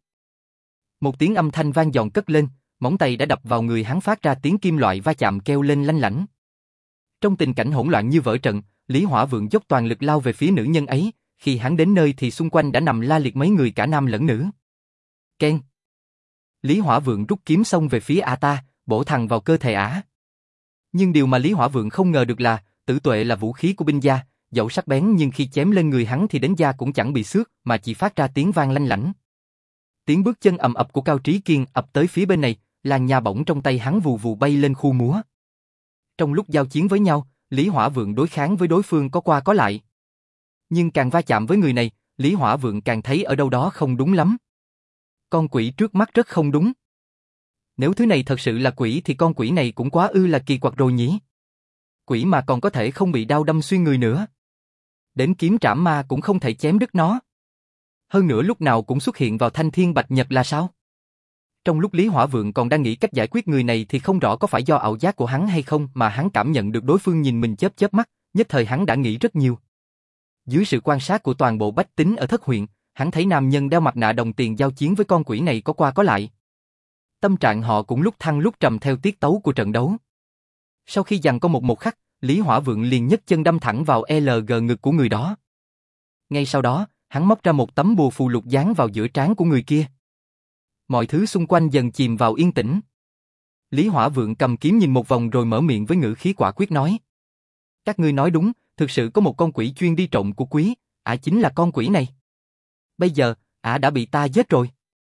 Một tiếng âm thanh vang giòn cất lên, móng tay đã đập vào người hắn phát ra tiếng kim loại va chạm kêu lên lanh lảnh. Trong tình cảnh hỗn loạn như vỡ trận, Lý Hỏa Vượng dốc toàn lực lao về phía nữ nhân ấy, khi hắn đến nơi thì xung quanh đã nằm la liệt mấy người cả nam lẫn nữ. Keng. Lý Hỏa Vượng rút kiếm xông về phía ả ta, bổ thẳng vào cơ thể ả. Nhưng điều mà Lý Hỏa Vượng không ngờ được là, tử tuệ là vũ khí của binh gia, dẫu sắc bén nhưng khi chém lên người hắn thì đến da cũng chẳng bị xước mà chỉ phát ra tiếng vang lanh lảnh. Tiếng bước chân ầm ập của Cao Trí Kiên ập tới phía bên này, làn nha bổng trong tay hắn vù vù bay lên khu múa. Trong lúc giao chiến với nhau, Lý Hỏa Vượng đối kháng với đối phương có qua có lại. Nhưng càng va chạm với người này, Lý Hỏa Vượng càng thấy ở đâu đó không đúng lắm. Con quỷ trước mắt rất không đúng. Nếu thứ này thật sự là quỷ thì con quỷ này cũng quá ư là kỳ quặc rồi nhỉ. Quỷ mà còn có thể không bị đao đâm xuyên người nữa. Đến kiếm trảm ma cũng không thể chém đứt nó. Hơn nữa lúc nào cũng xuất hiện vào thanh thiên bạch nhật là sao? Trong lúc Lý Hỏa Vượng còn đang nghĩ cách giải quyết người này thì không rõ có phải do ảo giác của hắn hay không mà hắn cảm nhận được đối phương nhìn mình chớp chớp mắt, nhất thời hắn đã nghĩ rất nhiều. Dưới sự quan sát của toàn bộ bách tính ở Thất huyện, hắn thấy nam nhân đeo mặt nạ đồng tiền giao chiến với con quỷ này có qua có lại. Tâm trạng họ cũng lúc thăng lúc trầm theo tiết tấu của trận đấu. Sau khi giằng có một một khắc, Lý Hỏa Vượng liền nhấc chân đâm thẳng vào lờ giê ngực của người đó. Ngay sau đó, hắn móc ra một tấm bùa phù lục dán vào giữa trán của người kia. Mọi thứ xung quanh dần chìm vào yên tĩnh. Lý Hỏa Vượng cầm kiếm nhìn một vòng rồi mở miệng với ngữ khí quả quyết nói. Các ngươi nói đúng, thực sự có một con quỷ chuyên đi trộm của quý, ả chính là con quỷ này. Bây giờ, ả đã bị ta giết rồi.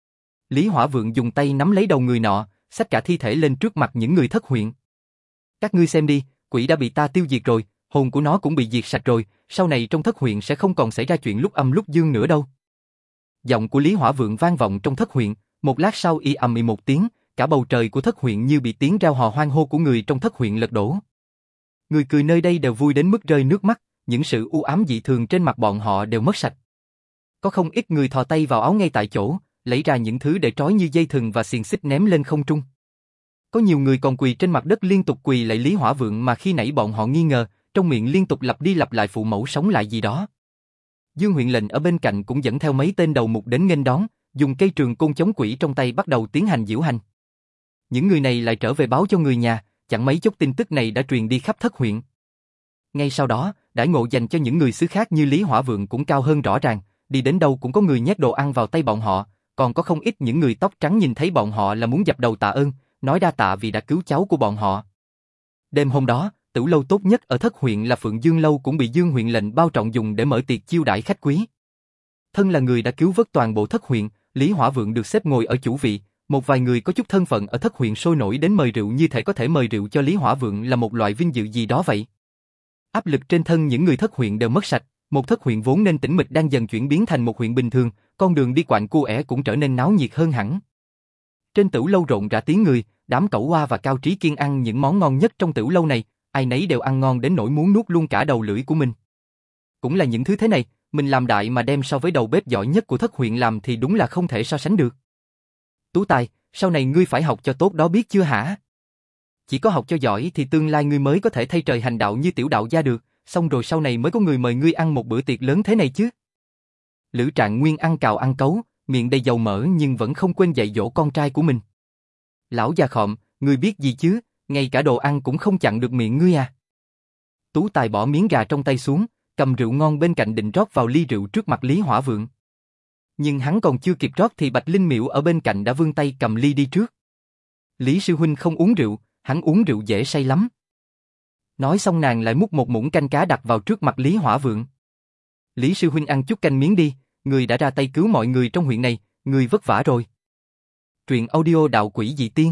Lý Hỏa Vượng dùng tay nắm lấy đầu người nọ, xách cả thi thể lên trước mặt những người Thất huyện. Các ngươi xem đi, quỷ đã bị ta tiêu diệt rồi, hồn của nó cũng bị diệt sạch rồi, sau này trong Thất huyện sẽ không còn xảy ra chuyện lúc âm lúc dương nữa đâu. Giọng của Lý Hỏa Vượng vang vọng trong Thất huyện, một lát sau y ầm ĩ một tiếng, cả bầu trời của Thất huyện như bị tiếng reo hò hoan hô của người trong Thất huyện lật đổ. Người cười nơi đây đều vui đến mức rơi nước mắt, những sự u ám dị thường trên mặt bọn họ đều mất sạch. Có không ít người thò tay vào áo ngay tại chỗ, lấy ra những thứ để trói như dây thừng và xiềng xích ném lên không trung. Có nhiều người còn quỳ trên mặt đất liên tục quỳ lạy Lý Hỏa Vượng mà khi nãy bọn họ nghi ngờ, trong miệng liên tục lặp đi lặp lại phụ mẫu sống lại gì đó. Dương huyện lệnh ở bên cạnh cũng dẫn theo mấy tên đầu mục đến nghênh đón, dùng cây trường côn chống quỷ trong tay bắt đầu tiến hành diễu hành. Những người này lại trở về báo cho người nhà, chẳng mấy chốc tin tức này đã truyền đi khắp Thất huyện. Ngay sau đó, đãi ngộ dành cho những người xứ khác như Lý Hỏa Vượng cũng cao hơn rõ ràng, đi đến đâu cũng có người nhét đồ ăn vào tay bọn họ, còn có không ít những người tóc trắng nhìn thấy bọn họ là muốn dập đầu tạ ơn, nói đa tạ vì đã cứu cháu của bọn họ. Đêm hôm đó, tửu lâu tốt nhất ở Thất huyện là Phượng Dương lâu cũng bị Dương huyện lệnh bao trọng dùng để mở tiệc chiêu đãi khách quý. Thân là người đã cứu vớt toàn bộ Thất huyện, Lý Hỏa Vượng được xếp ngồi ở chủ vị, một vài người có chút thân phận ở Thất huyện sôi nổi đến mời rượu như thể có thể mời rượu cho Lý Hỏa Vượng là một loại vinh dự gì đó vậy. Áp lực trên thân những người Thất huyện đều mất sạch, một Thất huyện vốn nên tĩnh mịch đang dần chuyển biến thành một huyện bình thường, con đường đi quạnh cua ẻ cũng trở nên náo nhiệt hơn hẳn. Trên tửu lâu rộn rã tiếng người, đám Cẩu Oa và Cao Trí Kiên ăn những món ngon nhất trong tiểu lâu này, ai nấy đều ăn ngon đến nỗi muốn nuốt luôn cả đầu lưỡi của mình. Cũng là những thứ thế này, mình làm đại mà đem so với đầu bếp giỏi nhất của thất huyện làm thì đúng là không thể so sánh được. Tú Tài, sau này ngươi phải học cho tốt đó biết chưa hả? Chỉ có học cho giỏi thì tương lai ngươi mới có thể thay trời hành đạo như tiểu đạo gia được, xong rồi sau này mới có người mời ngươi ăn một bữa tiệc lớn thế này chứ. Lữ Trạng Nguyên ăn cào ăn cấu, miệng đầy dầu mỡ nhưng vẫn không quên dạy dỗ con trai của mình. Lão già khọm, ngươi biết gì chứ, ngay cả đồ ăn cũng không chặn được miệng ngươi à. Tú Tài bỏ miếng gà trong tay xuống, cầm rượu ngon bên cạnh định rót vào ly rượu trước mặt Lý Hỏa Vượng. Nhưng hắn còn chưa kịp rót thì Bạch Linh Miễu ở bên cạnh đã vươn tay cầm ly đi trước. Lý sư huynh không uống rượu, hắn uống rượu dễ say lắm. Nói xong nàng lại múc một muỗng canh cá đặt vào trước mặt Lý Hỏa Vượng. Lý sư huynh ăn chút canh miếng đi, người đã ra tay cứu mọi người trong huyện này, người vất vả rồi. Truyện audio Đạo Quỷ Dị Tiên.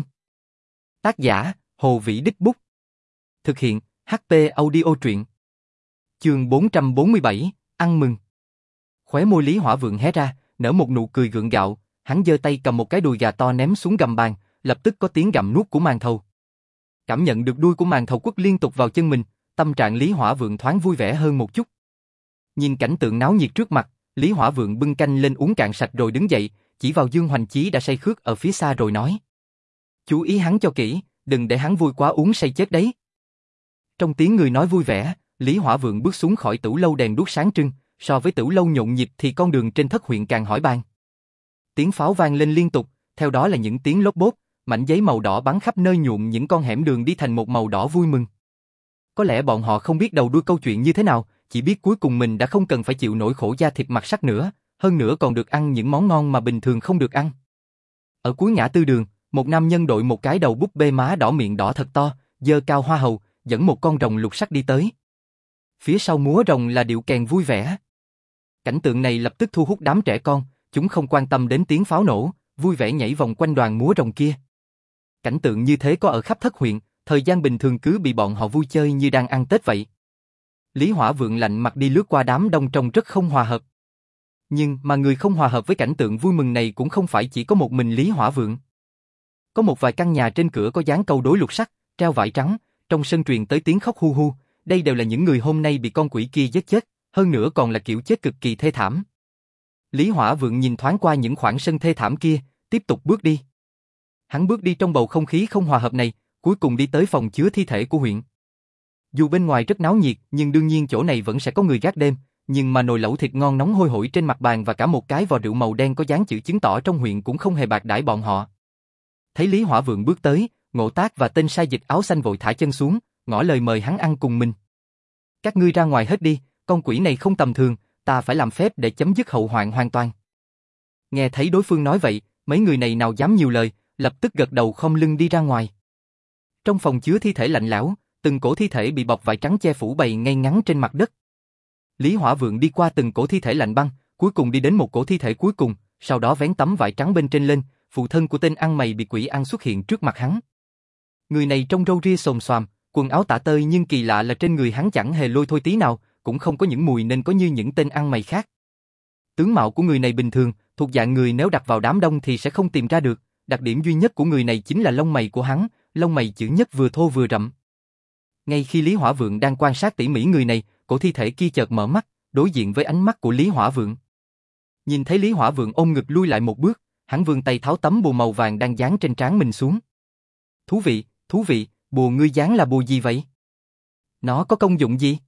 Tác giả, Hồ Vĩ Đích Bút. Thực hiện, hát pê Audio Truyện. Chương bốn trăm bốn mươi bảy, ăn mừng. Khóe môi Lý Hỏa Vượng hé ra, nở một nụ cười gượng gạo, hắn giơ tay cầm một cái đùi gà to ném xuống gầm bàn, lập tức có tiếng gặm nuốt của màn thầu. Cảm nhận được đuôi của màn thầu quất liên tục vào chân mình, tâm trạng Lý Hỏa Vượng thoáng vui vẻ hơn một chút. Nhìn cảnh tượng náo nhiệt trước mặt, Lý Hỏa Vượng bưng canh lên uống cạn sạch rồi đứng dậy, chỉ vào Dương Hoành Chí đã say khướt ở phía xa rồi nói: "Chú ý hắn cho kỹ, đừng để hắn vui quá uống say chết đấy." Trong tiếng người nói vui vẻ, Lý Hỏa Vượng bước xuống khỏi tửu lâu đèn đuốc sáng trưng, so với tửu lâu nhộn nhịp thì con đường trên thất huyện càng hỏi bàn. Tiếng pháo vang lên liên tục, theo đó là những tiếng lốp bốp, mảnh giấy màu đỏ bắn khắp nơi nhuộm những con hẻm đường đi thành một màu đỏ vui mừng. Có lẽ bọn họ không biết đầu đuôi câu chuyện như thế nào, chỉ biết cuối cùng mình đã không cần phải chịu nỗi khổ da thịt mặt sắt nữa, hơn nữa còn được ăn những món ngon mà bình thường không được ăn. Ở cuối ngã tư đường, một nam nhân đội một cái đầu búp bê má đỏ miệng đỏ thật to, giơ cao hoa hầu, dẫn một con rồng lục sắc đi tới. Phía sau múa rồng là điệu kèn vui vẻ. Cảnh tượng này lập tức thu hút đám trẻ con, chúng không quan tâm đến tiếng pháo nổ, vui vẻ nhảy vòng quanh đoàn múa rồng kia. Cảnh tượng như thế có ở khắp thất huyện, thời gian bình thường cứ bị bọn họ vui chơi như đang ăn Tết vậy. Lý Hỏa Vượng lạnh mặt đi lướt qua đám đông trông rất không hòa hợp. Nhưng mà người không hòa hợp với cảnh tượng vui mừng này cũng không phải chỉ có một mình Lý Hỏa Vượng. Có một vài căn nhà trên cửa có dán câu đối lục sắc, treo vải trắng, trong sân truyền tới tiếng khóc hu hu, đây đều là những người hôm nay bị con quỷ kia giết chết, hơn nữa còn là kiểu chết cực kỳ thê thảm. Lý Hỏa Vượng nhìn thoáng qua những khoảng sân thê thảm kia, tiếp tục bước đi. Hắn bước đi trong bầu không khí không hòa hợp này, cuối cùng đi tới phòng chứa thi thể của huyện. Dù bên ngoài rất náo nhiệt, nhưng đương nhiên chỗ này vẫn sẽ có người gác đêm, nhưng mà nồi lẩu thịt ngon nóng hôi hổi trên mặt bàn và cả một cái vò rượu màu đen có dán chữ chứng tỏ trong huyện cũng không hề bạc đãi bọn họ. Thấy Lý Hỏa Vượng bước tới, Ngộ Tác và tên sai dịch áo xanh vội thả chân xuống, ngỏ lời mời hắn ăn cùng mình. "Các ngươi ra ngoài hết đi, con quỷ này không tầm thường, ta phải làm phép để chấm dứt hậu hoạn hoàn toàn." Nghe thấy đối phương nói vậy, mấy người này nào dám nhiều lời, lập tức gật đầu khom lưng đi ra ngoài. Trong phòng chứa thi thể lạnh lẽo, từng cổ thi thể bị bọc vải trắng che phủ bày ngay ngắn trên mặt đất. Lý Hỏa Vượng đi qua từng cổ thi thể lạnh băng, cuối cùng đi đến một cổ thi thể cuối cùng, sau đó vén tấm vải trắng bên trên lên, phụ thân của tên ăn mày bị quỷ ăn xuất hiện trước mặt hắn. Người này trông râu ria xồm xoàm, quần áo tả tơi nhưng kỳ lạ là trên người hắn chẳng hề lôi thôi tí nào, cũng không có những mùi nên có như những tên ăn mày khác. Tướng mạo của người này bình thường, thuộc dạng người nếu đặt vào đám đông thì sẽ không tìm ra được, đặc điểm duy nhất của người này chính là lông mày của hắn, lông mày chữ nhất vừa thô vừa rậm. Ngay khi Lý Hỏa Vượng đang quan sát tỉ mỉ người này, cổ thi thể kia chợt mở mắt, đối diện với ánh mắt của Lý Hỏa Vượng. Nhìn thấy Lý Hỏa Vượng ôm ngực lui lại một bước, hắn vươn tay tháo tấm bùa màu vàng đang dán trên trán mình xuống. "Thú vị, thú vị, bùa ngươi dán là bùa gì vậy? Nó có công dụng gì?"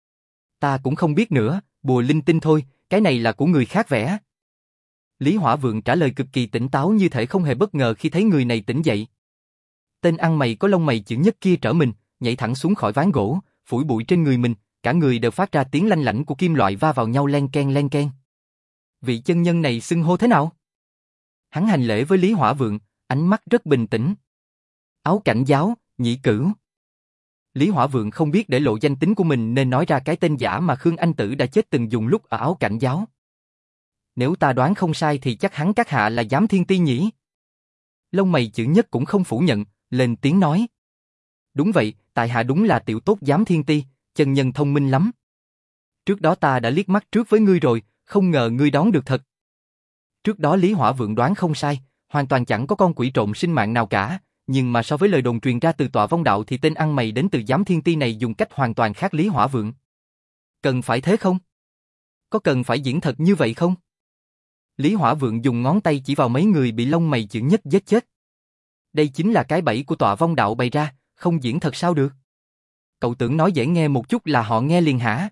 "Ta cũng không biết nữa, bùa linh tinh thôi, cái này là của người khác vẽ." Lý Hỏa Vượng trả lời cực kỳ tỉnh táo như thể không hề bất ngờ khi thấy người này tỉnh dậy. Tên ăn mày có lông mày chữ nhất kia trở mình, nhảy thẳng xuống khỏi ván gỗ, phủi bụi trên người mình, cả người đều phát ra tiếng lanh lảnh của kim loại va vào nhau len ken len ken. "Vị chân nhân này xưng hô thế nào?" Hắn hành lễ với Lý Hỏa Vượng, ánh mắt rất bình tĩnh. "Áo Cảnh Giáo, Nhĩ Cửu." Lý Hỏa Vượng không biết để lộ danh tính của mình nên nói ra cái tên giả mà Khương Anh Tử đã chết từng dùng lúc ở Áo Cảnh Giáo. "Nếu ta đoán không sai thì chắc hắn các hạ là Giám Thiên Ti nhỉ?" Lông mày chữ nhất cũng không phủ nhận, lên tiếng nói. "Đúng vậy, tại hạ đúng là tiểu tốt Giám Thiên Ti, chân nhân thông minh lắm. Trước đó ta đã liếc mắt trước với ngươi rồi, không ngờ ngươi đoán được thật." Trước đó Lý Hỏa Vượng đoán không sai, hoàn toàn chẳng có con quỷ trộm sinh mạng nào cả, nhưng mà so với lời đồn truyền ra từ tọa vong đạo thì tên ăn mày đến từ giám thiên ti này dùng cách hoàn toàn khác Lý Hỏa Vượng. Cần phải thế không? Có cần phải diễn thật như vậy không? Lý Hỏa Vượng dùng ngón tay chỉ vào mấy người bị lông mày chữ nhất giết chết. Đây chính là cái bẫy của tọa vong đạo bày ra, không diễn thật sao được? Cậu tưởng nói dễ nghe một chút là họ nghe liền hả?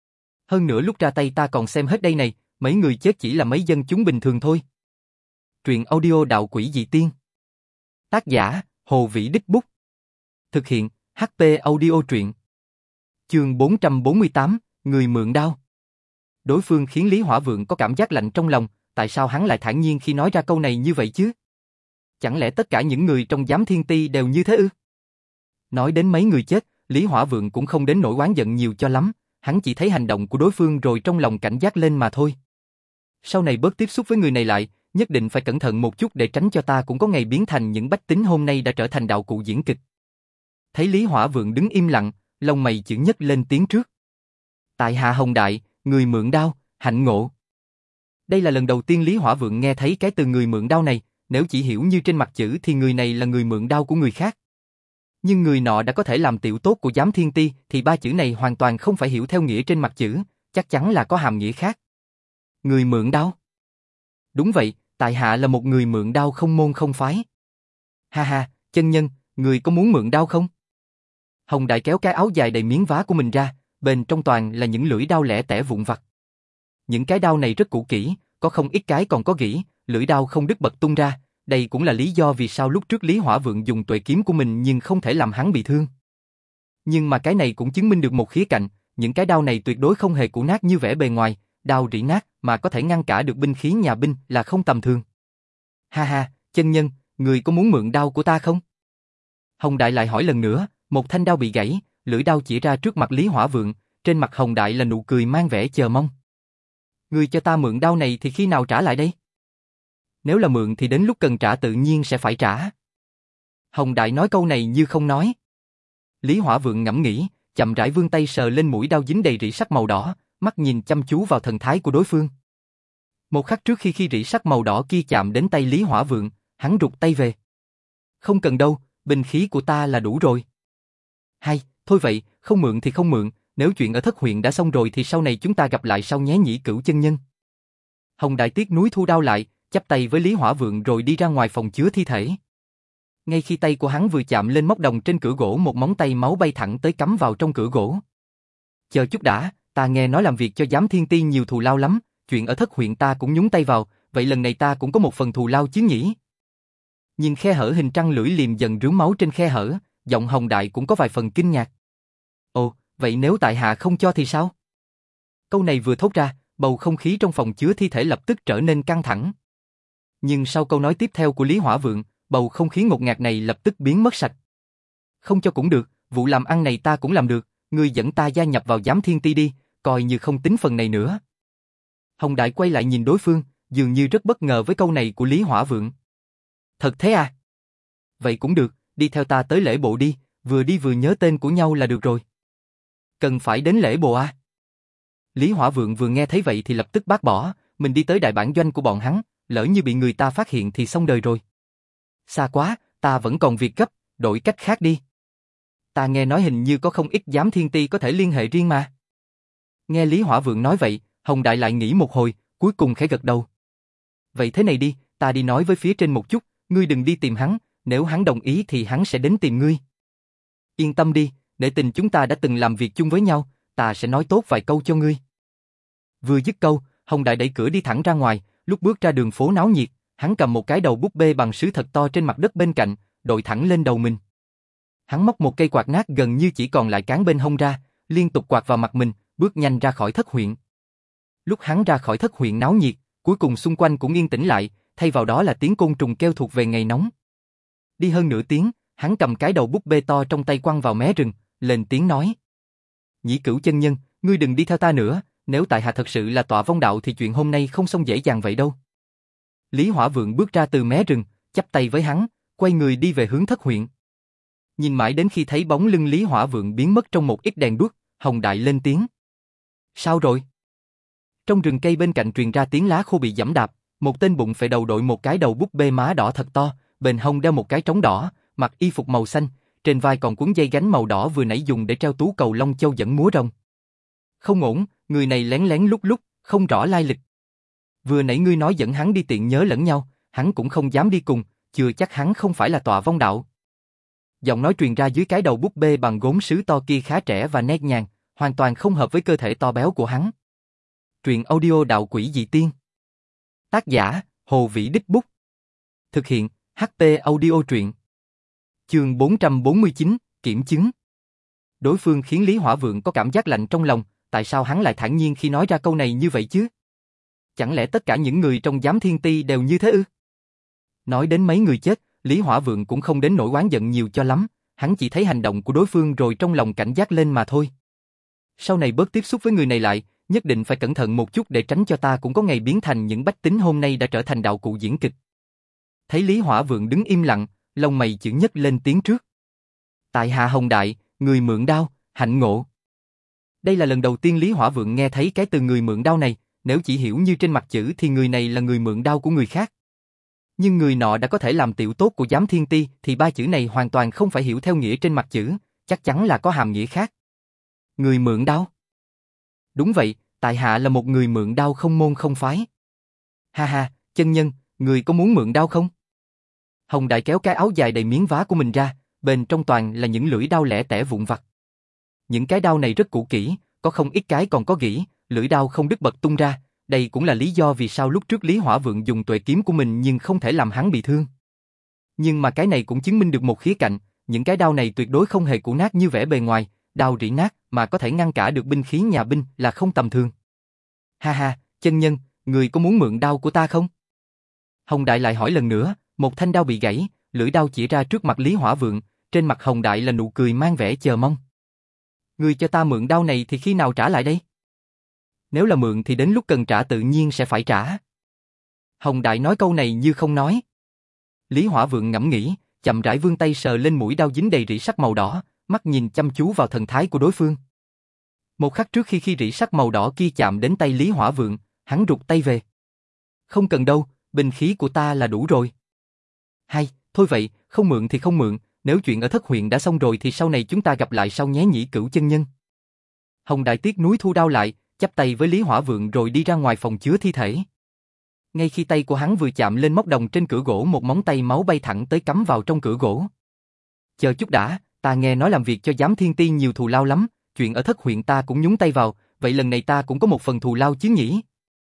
Hơn nữa lúc ra tay ta còn xem hết đây này, mấy người chết chỉ là mấy dân chúng bình thường thôi. Truyện audio đạo quỷ dị tiên. Tác giả, Hồ Vĩ Đích Bút. Thực hiện, hát pê Audio truyện. Chương bốn trăm bốn mươi tám, Người mượn đao. Đối phương khiến Lý Hỏa Vượng có cảm giác lạnh trong lòng, tại sao hắn lại thản nhiên khi nói ra câu này như vậy chứ? Chẳng lẽ tất cả những người trong giám thiên ti đều như thế ư? Nói đến mấy người chết, Lý Hỏa Vượng cũng không đến nỗi oán giận nhiều cho lắm, hắn chỉ thấy hành động của đối phương rồi trong lòng cảnh giác lên mà thôi. Sau này bớt tiếp xúc với người này lại, nhất định phải cẩn thận một chút để tránh cho ta cũng có ngày biến thành những bách tính hôm nay đã trở thành đạo cụ diễn kịch. Thấy Lý Hỏa Vượng đứng im lặng, lông mày chữ nhất lên tiếng trước. Tại hạ Hồng Đại, người mượn đao, hạnh ngộ. Đây là lần đầu tiên Lý Hỏa Vượng nghe thấy cái từ người mượn đao này, nếu chỉ hiểu như trên mặt chữ thì người này là người mượn đao của người khác. Nhưng người nọ đã có thể làm tiểu tốt của giám thiên ti thì ba chữ này hoàn toàn không phải hiểu theo nghĩa trên mặt chữ, chắc chắn là có hàm nghĩa khác. Người mượn đao? Đúng vậy, tại hạ là một người mượn đao không môn không phái. Ha ha, chân nhân, người có muốn mượn đao không? Hồng Đại kéo cái áo dài đầy miếng vá của mình ra, bên trong toàn là những lưỡi đao lẻ tẻ vụn vặt. Những cái đao này rất cũ kỹ, có không ít cái còn có gỉ, lưỡi đao không đứt bật tung ra, đây cũng là lý do vì sao lúc trước Lý Hỏa Vượng dùng tuệ kiếm của mình nhưng không thể làm hắn bị thương. Nhưng mà cái này cũng chứng minh được một khía cạnh, những cái đao này tuyệt đối không hề cũ nát như vẻ bề ngoài, đao rỉ nát mà có thể ngăn cả được binh khí nhà binh là không tầm thường. Ha ha, chân nhân, người có muốn mượn đao của ta không? Hồng Đại lại hỏi lần nữa, một thanh đao bị gãy, lưỡi đao chỉ ra trước mặt Lý Hỏa Vượng, trên mặt Hồng Đại là nụ cười mang vẻ chờ mong. Người cho ta mượn đao này thì khi nào trả lại đây? Nếu là mượn thì đến lúc cần trả tự nhiên sẽ phải trả. Hồng Đại nói câu này như không nói. Lý Hỏa Vượng ngẫm nghĩ, chậm rãi vươn tay sờ lên mũi đao dính đầy rỉ sắt màu đỏ, mắt nhìn chăm chú vào thần thái của đối phương. Một khắc trước khi khi rỉ sắt màu đỏ kia chạm đến tay Lý Hỏa Vượng, hắn rụt tay về. Không cần đâu, binh khí của ta là đủ rồi. Hay, thôi vậy, không mượn thì không mượn, nếu chuyện ở Thất Huyện đã xong rồi thì sau này chúng ta gặp lại sau nhé nhĩ Cửu chân nhân. Hồng Đại tiếc núi thu đao lại, chắp tay với Lý Hỏa Vượng rồi đi ra ngoài phòng chứa thi thể. Ngay khi tay của hắn vừa chạm lên móc đồng trên cửa gỗ, một móng tay máu bay thẳng tới cắm vào trong cửa gỗ. Chờ chút đã, ta nghe nói làm việc cho giám thiên ti nhiều thù lao lắm, chuyện ở Thất Huyện ta cũng nhúng tay vào, vậy lần này ta cũng có một phần thù lao chứ nhỉ? Nhìn khe hở hình trăng lưỡi liềm dần rướm máu trên khe hở, giọng Hồng Đại cũng có vài phần kinh ngạc. Ồ, vậy nếu tại hạ không cho thì sao? Câu này vừa thốt ra, bầu không khí trong phòng chứa thi thể lập tức trở nên căng thẳng. Nhưng sau câu nói tiếp theo của Lý Hỏa Vượng, bầu không khí ngột ngạt này lập tức biến mất sạch. Không cho cũng được, vụ làm ăn này ta cũng làm được, ngươi dẫn ta gia nhập vào giám thiên ti đi, coi như không tính phần này nữa. Hồng Đại quay lại nhìn đối phương, dường như rất bất ngờ với câu này của Lý Hỏa Vượng. Thật thế à? Vậy cũng được, đi theo ta tới lễ bộ đi, vừa đi vừa nhớ tên của nhau là được rồi. Cần phải đến lễ bộ à? Lý Hỏa Vượng vừa nghe thấy vậy thì lập tức bác bỏ, mình đi tới đại bản doanh của bọn hắn, lỡ như bị người ta phát hiện thì xong đời rồi. Xa quá, ta vẫn còn việc gấp, đổi cách khác đi. Ta nghe nói hình như có không ít giám thiên ti có thể liên hệ riêng mà. Nghe Lý Hỏa Vượng nói vậy, Hồng Đại lại nghĩ một hồi, cuối cùng khẽ gật đầu. Vậy thế này đi, ta đi nói với phía trên một chút, ngươi đừng đi tìm hắn, nếu hắn đồng ý thì hắn sẽ đến tìm ngươi. Yên tâm đi, để tình chúng ta đã từng làm việc chung với nhau, ta sẽ nói tốt vài câu cho ngươi. Vừa dứt câu, Hồng Đại đẩy cửa đi thẳng ra ngoài, lúc bước ra đường phố náo nhiệt, hắn cầm một cái đầu búp bê bằng sứ thật to trên mặt đất bên cạnh, đội thẳng lên đầu mình. Hắn móc một cây quạt nát gần như chỉ còn lại cán bên hông ra, liên tục quạt vào mặt mình, bước nhanh ra khỏi Thất Huyện. Lúc hắn ra khỏi Thất Huyện náo nhiệt, cuối cùng xung quanh cũng yên tĩnh lại, thay vào đó là tiếng côn trùng kêu thuộc về ngày nóng. Đi hơn nửa tiếng, hắn cầm cái đầu búp bê to trong tay quăng vào mé rừng, lên tiếng nói. Nhĩ Cửu chân nhân, ngươi đừng đi theo ta nữa, nếu tại hạ thật sự là tọa vong đạo thì chuyện hôm nay không xong dễ dàng vậy đâu. Lý Hỏa Vượng bước ra từ mé rừng, chắp tay với hắn, quay người đi về hướng Thất Huyện. Nhìn mãi đến khi thấy bóng lưng Lý Hỏa Vượng biến mất trong một ít đèn đuốc, Hồng Đại lên tiếng. Sao rồi? Trong rừng cây bên cạnh truyền ra tiếng lá khô bị giẫm đạp, một tên bụng phệ đầu đội một cái đầu búp bê má đỏ thật to, bên hông đeo một cái trống đỏ, mặc y phục màu xanh, trên vai còn cuốn dây gánh màu đỏ vừa nãy dùng để treo tú cầu Long Châu dẫn múa rồng. Không ổn, người này lén lén lút lút, không rõ lai lịch. Vừa nãy ngươi nói dẫn hắn đi tiện nhớ lẫn nhau, hắn cũng không dám đi cùng, chưa chắc hắn không phải là tọa vong đạo. Giọng nói truyền ra dưới cái đầu búp bê bằng gốm sứ to kia khá trẻ và nét nhàng, hoàn toàn không hợp với cơ thể to béo của hắn. Truyện audio Đạo Quỷ Dị Tiên. Tác giả, Hồ Vĩ Đích Bút. Thực hiện, hát tê Audio Truyện. Chương bốn trăm bốn mươi chín, Kiểm chứng. Đối phương khiến Lý Hỏa Vượng có cảm giác lạnh trong lòng, tại sao hắn lại thản nhiên khi nói ra câu này như vậy chứ? Chẳng lẽ tất cả những người trong Giám Thiên Ti đều như thế ư? Nói đến mấy người chết, Lý Hỏa Vượng cũng không đến nỗi oán giận nhiều cho lắm, hắn chỉ thấy hành động của đối phương rồi trong lòng cảnh giác lên mà thôi. Sau này bớt tiếp xúc với người này lại, nhất định phải cẩn thận một chút để tránh cho ta cũng có ngày biến thành những bách tính hôm nay đã trở thành đạo cụ diễn kịch. Thấy Lý Hỏa Vượng đứng im lặng, lông mày chữ nhất lên tiếng trước. Tại hạ Hồng Đại, người mượn đao, hạnh ngộ. Đây là lần đầu tiên Lý Hỏa Vượng nghe thấy cái từ người mượn đao này, nếu chỉ hiểu như trên mặt chữ thì người này là người mượn đao của người khác. Nhưng người nọ đã có thể làm tiểu tốt của Giám Thiên Ti thì ba chữ này hoàn toàn không phải hiểu theo nghĩa trên mặt chữ, chắc chắn là có hàm nghĩa khác. Người mượn đao? Đúng vậy, tại hạ là một người mượn đao không môn không phái. Ha ha, chân nhân, người có muốn mượn đao không? Hồng Đại kéo cái áo dài đầy miếng vá của mình ra, bên trong toàn là những lưỡi đao lẻ tẻ vụn vặt. Những cái đao này rất cũ kỹ, có không ít cái còn có gỉ, lưỡi đao không đứt bật tung ra, đây cũng là lý do vì sao lúc trước Lý Hỏa Vượng dùng tuệ kiếm của mình nhưng không thể làm hắn bị thương. Nhưng mà cái này cũng chứng minh được một khía cạnh, những cái đao này tuyệt đối không hề cũ nát như vẻ bề ngoài, đao rỉ nát mà có thể ngăn cả được binh khí nhà binh là không tầm thường. Ha ha, chân nhân, người có muốn mượn đao của ta không? Hồng Đại lại hỏi lần nữa, một thanh đao bị gãy, lưỡi đao chỉ ra trước mặt Lý Hỏa Vượng, trên mặt Hồng Đại là nụ cười mang vẻ chờ mong. Người cho ta mượn đao này thì khi nào trả lại đây? Nếu là mượn thì đến lúc cần trả tự nhiên sẽ phải trả. Hồng Đại nói câu này như không nói. Lý Hỏa Vượng ngẫm nghĩ, chậm rãi vươn tay sờ lên mũi đao dính đầy rỉ sắt màu đỏ, mắt nhìn chăm chú vào thần thái của đối phương. Một khắc trước khi khi rỉ sắt màu đỏ kia chạm đến tay Lý Hỏa Vượng, hắn rụt tay về. Không cần đâu, binh khí của ta là đủ rồi. Hay, thôi vậy, không mượn thì không mượn, nếu chuyện ở Thất Huyện đã xong rồi thì sau này chúng ta gặp lại sau nhé nhĩ Cửu chân nhân. Hồng Đại tiếc núi thu đao lại, chắp tay với Lý Hỏa Vượng rồi đi ra ngoài phòng chứa thi thể. Ngay khi tay của hắn vừa chạm lên móc đồng trên cửa gỗ, một móng tay máu bay thẳng tới cắm vào trong cửa gỗ. Chờ chút đã, ta nghe nói làm việc cho Giám Thiên Ti nhiều thù lao lắm, chuyện ở Thất Huyện ta cũng nhúng tay vào, vậy lần này ta cũng có một phần thù lao chứ nhỉ?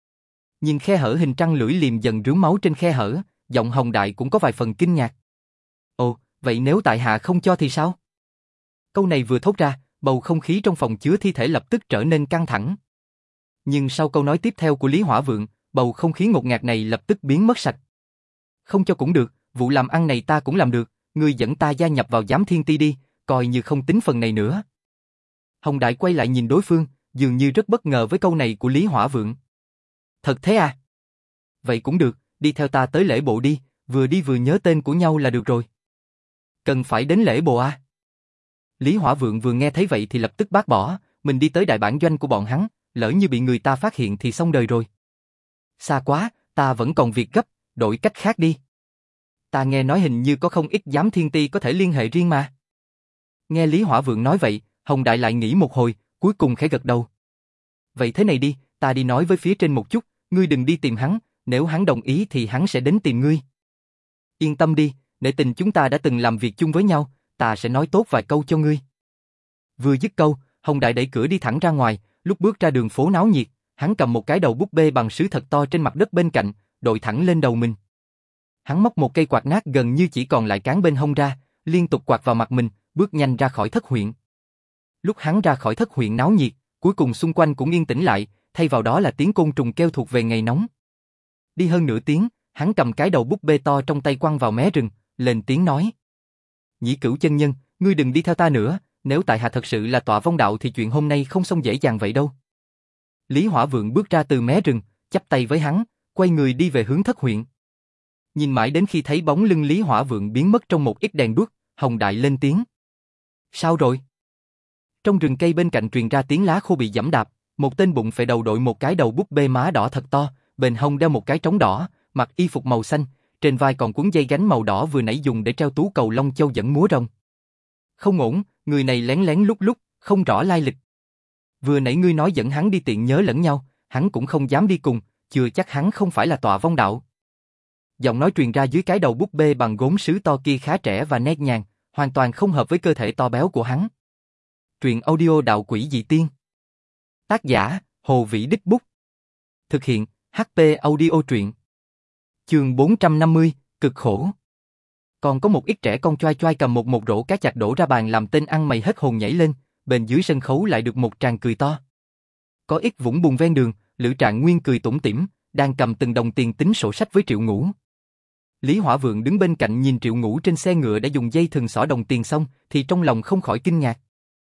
Nhìn khe hở hình trăng lưỡi liềm dần rướm máu trên khe hở, giọng Hồng Đại cũng có vài phần kinh ngạc. Ồ, vậy nếu tại hạ không cho thì sao? Câu này vừa thốt ra, bầu không khí trong phòng chứa thi thể lập tức trở nên căng thẳng. Nhưng sau câu nói tiếp theo của Lý Hỏa Vượng, bầu không khí ngột ngạt này lập tức biến mất sạch. Không cho cũng được, vụ làm ăn này ta cũng làm được, ngươi dẫn ta gia nhập vào Giám Thiên Ti đi, coi như không tính phần này nữa. Hồng Đại quay lại nhìn đối phương, dường như rất bất ngờ với câu này của Lý Hỏa Vượng. Thật thế à? Vậy cũng được, đi theo ta tới lễ bộ đi, vừa đi vừa nhớ tên của nhau là được rồi. Cần phải đến lễ bộ à? Lý Hỏa Vượng vừa nghe thấy vậy thì lập tức bác bỏ, mình đi tới đại bản doanh của bọn hắn, lỡ như bị người ta phát hiện thì xong đời rồi. Xa quá, ta vẫn còn việc gấp, đổi cách khác đi. Ta nghe nói hình như có không ít Giám Thiên Ti có thể liên hệ riêng mà. Nghe Lý Hỏa Vượng nói vậy, Hồng Đại lại nghĩ một hồi, cuối cùng khẽ gật đầu. Vậy thế này đi, ta đi nói với phía trên một chút, ngươi đừng đi tìm hắn, nếu hắn đồng ý thì hắn sẽ đến tìm ngươi. Yên tâm đi, nể tình chúng ta đã từng làm việc chung với nhau, ta sẽ nói tốt vài câu cho ngươi. Vừa dứt câu, Hồng Đại đẩy cửa đi thẳng ra ngoài, lúc bước ra đường phố náo nhiệt, hắn cầm một cái đầu búp bê bằng sứ thật to trên mặt đất bên cạnh, đội thẳng lên đầu mình. Hắn móc một cây quạt nát gần như chỉ còn lại cán bên hông ra, liên tục quạt vào mặt mình, bước nhanh ra khỏi Thất Huyện. Lúc hắn ra khỏi Thất Huyện náo nhiệt, cuối cùng xung quanh cũng yên tĩnh lại, thay vào đó là tiếng côn trùng kêu thuộc về ngày nóng. Đi hơn nửa tiếng, hắn cầm cái đầu búp bê to trong tay quăng vào mé rừng, lên tiếng nói: Nhĩ Cửu chân nhân, ngươi đừng đi theo ta nữa, nếu tại hạ thật sự là tọa vong đạo thì chuyện hôm nay không xong dễ dàng vậy đâu. Lý Hỏa Vượng bước ra từ mé rừng, chắp tay với hắn, quay người đi về hướng Thất Huyện. Nhìn mãi đến khi thấy bóng lưng Lý Hỏa Vượng biến mất trong một ít đèn đuốc, Hồng Đại lên tiếng: Sao rồi? Trong rừng cây bên cạnh truyền ra tiếng lá khô bị giẫm đạp, một tên bụng phệ đầu đội một cái đầu búp bê má đỏ thật to, bên hông đeo một cái trống đỏ, mặc y phục màu xanh, trên vai còn cuốn dây gánh màu đỏ vừa nãy dùng để treo tú cầu long châu dẫn múa rồng. Không ổn, người này lén lén lút lút, không rõ lai lịch. Vừa nãy ngươi nói dẫn hắn đi tiện nhớ lẫn nhau, hắn cũng không dám đi cùng, chưa chắc hắn không phải là tọa vong đạo. Giọng nói truyền ra dưới cái đầu búp bê bằng gốm sứ to kia khá trẻ và nét nhàng, hoàn toàn không hợp với cơ thể to béo của hắn. Truyện audio Đạo Quỷ Dị Tiên. Tác giả, Hồ Vĩ Đích Bút. Thực hiện, hát pê Audio Truyện. Chương bốn trăm năm mươi, cực khổ. Còn có một ít trẻ con choai choai cầm một một rổ cá chạch đổ ra bàn làm tên ăn mày hết hồn nhảy lên, bên dưới sân khấu lại được một tràng cười to. Có ít vũng bùn ven đường, Lữ Trạng Nguyên cười tủm tỉm, đang cầm từng đồng tiền tính sổ sách với Triệu Ngũ. Lý Hỏa Vượng đứng bên cạnh nhìn Triệu Ngũ trên xe ngựa đã dùng dây thừng xỏ đồng tiền xong, thì trong lòng không khỏi kinh ngạc.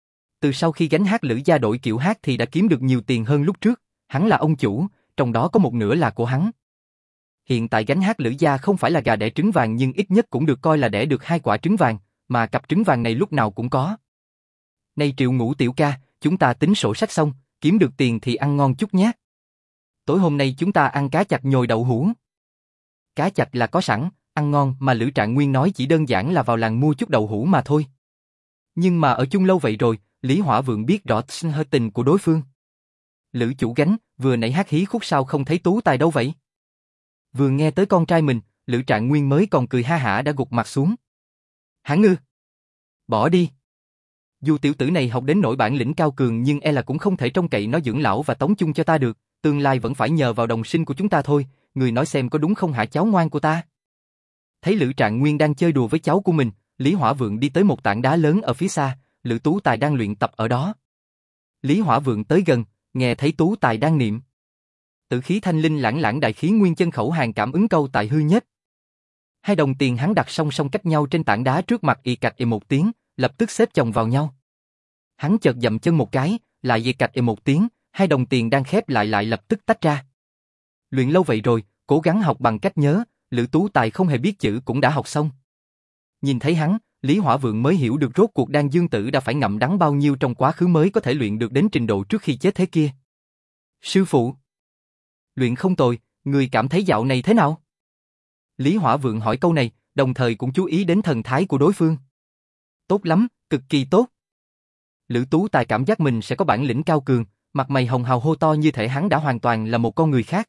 Từ sau khi gánh hát Lữ gia đổi kiểu hát thì đã kiếm được nhiều tiền hơn lúc trước, hắn là ông chủ, trong đó có một nửa là của hắn. Hiện tại gánh hát Lữ gia không phải là gà đẻ trứng vàng nhưng ít nhất cũng được coi là đẻ được hai quả trứng vàng, mà cặp trứng vàng này lúc nào cũng có. Này Triệu Ngũ tiểu ca, chúng ta tính sổ sách xong, kiếm được tiền thì ăn ngon chút nhé. Tối hôm nay chúng ta ăn cá chạch nhồi đậu hũ. Cá chạch là có sẵn, ăn ngon mà Lữ Trạng Nguyên nói chỉ đơn giản là vào làng mua chút đậu hũ mà thôi. Nhưng mà ở chung lâu vậy rồi, Lý Hỏa Vượng biết rõ hơi tình của đối phương. Lữ chủ gánh, vừa nãy hát hí khúc sao không thấy Tú Tài đâu vậy? Vừa nghe tới con trai mình, Lữ Trạng Nguyên mới còn cười ha hả đã gục mặt xuống. Hắn ư? Bỏ đi. Dù tiểu tử này học đến nỗi bản lĩnh cao cường nhưng e là cũng không thể trông cậy nó dưỡng lão và tống chung cho ta được, tương lai vẫn phải nhờ vào đồng sinh của chúng ta thôi, người nói xem có đúng không hả cháu ngoan của ta? Thấy Lữ Trạng Nguyên đang chơi đùa với cháu của mình, Lý Hỏa Vượng đi tới một tảng đá lớn ở phía xa, Lữ Tú Tài đang luyện tập ở đó. Lý Hỏa Vượng tới gần, nghe thấy Tú Tài đang niệm. Tử khí thanh linh lãng lãng đại khí nguyên chân khẩu hàng cảm ứng câu tại hư nhất. Hai đồng tiền hắn đặt song song cách nhau trên tảng đá trước mặt y cạch ì một tiếng, lập tức xếp chồng vào nhau. Hắn chợt dậm chân một cái, lại y cạch ì một tiếng, hai đồng tiền đang khép lại lại lập tức tách ra. Luyện lâu vậy rồi, cố gắng học bằng cách nhớ, Lữ Tú Tài không hề biết chữ cũng đã học xong. Nhìn thấy hắn, Lý Hỏa Vượng mới hiểu được rốt cuộc Đan Dương Tử đã phải ngậm đắng bao nhiêu trong quá khứ mới có thể luyện được đến trình độ trước khi chết thế kia. Sư phụ, luyện không tồi, người cảm thấy dạo này thế nào? Lý Hỏa Vượng hỏi câu này, đồng thời cũng chú ý đến thần thái của đối phương. Tốt lắm, cực kỳ tốt. Lữ Tú Tài cảm giác mình sẽ có bản lĩnh cao cường, mặt mày hồng hào hô to như thể hắn đã hoàn toàn là một con người khác.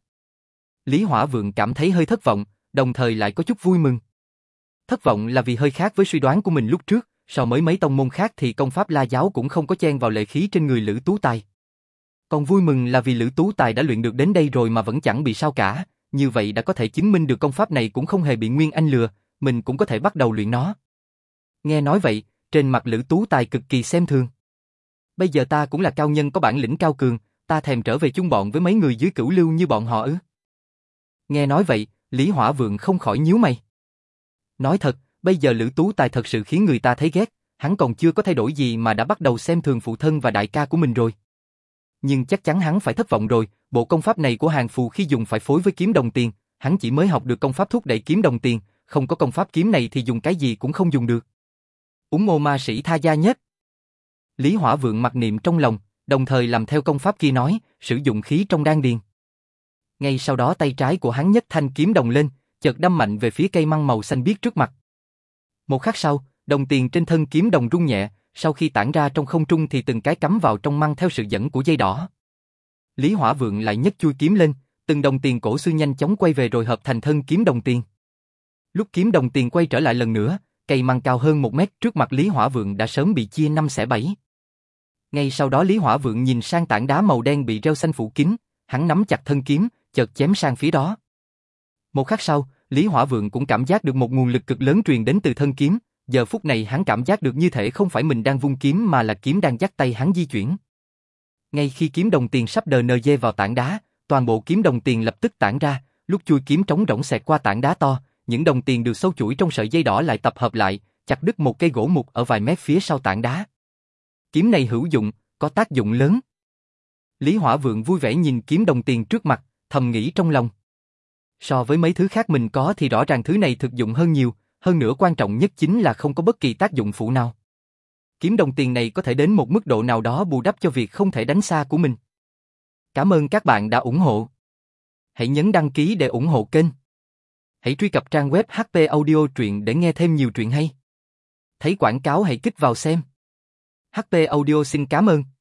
Lý Hỏa Vượng cảm thấy hơi thất vọng, đồng thời lại có chút vui mừng. Thất vọng là vì hơi khác với suy đoán của mình lúc trước, so với mấy tông môn khác thì công pháp La giáo cũng không có chen vào lệ khí trên người Lữ Tú Tài. Còn vui mừng là vì Lữ Tú Tài đã luyện được đến đây rồi mà vẫn chẳng bị sao cả, như vậy đã có thể chứng minh được công pháp này cũng không hề bị Nguyên Anh lừa, mình cũng có thể bắt đầu luyện nó. Nghe nói vậy, trên mặt Lữ Tú Tài cực kỳ xem thường. Bây giờ ta cũng là cao nhân có bản lĩnh cao cường, ta thèm trở về chung bọn với mấy người dưới cửu lưu như bọn họ ư? Nghe nói vậy, Lý Hỏa Vượng không khỏi nhíu mày. Nói thật, bây giờ Lữ Tú Tài thật sự khiến người ta thấy ghét, hắn còn chưa có thay đổi gì mà đã bắt đầu xem thường phụ thân và đại ca của mình rồi. Nhưng chắc chắn hắn phải thất vọng rồi, bộ công pháp này của Hàng Phù khi dùng phải phối với kiếm đồng tiền, hắn chỉ mới học được công pháp thúc đẩy kiếm đồng tiền, không có công pháp kiếm này thì dùng cái gì cũng không dùng được. Úng mô ma sĩ tha gia nhất. Lý Hỏa Vượng mặc niệm trong lòng, đồng thời làm theo công pháp kia nói, sử dụng khí trong đan điền. Ngay sau đó tay trái của hắn nhấc thanh kiếm đồng lên, chợt đâm mạnh về phía cây măng màu xanh biếc trước mặt. Một khắc sau, đồng tiền trên thân kiếm đồng rung nhẹ, sau khi tản ra trong không trung thì từng cái cắm vào trong măng theo sự dẫn của dây đỏ. Lý Hỏa Vượng lại nhấc chui kiếm lên, từng đồng tiền cổ xưa nhanh chóng quay về rồi hợp thành thân kiếm đồng tiền. Lúc kiếm đồng tiền quay trở lại lần nữa, cây măng cao hơn một mét trước mặt Lý Hỏa Vượng đã sớm bị chia năm xẻ bảy. Ngay sau đó Lý Hỏa Vượng nhìn sang tảng đá màu đen bị rêu xanh phủ kín, hắn nắm chặt thân kiếm, chợt chém sang phía đó. Một khắc sau, Lý Hỏa Vượng cũng cảm giác được một nguồn lực cực lớn truyền đến từ thân kiếm, giờ phút này hắn cảm giác được như thể không phải mình đang vung kiếm mà là kiếm đang dắt tay hắn di chuyển. Ngay khi kiếm đồng tiền sắp đờ nờ dê vào tảng đá, toàn bộ kiếm đồng tiền lập tức tản ra, lúc chui kiếm trống rỗng xẹt qua tảng đá to, những đồng tiền được sâu chuỗi trong sợi dây đỏ lại tập hợp lại, chặt đứt một cây gỗ mục ở vài mét phía sau tảng đá. Kiếm này hữu dụng, có tác dụng lớn. Lý Hỏa Vượng vui vẻ nhìn kiếm đồng tiền trước mặt, thầm nghĩ trong lòng. So với mấy thứ khác mình có thì rõ ràng thứ này thực dụng hơn nhiều, hơn nữa quan trọng nhất chính là không có bất kỳ tác dụng phụ nào. Kiếm đồng tiền này có thể đến một mức độ nào đó bù đắp cho việc không thể đánh xa của mình. Cảm ơn các bạn đã ủng hộ. Hãy nhấn đăng ký để ủng hộ kênh. Hãy truy cập trang web hát pê Audio Truyện để nghe thêm nhiều truyện hay. Thấy quảng cáo hãy kích vào xem. hát pê Audio xin cảm ơn.